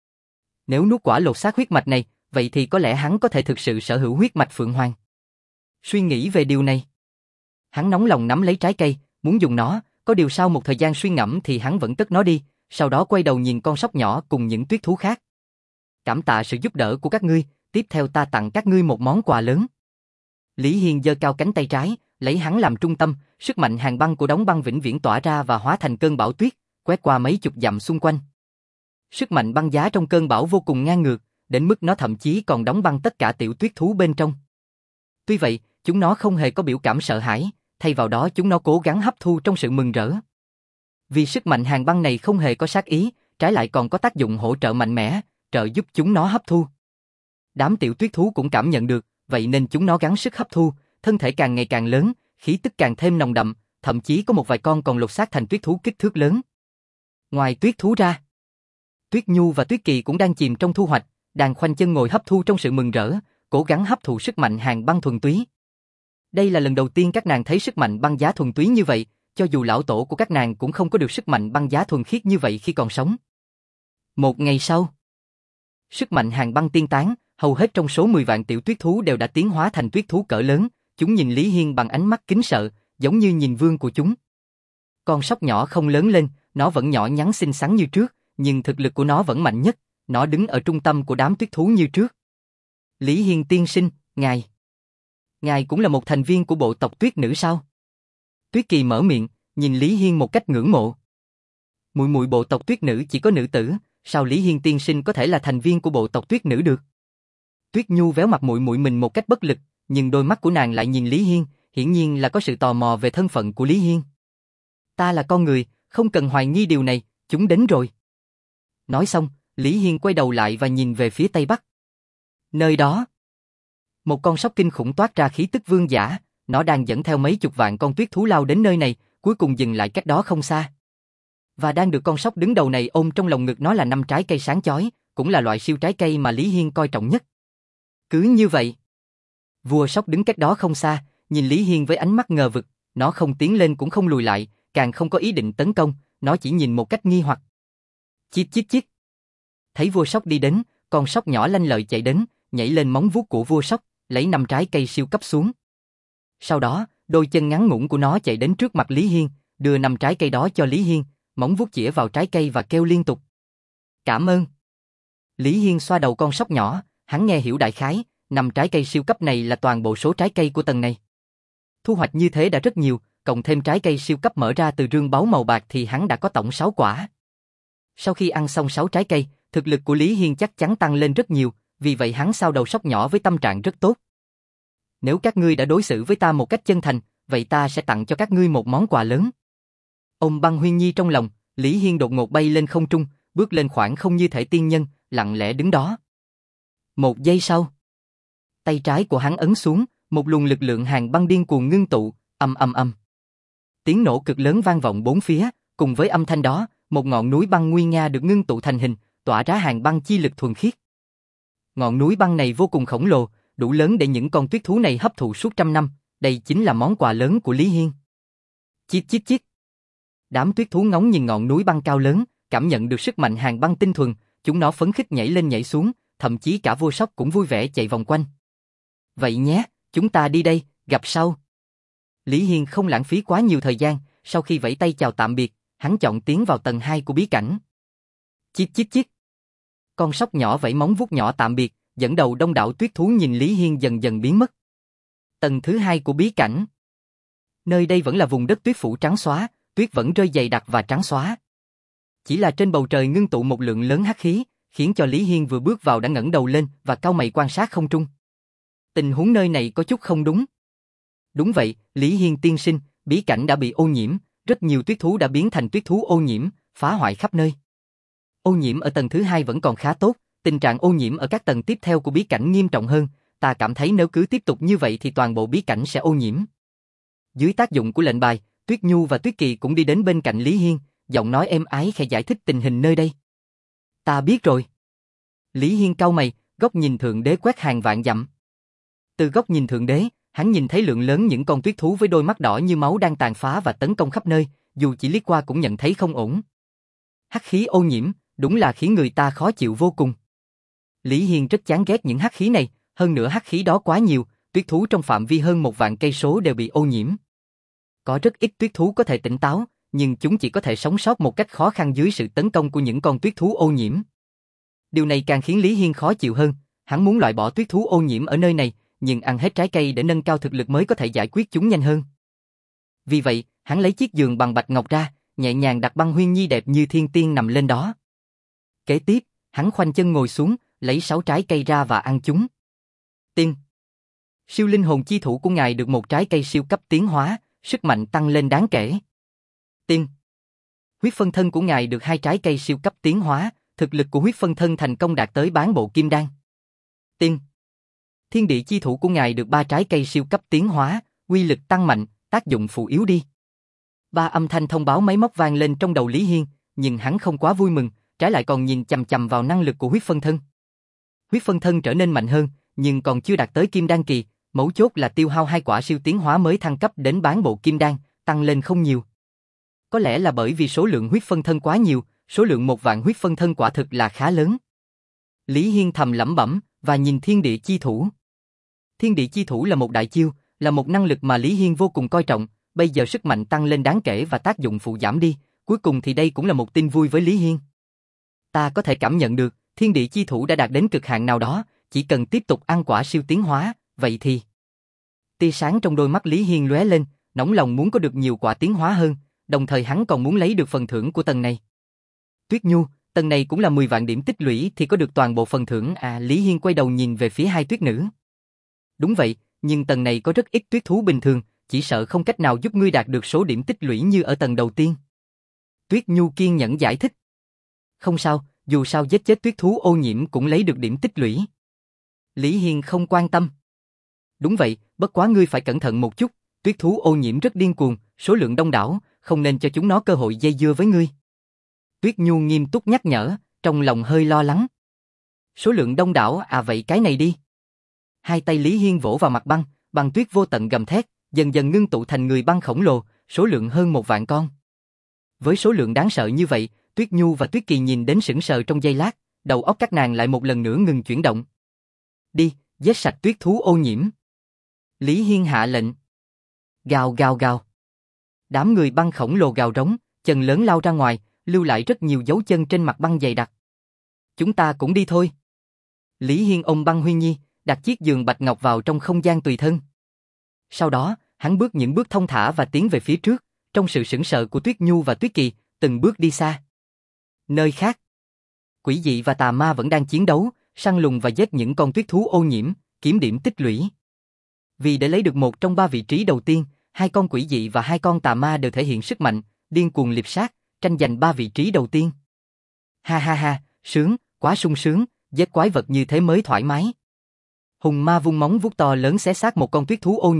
Nếu nuốt quả lột xác huyết mạch này, vậy thì có lẽ hắn có thể thực sự sở hữu huyết mạch phượng hoàng. Suy nghĩ về điều này, hắn nóng lòng nắm lấy trái cây, muốn dùng nó, có điều sau một thời gian suy ngẫm thì hắn vẫn cất nó đi, sau đó quay đầu nhìn con sóc nhỏ cùng những tuyết thú khác. Cảm tạ sự giúp đỡ của các ngươi, tiếp theo ta tặng các ngươi một món quà lớn. Lý Hiên giơ cao cánh tay trái, lấy hắn làm trung tâm, sức mạnh hàn băng của đóng băng vĩnh viễn tỏa ra và hóa thành cơn bão tuyết, quét qua mấy chục dặm xung quanh. Sức mạnh băng giá trong cơn bão vô cùng ngang ngược, đến mức nó thậm chí còn đóng băng tất cả tiểu tuyết thú bên trong. Tuy vậy, chúng nó không hề có biểu cảm sợ hãi, thay vào đó chúng nó cố gắng hấp thu trong sự mừng rỡ. Vì sức mạnh hàn băng này không hề có sát ý, trái lại còn có tác dụng hỗ trợ mạnh mẽ, trợ giúp chúng nó hấp thu. Đám tiểu tuyết thú cũng cảm nhận được, vậy nên chúng nó gắng sức hấp thu, thân thể càng ngày càng lớn, khí tức càng thêm nồng đậm, thậm chí có một vài con còn lột xác thành tuyết thú kích thước lớn. Ngoài tuyết thú ra, Tuyết Nhu và Tuyết Kỳ cũng đang chìm trong thu hoạch, đang khoanh chân ngồi hấp thu trong sự mừng rỡ, cố gắng hấp thụ sức mạnh hàn băng thuần túy. Đây là lần đầu tiên các nàng thấy sức mạnh băng giá thuần túy như vậy, cho dù lão tổ của các nàng cũng không có được sức mạnh băng giá thuần khiết như vậy khi còn sống. Một ngày sau, sức mạnh hàn băng tiên tán, hầu hết trong số mười vạn tiểu tuyết thú đều đã tiến hóa thành tuyết thú cỡ lớn, chúng nhìn Lý Hiên bằng ánh mắt kính sợ, giống như nhìn vương của chúng. Con sóc nhỏ không lớn lên, nó vẫn nhỏ nhắn xinh xắn như trước, nhưng thực lực của nó vẫn mạnh nhất, nó đứng ở trung tâm của đám tuyết thú như trước. Lý Hiên tiên sinh, ngài... Ngài cũng là một thành viên của bộ tộc tuyết nữ sao? Tuyết Kỳ mở miệng, nhìn Lý Hiên một cách ngưỡng mộ. Muội muội bộ tộc tuyết nữ chỉ có nữ tử, sao Lý Hiên tiên sinh có thể là thành viên của bộ tộc tuyết nữ được? Tuyết Nhu véo mặt muội muội mình một cách bất lực, nhưng đôi mắt của nàng lại nhìn Lý Hiên, hiển nhiên là có sự tò mò về thân phận của Lý Hiên. Ta là con người, không cần hoài nghi điều này, chúng đến rồi. Nói xong, Lý Hiên quay đầu lại và nhìn về phía tây bắc. Nơi đó, một con sóc kinh khủng toát ra khí tức vương giả, nó đang dẫn theo mấy chục vạn con tuyết thú lao đến nơi này, cuối cùng dừng lại cách đó không xa. Và đang được con sóc đứng đầu này ôm trong lòng ngực nó là năm trái cây sáng chói, cũng là loại siêu trái cây mà Lý Hiên coi trọng nhất. Cứ như vậy, vua sóc đứng cách đó không xa, nhìn Lý Hiên với ánh mắt ngờ vực, nó không tiến lên cũng không lùi lại, càng không có ý định tấn công, nó chỉ nhìn một cách nghi hoặc. Chít chít chít. Thấy vua sóc đi đến, con sóc nhỏ lanh lợi chạy đến, nhảy lên móng vuốt của vua sóc, lấy năm trái cây siêu cấp xuống. Sau đó, đôi chân ngắn ngủn của nó chạy đến trước mặt Lý Hiên, đưa năm trái cây đó cho Lý Hiên, móng vuốt chĩa vào trái cây và kêu liên tục. Cảm ơn. Lý Hiên xoa đầu con sóc nhỏ, hắn nghe hiểu đại khái, năm trái cây siêu cấp này là toàn bộ số trái cây của tầng này. Thu hoạch như thế đã rất nhiều, cộng thêm trái cây siêu cấp mở ra từ rương báu màu bạc thì hắn đã có tổng sáu quả. Sau khi ăn xong sáu trái cây, thực lực của Lý Hiên chắc chắn tăng lên rất nhiều, vì vậy hắn sao đầu sóc nhỏ với tâm trạng rất tốt. Nếu các ngươi đã đối xử với ta một cách chân thành, vậy ta sẽ tặng cho các ngươi một món quà lớn. Ôm Băng Huyên Nhi trong lòng, Lý Hiên đột ngột bay lên không trung, bước lên khoảng không như thể tiên nhân, lặng lẽ đứng đó. Một giây sau, tay trái của hắn ấn xuống, một luồng lực lượng hàn băng điên cuồng ngưng tụ, ầm ầm ầm. Tiếng nổ cực lớn vang vọng bốn phía, cùng với âm thanh đó, một ngọn núi băng nguy nga được ngưng tụ thành hình, tỏa ra hàng băng chi lực thuần khiết. Ngọn núi băng này vô cùng khổng lồ, đủ lớn để những con tuyết thú này hấp thụ suốt trăm năm, đây chính là món quà lớn của Lý Hiên. Chít chít chít. Đám tuyết thú ngóng nhìn ngọn núi băng cao lớn, cảm nhận được sức mạnh hàng băng tinh thuần, chúng nó phấn khích nhảy lên nhảy xuống, thậm chí cả vua sóc cũng vui vẻ chạy vòng quanh. Vậy nhé, chúng ta đi đây, gặp sau. Lý Hiên không lãng phí quá nhiều thời gian, sau khi vẫy tay chào tạm biệt, hắn chọn tiến vào tầng hai của bí cảnh. Chít chít chít. Con sóc nhỏ vẫy móng vuốt nhỏ tạm biệt, dẫn đầu đông đảo tuyết thú nhìn Lý Hiên dần dần biến mất. Tầng thứ hai của bí cảnh. Nơi đây vẫn là vùng đất tuyết phủ trắng xóa, tuyết vẫn rơi dày đặc và trắng xóa. Chỉ là trên bầu trời ngưng tụ một lượng lớn hắc khí, khiến cho Lý Hiên vừa bước vào đã ngẩng đầu lên và cau mày quan sát không trung. Tình huống nơi này có chút không đúng. Đúng vậy, Lý Hiên tiên sinh, bí cảnh đã bị ô nhiễm, rất nhiều tuyết thú đã biến thành tuyết thú ô nhiễm, phá hoại khắp nơi. Ô nhiễm ở tầng thứ hai vẫn còn khá tốt, tình trạng ô nhiễm ở các tầng tiếp theo của bí cảnh nghiêm trọng hơn, ta cảm thấy nếu cứ tiếp tục như vậy thì toàn bộ bí cảnh sẽ ô nhiễm. Dưới tác dụng của lệnh bài, Tuyết Nhu và Tuyết Kỳ cũng đi đến bên cạnh Lý Hiên, giọng nói êm ái khẽ giải thích tình hình nơi đây. Ta biết rồi. Lý Hiên cau mày, góc nhìn thượng đế quét hàng vạn dặm. Từ góc nhìn thượng đế, hắn nhìn thấy lượng lớn những con tuyết thú với đôi mắt đỏ như máu đang tàn phá và tấn công khắp nơi, dù chỉ liếc qua cũng nhận thấy không ổn. Hắc khí ô nhiễm, đúng là khiến người ta khó chịu vô cùng. Lý Hiên rất chán ghét những hắc khí này, hơn nữa hắc khí đó quá nhiều, tuyết thú trong phạm vi hơn một vạn cây số đều bị ô nhiễm. Có rất ít tuyết thú có thể tỉnh táo, nhưng chúng chỉ có thể sống sót một cách khó khăn dưới sự tấn công của những con tuyết thú ô nhiễm. Điều này càng khiến Lý Hiên khó chịu hơn, hắn muốn loại bỏ tuyết thú ô nhiễm ở nơi này, nhưng ăn hết trái cây để nâng cao thực lực mới có thể giải quyết chúng nhanh hơn. Vì vậy, hắn lấy chiếc giường bằng bạch ngọc ra, nhẹ nhàng đặt băng huyên nhi đẹp như thiên tiên nằm lên đó. Kế tiếp, hắn khoanh chân ngồi xuống, lấy sáu trái cây ra và ăn chúng. Tiên. Siêu linh hồn chi thủ của ngài được một trái cây siêu cấp tiến hóa, sức mạnh tăng lên đáng kể. Tiên. Huyết phân thân của ngài được hai trái cây siêu cấp tiến hóa, thực lực của huyết phân thân thành công đạt tới bán bộ kim đan. Tiên. Thiên địa chi thủ của ngài được ba trái cây siêu cấp tiến hóa, uy lực tăng mạnh, tác dụng phụ yếu đi. Ba âm thanh thông báo máy móc vang lên trong đầu Lý Hiên, nhưng hắn không quá vui mừng, trái lại còn nhìn chằm chằm vào năng lực của huyết phân thân. Huyết phân thân trở nên mạnh hơn, nhưng còn chưa đạt tới kim đan kỳ, mấu chốt là tiêu hao hai quả siêu tiến hóa mới thăng cấp đến bán bộ kim đan, tăng lên không nhiều. Có lẽ là bởi vì số lượng huyết phân thân quá nhiều, số lượng một vạn huyết phân thân quả thực là khá lớn. Lý Hiên thầm lẩm bẩm và nhìn thiên địa chi thủ. Thiên địa chi thủ là một đại chiêu, là một năng lực mà Lý Hiên vô cùng coi trọng, bây giờ sức mạnh tăng lên đáng kể và tác dụng phụ giảm đi, cuối cùng thì đây cũng là một tin vui với Lý Hiên. Ta có thể cảm nhận được, thiên địa chi thủ đã đạt đến cực hạn nào đó, chỉ cần tiếp tục ăn quả siêu tiến hóa, vậy thì... Tia sáng trong đôi mắt Lý Hiên lóe lên, nóng lòng muốn có được nhiều quả tiến hóa hơn, đồng thời hắn còn muốn lấy được phần thưởng của tầng này. Tuyết Nhu, tầng này cũng là mười vạn điểm tích lũy thì có được toàn bộ phần thưởng à? Lý Hiên quay đầu nhìn về phía hai tuyết nữ. Đúng vậy, nhưng tầng này có rất ít tuyết thú bình thường, chỉ sợ không cách nào giúp ngươi đạt được số điểm tích lũy như ở tầng đầu tiên. Tuyết Nhu kiên nhẫn giải thích. Không sao, dù sao giết chết tuyết thú ô nhiễm cũng lấy được điểm tích lũy. Lý Hiên không quan tâm. Đúng vậy, bất quá ngươi phải cẩn thận một chút, tuyết thú ô nhiễm rất điên cuồng, số lượng đông đảo, không nên cho chúng nó cơ hội dây dưa với ngươi. Tuyết Nhu nghiêm túc nhắc nhở, trong lòng hơi lo lắng. Số lượng đông đảo à, vậy cái này đi. Hai tay Lý Hiên vỗ vào mặt băng, băng tuyết vô tận gầm thét, dần dần ngưng tụ thành người băng khổng lồ, số lượng hơn một vạn con. Với số lượng đáng sợ như vậy, Tuyết Nhu và Tuyết Kỳ nhìn đến sững sờ trong giây lát, đầu óc các nàng lại một lần nữa ngừng chuyển động. Đi, giết sạch tuyết thú ô nhiễm. Lý Hiên hạ lệnh. Gào gào gào. Đám người băng khổng lồ gào rống, chân lớn lao ra ngoài, lưu lại rất nhiều dấu chân trên mặt băng dày đặc. Chúng ta cũng đi thôi. Lý Hiên ôm băng Huyên Nhi, đặt chiếc giường bạch ngọc vào trong không gian tùy thân. Sau đó, hắn bước những bước thông thả và tiến về phía trước, trong sự sững sờ của Tuyết Nhu và Tuyết Kỳ, từng bước đi xa. Nơi khác, quỷ dị và tà ma vẫn đang chiến đấu, săn lùng và giết những con tuyết thú ô nhiễm, kiếm điểm tích lũy. Vì để lấy được một trong ba vị trí đầu tiên, hai con quỷ dị và hai con tà ma đều thể hiện sức mạnh, điên cuồng liệp sát, tranh giành ba vị trí đầu tiên. Ha ha ha, sướng, quá sung sướng, giết quái vật như thế mới thoải mái. Hùng ma vung móng vuốt to lớn xé xác một con tuyết thú ô nhiễm,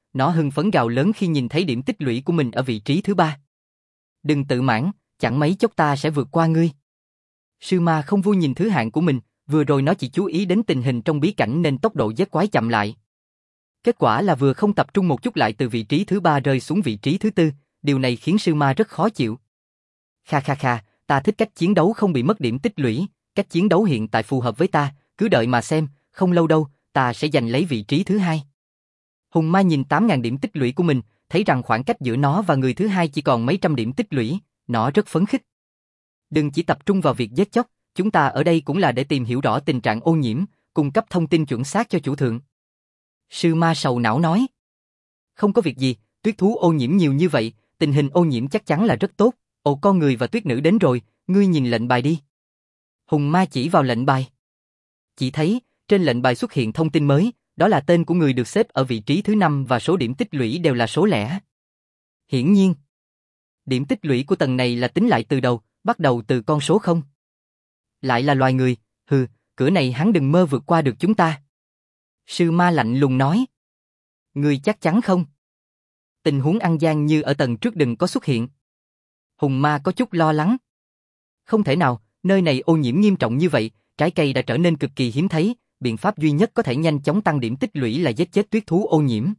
nó hưng phấn gào lớn khi nhìn thấy điểm tích lũy của mình ở vị trí thứ ba. Đừng tự mãn, chẳng mấy chốc ta sẽ vượt qua ngươi. Sư ma không vui nhìn thứ hạng của mình, vừa rồi nó chỉ chú ý đến tình hình trong bí cảnh nên tốc độ giết quái chậm lại. Kết quả là vừa không tập trung một chút lại từ vị trí thứ ba rơi xuống vị trí thứ tư, điều này khiến sư ma rất khó chịu. Kha kha kha, ta thích cách chiến đấu không bị mất điểm tích lũy, cách chiến đấu hiện tại phù hợp với ta, cứ đợi mà xem, không lâu đâu, ta sẽ giành lấy vị trí thứ hai. Hùng ma nhìn tám nghìn điểm tích lũy của mình, thấy rằng khoảng cách giữa nó và người thứ hai chỉ còn mấy trăm điểm tích lũy, nó rất phấn khích. Đừng chỉ tập trung vào việc giết chóc, chúng ta ở đây cũng là để tìm hiểu rõ tình trạng ô nhiễm, cung cấp thông tin chuẩn xác cho chủ thượng. Sư ma sầu não nói. Không có việc gì, tuyết thú ô nhiễm nhiều như vậy, tình hình ô nhiễm chắc chắn là rất tốt. Ồ, con người và tuyết nữ đến rồi, ngươi nhìn lệnh bài đi. Hùng ma chỉ vào lệnh bài. Chỉ thấy, trên lệnh bài xuất hiện thông tin mới, đó là tên của người được xếp ở vị trí thứ năm và số điểm tích lũy đều là số lẻ. Hiển nhiên, điểm tích lũy của tầng này là tính lại từ đầu, bắt đầu từ con số không. Lại là loài người, hừ, cửa này hắn đừng mơ vượt qua được chúng ta. Sư ma lạnh lùng nói. Ngươi chắc chắn không? Tình huống ăn gian như ở tầng trước đừng có xuất hiện. Hùng ma có chút lo lắng. Không thể nào, nơi này ô nhiễm nghiêm trọng như vậy, trái cây đã trở nên cực kỳ hiếm thấy, biện pháp duy nhất có thể nhanh chóng tăng điểm tích lũy là giết chết tuyết thú ô nhiễm.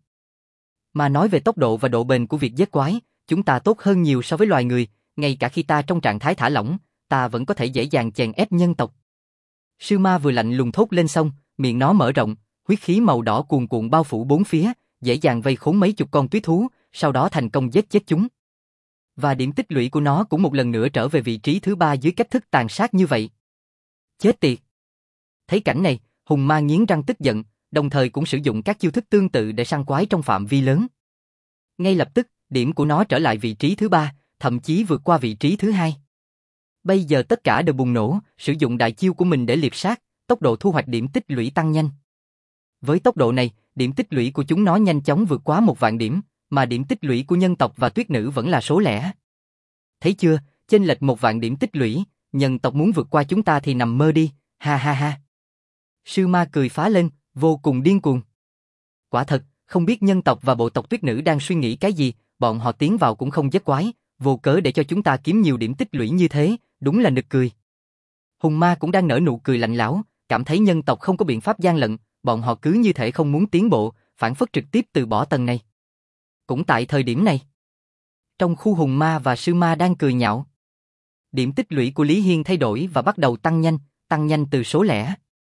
Mà nói về tốc độ và độ bền của việc giết quái, chúng ta tốt hơn nhiều so với loài người, ngay cả khi ta trong trạng thái thả lỏng, ta vẫn có thể dễ dàng chèn ép nhân tộc. Sư ma vừa lạnh lùng thốt lên xong, miệng nó mở rộng, huyết khí màu đỏ cuồn cuộn bao phủ bốn phía, dễ dàng vây khốn mấy chục con tuyết thú, sau đó thành công giết chết chúng. Và điểm tích lũy của nó cũng một lần nữa trở về vị trí thứ ba dưới cách thức tàn sát như vậy. Chết tiệt! Thấy cảnh này, Hùng ma nghiến răng tức giận, đồng thời cũng sử dụng các chiêu thức tương tự để săn quái trong phạm vi lớn. Ngay lập tức, điểm của nó trở lại vị trí thứ ba, thậm chí vượt qua vị trí thứ hai. Bây giờ tất cả đều bùng nổ, sử dụng đại chiêu của mình để liệp sát, tốc độ thu hoạch điểm tích lũy tăng nhanh. Với tốc độ này, điểm tích lũy của chúng nó nhanh chóng vượt quá một vạn điểm, mà điểm tích lũy của nhân tộc và tuyết nữ vẫn là số lẻ. Thấy chưa, chênh lệch một vạn điểm tích lũy, nhân tộc muốn vượt qua chúng ta thì nằm mơ đi, ha ha ha. Sư ma cười phá lên, vô cùng điên cuồng. Quả thật, không biết nhân tộc và bộ tộc tuyết nữ đang suy nghĩ cái gì, bọn họ tiến vào cũng không giết quái, vô cớ để cho chúng ta kiếm nhiều điểm tích lũy như thế, đúng là nực cười. Hùng ma cũng đang nở nụ cười lạnh lẽo, cảm thấy nhân tộc không có biện pháp gian lận, bọn họ cứ như thể không muốn tiến bộ, phản phất trực tiếp từ bỏ tầng này. Cũng tại thời điểm này, trong khu hùng ma và sư ma đang cười nhạo. Điểm tích lũy của Lý Hiên thay đổi và bắt đầu tăng nhanh, tăng nhanh từ số lẻ.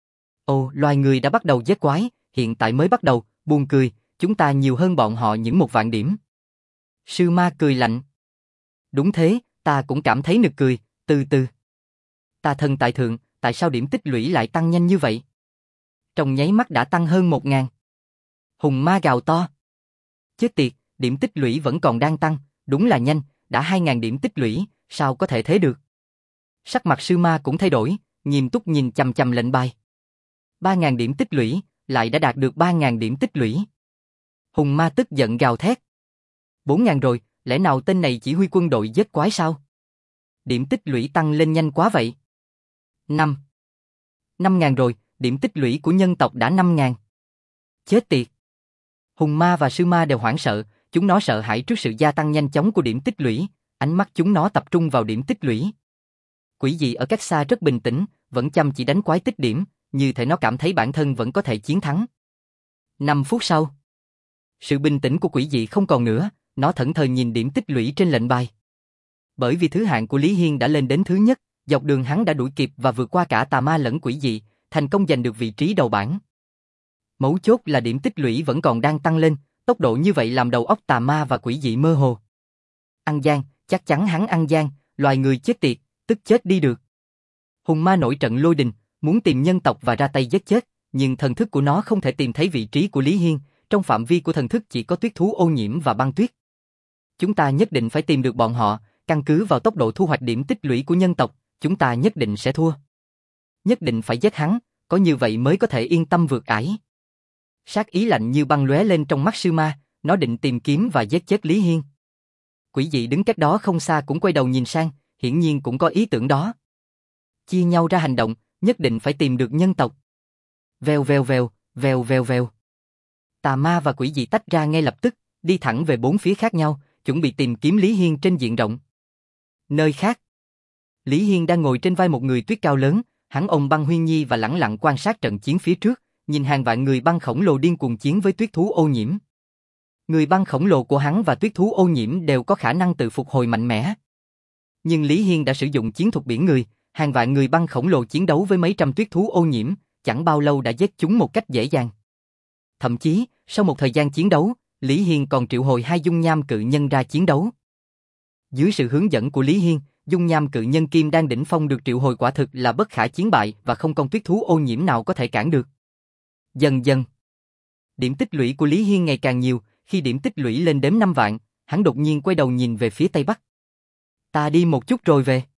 Ồ, loài người đã bắt đầu giết quái, hiện tại mới bắt đầu, buồn cười, chúng ta nhiều hơn bọn họ những một vạn điểm. Sư ma cười lạnh. Đúng thế, ta cũng cảm thấy nực cười, từ từ. Ta thần tại thượng, tại sao điểm tích lũy lại tăng nhanh như vậy? Trong nháy mắt đã tăng hơn một ngàn. Hùng ma gào to. Chết tiệt, điểm tích lũy vẫn còn đang tăng, đúng là nhanh, đã hai ngàn điểm tích lũy, sao có thể thế được? Sắc mặt sư ma cũng thay đổi, nghiêm túc nhìn chằm chằm lệnh bài. ba ngàn điểm tích lũy, lại đã đạt được ba ngàn điểm tích lũy. Hùng ma tức giận gào thét. bốn ngàn rồi, lẽ nào tên này chỉ huy quân đội giết quái sao? Điểm tích lũy tăng lên nhanh quá vậy. năm. năm ngàn rồi, điểm tích lũy của nhân tộc đã năm ngàn. Chết tiệt. Hùng ma và sư ma đều hoảng sợ, chúng nó sợ hãi trước sự gia tăng nhanh chóng của điểm tích lũy, ánh mắt chúng nó tập trung vào điểm tích lũy. Quỷ dị ở cách xa rất bình tĩnh, vẫn chăm chỉ đánh quái tích điểm, như thể nó cảm thấy bản thân vẫn có thể chiến thắng. năm phút sau, sự bình tĩnh của quỷ dị không còn nữa, nó thẫn thờ nhìn điểm tích lũy trên lệnh bài. Bởi vì thứ hạng của Lý Hiên đã lên đến thứ nhất, dọc đường hắn đã đuổi kịp và vượt qua cả tà ma lẫn quỷ dị, thành công giành được vị trí đầu bảng. Mấu chốt là điểm tích lũy vẫn còn đang tăng lên, tốc độ như vậy làm đầu óc tà ma và quỷ dị mơ hồ. Ăn gian, chắc chắn hắn ăn gian, loài người chết tiệt, tức chết đi được. Hùng ma nổi trận lôi đình, muốn tìm nhân tộc và ra tay giết chết, nhưng thần thức của nó không thể tìm thấy vị trí của Lý Hiên, trong phạm vi của thần thức chỉ có tuyết thú ô nhiễm và băng tuyết. Chúng ta nhất định phải tìm được bọn họ, căn cứ vào tốc độ thu hoạch điểm tích lũy của nhân tộc, chúng ta nhất định sẽ thua. Nhất định phải giết hắn, có như vậy mới có thể yên tâm vượt ải. Sát ý lạnh như băng lóe lên trong mắt sư ma, nó định tìm kiếm và giết chết Lý Hiên. Quỷ dị đứng cách đó không xa cũng quay đầu nhìn sang, hiển nhiên cũng có ý tưởng đó. Chia nhau ra hành động, nhất định phải tìm được nhân tộc. Vèo vèo vèo, vèo vèo vèo. tà ma và quỷ dị tách ra ngay lập tức, đi thẳng về bốn phía khác nhau, chuẩn bị tìm kiếm Lý Hiên trên diện rộng. Nơi khác, Lý Hiên đang ngồi trên vai một người tuyết cao lớn, hắn ôm băng Huyên Nhi và lẳng lặng quan sát trận chiến phía trước, nhìn hàng vạn người băng khổng lồ điên cuồng chiến với tuyết thú ô nhiễm. Người băng khổng lồ của hắn và tuyết thú ô nhiễm đều có khả năng tự phục hồi mạnh mẽ. Nhưng Lý Hiên đã sử dụng chiến thuật biển người, hàng vạn người băng khổng lồ chiến đấu với mấy trăm tuyết thú ô nhiễm, chẳng bao lâu đã giết chúng một cách dễ dàng. Thậm chí, sau một thời gian chiến đấu, Lý Hiên còn triệu hồi hai dung nham cự nhân ra chiến đấu. Dưới sự hướng dẫn của Lý Hiên, dung nham cự nhân kim đan đỉnh phong được triệu hồi quả thực là bất khả chiến bại và không con tuyết thú ô nhiễm nào có thể cản được. Dần dần, điểm tích lũy của Lý Hiên ngày càng nhiều, khi điểm tích lũy lên đếm năm vạn, hắn đột nhiên quay đầu nhìn về phía tây bắc. Ta đi một chút rồi về.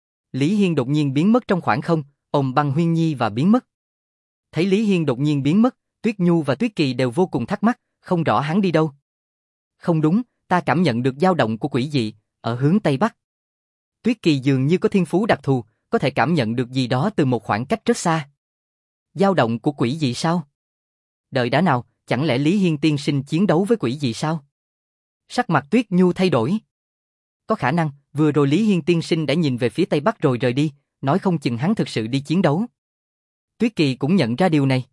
Lý Hiên đột nhiên biến mất trong khoảng không, ôm băng Huyên Nhi và biến mất. Thấy Lý Hiên đột nhiên biến mất, Tuyết Nhu và Tuyết Kỳ đều vô cùng thắc mắc, không rõ hắn đi đâu. Không đúng, ta cảm nhận được dao động của quỷ dị, ở hướng tây bắc. Tuyết Kỳ dường như có thiên phú đặc thù, có thể cảm nhận được gì đó từ một khoảng cách rất xa. Dao động của quỷ dị sao? Đợi đã nào, chẳng lẽ Lý Hiên tiên sinh chiến đấu với quỷ dị sao? Sắc mặt Tuyết Nhu thay đổi. Có khả năng, vừa rồi Lý Hiên tiên sinh đã nhìn về phía tây bắc rồi rời đi, nói không chừng hắn thực sự đi chiến đấu. Tuyết Kỳ cũng nhận ra điều này.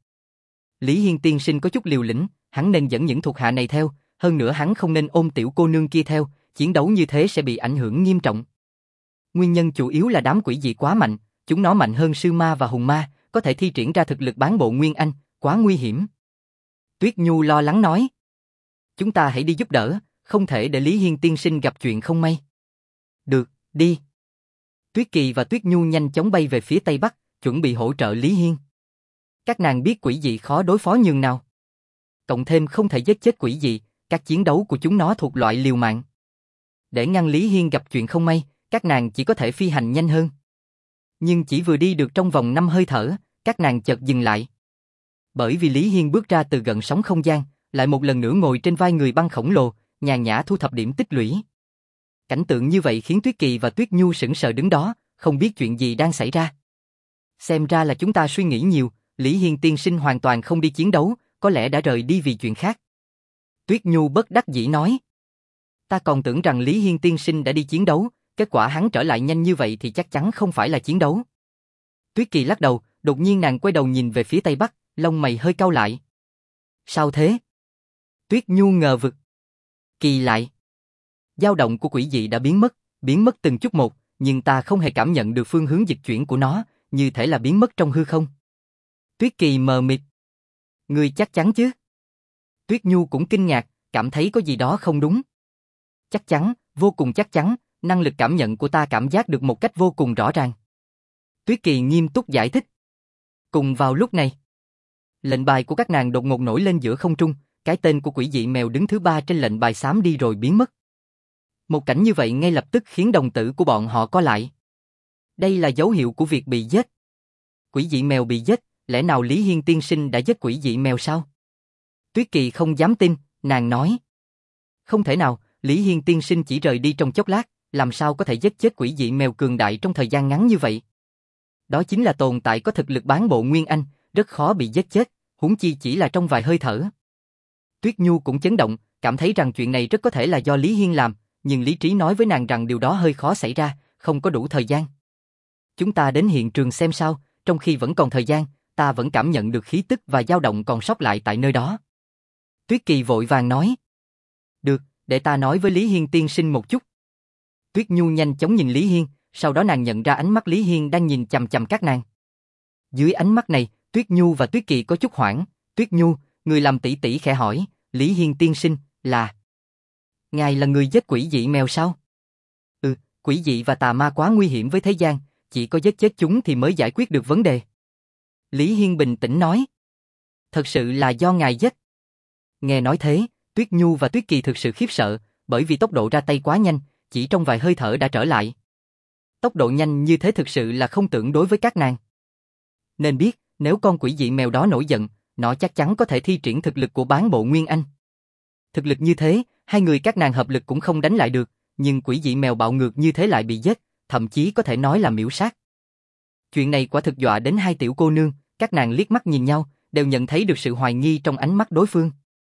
Lý Hiên tiên sinh có chút liều lĩnh, hắn nên dẫn những thuộc hạ này theo, hơn nữa hắn không nên ôm tiểu cô nương kia theo, chiến đấu như thế sẽ bị ảnh hưởng nghiêm trọng. Nguyên nhân chủ yếu là đám quỷ dị quá mạnh, chúng nó mạnh hơn sư ma và hùng ma, có thể thi triển ra thực lực bán bộ Nguyên Anh, quá nguy hiểm. Tuyết Nhu lo lắng nói. Chúng ta hãy đi giúp đỡ, không thể để Lý Hiên tiên sinh gặp chuyện không may. Được, đi. Tuyết Kỳ và Tuyết Nhu nhanh chóng bay về phía tây bắc, chuẩn bị hỗ trợ Lý Hiên. Các nàng biết quỷ dị khó đối phó nhường nào. Cộng thêm không thể giết chết quỷ dị, các chiến đấu của chúng nó thuộc loại liều mạng. Để ngăn Lý Hiên gặp chuyện không may, các nàng chỉ có thể phi hành nhanh hơn. Nhưng chỉ vừa đi được trong vòng năm hơi thở, các nàng chợt dừng lại. Bởi vì Lý Hiên bước ra từ gần sóng không gian, lại một lần nữa ngồi trên vai người băng khổng lồ, nhàn nhã thu thập điểm tích lũy. Cảnh tượng như vậy khiến Tuyết Kỳ và Tuyết Nhu sững sờ đứng đó, không biết chuyện gì đang xảy ra. Xem ra là chúng ta suy nghĩ nhiều, Lý Hiên tiên sinh hoàn toàn không đi chiến đấu, có lẽ đã rời đi vì chuyện khác. Tuyết Nhu bất đắc dĩ nói. Ta còn tưởng rằng Lý Hiên tiên sinh đã đi chiến đấu, kết quả hắn trở lại nhanh như vậy thì chắc chắn không phải là chiến đấu. Tuyết Kỳ lắc đầu, đột nhiên nàng quay đầu nhìn về phía tây bắc, lông mày hơi cau lại. Sao thế? Tuyết Nhu ngờ vực. Kỳ lại. Dao động của quỷ dị đã biến mất, biến mất từng chút một, nhưng ta không hề cảm nhận được phương hướng dịch chuyển của nó, như thể là biến mất trong hư không. Tuyết Kỳ mờ mịt. Ngươi chắc chắn chứ? Tuyết Nhu cũng kinh ngạc, cảm thấy có gì đó không đúng. Chắc chắn, vô cùng chắc chắn, năng lực cảm nhận của ta cảm giác được một cách vô cùng rõ ràng. Tuyết Kỳ nghiêm túc giải thích. Cùng vào lúc này, lệnh bài của các nàng đột ngột nổi lên giữa không trung, cái tên của quỷ dị mèo đứng thứ ba trên lệnh bài xám đi rồi biến mất. Một cảnh như vậy ngay lập tức khiến đồng tử của bọn họ co lại. Đây là dấu hiệu của việc bị giết. Quỷ dị mèo bị giết, lẽ nào Lý Hiên tiên sinh đã giết quỷ dị mèo sao? Tuyết Kỳ không dám tin, nàng nói. Không thể nào, Lý Hiên tiên sinh chỉ rời đi trong chốc lát, làm sao có thể giết chết quỷ dị mèo cường đại trong thời gian ngắn như vậy? Đó chính là tồn tại có thực lực bán bộ Nguyên Anh, rất khó bị giết chết, huống chi chỉ là trong vài hơi thở. Tuyết Nhu cũng chấn động, cảm thấy rằng chuyện này rất có thể là do Lý Hiên làm, nhưng lý trí nói với nàng rằng điều đó hơi khó xảy ra, không có đủ thời gian. Chúng ta đến hiện trường xem sao, trong khi vẫn còn thời gian, ta vẫn cảm nhận được khí tức và dao động còn sót lại tại nơi đó. Tuyết Kỳ vội vàng nói. Được, để ta nói với Lý Hiên tiên sinh một chút. Tuyết Nhu nhanh chóng nhìn Lý Hiên, sau đó nàng nhận ra ánh mắt Lý Hiên đang nhìn chằm chằm các nàng. Dưới ánh mắt này, Tuyết Nhu và Tuyết Kỳ có chút hoảng. Tuyết Nhu, người làm tỷ tỷ khẽ hỏi, Lý Hiên tiên sinh, là... Ngài là người giết quỷ dị mèo sao? Ừ, quỷ dị và tà ma quá nguy hiểm với thế gian, chỉ có giết chết chúng thì mới giải quyết được vấn đề. Lý Hiên bình tĩnh nói. Thật sự là do ngài giết. Nghe nói thế, Tuyết Nhu và Tuyết Kỳ thực sự khiếp sợ, bởi vì tốc độ ra tay quá nhanh, chỉ trong vài hơi thở đã trở lại. Tốc độ nhanh như thế thực sự là không tưởng đối với các nàng. Nên biết, nếu con quỷ dị mèo đó nổi giận, nó chắc chắn có thể thi triển thực lực của bán bộ Nguyên Anh. Thực lực như thế, hai người các nàng hợp lực cũng không đánh lại được, nhưng quỷ dị mèo bạo ngược như thế lại bị giết, thậm chí có thể nói là miểu sát. Chuyện này quả thực dọa đến hai tiểu cô nương, các nàng liếc mắt nhìn nhau, đều nhận thấy được sự hoài nghi trong ánh mắt đối phương.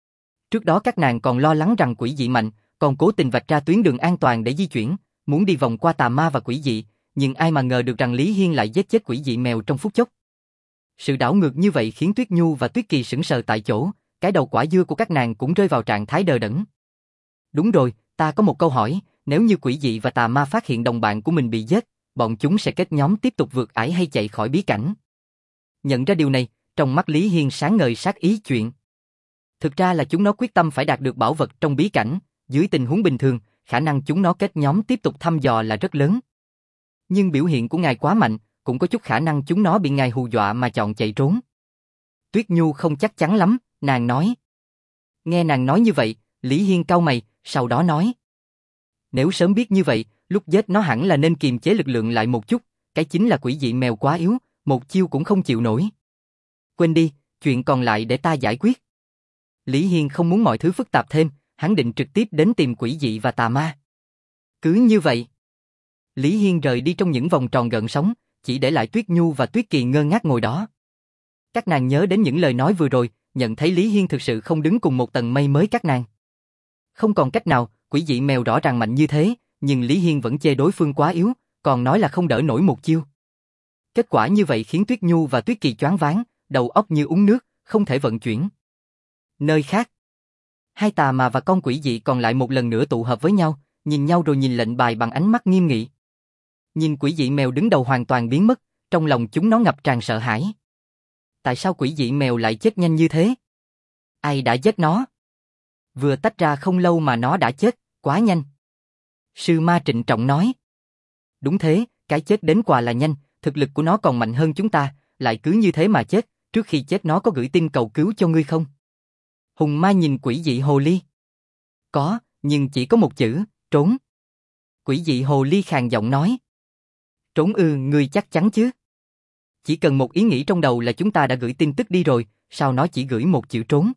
Trước đó các nàng còn lo lắng rằng quỷ dị mạnh, còn cố tình vạch ra tuyến đường an toàn để di chuyển, muốn đi vòng qua tà ma và quỷ dị, nhưng ai mà ngờ được rằng Lý Hiên lại giết chết quỷ dị mèo trong phút chốc. Sự đảo ngược như vậy khiến Tuyết Nhu và Tuyết Kỳ sững sờ tại chỗ, cái đầu quả dưa của các nàng cũng rơi vào trạng thái đờ đẫn. Đúng rồi, ta có một câu hỏi, nếu như quỷ dị và tà ma phát hiện đồng bạn của mình bị giết, bọn chúng sẽ kết nhóm tiếp tục vượt ải hay chạy khỏi bí cảnh? Nhận ra điều này, trong mắt Lý Hiên sáng ngời sát ý chuyện. Thực ra là chúng nó quyết tâm phải đạt được bảo vật trong bí cảnh, dưới tình huống bình thường, khả năng chúng nó kết nhóm tiếp tục thăm dò là rất lớn. Nhưng biểu hiện của ngài quá mạnh, cũng có chút khả năng chúng nó bị ngài hù dọa mà chọn chạy trốn. Tuyết Nhu không chắc chắn lắm, nàng nói. Nghe nàng nói như vậy, Lý Hiên cau mày, sau đó nói. Nếu sớm biết như vậy, lúc giết nó hẳn là nên kiềm chế lực lượng lại một chút, cái chính là quỷ dị mèo quá yếu, một chiêu cũng không chịu nổi. Quên đi, chuyện còn lại để ta giải quyết. Lý Hiên không muốn mọi thứ phức tạp thêm, hắn định trực tiếp đến tìm quỷ dị và tà ma. Cứ như vậy, Lý Hiên rời đi trong những vòng tròn gợn sóng, chỉ để lại Tuyết Nhu và Tuyết Kỳ ngơ ngác ngồi đó. Các nàng nhớ đến những lời nói vừa rồi, nhận thấy Lý Hiên thực sự không đứng cùng một tầng mây mới các nàng. Không còn cách nào, quỷ dị mèo rõ ràng mạnh như thế, nhưng Lý Hiên vẫn chê đối phương quá yếu, còn nói là không đỡ nổi một chiêu. Kết quả như vậy khiến Tuyết Nhu và Tuyết Kỳ choáng váng, đầu óc như uống nước, không thể vận chuyển. Nơi khác, hai tà ma và con quỷ dị còn lại một lần nữa tụ hợp với nhau, nhìn nhau rồi nhìn lệnh bài bằng ánh mắt nghiêm nghị. Nhìn quỷ dị mèo đứng đầu hoàn toàn biến mất, trong lòng chúng nó ngập tràn sợ hãi. Tại sao quỷ dị mèo lại chết nhanh như thế? Ai đã giết nó? Vừa tách ra không lâu mà nó đã chết, quá nhanh. Sư Ma trịnh trọng nói. Đúng thế, cái chết đến quà là nhanh, thực lực của nó còn mạnh hơn chúng ta, lại cứ như thế mà chết, trước khi chết nó có gửi tin cầu cứu cho ngươi không? Hùng Ma nhìn quỷ dị hồ ly. Có, nhưng chỉ có một chữ, trốn. Quỷ dị hồ ly khàn giọng nói. Trốn ư, ngươi chắc chắn chứ? Chỉ cần một ý nghĩ trong đầu là chúng ta đã gửi tin tức đi rồi, sao nó chỉ gửi một chữ trốn?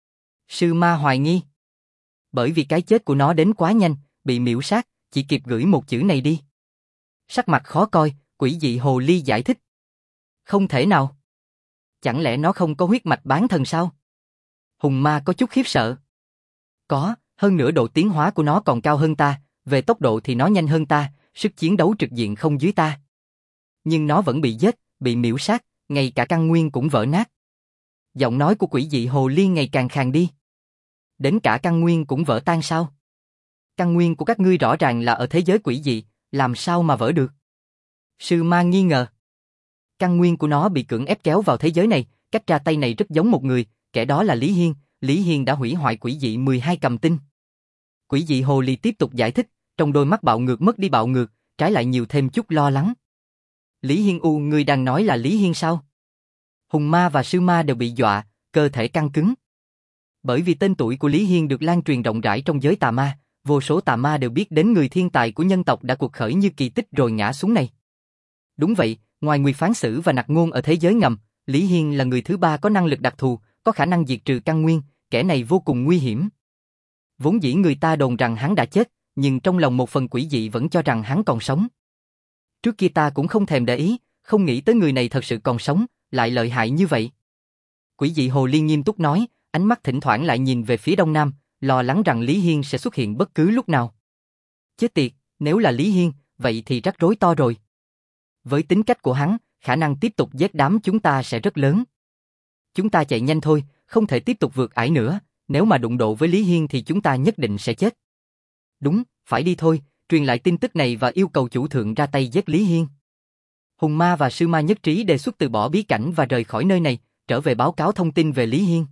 Sư Ma hoài nghi. Bởi vì cái chết của nó đến quá nhanh, bị miễu sát, chỉ kịp gửi một chữ này đi. Sắc mặt khó coi, quỷ dị hồ ly giải thích. Không thể nào. Chẳng lẽ nó không có huyết mạch bán thần sao? Hùng Ma có chút khiếp sợ. Có, hơn nữa độ tiến hóa của nó còn cao hơn ta, về tốc độ thì nó nhanh hơn ta, sức chiến đấu trực diện không dưới ta. Nhưng nó vẫn bị giết, bị miễu sát, ngay cả căn nguyên cũng vỡ nát. Giọng nói của quỷ dị hồ ly ngày càng khàn đi. Đến cả căn nguyên cũng vỡ tan sao? Căn nguyên của các ngươi rõ ràng là ở thế giới quỷ dị, làm sao mà vỡ được? Sư Ma nghi ngờ. Căn nguyên của nó bị cưỡng ép kéo vào thế giới này, cách ra tay này rất giống một người, kẻ đó là Lý Hiên, Lý Hiên đã hủy hoại quỷ dị mười hai cầm tinh. Quỷ dị hồ ly tiếp tục giải thích, trong đôi mắt bạo ngược mất đi bạo ngược, trái lại nhiều thêm chút lo lắng. Lý Hiên u, ngươi đang nói là Lý Hiên sao? Hùng Ma và Sư Ma đều bị dọa, cơ thể căng cứng. Bởi vì tên tuổi của Lý Hiên được lan truyền rộng rãi trong giới tà ma, vô số tà ma đều biết đến người thiên tài của nhân tộc đã cuộc khởi như kỳ tích rồi ngã xuống này. Đúng vậy, ngoài Nguyệt Phán Sử và Nặc Ngôn ở thế giới ngầm, Lý Hiên là người thứ ba có năng lực đặc thù, có khả năng diệt trừ căn nguyên, kẻ này vô cùng nguy hiểm. Vốn dĩ người ta đồn rằng hắn đã chết, nhưng trong lòng một phần quỷ dị vẫn cho rằng hắn còn sống. Trước kia ta cũng không thèm để ý, không nghĩ tới người này thật sự còn sống, lại lợi hại như vậy. Quỷ dị hồ ly nghiêm túc nói, ánh mắt thỉnh thoảng lại nhìn về phía đông nam, lo lắng rằng Lý Hiên sẽ xuất hiện bất cứ lúc nào. Chết tiệt, nếu là Lý Hiên, vậy thì rắc rối to rồi. Với tính cách của hắn, khả năng tiếp tục giết đám chúng ta sẽ rất lớn. Chúng ta chạy nhanh thôi, không thể tiếp tục vượt ải nữa, nếu mà đụng độ với Lý Hiên thì chúng ta nhất định sẽ chết. Đúng, phải đi thôi, truyền lại tin tức này và yêu cầu chủ thượng ra tay giết Lý Hiên. Hùng Ma và Sư Ma nhất trí đề xuất từ bỏ bí cảnh và rời khỏi nơi này, trở về báo cáo thông tin về Lý Hiên.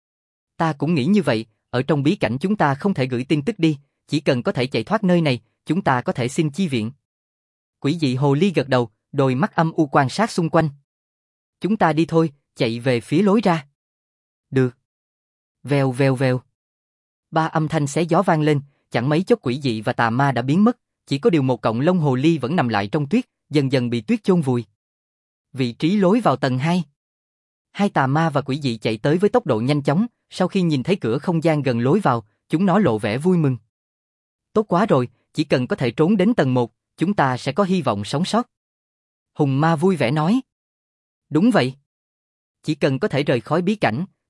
Ta cũng nghĩ như vậy, ở trong bí cảnh chúng ta không thể gửi tin tức đi, chỉ cần có thể chạy thoát nơi này, chúng ta có thể xin chi viện. Quỷ dị hồ ly gật đầu, đôi mắt âm u quan sát xung quanh. Chúng ta đi thôi, chạy về phía lối ra. Được. Vèo vèo vèo. Ba âm thanh xé gió vang lên, chẳng mấy chốc quỷ dị và tà ma đã biến mất, chỉ có điều một cọng lông hồ ly vẫn nằm lại trong tuyết, dần dần bị tuyết chôn vùi. Vị trí lối vào tầng hai. Hai tà ma và quỷ dị chạy tới với tốc độ nhanh chóng, sau khi nhìn thấy cửa không gian gần lối vào, chúng nó lộ vẻ vui mừng. Tốt quá rồi, chỉ cần có thể trốn đến tầng một, chúng ta sẽ có hy vọng sống sót. Hùng Ma vui vẻ nói. Đúng vậy. Chỉ cần có thể rời khỏi bí cảnh,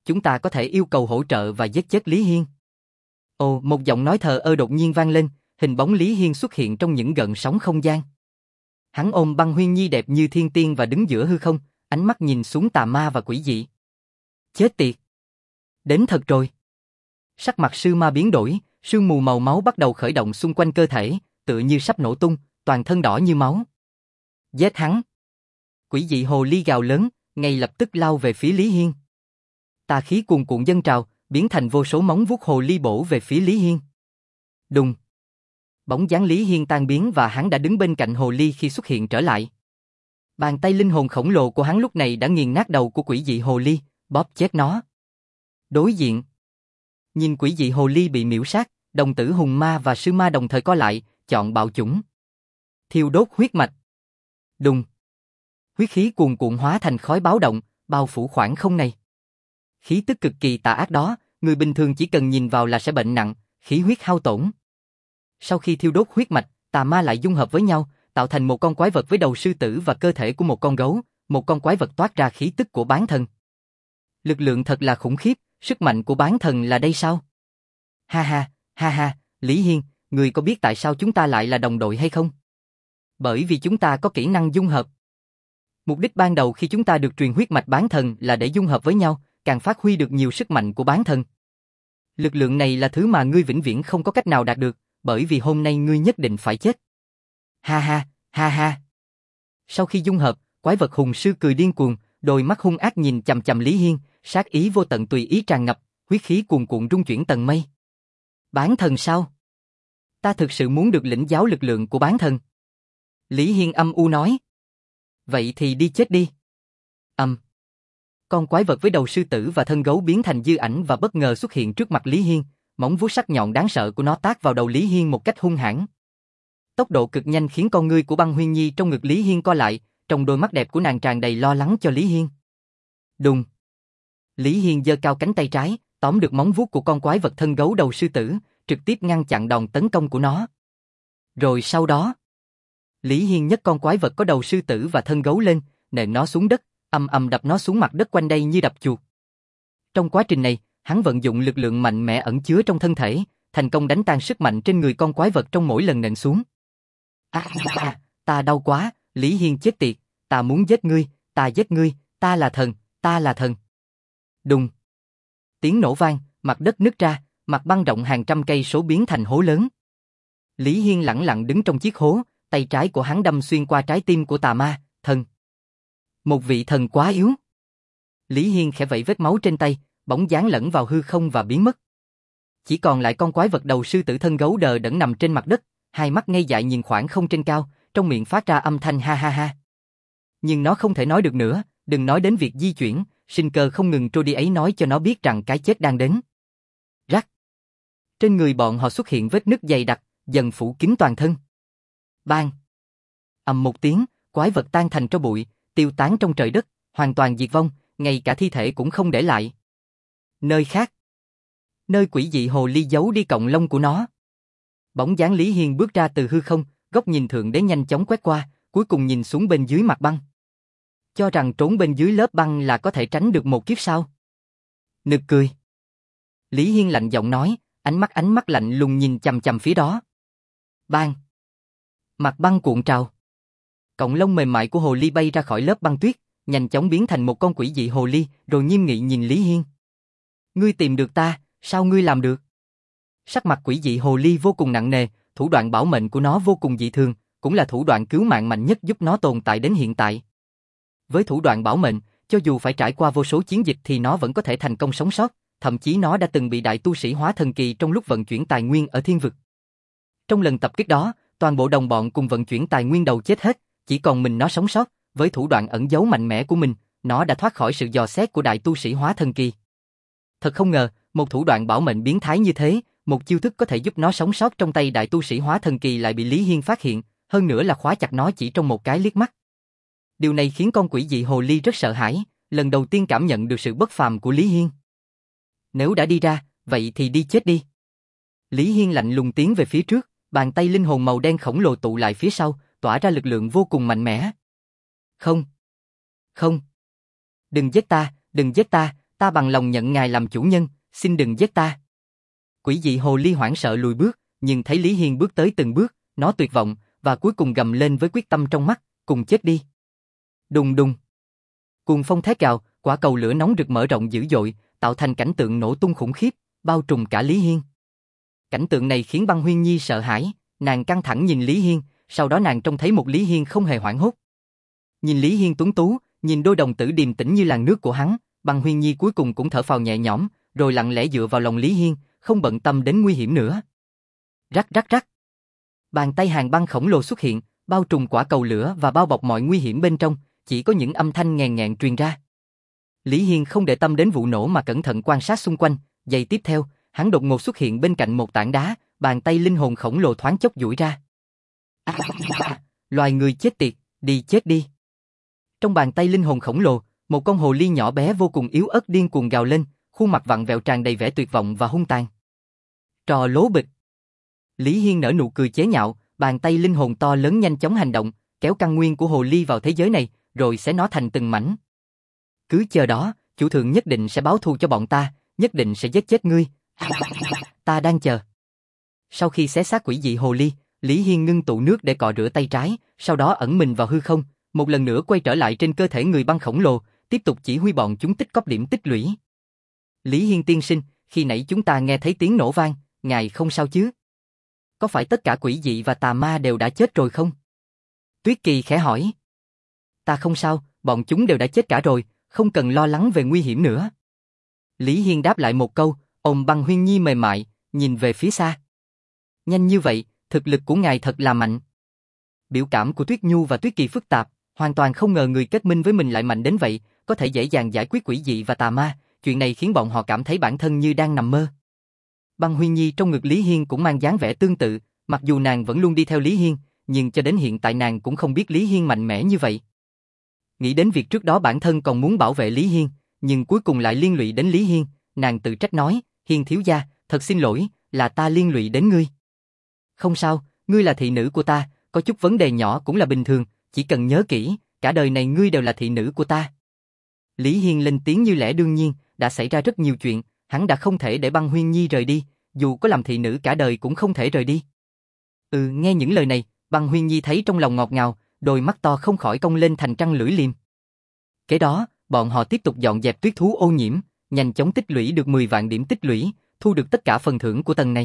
chúng ta có thể yêu cầu hỗ trợ và giết chết Lý Hiên. Ồ, một giọng nói thờ ơ đột nhiên vang lên, hình bóng Lý Hiên xuất hiện trong những gợn sóng không gian. Hắn ôm Băng Huyên Nhi đẹp như thiên tiên và đứng giữa hư không, ánh mắt nhìn xuống tà ma và quỷ dị. Chết tiệt! Đến thật rồi! Sắc mặt sư ma biến đổi, sương mù màu máu bắt đầu khởi động xung quanh cơ thể, tựa như sắp nổ tung, toàn thân đỏ như máu. Giết hắn! Quỷ dị hồ ly gào lớn, ngay lập tức lao về phía Lý Hiên. Tà khí cuồn cuộn dâng trào, biến thành vô số móng vuốt hồ ly bổ về phía Lý Hiên. Đùng! Bóng dáng Lý Hiên tan biến và hắn đã đứng bên cạnh hồ ly khi xuất hiện trở lại. Bàn tay linh hồn khổng lồ của hắn lúc này đã nghiền nát đầu của quỷ dị hồ ly, bóp chết nó. Đối diện. Nhìn quỷ dị hồ ly bị miễu sát, đồng tử hùng ma và sư ma đồng thời co lại, chọn bạo chủng. Thiêu đốt huyết mạch. Đùng. Huyết khí cuồn cuộn hóa thành khói báo động, bao phủ khoảng không này. Khí tức cực kỳ tà ác đó, người bình thường chỉ cần nhìn vào là sẽ bệnh nặng, khí huyết hao tổn. Sau khi thiêu đốt huyết mạch, tà ma lại dung hợp với nhau, tạo thành một con quái vật với đầu sư tử và cơ thể của một con gấu, một con quái vật toát ra khí tức của bán thần. Lực lượng thật là khủng khiếp, sức mạnh của bán thần là đây sao? Ha ha, ha ha, Lý Hiên, người có biết tại sao chúng ta lại là đồng đội hay không? Bởi vì chúng ta có kỹ năng dung hợp. Mục đích ban đầu khi chúng ta được truyền huyết mạch bán thần là để dung hợp với nhau, càng phát huy được nhiều sức mạnh của bán thần. Lực lượng này là thứ mà ngươi vĩnh viễn không có cách nào đạt được, bởi vì hôm nay ngươi nhất định phải chết. Ha ha, ha ha. Sau khi dung hợp, quái vật hùng sư cười điên cuồng, đôi mắt hung ác nhìn chằm chằm Lý Hiên, sát ý vô tận tùy ý tràn ngập, huyết khí cuồn cuộn rung chuyển tầng mây. Bán thần sao? Ta thực sự muốn được lĩnh giáo lực lượng của bán thần. Lý Hiên âm u nói. Vậy thì đi chết đi. Âm. Con quái vật với đầu sư tử và thân gấu biến thành dư ảnh và bất ngờ xuất hiện trước mặt Lý Hiên, móng vuốt sắc nhọn đáng sợ của nó tát vào đầu Lý Hiên một cách hung hãn. Tốc độ cực nhanh khiến con ngươi của Băng Huyên Nhi trong ngực Lý Hiên co lại, trong đôi mắt đẹp của nàng tràn đầy lo lắng cho Lý Hiên. Đùng. Lý Hiên giơ cao cánh tay trái, tóm được móng vuốt của con quái vật thân gấu đầu sư tử, trực tiếp ngăn chặn đòn tấn công của nó. Rồi sau đó, Lý Hiên nhấc con quái vật có đầu sư tử và thân gấu lên, nện nó xuống đất, ầm ầm đập nó xuống mặt đất quanh đây như đập chuột. Trong quá trình này, hắn vận dụng lực lượng mạnh mẽ ẩn chứa trong thân thể, thành công đánh tan sức mạnh trên người con quái vật trong mỗi lần nện xuống. À, à, ta đau quá, Lý Hiên chết tiệt, ta muốn giết ngươi, ta giết ngươi, ta là thần, ta là thần. Đùng. Tiếng nổ vang, mặt đất nứt ra, mặt băng rộng hàng trăm cây số biến thành hố lớn. Lý Hiên lẳng lặng đứng trong chiếc hố, tay trái của hắn đâm xuyên qua trái tim của tà ma, thần. Một vị thần quá yếu. Lý Hiên khẽ vẫy vết máu trên tay, bóng dáng lẫn vào hư không và biến mất. Chỉ còn lại con quái vật đầu sư tử thân gấu đờ đẫn nằm trên mặt đất, hai mắt ngây dại nhìn khoảng không trên cao, trong miệng phát ra âm thanh ha ha ha. Nhưng nó không thể nói được nữa, đừng nói đến việc di chuyển, sinh cơ không ngừng trôi đi ấy nói cho nó biết rằng cái chết đang đến. Rắc. Trên người bọn họ xuất hiện vết nứt dày đặc, dần phủ kín toàn thân. Bang. Ầm một tiếng, quái vật tan thành tro bụi, tiêu tán trong trời đất, hoàn toàn diệt vong, ngay cả thi thể cũng không để lại. Nơi khác. Nơi quỷ dị hồ ly giấu đi cọng lông của nó. Bóng dáng Lý Hiên bước ra từ hư không, góc nhìn thượng đế nhanh chóng quét qua, cuối cùng nhìn xuống bên dưới mặt băng. Cho rằng trốn bên dưới lớp băng là có thể tránh được một kiếp sao? Nực cười. Lý Hiên lạnh giọng nói, ánh mắt ánh mắt lạnh lùng nhìn chằm chằm phía đó. Bang. Mặt băng cuộn trào. Cọng lông mềm mại của hồ ly bay ra khỏi lớp băng tuyết, nhanh chóng biến thành một con quỷ dị hồ ly, rồi nghiêm nghị nhìn Lý Hiên. Ngươi tìm được ta, sao ngươi làm được? Sắc mặt quỷ dị hồ ly vô cùng nặng nề, thủ đoạn bảo mệnh của nó vô cùng dị thường, cũng là thủ đoạn cứu mạng mạnh nhất giúp nó tồn tại đến hiện tại. Với thủ đoạn bảo mệnh, cho dù phải trải qua vô số chiến dịch thì nó vẫn có thể thành công sống sót, thậm chí nó đã từng bị đại tu sĩ hóa thần kỳ trong lúc vận chuyển tài nguyên ở thiên vực. Trong lần tập kích đó, toàn bộ đồng bọn cùng vận chuyển tài nguyên đầu chết hết, chỉ còn mình nó sống sót, với thủ đoạn ẩn giấu mạnh mẽ của mình, nó đã thoát khỏi sự dò xét của đại tu sĩ hóa thần kỳ. Thật không ngờ, một thủ đoạn bảo mệnh biến thái như thế, một chiêu thức có thể giúp nó sống sót trong tay đại tu sĩ hóa thần kỳ lại bị Lý Hiên phát hiện, hơn nữa là khóa chặt nó chỉ trong một cái liếc mắt. Điều này khiến con quỷ dị hồ ly rất sợ hãi, lần đầu tiên cảm nhận được sự bất phàm của Lý Hiên. Nếu đã đi ra, vậy thì đi chết đi. Lý Hiên lạnh lùng tiến về phía trước, bàn tay linh hồn màu đen khổng lồ tụ lại phía sau, tỏa ra lực lượng vô cùng mạnh mẽ. Không. Không. Đừng giết ta, đừng giết ta, Ta bằng lòng nhận ngài làm chủ nhân, xin đừng giết ta. Quỷ dị hồ ly hoảng sợ lùi bước, nhưng thấy Lý Hiên bước tới từng bước, nó tuyệt vọng, và cuối cùng gầm lên với quyết tâm trong mắt, cùng chết đi. Đùng đùng. Cuồng phong thét gào, quả cầu lửa nóng rực mở rộng dữ dội, tạo thành cảnh tượng nổ tung khủng khiếp, bao trùm cả Lý Hiên. Cảnh tượng này khiến Băng Huyên Nhi sợ hãi, nàng căng thẳng nhìn Lý Hiên, sau đó nàng trông thấy một Lý Hiên không hề hoảng hốt. Nhìn Lý Hiên tuấn tú, nhìn đôi đồng tử điềm tĩnh như làn nước của hắn, Băng Huyên Nhi cuối cùng cũng thở phào nhẹ nhõm, rồi lặng lẽ dựa vào lòng Lý Hiên, không bận tâm đến nguy hiểm nữa. Rắc rắc rắc. Bàn tay Hàn Băng khổng lồ xuất hiện, bao trùm quả cầu lửa và bao bọc mọi nguy hiểm bên trong, chỉ có những âm thanh nghèn nghẹn truyền ra. Lý Hiên không để tâm đến vụ nổ mà cẩn thận quan sát xung quanh, giây tiếp theo, hắn đột ngột xuất hiện bên cạnh một tảng đá, bàn tay linh hồn khổng lồ thoáng chốc duỗi ra. À, loài người chết tiệt, đi chết đi. Trong bàn tay linh hồn khổng lồ, một con hồ ly nhỏ bé vô cùng yếu ớt điên cuồng gào lên, khuôn mặt vặn vẹo tràn đầy vẻ tuyệt vọng và hung tàn. Trò lố bịch. Lý Hiên nở nụ cười chế nhạo, bàn tay linh hồn to lớn nhanh chóng hành động, kéo căn nguyên của hồ ly vào thế giới này, rồi xé nó thành từng mảnh. Cứ chờ đó, chủ thượng nhất định sẽ báo thù cho bọn ta, nhất định sẽ giết chết ngươi. Ta đang chờ. Sau khi xé xác quỷ dị hồ ly, Lý Hiên ngưng tụ nước để cọ rửa tay trái, sau đó ẩn mình vào hư không, một lần nữa quay trở lại trên cơ thể người băng khổng lồ, tiếp tục chỉ huy bọn chúng tích cóp điểm tích lũy. Lý Hiên tiên sinh, khi nãy chúng ta nghe thấy tiếng nổ vang, ngài không sao chứ? Có phải tất cả quỷ dị và tà ma đều đã chết rồi không? Tuyết Kỳ khẽ hỏi. Ta không sao, bọn chúng đều đã chết cả rồi, không cần lo lắng về nguy hiểm nữa. Lý Hiên đáp lại một câu, ôm Băng Huyên Nhi mềm mại, nhìn về phía xa. Nhanh như vậy, thực lực của ngài thật là mạnh. Biểu cảm của Tuyết Nhu và Tuyết Kỳ phức tạp, hoàn toàn không ngờ người kết minh với mình lại mạnh đến vậy, có thể dễ dàng giải quyết quỷ dị và tà ma, chuyện này khiến bọn họ cảm thấy bản thân như đang nằm mơ. Băng Huyên Nhi trong ngực Lý Hiên cũng mang dáng vẻ tương tự, mặc dù nàng vẫn luôn đi theo Lý Hiên, nhưng cho đến hiện tại nàng cũng không biết Lý Hiên mạnh mẽ như vậy. Nghĩ đến việc trước đó bản thân còn muốn bảo vệ Lý Hiên, nhưng cuối cùng lại liên lụy đến Lý Hiên, nàng tự trách nói, Hiên thiếu gia, thật xin lỗi, là ta liên lụy đến ngươi. Không sao, ngươi là thị nữ của ta, có chút vấn đề nhỏ cũng là bình thường, chỉ cần nhớ kỹ, cả đời này ngươi đều là thị nữ của ta. Lý Hiên lên tiếng như lẽ đương nhiên, đã xảy ra rất nhiều chuyện, hắn đã không thể để Băng Huyên Nhi rời đi, dù có làm thị nữ cả đời cũng không thể rời đi. Ừ, nghe những lời này, Băng Huyên Nhi thấy trong lòng ngọt ngào, đôi mắt to không khỏi cong lên thành trăng lưỡi liềm. Kế đó, bọn họ tiếp tục dọn dẹp tuyết thú ô nhiễm, nhanh chóng tích lũy được mười vạn điểm tích lũy, thu được tất cả phần thưởng của tầng này.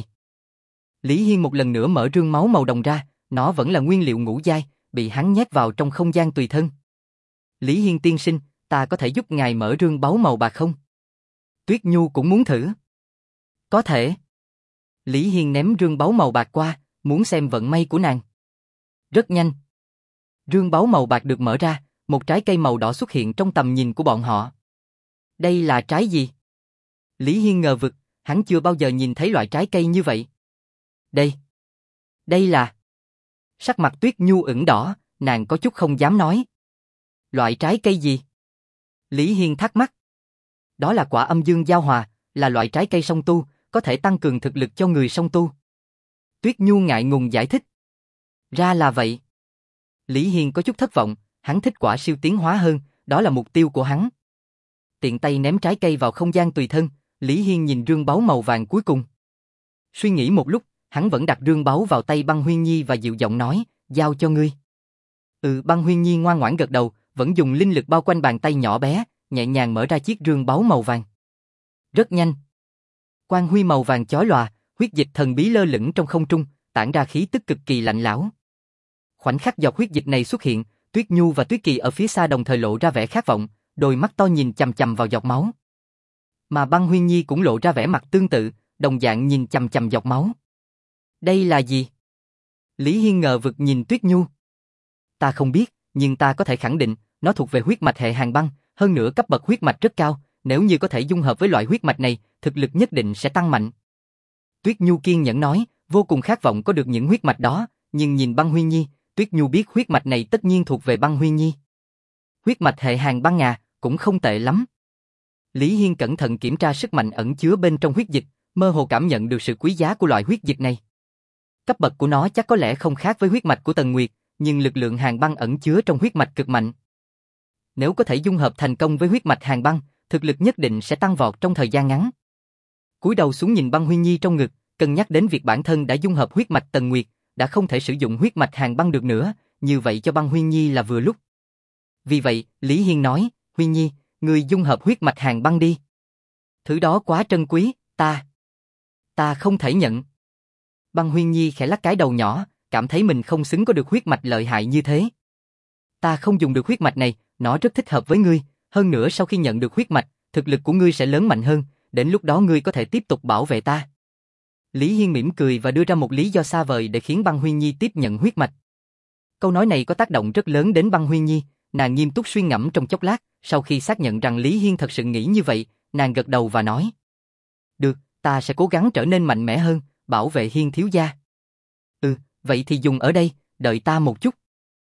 Lý Hiên một lần nữa mở rương máu màu đồng ra, nó vẫn là nguyên liệu ngũ giai, bị hắn nhét vào trong không gian tùy thân. Lý Hiên tiên sinh, ta có thể giúp ngài mở rương báu màu bạc không? Tuyết Nhu cũng muốn thử. Có thể. Lý Hiên ném rương báu màu bạc qua, muốn xem vận may của nàng. Rất nhanh. Rương báu màu bạc được mở ra, một trái cây màu đỏ xuất hiện trong tầm nhìn của bọn họ. Đây là trái gì? Lý Hiên ngờ vực, hắn chưa bao giờ nhìn thấy loại trái cây như vậy. Đây. Đây là... Sắc mặt Tuyết Nhu ửng đỏ, nàng có chút không dám nói. Loại trái cây gì? Lý Hiên thắc mắc. Đó là quả âm dương giao hòa, là loại trái cây song tu, có thể tăng cường thực lực cho người song tu. Tuyết Nhu ngại ngùng giải thích. Ra là vậy. Lý Hiên có chút thất vọng, hắn thích quả siêu tiến hóa hơn, đó là mục tiêu của hắn. Tiện tay ném trái cây vào không gian tùy thân, Lý Hiên nhìn rương báu màu vàng cuối cùng. Suy nghĩ một lúc, hắn vẫn đặt rương báu vào tay Băng Huyên Nhi và dịu giọng nói, giao cho ngươi. Ừ, Băng Huyên Nhi ngoan ngoãn gật đầu, vẫn dùng linh lực bao quanh bàn tay nhỏ bé, nhẹ nhàng mở ra chiếc rương báu màu vàng. Rất nhanh. Quang huy màu vàng chói lòa, huyết dịch thần bí lơ lửng trong không trung, tản ra khí tức cực kỳ lạnh lẽo. Khoảnh khắc giọt huyết dịch này xuất hiện, Tuyết Nhu và Tuyết Kỳ ở phía xa đồng thời lộ ra vẻ khát vọng, đôi mắt to nhìn chằm chằm vào giọt máu. Mà Băng Huyên Nhi cũng lộ ra vẻ mặt tương tự, đồng dạng nhìn chằm chằm giọt máu. Đây là gì? Lý Hiên ngờ vực nhìn Tuyết Nhu. Ta không biết, nhưng ta có thể khẳng định, nó thuộc về huyết mạch hệ Hàn Băng, hơn nữa cấp bậc huyết mạch rất cao, nếu như có thể dung hợp với loại huyết mạch này, thực lực nhất định sẽ tăng mạnh. Tuyết Nhu kiên nhẫn nói, vô cùng khát vọng có được những huyết mạch đó, nhưng nhìn Băng Huyên Nhi, Tuyết Nhu biết huyết mạch này tất nhiên thuộc về Băng Huyên Nhi. Huyết mạch hệ Hàn Băng à, cũng không tệ lắm. Lý Hiên cẩn thận kiểm tra sức mạnh ẩn chứa bên trong huyết dịch, mơ hồ cảm nhận được sự quý giá của loại huyết dịch này. Cấp bậc của nó chắc có lẽ không khác với huyết mạch của Tần Nguyệt, nhưng lực lượng Hàn Băng ẩn chứa trong huyết mạch cực mạnh. Nếu có thể dung hợp thành công với huyết mạch Hàn Băng, thực lực nhất định sẽ tăng vọt trong thời gian ngắn. Cúi đầu xuống nhìn Băng Huyên Nhi trong ngực, cân nhắc đến việc bản thân đã dung hợp huyết mạch Tần Nguyệt, đã không thể sử dụng huyết mạch Hàn Băng được nữa, như vậy cho Băng Huyên Nhi là vừa lúc. Vì vậy, Lý Hiên nói, Huyên Nhi, người dung hợp huyết mạch Hàn Băng đi. Thứ đó quá trân quý, ta... ta không thể nhận. Băng Huyên Nhi khẽ lắc cái đầu nhỏ, cảm thấy mình không xứng có được huyết mạch lợi hại như thế. Ta không dùng được huyết mạch này, nó rất thích hợp với ngươi, hơn nữa sau khi nhận được huyết mạch, thực lực của ngươi sẽ lớn mạnh hơn, đến lúc đó ngươi có thể tiếp tục bảo vệ ta. Lý Hiên mỉm cười và đưa ra một lý do xa vời để khiến Băng Huyên Nhi tiếp nhận huyết mạch. Câu nói này có tác động rất lớn đến Băng Huyên Nhi, nàng nghiêm túc suy ngẫm trong chốc lát, sau khi xác nhận rằng Lý Hiên thật sự nghĩ như vậy, nàng gật đầu và nói. Được, ta sẽ cố gắng trở nên mạnh mẽ hơn, bảo vệ Hiên thiếu gia. Ừ, vậy thì dùng ở đây, đợi ta một chút.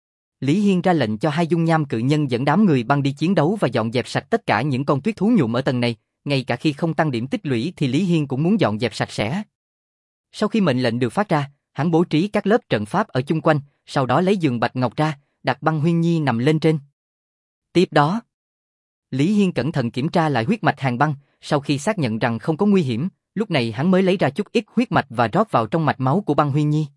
Lý Hiên ra lệnh cho hai dung nham cự nhân dẫn đám người băng đi chiến đấu và dọn dẹp sạch tất cả những con tuyết thú nhuộm ở tầng này, ngay cả khi không tăng điểm tích lũy thì Lý Hiên cũng muốn dọn dẹp sạch sẽ. Sau khi mệnh lệnh được phát ra, hắn bố trí các lớp trận pháp ở chung quanh, sau đó lấy giường bạch ngọc ra, đặt Băng Huyên Nhi nằm lên trên. Tiếp đó, Lý Hiên cẩn thận kiểm tra lại huyết mạch Hàn Băng, sau khi xác nhận rằng không có nguy hiểm, lúc này hắn mới lấy ra chút ít huyết mạch và rót vào trong mạch máu của Băng Huyên Nhi.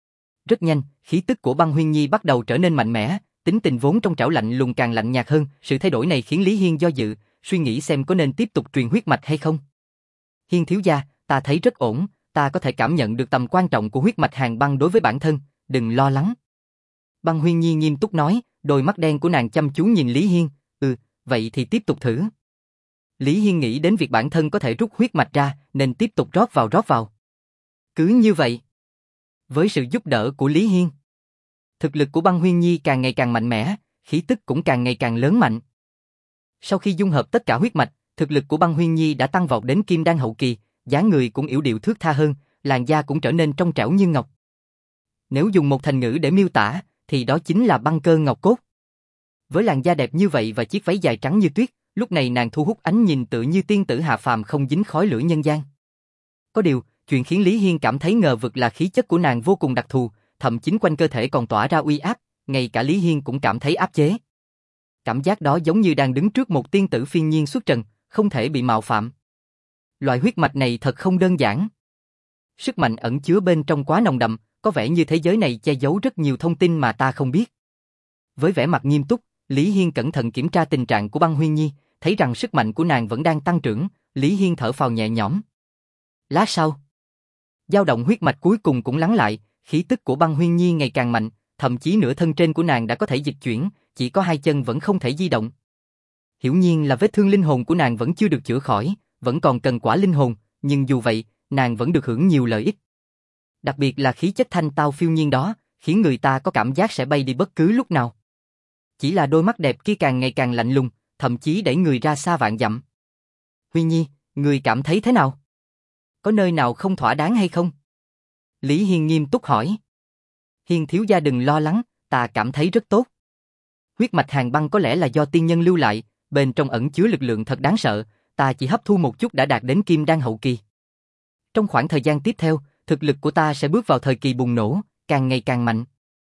Rất nhanh, khí tức của Băng Huyên Nhi bắt đầu trở nên mạnh mẽ, tính tình vốn trong trảo lạnh lùng càng lạnh nhạt hơn, sự thay đổi này khiến Lý Hiên do dự, suy nghĩ xem có nên tiếp tục truyền huyết mạch hay không. Hiên thiếu gia, ta thấy rất ổn, ta có thể cảm nhận được tầm quan trọng của huyết mạch Hàn Băng đối với bản thân, đừng lo lắng. Băng Huyên Nhi nghiêm túc nói, đôi mắt đen của nàng chăm chú nhìn Lý Hiên, ừ, vậy thì tiếp tục thử. Lý Hiên nghĩ đến việc bản thân có thể rút huyết mạch ra, nên tiếp tục rót vào rót vào. Cứ như vậy, với sự giúp đỡ của Lý Hiên, thực lực của Băng Huyên Nhi càng ngày càng mạnh mẽ, khí tức cũng càng ngày càng lớn mạnh. Sau khi dung hợp tất cả huyết mạch, thực lực của Băng Huyên Nhi đã tăng vọt đến kim đan hậu kỳ, dáng người cũng yểu điệu thướt tha hơn, làn da cũng trở nên trong trẻo như ngọc. Nếu dùng một thành ngữ để miêu tả, thì đó chính là băng cơ ngọc cốt. Với làn da đẹp như vậy và chiếc váy dài trắng như tuyết, lúc này nàng thu hút ánh nhìn tựa như tiên tử hạ phàm không dính khói lửa nhân gian. Có điều, chuyện khiến Lý Hiên cảm thấy ngờ vực là khí chất của nàng vô cùng đặc thù, thậm chí quanh cơ thể còn tỏa ra uy áp, ngay cả Lý Hiên cũng cảm thấy áp chế. Cảm giác đó giống như đang đứng trước một tiên tử phiên nhiên xuất trần, không thể bị mạo phạm. Loại huyết mạch này thật không đơn giản. Sức mạnh ẩn chứa bên trong quá nồng đậm, có vẻ như thế giới này che giấu rất nhiều thông tin mà ta không biết. Với vẻ mặt nghiêm túc, Lý Hiên cẩn thận kiểm tra tình trạng của Băng Huyên Nhi, thấy rằng sức mạnh của nàng vẫn đang tăng trưởng, Lý Hiên thở phào nhẹ nhõm. Lát sau, dao động huyết mạch cuối cùng cũng lắng lại, khí tức của Băng Huyên Nhi ngày càng mạnh, thậm chí nửa thân trên của nàng đã có thể dịch chuyển, chỉ có hai chân vẫn không thể di động. Hiển nhiên là vết thương linh hồn của nàng vẫn chưa được chữa khỏi, vẫn còn cần quả linh hồn, nhưng dù vậy, nàng vẫn được hưởng nhiều lợi ích. Đặc biệt là khí chất thanh tao phiêu nhiên đó, khiến người ta có cảm giác sẽ bay đi bất cứ lúc nào. Chỉ là đôi mắt đẹp kia càng ngày càng lạnh lùng, thậm chí đẩy người ra xa vạn dặm. Huyên Nhi, người cảm thấy thế nào? Có nơi nào không thỏa đáng hay không? Lý Hiên nghiêm túc hỏi. Hiên thiếu gia đừng lo lắng, ta cảm thấy rất tốt. Huyết mạch Hàn Băng có lẽ là do tiên nhân lưu lại, bên trong ẩn chứa lực lượng thật đáng sợ, ta chỉ hấp thu một chút đã đạt đến kim đan hậu kỳ. Trong khoảng thời gian tiếp theo, thực lực của ta sẽ bước vào thời kỳ bùng nổ, càng ngày càng mạnh.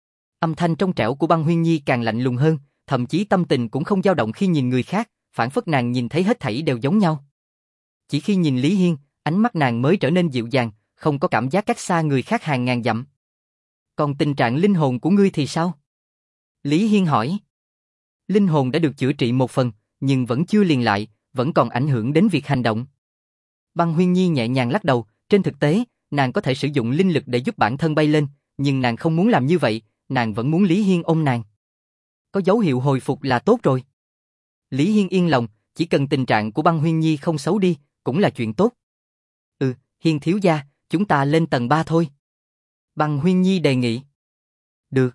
Âm thanh trong trẻo của Băng Huyên Nhi càng lạnh lùng hơn, thậm chí tâm tình cũng không dao động khi nhìn người khác, phản phất nàng nhìn thấy hết thảy đều giống nhau. Chỉ khi nhìn Lý Hiên, ánh mắt nàng mới trở nên dịu dàng, không có cảm giác cách xa người khác hàng ngàn dặm. Còn tình trạng linh hồn của ngươi thì sao? Lý Hiên hỏi. Linh hồn đã được chữa trị một phần, nhưng vẫn chưa liền lại, vẫn còn ảnh hưởng đến việc hành động. Băng Huyên Nhi nhẹ nhàng lắc đầu, trên thực tế, nàng có thể sử dụng linh lực để giúp bản thân bay lên, nhưng nàng không muốn làm như vậy, nàng vẫn muốn Lý Hiên ôm nàng. Có dấu hiệu hồi phục là tốt rồi. Lý Hiên yên lòng, chỉ cần tình trạng của Băng Huyên Nhi không xấu đi, cũng là chuyện tốt. Ừ, Hiên thiếu gia, chúng ta lên tầng ba thôi. Băng Huyên Nhi đề nghị. Được.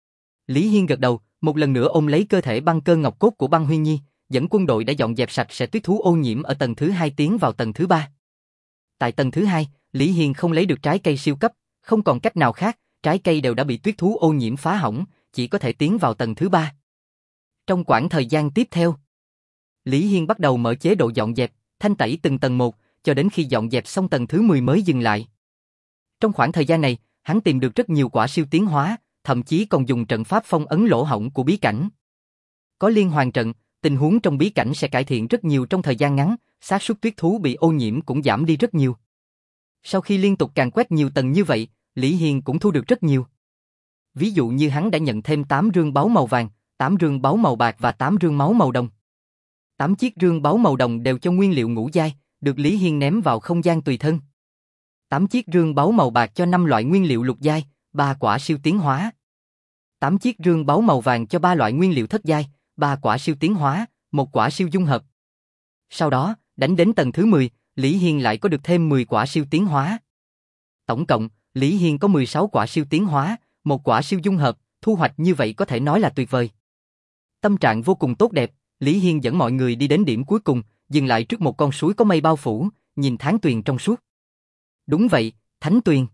Lý Hiên gật đầu, một lần nữa ôm lấy cơ thể băng cơ ngọc cốt của Băng Huyên Nhi, dẫn quân đội đã dọn dẹp sạch sẽ tuyết thú ô nhiễm ở tầng thứ hai tiến vào tầng thứ ba. Tại tầng thứ hai, Lý Hiên không lấy được trái cây siêu cấp, không còn cách nào khác, trái cây đều đã bị tuyết thú ô nhiễm phá hỏng, chỉ có thể tiến vào tầng thứ ba. Trong quãng thời gian tiếp theo, Lý Hiên bắt đầu mở chế độ dọn dẹp, thanh tẩy từng tầng một, cho đến khi dọn dẹp xong tầng thứ mười mới dừng lại. Trong khoảng thời gian này, hắn tìm được rất nhiều quả siêu tiến hóa, thậm chí còn dùng trận pháp phong ấn lỗ hổng của bí cảnh. Có liên hoàn trận, Tình huống trong bí cảnh sẽ cải thiện rất nhiều trong thời gian ngắn, xác suất tuyết thú bị ô nhiễm cũng giảm đi rất nhiều. Sau khi liên tục càn quét nhiều tầng như vậy, Lý Hiên cũng thu được rất nhiều. Ví dụ như hắn đã nhận thêm tám rương báu màu vàng, tám rương báu màu bạc và tám rương máu màu đồng. tám chiếc rương báu màu đồng đều cho nguyên liệu ngũ giai, được Lý Hiên ném vào không gian tùy thân. tám chiếc rương báu màu bạc cho năm loại nguyên liệu lục giai, ba quả siêu tiến hóa. tám chiếc rương báu màu vàng cho ba loại nguyên liệu thất giai, ba quả siêu tiến hóa, một quả siêu dung hợp. Sau đó, đánh đến tầng thứ mười, Lý Hiên lại có được thêm mười quả siêu tiến hóa. Tổng cộng, Lý Hiên có mười sáu quả siêu tiến hóa, một quả siêu dung hợp, thu hoạch như vậy có thể nói là tuyệt vời. Tâm trạng vô cùng tốt đẹp, Lý Hiên dẫn mọi người đi đến điểm cuối cùng, dừng lại trước một con suối có mây bao phủ, nhìn tháng tuyền trong suốt. Đúng vậy, thánh tuyền.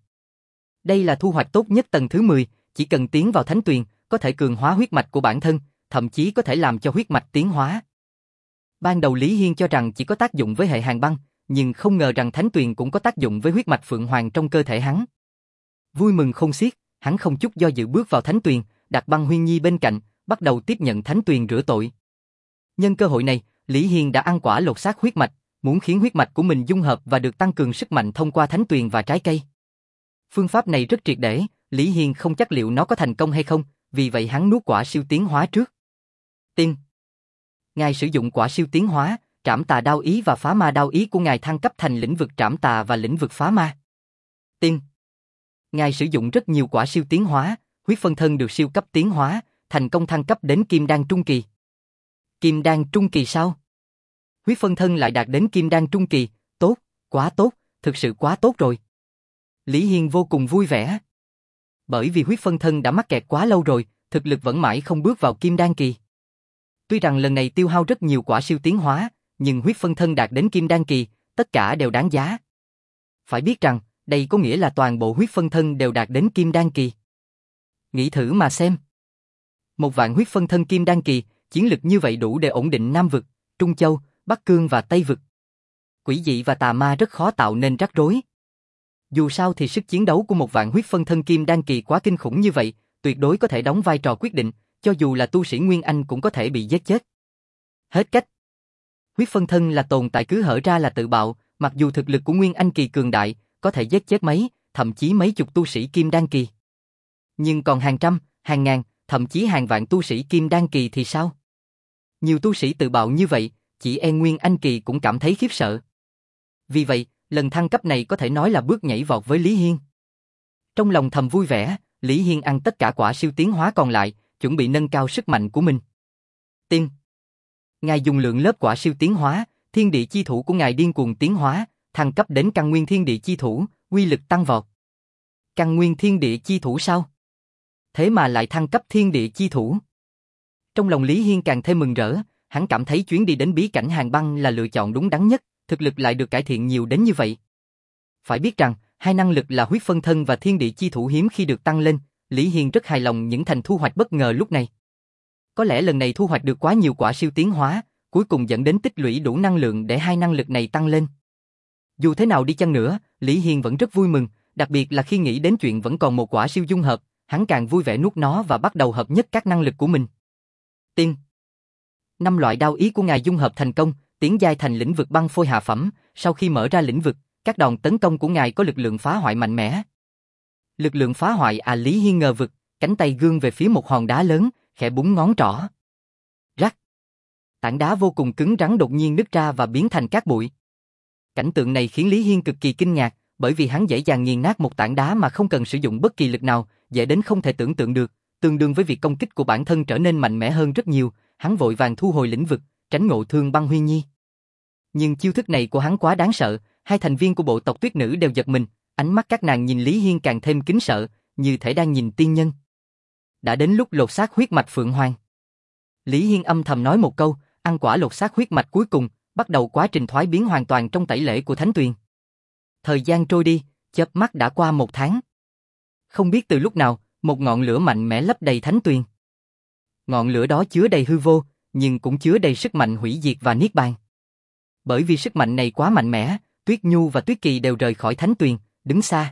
Đây là thu hoạch tốt nhất tầng thứ mười, chỉ cần tiến vào thánh tuyền, có thể cường hóa huyết mạch của bản thân, thậm chí có thể làm cho huyết mạch tiến hóa. Ban đầu Lý Hiên cho rằng chỉ có tác dụng với hệ hàn băng, nhưng không ngờ rằng thánh tuyền cũng có tác dụng với huyết mạch phượng hoàng trong cơ thể hắn. Vui mừng khôn xiết, hắn không chút do dự bước vào thánh tuyền, đặt Băng Huyên Nhi bên cạnh, bắt đầu tiếp nhận thánh tuyền rửa tội. Nhân cơ hội này, Lý Hiên đã ăn quả lột xác huyết mạch, muốn khiến huyết mạch của mình dung hợp và được tăng cường sức mạnh thông qua thánh tuyền và trái cây. Phương pháp này rất triệt để, Lý Hiên không chắc liệu nó có thành công hay không, vì vậy hắn nuốt quả siêu tiến hóa trước. Tiên. Ngài sử dụng quả siêu tiến hóa, trảm tà đao ý và phá ma đao ý của ngài thăng cấp thành lĩnh vực trảm tà và lĩnh vực phá ma. Tiên. Ngài sử dụng rất nhiều quả siêu tiến hóa, huyết phân thân được siêu cấp tiến hóa, thành công thăng cấp đến kim đan trung kỳ. Kim đan trung kỳ sao? Huyết phân thân lại đạt đến kim đan trung kỳ, tốt, quá tốt, thực sự quá tốt rồi. Lý Hiên vô cùng vui vẻ. Bởi vì huyết phân thân đã mắc kẹt quá lâu rồi, thực lực vẫn mãi không bước vào kim đan kỳ. Tuy rằng lần này tiêu hao rất nhiều quả siêu tiến hóa, nhưng huyết phân thân đạt đến kim đan kỳ, tất cả đều đáng giá. Phải biết rằng, đây có nghĩa là toàn bộ huyết phân thân đều đạt đến kim đan kỳ. Nghĩ thử mà xem. Một vạn huyết phân thân kim đan kỳ, chiến lực như vậy đủ để ổn định Nam Vực, Trung Châu, Bắc Cương và Tây Vực. Quỷ dị và tà ma rất khó tạo nên rắc rối. Dù sao thì sức chiến đấu của một vạn huyết phân thân kim đan kỳ quá kinh khủng như vậy, tuyệt đối có thể đóng vai trò quyết định, cho dù là tu sĩ Nguyên Anh cũng có thể bị giết chết. Hết cách. Huyết phân thân là tồn tại cứ hở ra là tự bạo, mặc dù thực lực của Nguyên Anh kỳ cường đại, có thể giết chết mấy, thậm chí mấy chục tu sĩ kim đan kỳ. Nhưng còn hàng trăm, hàng ngàn, thậm chí hàng vạn tu sĩ kim đan kỳ thì sao? Nhiều tu sĩ tự bạo như vậy, chỉ e Nguyên Anh kỳ cũng cảm thấy khiếp sợ. Vì vậy, lần thăng cấp này có thể nói là bước nhảy vọt với Lý Hiên. Trong lòng thầm vui vẻ, Lý Hiên ăn tất cả quả siêu tiến hóa còn lại, chuẩn bị nâng cao sức mạnh của mình. Tiên. Ngài dùng lượng lớp quả siêu tiến hóa, thiên địa chi thủ của ngài điên cuồng tiến hóa, thăng cấp đến căn nguyên thiên địa chi thủ, uy lực tăng vọt. Căn nguyên thiên địa chi thủ sao? Thế mà lại thăng cấp thiên địa chi thủ. Trong lòng Lý Hiên càng thêm mừng rỡ, hắn cảm thấy chuyến đi đến bí cảnh Hàn Băng là lựa chọn đúng đắn nhất, thực lực lại được cải thiện nhiều đến như vậy. Phải biết rằng, hai năng lực là huyết phân thân và thiên địa chi thủ hiếm khi được tăng lên, Lý Hiên rất hài lòng những thành thu hoạch bất ngờ lúc này. Có lẽ lần này thu hoạch được quá nhiều quả siêu tiến hóa, cuối cùng dẫn đến tích lũy đủ năng lượng để hai năng lực này tăng lên. Dù thế nào đi chăng nữa, Lý Hiên vẫn rất vui mừng, đặc biệt là khi nghĩ đến chuyện vẫn còn một quả siêu dung hợp, hắn càng vui vẻ nuốt nó và bắt đầu hợp nhất các năng lực của mình. Tiên. Năm loại đao ý của ngài dung hợp thành công, tiến giai thành lĩnh vực băng phôi hạ phẩm, sau khi mở ra lĩnh vực, các đòn tấn công của ngài có lực lượng phá hoại mạnh mẽ. Lực lượng phá hoại à Lý Hiên ngờ vực, cánh tay gương về phía một hòn đá lớn, khẽ búng ngón trỏ. Rắc. Tảng đá vô cùng cứng rắn đột nhiên nứt ra và biến thành cát bụi. Cảnh tượng này khiến Lý Hiên cực kỳ kinh ngạc, bởi vì hắn dễ dàng nghiền nát một tảng đá mà không cần sử dụng bất kỳ lực nào, dễ đến không thể tưởng tượng được, tương đương với việc công kích của bản thân trở nên mạnh mẽ hơn rất nhiều, hắn vội vàng thu hồi lĩnh vực, tránh ngộ thương Băng Huyên Nhi. Nhưng chiêu thức này của hắn quá đáng sợ, hai thành viên của bộ tộc tuyết nữ đều giật mình, ánh mắt các nàng nhìn Lý Hiên càng thêm kính sợ, như thể đang nhìn tiên nhân. Đã đến lúc lột xác huyết mạch Phượng Hoàng. Lý Hiên âm thầm nói một câu, ăn quả lột xác huyết mạch cuối cùng, bắt đầu quá trình thoái biến hoàn toàn trong tẩy lễ của Thánh Tuyền. Thời gian trôi đi, chớp mắt đã qua một tháng. Không biết từ lúc nào, một ngọn lửa mạnh mẽ lấp đầy Thánh Tuyền. Ngọn lửa đó chứa đầy hư vô, nhưng cũng chứa đầy sức mạnh hủy diệt và niết bàn. Bởi vì sức mạnh này quá mạnh mẽ, Tuyết Nhu và Tuyết Kỳ đều rời khỏi Thánh Tuyền, đứng xa.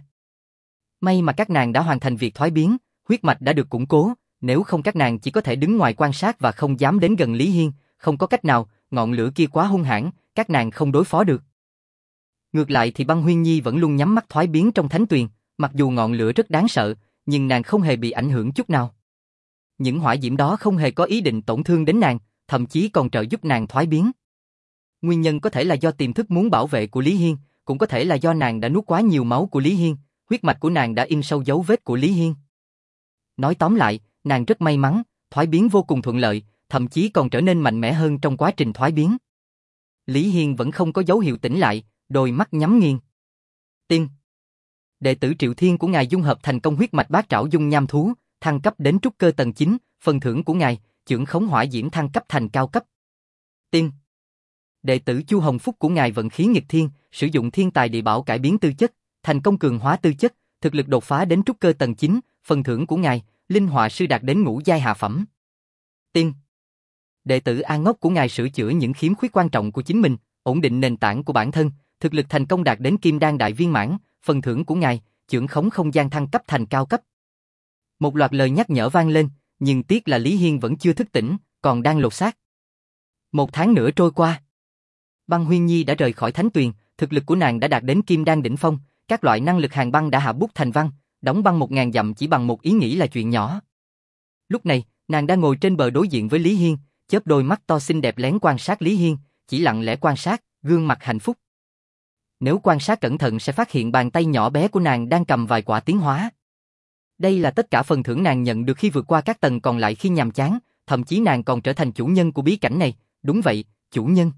May mà các nàng đã hoàn thành việc thoái biến, huyết mạch đã được củng cố, nếu không các nàng chỉ có thể đứng ngoài quan sát và không dám đến gần Lý Hiên, không có cách nào, ngọn lửa kia quá hung hãn, các nàng không đối phó được. Ngược lại thì Băng Huyên Nhi vẫn luôn nhắm mắt thoái biến trong thánh tuyền, mặc dù ngọn lửa rất đáng sợ, nhưng nàng không hề bị ảnh hưởng chút nào. Những hỏa diễm đó không hề có ý định tổn thương đến nàng, thậm chí còn trợ giúp nàng thoái biến. Nguyên nhân có thể là do tiềm thức muốn bảo vệ của Lý Hiên, cũng có thể là do nàng đã nuốt quá nhiều máu của Lý Hiên, huyết mạch của nàng đã in sâu dấu vết của Lý Hiên. Nói tóm lại, nàng rất may mắn, thoái biến vô cùng thuận lợi, thậm chí còn trở nên mạnh mẽ hơn trong quá trình thoái biến. Lý Hiên vẫn không có dấu hiệu tỉnh lại, đôi mắt nhắm nghiền. Tiên. Đệ tử Triệu Thiên của ngài dung hợp thành công huyết mạch bát trảo dung nham thú, thăng cấp đến trúc cơ tầng chín, phần thưởng của ngài, chưởng khống hỏa diễm thăng cấp thành cao cấp. Tiên. Đệ tử Chu Hồng Phúc của ngài vận khí nghịch thiên, sử dụng thiên tài địa bảo cải biến tư chất, thành công cường hóa tư chất, thực lực đột phá đến trúc cơ tầng chín, phần thưởng của ngài, linh họa sư đạt đến ngũ giai hạ phẩm. Tiên. Đệ tử An Ngốc của ngài sửa chữa những khiếm khuyết quan trọng của chính mình, ổn định nền tảng của bản thân, thực lực thành công đạt đến kim đan đại viên mãn, phần thưởng của ngài, chưởng khống không gian thăng cấp thành cao cấp. Một loạt lời nhắc nhở vang lên, nhưng tiếc là Lý Hiên vẫn chưa thức tỉnh, còn đang lột xác. Một tháng nữa trôi qua. Băng Huyên Nhi đã rời khỏi thánh tuyền, thực lực của nàng đã đạt đến kim đan đỉnh phong, các loại năng lực hàng băng đã hạ bút thành văn, đóng băng một ngàn dặm chỉ bằng một ý nghĩ là chuyện nhỏ. Lúc này, nàng đang ngồi trên bờ đối diện với Lý Hiên, chớp đôi mắt to xinh đẹp lén quan sát Lý Hiên, chỉ lặng lẽ quan sát, gương mặt hạnh phúc. Nếu quan sát cẩn thận sẽ phát hiện bàn tay nhỏ bé của nàng đang cầm vài quả tiến hóa. Đây là tất cả phần thưởng nàng nhận được khi vượt qua các tầng còn lại khi nhàm chán, thậm chí nàng còn trở thành chủ nhân của bí cảnh này, đúng vậy, chủ nhân.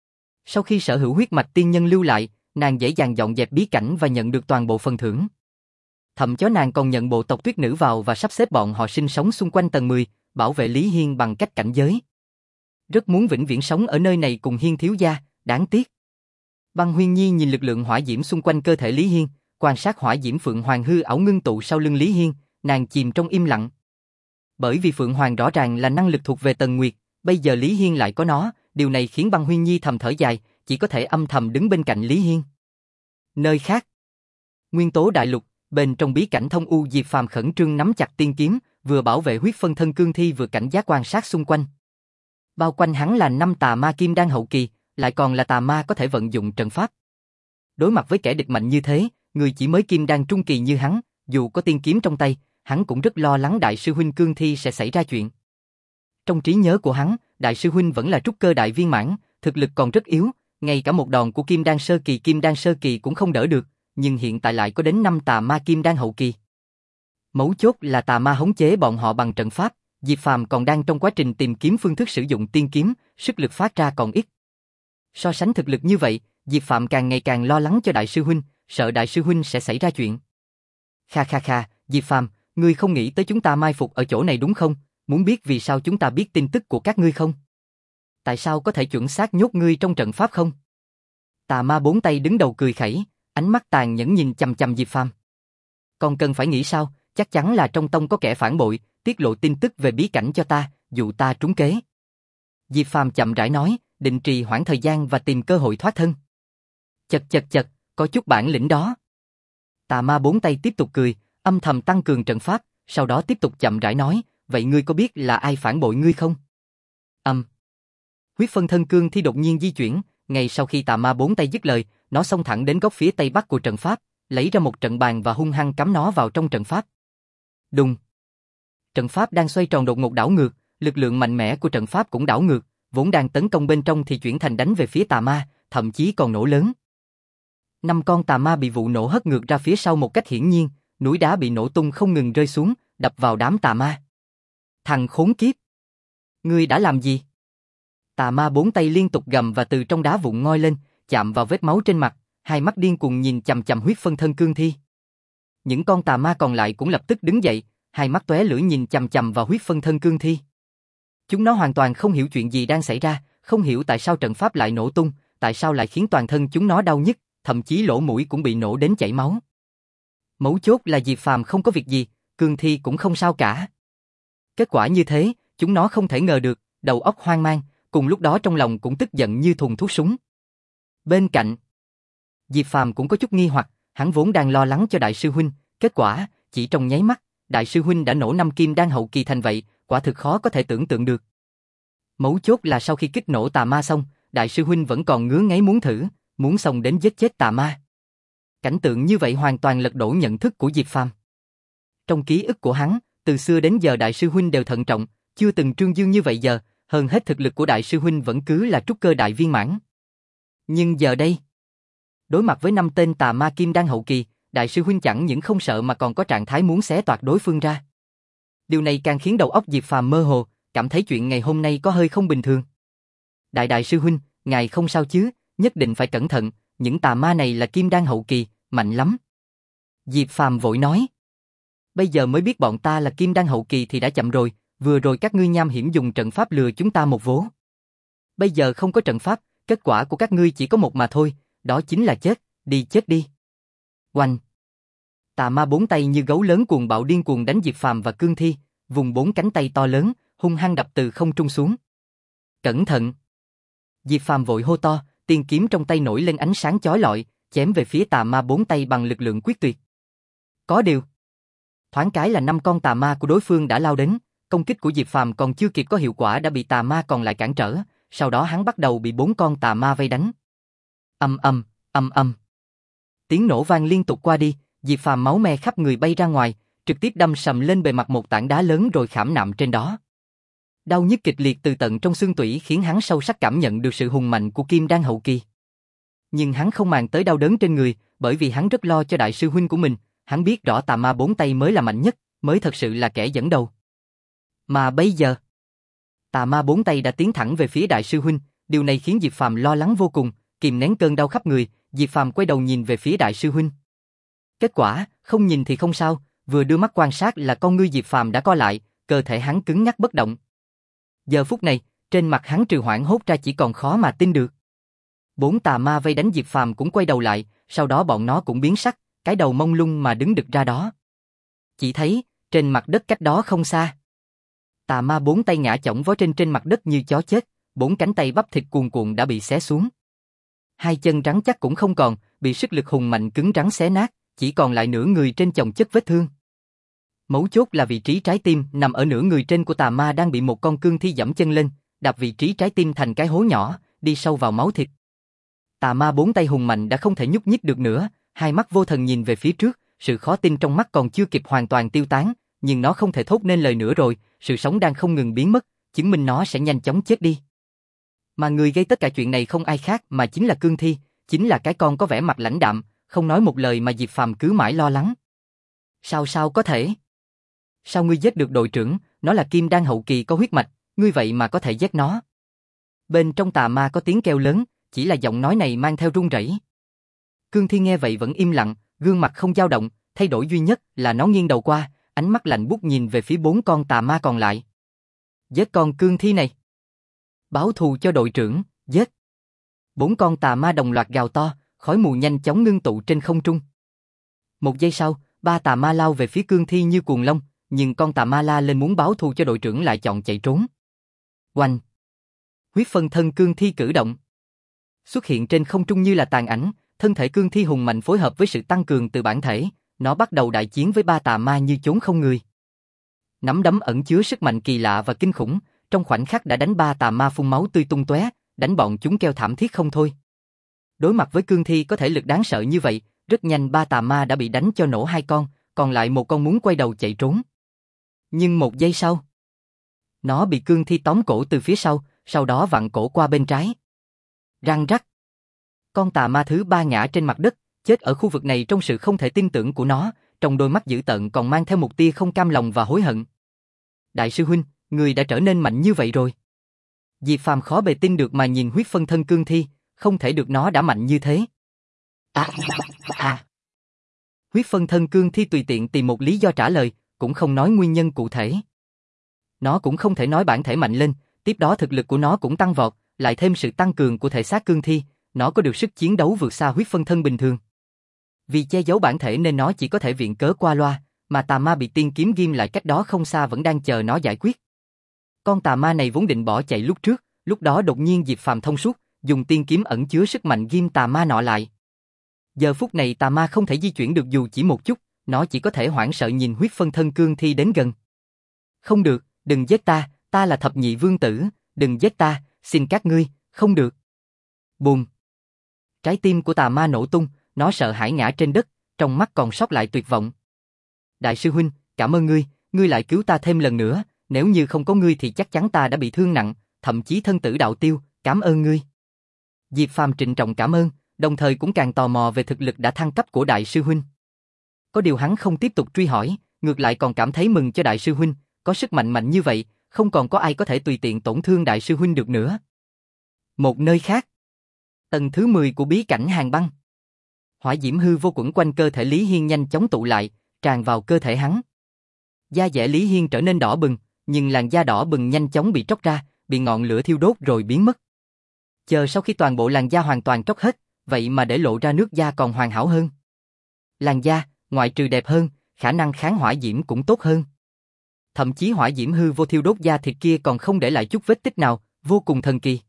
Sau khi sở hữu huyết mạch tiên nhân lưu lại, nàng dễ dàng dọn dẹp bí cảnh và nhận được toàn bộ phần thưởng. Thậm chí nàng còn nhận bộ tộc tuyết nữ vào và sắp xếp bọn họ sinh sống xung quanh tầng mười, bảo vệ Lý Hiên bằng cách cảnh giới. Rất muốn vĩnh viễn sống ở nơi này cùng Hiên thiếu gia, đáng tiếc. Băng Huyên Nhi nhìn lực lượng hỏa diễm xung quanh cơ thể Lý Hiên, quan sát hỏa diễm Phượng Hoàng hư ảo ngưng tụ sau lưng Lý Hiên, nàng chìm trong im lặng. Bởi vì Phượng Hoàng rõ ràng là năng lực thuộc về Tần Nguyệt, bây giờ Lý Hiên lại có nó, điều này khiến Băng Huyên Nhi thầm thở dài, chỉ có thể âm thầm đứng bên cạnh Lý Hiên. Nơi khác, Nguyên Tố Đại Lục, bên trong bí cảnh thông u, Diệp Phàm khẩn trương nắm chặt tiên kiếm, vừa bảo vệ huyết phân thân cương thi vừa cảnh giác quan sát xung quanh. Bao quanh hắn là năm tà ma kim đan hậu kỳ, lại còn là tà ma có thể vận dụng trận pháp. Đối mặt với kẻ địch mạnh như thế, người chỉ mới kim đan trung kỳ như hắn, dù có tiên kiếm trong tay, hắn cũng rất lo lắng đại sư huynh cương thi sẽ xảy ra chuyện. Trong trí nhớ của hắn, đại sư huynh vẫn là trúc cơ đại viên mãn, thực lực còn rất yếu, ngay cả một đòn của kim đan sơ kỳ kim đan sơ kỳ cũng không đỡ được, nhưng hiện tại lại có đến năm tà ma kim đan hậu kỳ. Mấu chốt là tà ma khống chế bọn họ bằng trận pháp, Diệp Phàm còn đang trong quá trình tìm kiếm phương thức sử dụng tiên kiếm, sức lực phát ra còn ít. So sánh thực lực như vậy, Diệp Phàm càng ngày càng lo lắng cho đại sư huynh, sợ đại sư huynh sẽ xảy ra chuyện. Kha kha kha, Diệp Phàm, ngươi không nghĩ tới chúng ta mai phục ở chỗ này đúng không? Muốn biết vì sao chúng ta biết tin tức của các ngươi không? Tại sao có thể chuẩn xác nhốt ngươi trong trận pháp không? Tà ma bốn tay đứng đầu cười khẩy, ánh mắt tàn nhẫn nhìn chằm chằm Diệp Phàm. Còn cần phải nghĩ sao, chắc chắn là trong tông có kẻ phản bội, tiết lộ tin tức về bí cảnh cho ta, dụ ta trúng kế. Diệp Phàm chậm rãi nói, định trì hoãn thời gian và tìm cơ hội thoát thân. Chật chật chật, có chút bản lĩnh đó. Tà ma bốn tay tiếp tục cười, âm thầm tăng cường trận pháp, sau đó tiếp tục chậm rãi nói, vậy ngươi có biết là ai phản bội ngươi không? Âm. Um. Huyết phân thân cương thi đột nhiên di chuyển, ngay sau khi tà ma bốn tay dứt lời, nó xông thẳng đến góc phía tây bắc của trận pháp, lấy ra một trận bàn và hung hăng cắm nó vào trong trận pháp. Đùng. Trận pháp đang xoay tròn đột ngột đảo ngược, lực lượng mạnh mẽ của trận pháp cũng đảo ngược, vốn đang tấn công bên trong thì chuyển thành đánh về phía tà ma, thậm chí còn nổ lớn. Năm con tà ma bị vụ nổ hất ngược ra phía sau một cách hiển nhiên, núi đá bị nổ tung không ngừng rơi xuống, đập vào đám tà ma. Thằng khốn kiếp! Ngươi đã làm gì? Tà ma bốn tay liên tục gầm và từ trong đá vụn ngoi lên, chạm vào vết máu trên mặt, hai mắt điên cuồng nhìn chằm chằm huyết phân thân cương thi. Những con tà ma còn lại cũng lập tức đứng dậy, hai mắt tóe lửa nhìn chằm chằm vào huyết phân thân cương thi. Chúng nó hoàn toàn không hiểu chuyện gì đang xảy ra, không hiểu tại sao trận pháp lại nổ tung, tại sao lại khiến toàn thân chúng nó đau nhức, thậm chí lỗ mũi cũng bị nổ đến chảy máu. Mấu chốt là Diệp Phàm không có việc gì, cương thi cũng không sao cả. Kết quả như thế, chúng nó không thể ngờ được, đầu óc hoang mang, cùng lúc đó trong lòng cũng tức giận như thùng thuốc súng. Bên cạnh, Diệp Phàm cũng có chút nghi hoặc, hắn vốn đang lo lắng cho đại sư huynh, kết quả, chỉ trong nháy mắt, đại sư huynh đã nổ năm kim đan hậu kỳ thành vậy, quả thực khó có thể tưởng tượng được. Mấu chốt là sau khi kích nổ tà ma xong, đại sư huynh vẫn còn ngứa ngáy muốn thử, muốn xông đến giết chết tà ma. Cảnh tượng như vậy hoàn toàn lật đổ nhận thức của Diệp Phàm. Trong ký ức của hắn, từ xưa đến giờ đại sư huynh đều thận trọng, chưa từng trương dương như vậy giờ, hơn hết thực lực của đại sư huynh vẫn cứ là trúc cơ đại viên mãn. Nhưng giờ đây, đối mặt với năm tên tà ma kim đan hậu kỳ, đại sư huynh chẳng những không sợ mà còn có trạng thái muốn xé toạc đối phương ra. Điều này càng khiến đầu óc Diệp Phàm mơ hồ, cảm thấy chuyện ngày hôm nay có hơi không bình thường. Đại đại sư huynh, ngài không sao chứ, nhất định phải cẩn thận, những tà ma này là kim đan hậu kỳ, mạnh lắm. Diệp Phàm vội nói. Bây giờ mới biết bọn ta là kim đan hậu kỳ thì đã chậm rồi, vừa rồi các ngươi nham hiểm dùng trận pháp lừa chúng ta một vố. Bây giờ không có trận pháp, kết quả của các ngươi chỉ có một mà thôi, đó chính là chết, đi chết đi. Oanh! Tà ma bốn tay như gấu lớn cuồng bạo điên cuồng đánh Diệp Phàm và Cương Thi, vùng bốn cánh tay to lớn, hung hăng đập từ không trung xuống. Cẩn thận! Diệp Phàm vội hô to, tiên kiếm trong tay nổi lên ánh sáng chói lọi, chém về phía tà ma bốn tay bằng lực lượng quyết tuyệt. Có điều, thoáng cái là năm con tà ma của đối phương đã lao đến, công kích của Diệp Phàm còn chưa kịp có hiệu quả đã bị tà ma còn lại cản trở, sau đó hắn bắt đầu bị bốn con tà ma vây đánh. Ầm ầm, ầm ầm. Tiếng nổ vang liên tục qua đi, Diệp Phàm máu me khắp người bay ra ngoài, trực tiếp đâm sầm lên bề mặt một tảng đá lớn rồi khảm nạm trên đó. Đau nhức kịch liệt từ tận trong xương tủy khiến hắn sâu sắc cảm nhận được sự hùng mạnh của kim đan hậu kỳ. Nhưng hắn không màng tới đau đớn trên người, bởi vì hắn rất lo cho đại sư huynh của mình, hắn biết rõ tà ma bốn tay mới là mạnh nhất, mới thật sự là kẻ dẫn đầu. Mà bây giờ, tà ma bốn tay đã tiến thẳng về phía đại sư huynh, điều này khiến Diệp Phàm lo lắng vô cùng, kìm nén cơn đau khắp người, Diệp Phàm quay đầu nhìn về phía đại sư huynh. Kết quả, không nhìn thì không sao, vừa đưa mắt quan sát là con ngươi Diệp Phàm đã co lại, cơ thể hắn cứng ngắc bất động. Giờ phút này, trên mặt hắn trừ hoảng hốt ra chỉ còn khó mà tin được. Bốn tà ma vây đánh Diệp Phàm cũng quay đầu lại, sau đó bọn nó cũng biến sắc, cái đầu mông lung mà đứng đực ra đó. Chỉ thấy, trên mặt đất cách đó không xa, tà ma bốn tay ngã chỏng vó trên trên mặt đất như chó chết, bốn cánh tay bắp thịt cuồn cuộn đã bị xé xuống. Hai chân rắn chắc cũng không còn, bị sức lực hùng mạnh cứng rắn xé nát, chỉ còn lại nửa người trên chồng chất vết thương. Mấu chốt là vị trí trái tim nằm ở nửa người trên của tà ma đang bị một con cương thi giẫm chân lên, đạp vị trí trái tim thành cái hố nhỏ, đi sâu vào máu thịt. Tà ma bốn tay hùng mạnh đã không thể nhúc nhích được nữa, hai mắt vô thần nhìn về phía trước, sự khó tin trong mắt còn chưa kịp hoàn toàn tiêu tán, nhưng nó không thể thốt nên lời nữa rồi, sự sống đang không ngừng biến mất, chứng minh nó sẽ nhanh chóng chết đi. Mà người gây tất cả chuyện này không ai khác mà chính là Cương Thi, chính là cái con có vẻ mặt lãnh đạm, không nói một lời mà Diệp Phàm cứ mãi lo lắng. Sao sao có thể? Sao ngươi giết được đội trưởng, nó là kim đan hậu kỳ có huyết mạch, ngươi vậy mà có thể giết nó? Bên trong tà ma có tiếng kêu lớn, chỉ là giọng nói này mang theo run rẩy. Cương Thi nghe vậy vẫn im lặng, gương mặt không dao động, thay đổi duy nhất là nó nghiêng đầu qua, ánh mắt lạnh buốt nhìn về phía bốn con tà ma còn lại. Giết con Cương Thi này. Báo thù cho đội trưởng, giết. Bốn con tà ma đồng loạt gào to, khói mù nhanh chóng ngưng tụ trên không trung. Một giây sau, ba tà ma lao về phía Cương Thi như cuồng long, nhưng con tà ma la lên muốn báo thù cho đội trưởng lại chọn chạy trốn. Oanh! Huyết phân thân Cương Thi cử động, xuất hiện trên không trung như là tàn ảnh, thân thể Cương Thi hùng mạnh phối hợp với sự tăng cường từ bản thể, nó bắt đầu đại chiến với ba tà ma như chốn không người. Nắm đấm ẩn chứa sức mạnh kỳ lạ và kinh khủng, trong khoảnh khắc đã đánh ba tà ma phun máu tươi tung tóe, đánh bọn chúng kêu thảm thiết không thôi. Đối mặt với Cương Thi có thể lực đáng sợ như vậy, rất nhanh ba tà ma đã bị đánh cho nổ hai con, còn lại một con muốn quay đầu chạy trốn. Nhưng một giây sau, nó bị Cương Thi tóm cổ từ phía sau, sau đó vặn cổ qua bên trái. Răng rắc. Con tà ma thứ ba ngã trên mặt đất, chết ở khu vực này trong sự không thể tin tưởng của nó, trong đôi mắt dữ tợn còn mang theo một tia không cam lòng và hối hận. Đại sư huynh, người đã trở nên mạnh như vậy rồi. Diệp Phàm khó bề tin được mà nhìn huyết phân thân Cương Thi, không thể được nó đã mạnh như thế. À, à. Huyết phân thân Cương Thi tùy tiện tìm một lý do trả lời, cũng không nói nguyên nhân cụ thể. Nó cũng không thể nói bản thể mạnh lên, tiếp đó thực lực của nó cũng tăng vọt, lại thêm sự tăng cường của thể xác Cương Thi, nó có được sức chiến đấu vượt xa huyết phân thân bình thường. Vì che giấu bản thể nên nó chỉ có thể viện cớ qua loa, mà tà ma bị tiên kiếm ghim lại cách đó không xa vẫn đang chờ nó giải quyết. Con tà ma này vốn định bỏ chạy lúc trước, lúc đó đột nhiên Diệp Phàm thông suốt, dùng tiên kiếm ẩn chứa sức mạnh ghim tà ma nọ lại. Giờ phút này tà ma không thể di chuyển được dù chỉ một chút, nó chỉ có thể hoảng sợ nhìn huyết phân thân Cương Thi đến gần. Không được, đừng giết ta, ta là thập nhị vương tử, Đừng giết ta, xin các ngươi, không được. Bùm. Trái tim của tà ma nổ tung, nó sợ hãi ngã trên đất, trong mắt còn sót lại tuyệt vọng. Đại sư huynh, cảm ơn ngươi, ngươi lại cứu ta thêm lần nữa, nếu như không có ngươi thì chắc chắn ta đã bị thương nặng, thậm chí thân tử đạo tiêu, cảm ơn ngươi. Diệp Phàm trịnh trọng cảm ơn, đồng thời cũng càng tò mò về thực lực đã thăng cấp của đại sư huynh. Có điều hắn không tiếp tục truy hỏi, ngược lại còn cảm thấy mừng cho đại sư huynh, có sức mạnh mạnh như vậy, không còn có ai có thể tùy tiện tổn thương đại sư huynh được nữa. Một nơi khác. Tầng thứ mười của bí cảnh hàng băng. Hỏa diễm hư vô quẩn quanh cơ thể Lý Hiên nhanh chóng tụ lại, tràn vào cơ thể hắn. Da dẻ Lý Hiên trở nên đỏ bừng, nhưng làn da đỏ bừng nhanh chóng bị tróc ra, bị ngọn lửa thiêu đốt rồi biến mất. Chờ sau khi toàn bộ làn da hoàn toàn tróc hết, vậy mà để lộ ra nước da còn hoàn hảo hơn. Làn da, ngoại trừ đẹp hơn, khả năng kháng hỏa diễm cũng tốt hơn. Thậm chí hỏa diễm hư vô thiêu đốt da thịt kia còn không để lại chút vết tích nào, vô cùng thần kỳ.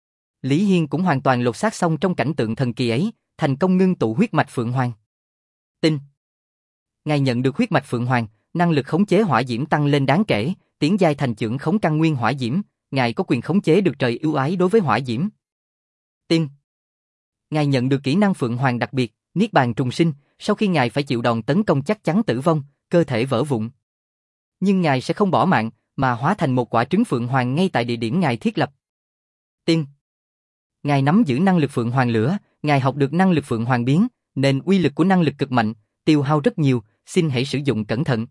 Lý Hiên cũng hoàn toàn lột xác xong trong cảnh tượng thần kỳ ấy, thành công ngưng tụ huyết mạch Phượng Hoàng. Tinh. Ngài nhận được huyết mạch Phượng Hoàng, năng lực khống chế hỏa diễm tăng lên đáng kể, tiến giai thành chưởng khống căn nguyên hỏa diễm, ngài có quyền khống chế được trời ưu ái đối với hỏa diễm. Tinh. Ngài nhận được kỹ năng Phượng Hoàng đặc biệt, Niết Bàn trùng sinh, sau khi ngài phải chịu đòn tấn công chắc chắn tử vong, cơ thể vỡ vụn. Nhưng ngài sẽ không bỏ mạng, mà hóa thành một quả trứng Phượng Hoàng ngay tại địa điểm ngài thiết lập. Tiên. Ngài nắm giữ năng lực Phượng Hoàng lửa, ngài học được năng lực Phượng Hoàng biến, nên uy lực của năng lực cực mạnh, tiêu hao rất nhiều, xin hãy sử dụng cẩn thận.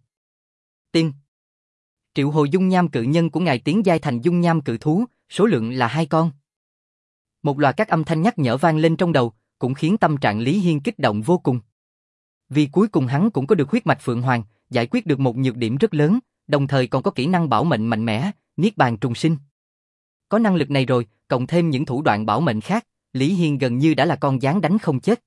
Tiên. Triệu hồi dung nham cự nhân của ngài tiến giai thành dung nham cự thú, số lượng là hai con. Một loạt các âm thanh nhắc nhở vang lên trong đầu, cũng khiến tâm trạng Lý Hiên kích động vô cùng. Vì cuối cùng hắn cũng có được huyết mạch Phượng Hoàng, giải quyết được một nhược điểm rất lớn, đồng thời còn có kỹ năng bảo mệnh mạnh mẽ, Niết Bàn trùng sinh. Có năng lực này rồi, cộng thêm những thủ đoạn bảo mệnh khác, Lý Hiên gần như đã là con gián đánh không chết.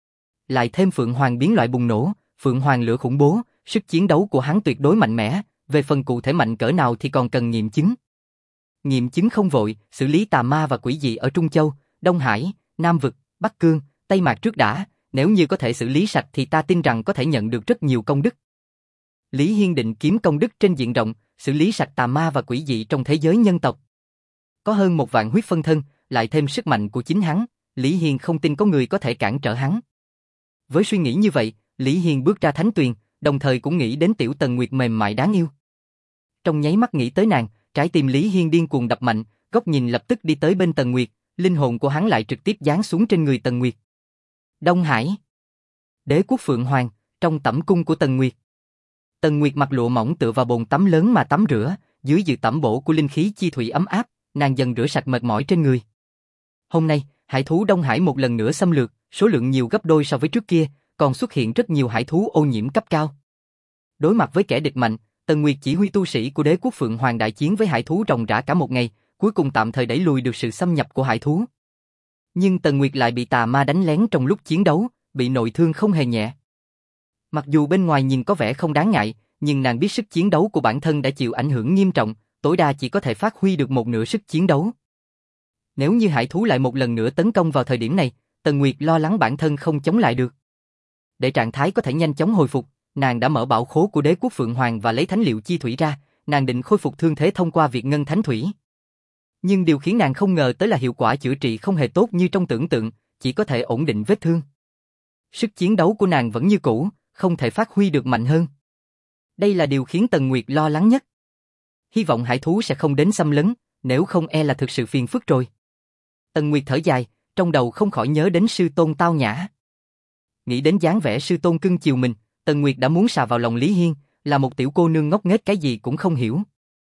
Lại thêm Phượng Hoàng biến loại bùng nổ, Phượng Hoàng lửa khủng bố, sức chiến đấu của hắn tuyệt đối mạnh mẽ, về phần cụ thể mạnh cỡ nào thì còn cần nghiệm chứng. Nghiệm chứng không vội, xử lý tà ma và quỷ dị ở Trung Châu, Đông Hải, Nam Vực, Bắc Cương, Tây Mạc trước đã, nếu như có thể xử lý sạch thì ta tin rằng có thể nhận được rất nhiều công đức. Lý Hiên định kiếm công đức trên diện rộng, xử lý sạch tà ma và quỷ dị trong thế giới nhân tộc. Có hơn một vạn huyết phân thân, lại thêm sức mạnh của chính hắn, Lý Hiên không tin có người có thể cản trở hắn. Với suy nghĩ như vậy, Lý Hiên bước ra thánh tuyền, đồng thời cũng nghĩ đến tiểu Tần Nguyệt mềm mại đáng yêu. Trong nháy mắt nghĩ tới nàng, trái tim Lý Hiên điên cuồng đập mạnh, góc nhìn lập tức đi tới bên Tần Nguyệt, linh hồn của hắn lại trực tiếp giáng xuống trên người Tần Nguyệt. Đông Hải. Đế quốc Phượng Hoàng, trong tẩm cung của Tần Nguyệt. Tần Nguyệt mặc lụa mỏng tựa vào bồn tắm lớn mà tắm rửa, dưới dự tẩm bổ của linh khí chi thủy ấm áp, nàng dần rửa sạch mệt mỏi trên người. Hôm nay, hải thú Đông Hải một lần nữa xâm lược, số lượng nhiều gấp đôi so với trước kia, còn xuất hiện rất nhiều hải thú ô nhiễm cấp cao. Đối mặt với kẻ địch mạnh, Tần Nguyệt chỉ huy tu sĩ của đế quốc Phượng Hoàng đại chiến với hải thú ròng rã cả một ngày, cuối cùng tạm thời đẩy lùi được sự xâm nhập của hải thú. Nhưng Tần Nguyệt lại bị tà ma đánh lén trong lúc chiến đấu, bị nội thương không hề nhẹ. Mặc dù bên ngoài nhìn có vẻ không đáng ngại, nhưng nàng biết sức chiến đấu của bản thân đã chịu ảnh hưởng nghiêm trọng, tối đa chỉ có thể phát huy được một nửa sức chiến đấu. Nếu như hải thú lại một lần nữa tấn công vào thời điểm này, Tần Nguyệt lo lắng bản thân không chống lại được. Để trạng thái có thể nhanh chóng hồi phục, nàng đã mở bảo khố của đế quốc Phượng Hoàng và lấy thánh liệu chi thủy ra, nàng định khôi phục thương thế thông qua việc ngân thánh thủy. Nhưng điều khiến nàng không ngờ tới là hiệu quả chữa trị không hề tốt như trong tưởng tượng, chỉ có thể ổn định vết thương. Sức chiến đấu của nàng vẫn như cũ, không thể phát huy được mạnh hơn. Đây là điều khiến Tần Nguyệt lo lắng nhất. Hy vọng hải thú sẽ không đến xâm lấn, nếu không e là thực sự phiền phức rồi. Tần Nguyệt thở dài, trong đầu không khỏi nhớ đến sư tôn Tao Nhã. Nghĩ đến dáng vẻ sư tôn cưng chiều mình, Tần Nguyệt đã muốn xà vào lòng Lý Hiên, là một tiểu cô nương ngốc nghếch cái gì cũng không hiểu.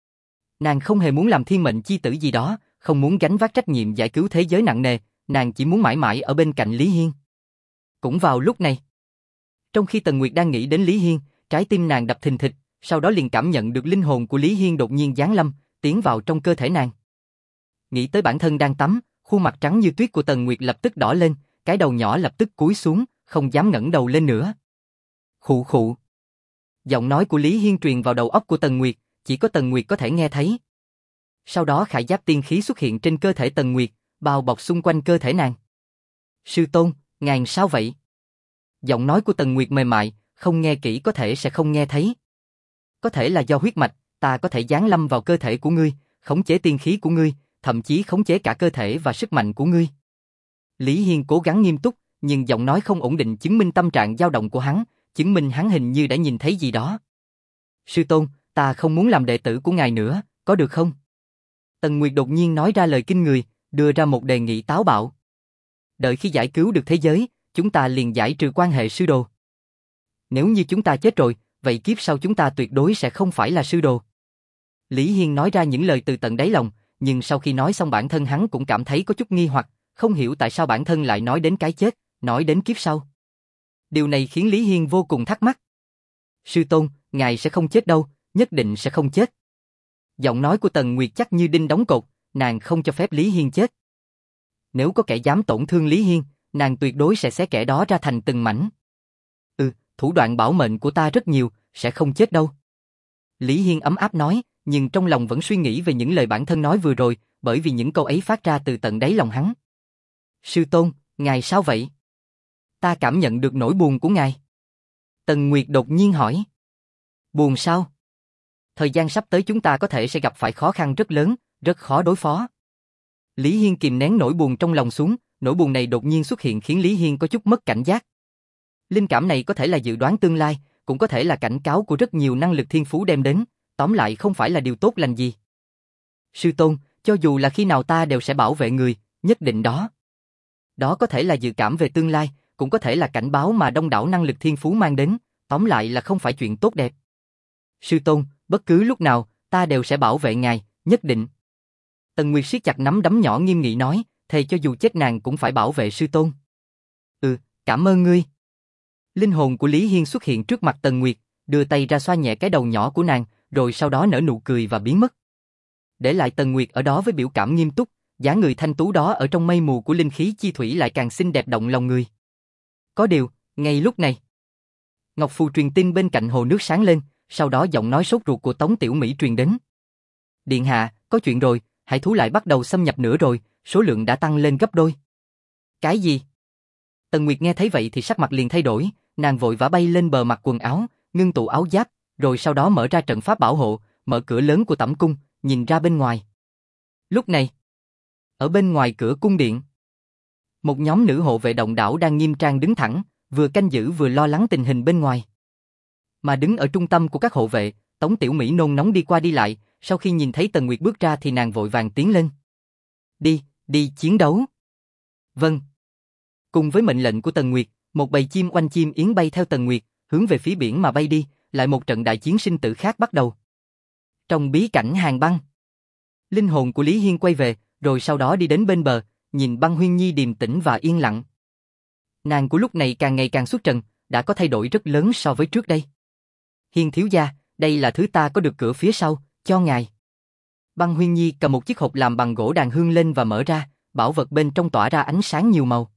Nàng không hề muốn làm thiên mệnh chi tử gì đó, không muốn gánh vác trách nhiệm giải cứu thế giới nặng nề, nàng chỉ muốn mãi mãi ở bên cạnh Lý Hiên. Cũng vào lúc này, trong khi Tần Nguyệt đang nghĩ đến Lý Hiên, trái tim nàng đập thình thịch, sau đó liền cảm nhận được linh hồn của Lý Hiên đột nhiên giáng lâm, tiến vào trong cơ thể nàng. Nghĩ tới bản thân đang tắm, khuôn mặt trắng như tuyết của Tần Nguyệt lập tức đỏ lên, cái đầu nhỏ lập tức cúi xuống, không dám ngẩng đầu lên nữa. Khụ khụ. Giọng nói của Lý Hiên truyền vào đầu óc của Tần Nguyệt, chỉ có Tần Nguyệt có thể nghe thấy. Sau đó khải giáp tiên khí xuất hiện trên cơ thể Tần Nguyệt, bao bọc xung quanh cơ thể nàng. Sư tôn, ngài sao vậy? Giọng nói của Tần Nguyệt mềm mại, không nghe kỹ có thể sẽ không nghe thấy. Có thể là do huyết mạch, ta có thể giáng lâm vào cơ thể của ngươi, khống chế tiên khí của ngươi, thậm chí khống chế cả cơ thể và sức mạnh của ngươi. Lý Hiên cố gắng nghiêm túc, nhưng giọng nói không ổn định chứng minh tâm trạng dao động của hắn, chứng minh hắn hình như đã nhìn thấy gì đó. Sư tôn, ta không muốn làm đệ tử của ngài nữa, có được không? Tần Nguyệt đột nhiên nói ra lời kinh người, đưa ra một đề nghị táo bạo. Đợi khi giải cứu được thế giới, chúng ta liền giải trừ quan hệ sư đồ. Nếu như chúng ta chết rồi, vậy kiếp sau chúng ta tuyệt đối sẽ không phải là sư đồ. Lý Hiên nói ra những lời từ tận đáy lòng, nhưng sau khi nói xong bản thân hắn cũng cảm thấy có chút nghi hoặc, không hiểu tại sao bản thân lại nói đến cái chết, nói đến kiếp sau. Điều này khiến Lý Hiên vô cùng thắc mắc. Sư tôn, ngài sẽ không chết đâu, nhất định sẽ không chết. Giọng nói của Tần Nguyệt chắc như đinh đóng cột, nàng không cho phép Lý Hiên chết. Nếu có kẻ dám tổn thương Lý Hiên, nàng tuyệt đối sẽ xé kẻ đó ra thành từng mảnh. Ừ, thủ đoạn bảo mệnh của ta rất nhiều, sẽ không chết đâu. Lý Hiên ấm áp nói, nhưng trong lòng vẫn suy nghĩ về những lời bản thân nói vừa rồi, bởi vì những câu ấy phát ra từ tận đáy lòng hắn. Sư tôn, ngài sao vậy? Ta cảm nhận được nỗi buồn của ngài. Tần Nguyệt đột nhiên hỏi. Buồn sao? Thời gian sắp tới chúng ta có thể sẽ gặp phải khó khăn rất lớn, rất khó đối phó. Lý Hiên kìm nén nỗi buồn trong lòng xuống, nỗi buồn này đột nhiên xuất hiện khiến Lý Hiên có chút mất cảnh giác. Linh cảm này có thể là dự đoán tương lai, cũng có thể là cảnh cáo của rất nhiều năng lực thiên phú đem đến, tóm lại không phải là điều tốt lành gì. Sư tôn, cho dù là khi nào ta đều sẽ bảo vệ người, nhất định đó. Đó có thể là dự cảm về tương lai, cũng có thể là cảnh báo mà đông đảo năng lực thiên phú mang đến, tóm lại là không phải chuyện tốt đẹp. Sư tôn, bất cứ lúc nào, ta đều sẽ bảo vệ ngài, nhất định. Tần Nguyệt siết chặt nắm đấm nhỏ nghiêm nghị nói, thề cho dù chết nàng cũng phải bảo vệ sư tôn. Ừ, cảm ơn ngươi. Linh hồn của Lý Hiên xuất hiện trước mặt Tần Nguyệt, đưa tay ra xoa nhẹ cái đầu nhỏ của nàng, rồi sau đó nở nụ cười và biến mất. Để lại Tần Nguyệt ở đó với biểu cảm nghiêm túc, dáng người thanh tú đó ở trong mây mù của linh khí chi thủy lại càng xinh đẹp động lòng người. Có điều, ngay lúc này, ngọc phù truyền tin bên cạnh hồ nước sáng lên, sau đó giọng nói sốt ruột của Tống Tiểu Mỹ truyền đến. Điện hạ, có chuyện rồi, hải thú lại bắt đầu xâm nhập nữa rồi, số lượng đã tăng lên gấp đôi. Cái gì? Tần Nguyệt nghe thấy vậy thì sắc mặt liền thay đổi, nàng vội vã bay lên bờ mặc quần áo, ngưng tụ áo giáp, rồi sau đó mở ra trận pháp bảo hộ, mở cửa lớn của tẩm cung, nhìn ra bên ngoài. Lúc này, ở bên ngoài cửa cung điện, một nhóm nữ hộ vệ động đảo đang nghiêm trang đứng thẳng, vừa canh giữ vừa lo lắng tình hình bên ngoài. Mà đứng ở trung tâm của các hộ vệ, Tống Tiểu Mỹ nôn nóng đi qua đi lại, sau khi nhìn thấy Tần Nguyệt bước ra thì nàng vội vàng tiến lên. Đi, đi chiến đấu. Vâng. Cùng với mệnh lệnh của Tần Nguyệt, một bầy chim oanh chim yến bay theo Tần Nguyệt, hướng về phía biển mà bay đi, lại một trận đại chiến sinh tử khác bắt đầu. Trong bí cảnh hàng băng, linh hồn của Lý Hiên quay về, rồi sau đó đi đến bên bờ, nhìn Băng Huyên Nhi điềm tĩnh và yên lặng. Nàng của lúc này càng ngày càng xuất trần, đã có thay đổi rất lớn so với trước đây. Hiên thiếu gia, đây là thứ ta có được cửa phía sau, cho ngài. Băng Huyên Nhi cầm một chiếc hộp làm bằng gỗ đàn hương lên và mở ra, bảo vật bên trong tỏa ra ánh sáng nhiều màu.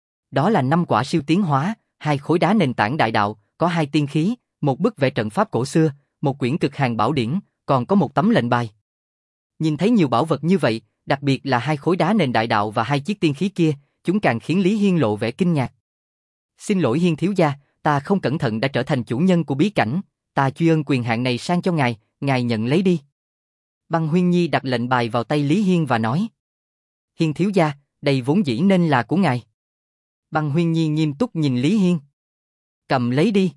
Đó là năm quả siêu tiến hóa, hai khối đá nền tảng đại đạo, có hai tiên khí, một bức vẽ trận pháp cổ xưa, một quyển cực hàn bảo điển, còn có một tấm lệnh bài. Nhìn thấy nhiều bảo vật như vậy, đặc biệt là hai khối đá nền đại đạo và hai chiếc tiên khí kia, chúng càng khiến Lý Hiên lộ vẻ kinh ngạc. Xin lỗi Hiên thiếu gia, ta không cẩn thận đã trở thành chủ nhân của bí cảnh, ta truy ân quyền hạn này sang cho ngài, ngài nhận lấy đi. Băng Huyên Nhi đặt lệnh bài vào tay Lý Hiên và nói. Hiên thiếu gia, đây vốn dĩ nên là của ngài. Băng Huyên Nhi nghiêm túc nhìn Lý Hiên. Cầm lấy đi.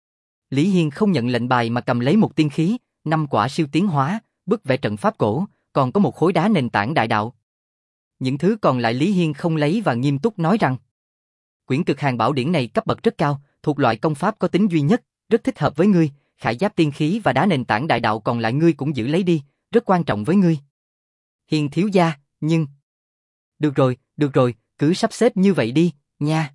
Lý Hiên không nhận lệnh bài mà cầm lấy một tiên khí, năm quả siêu tiến hóa, bức vẽ trận pháp cổ, còn có một khối đá nền tảng đại đạo. Những thứ còn lại Lý Hiên không lấy và nghiêm túc nói rằng quyển cực hàn bảo điển này cấp bậc rất cao, thuộc loại công pháp có tính duy nhất, rất thích hợp với ngươi, khải giáp tiên khí và đá nền tảng đại đạo còn lại ngươi cũng giữ lấy đi, rất quan trọng với ngươi. Hiên thiếu gia, nhưng... Được rồi, được rồi, cứ sắp xếp như vậy đi, nha.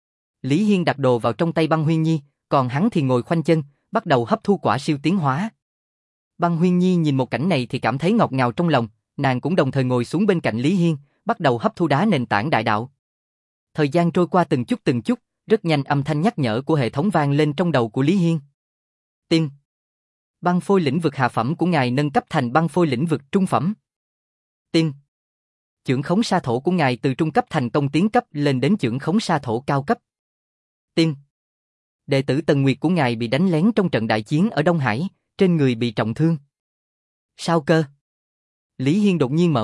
Lý Hiên đặt đồ vào trong tay Băng Huyên Nhi, còn hắn thì ngồi khoanh chân, bắt đầu hấp thu quả siêu tiến hóa. Băng Huyên Nhi nhìn một cảnh này thì cảm thấy ngọt ngào trong lòng, nàng cũng đồng thời ngồi xuống bên cạnh Lý Hiên, bắt đầu hấp thu đá nền tảng đại đạo. Thời gian trôi qua từng chút từng chút, rất nhanh âm thanh nhắc nhở của hệ thống vang lên trong đầu của Lý Hiên. Tiên. Băng phôi lĩnh vực hạ phẩm của ngài nâng cấp thành băng phôi lĩnh vực trung phẩm. Tiên. Chưởng khống sa thổ của ngài từ trung cấp thành công tiến cấp lên đến chưởng khống sa thổ cao cấp. Tiên. Đệ tử Tần Nguyệt của ngài bị đánh lén trong trận đại chiến ở Đông Hải, trên người bị trọng thương. Sao cơ? Lý Hiên đột nhiên mở mắt,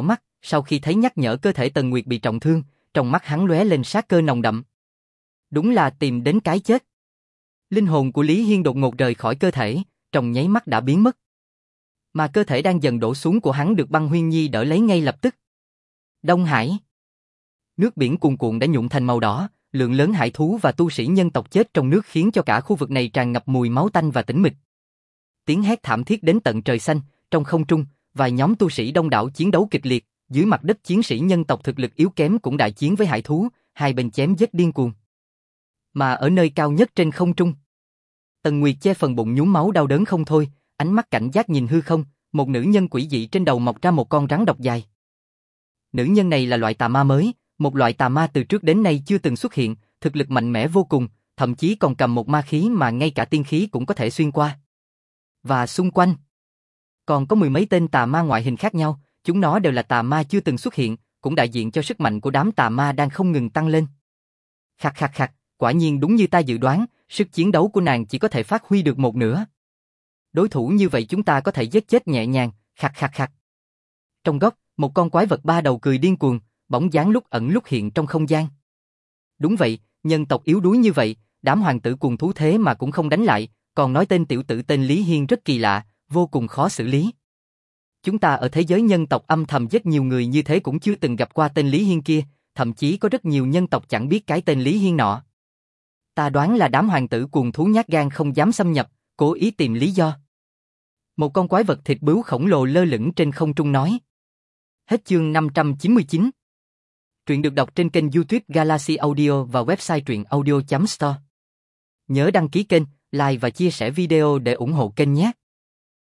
Sau khi thấy nhắc nhở cơ thể Tần Nguyệt bị trọng thương, trong mắt hắn lóe lên sát cơ nồng đậm. Đúng là tìm đến cái chết. Linh hồn của Lý Hiên đột ngột rời khỏi cơ thể, trong nháy mắt đã biến mất. Mà cơ thể đang dần đổ xuống của hắn được Băng Huyên Nhi đỡ lấy ngay lập tức. Đông Hải. Nước biển cuồn cuộn đã nhuộm thành màu đỏ, lượng lớn hải thú và tu sĩ nhân tộc chết trong nước khiến cho cả khu vực này tràn ngập mùi máu tanh và tĩnh mịch. Tiếng hét thảm thiết đến tận trời xanh, trong không trung, vài nhóm tu sĩ đông đảo chiến đấu kịch liệt, dưới mặt đất chiến sĩ nhân tộc thực lực yếu kém cũng đại chiến với hải thú, hai bên chém giết điên cuồng. Mà ở nơi cao nhất trên không trung, Tần Nguyệt che phần bụng nhuốm máu đau đớn không thôi, ánh mắt cảnh giác nhìn hư không, một nữ nhân quỷ dị trên đầu mọc ra một con rắn độc dài. Nữ nhân này là loại tà ma mới, một loại tà ma từ trước đến nay chưa từng xuất hiện, thực lực mạnh mẽ vô cùng, thậm chí còn cầm một ma khí mà ngay cả tiên khí cũng có thể xuyên qua. Và xung quanh, còn có mười mấy tên tà ma ngoại hình khác nhau, chúng nó đều là tà ma chưa từng xuất hiện, cũng đại diện cho sức mạnh của đám tà ma đang không ngừng tăng lên. Khặt khặt khặt, quả nhiên đúng như ta dự đoán, sức chiến đấu của nàng chỉ có thể phát huy được một nửa. Đối thủ như vậy chúng ta có thể giết chết nhẹ nhàng, khặt khặt khặt. Trong góc, một con quái vật ba đầu cười điên cuồng, bóng dáng lúc ẩn lúc hiện trong không gian. Đúng vậy, nhân tộc yếu đuối như vậy, đám hoàng tử cuồng thú thế mà cũng không đánh lại, còn nói tên tiểu tử tên Lý Hiên rất kỳ lạ, vô cùng khó xử lý. Chúng ta ở thế giới nhân tộc âm thầm giết nhiều người như thế cũng chưa từng gặp qua tên Lý Hiên kia, thậm chí có rất nhiều nhân tộc chẳng biết cái tên Lý Hiên nọ. Ta đoán là đám hoàng tử cuồng thú nhát gan không dám xâm nhập, cố ý tìm lý do. Một con quái vật thịt bướu khổng lồ lơ lửng trên không trung nói. Hết chương năm trăm chín mươi chín. Truyện được đọc trên kênh YouTube Galaxy Audio và website truyện audio chấm store. Nhớ đăng ký kênh, like và chia sẻ video để ủng hộ kênh nhé.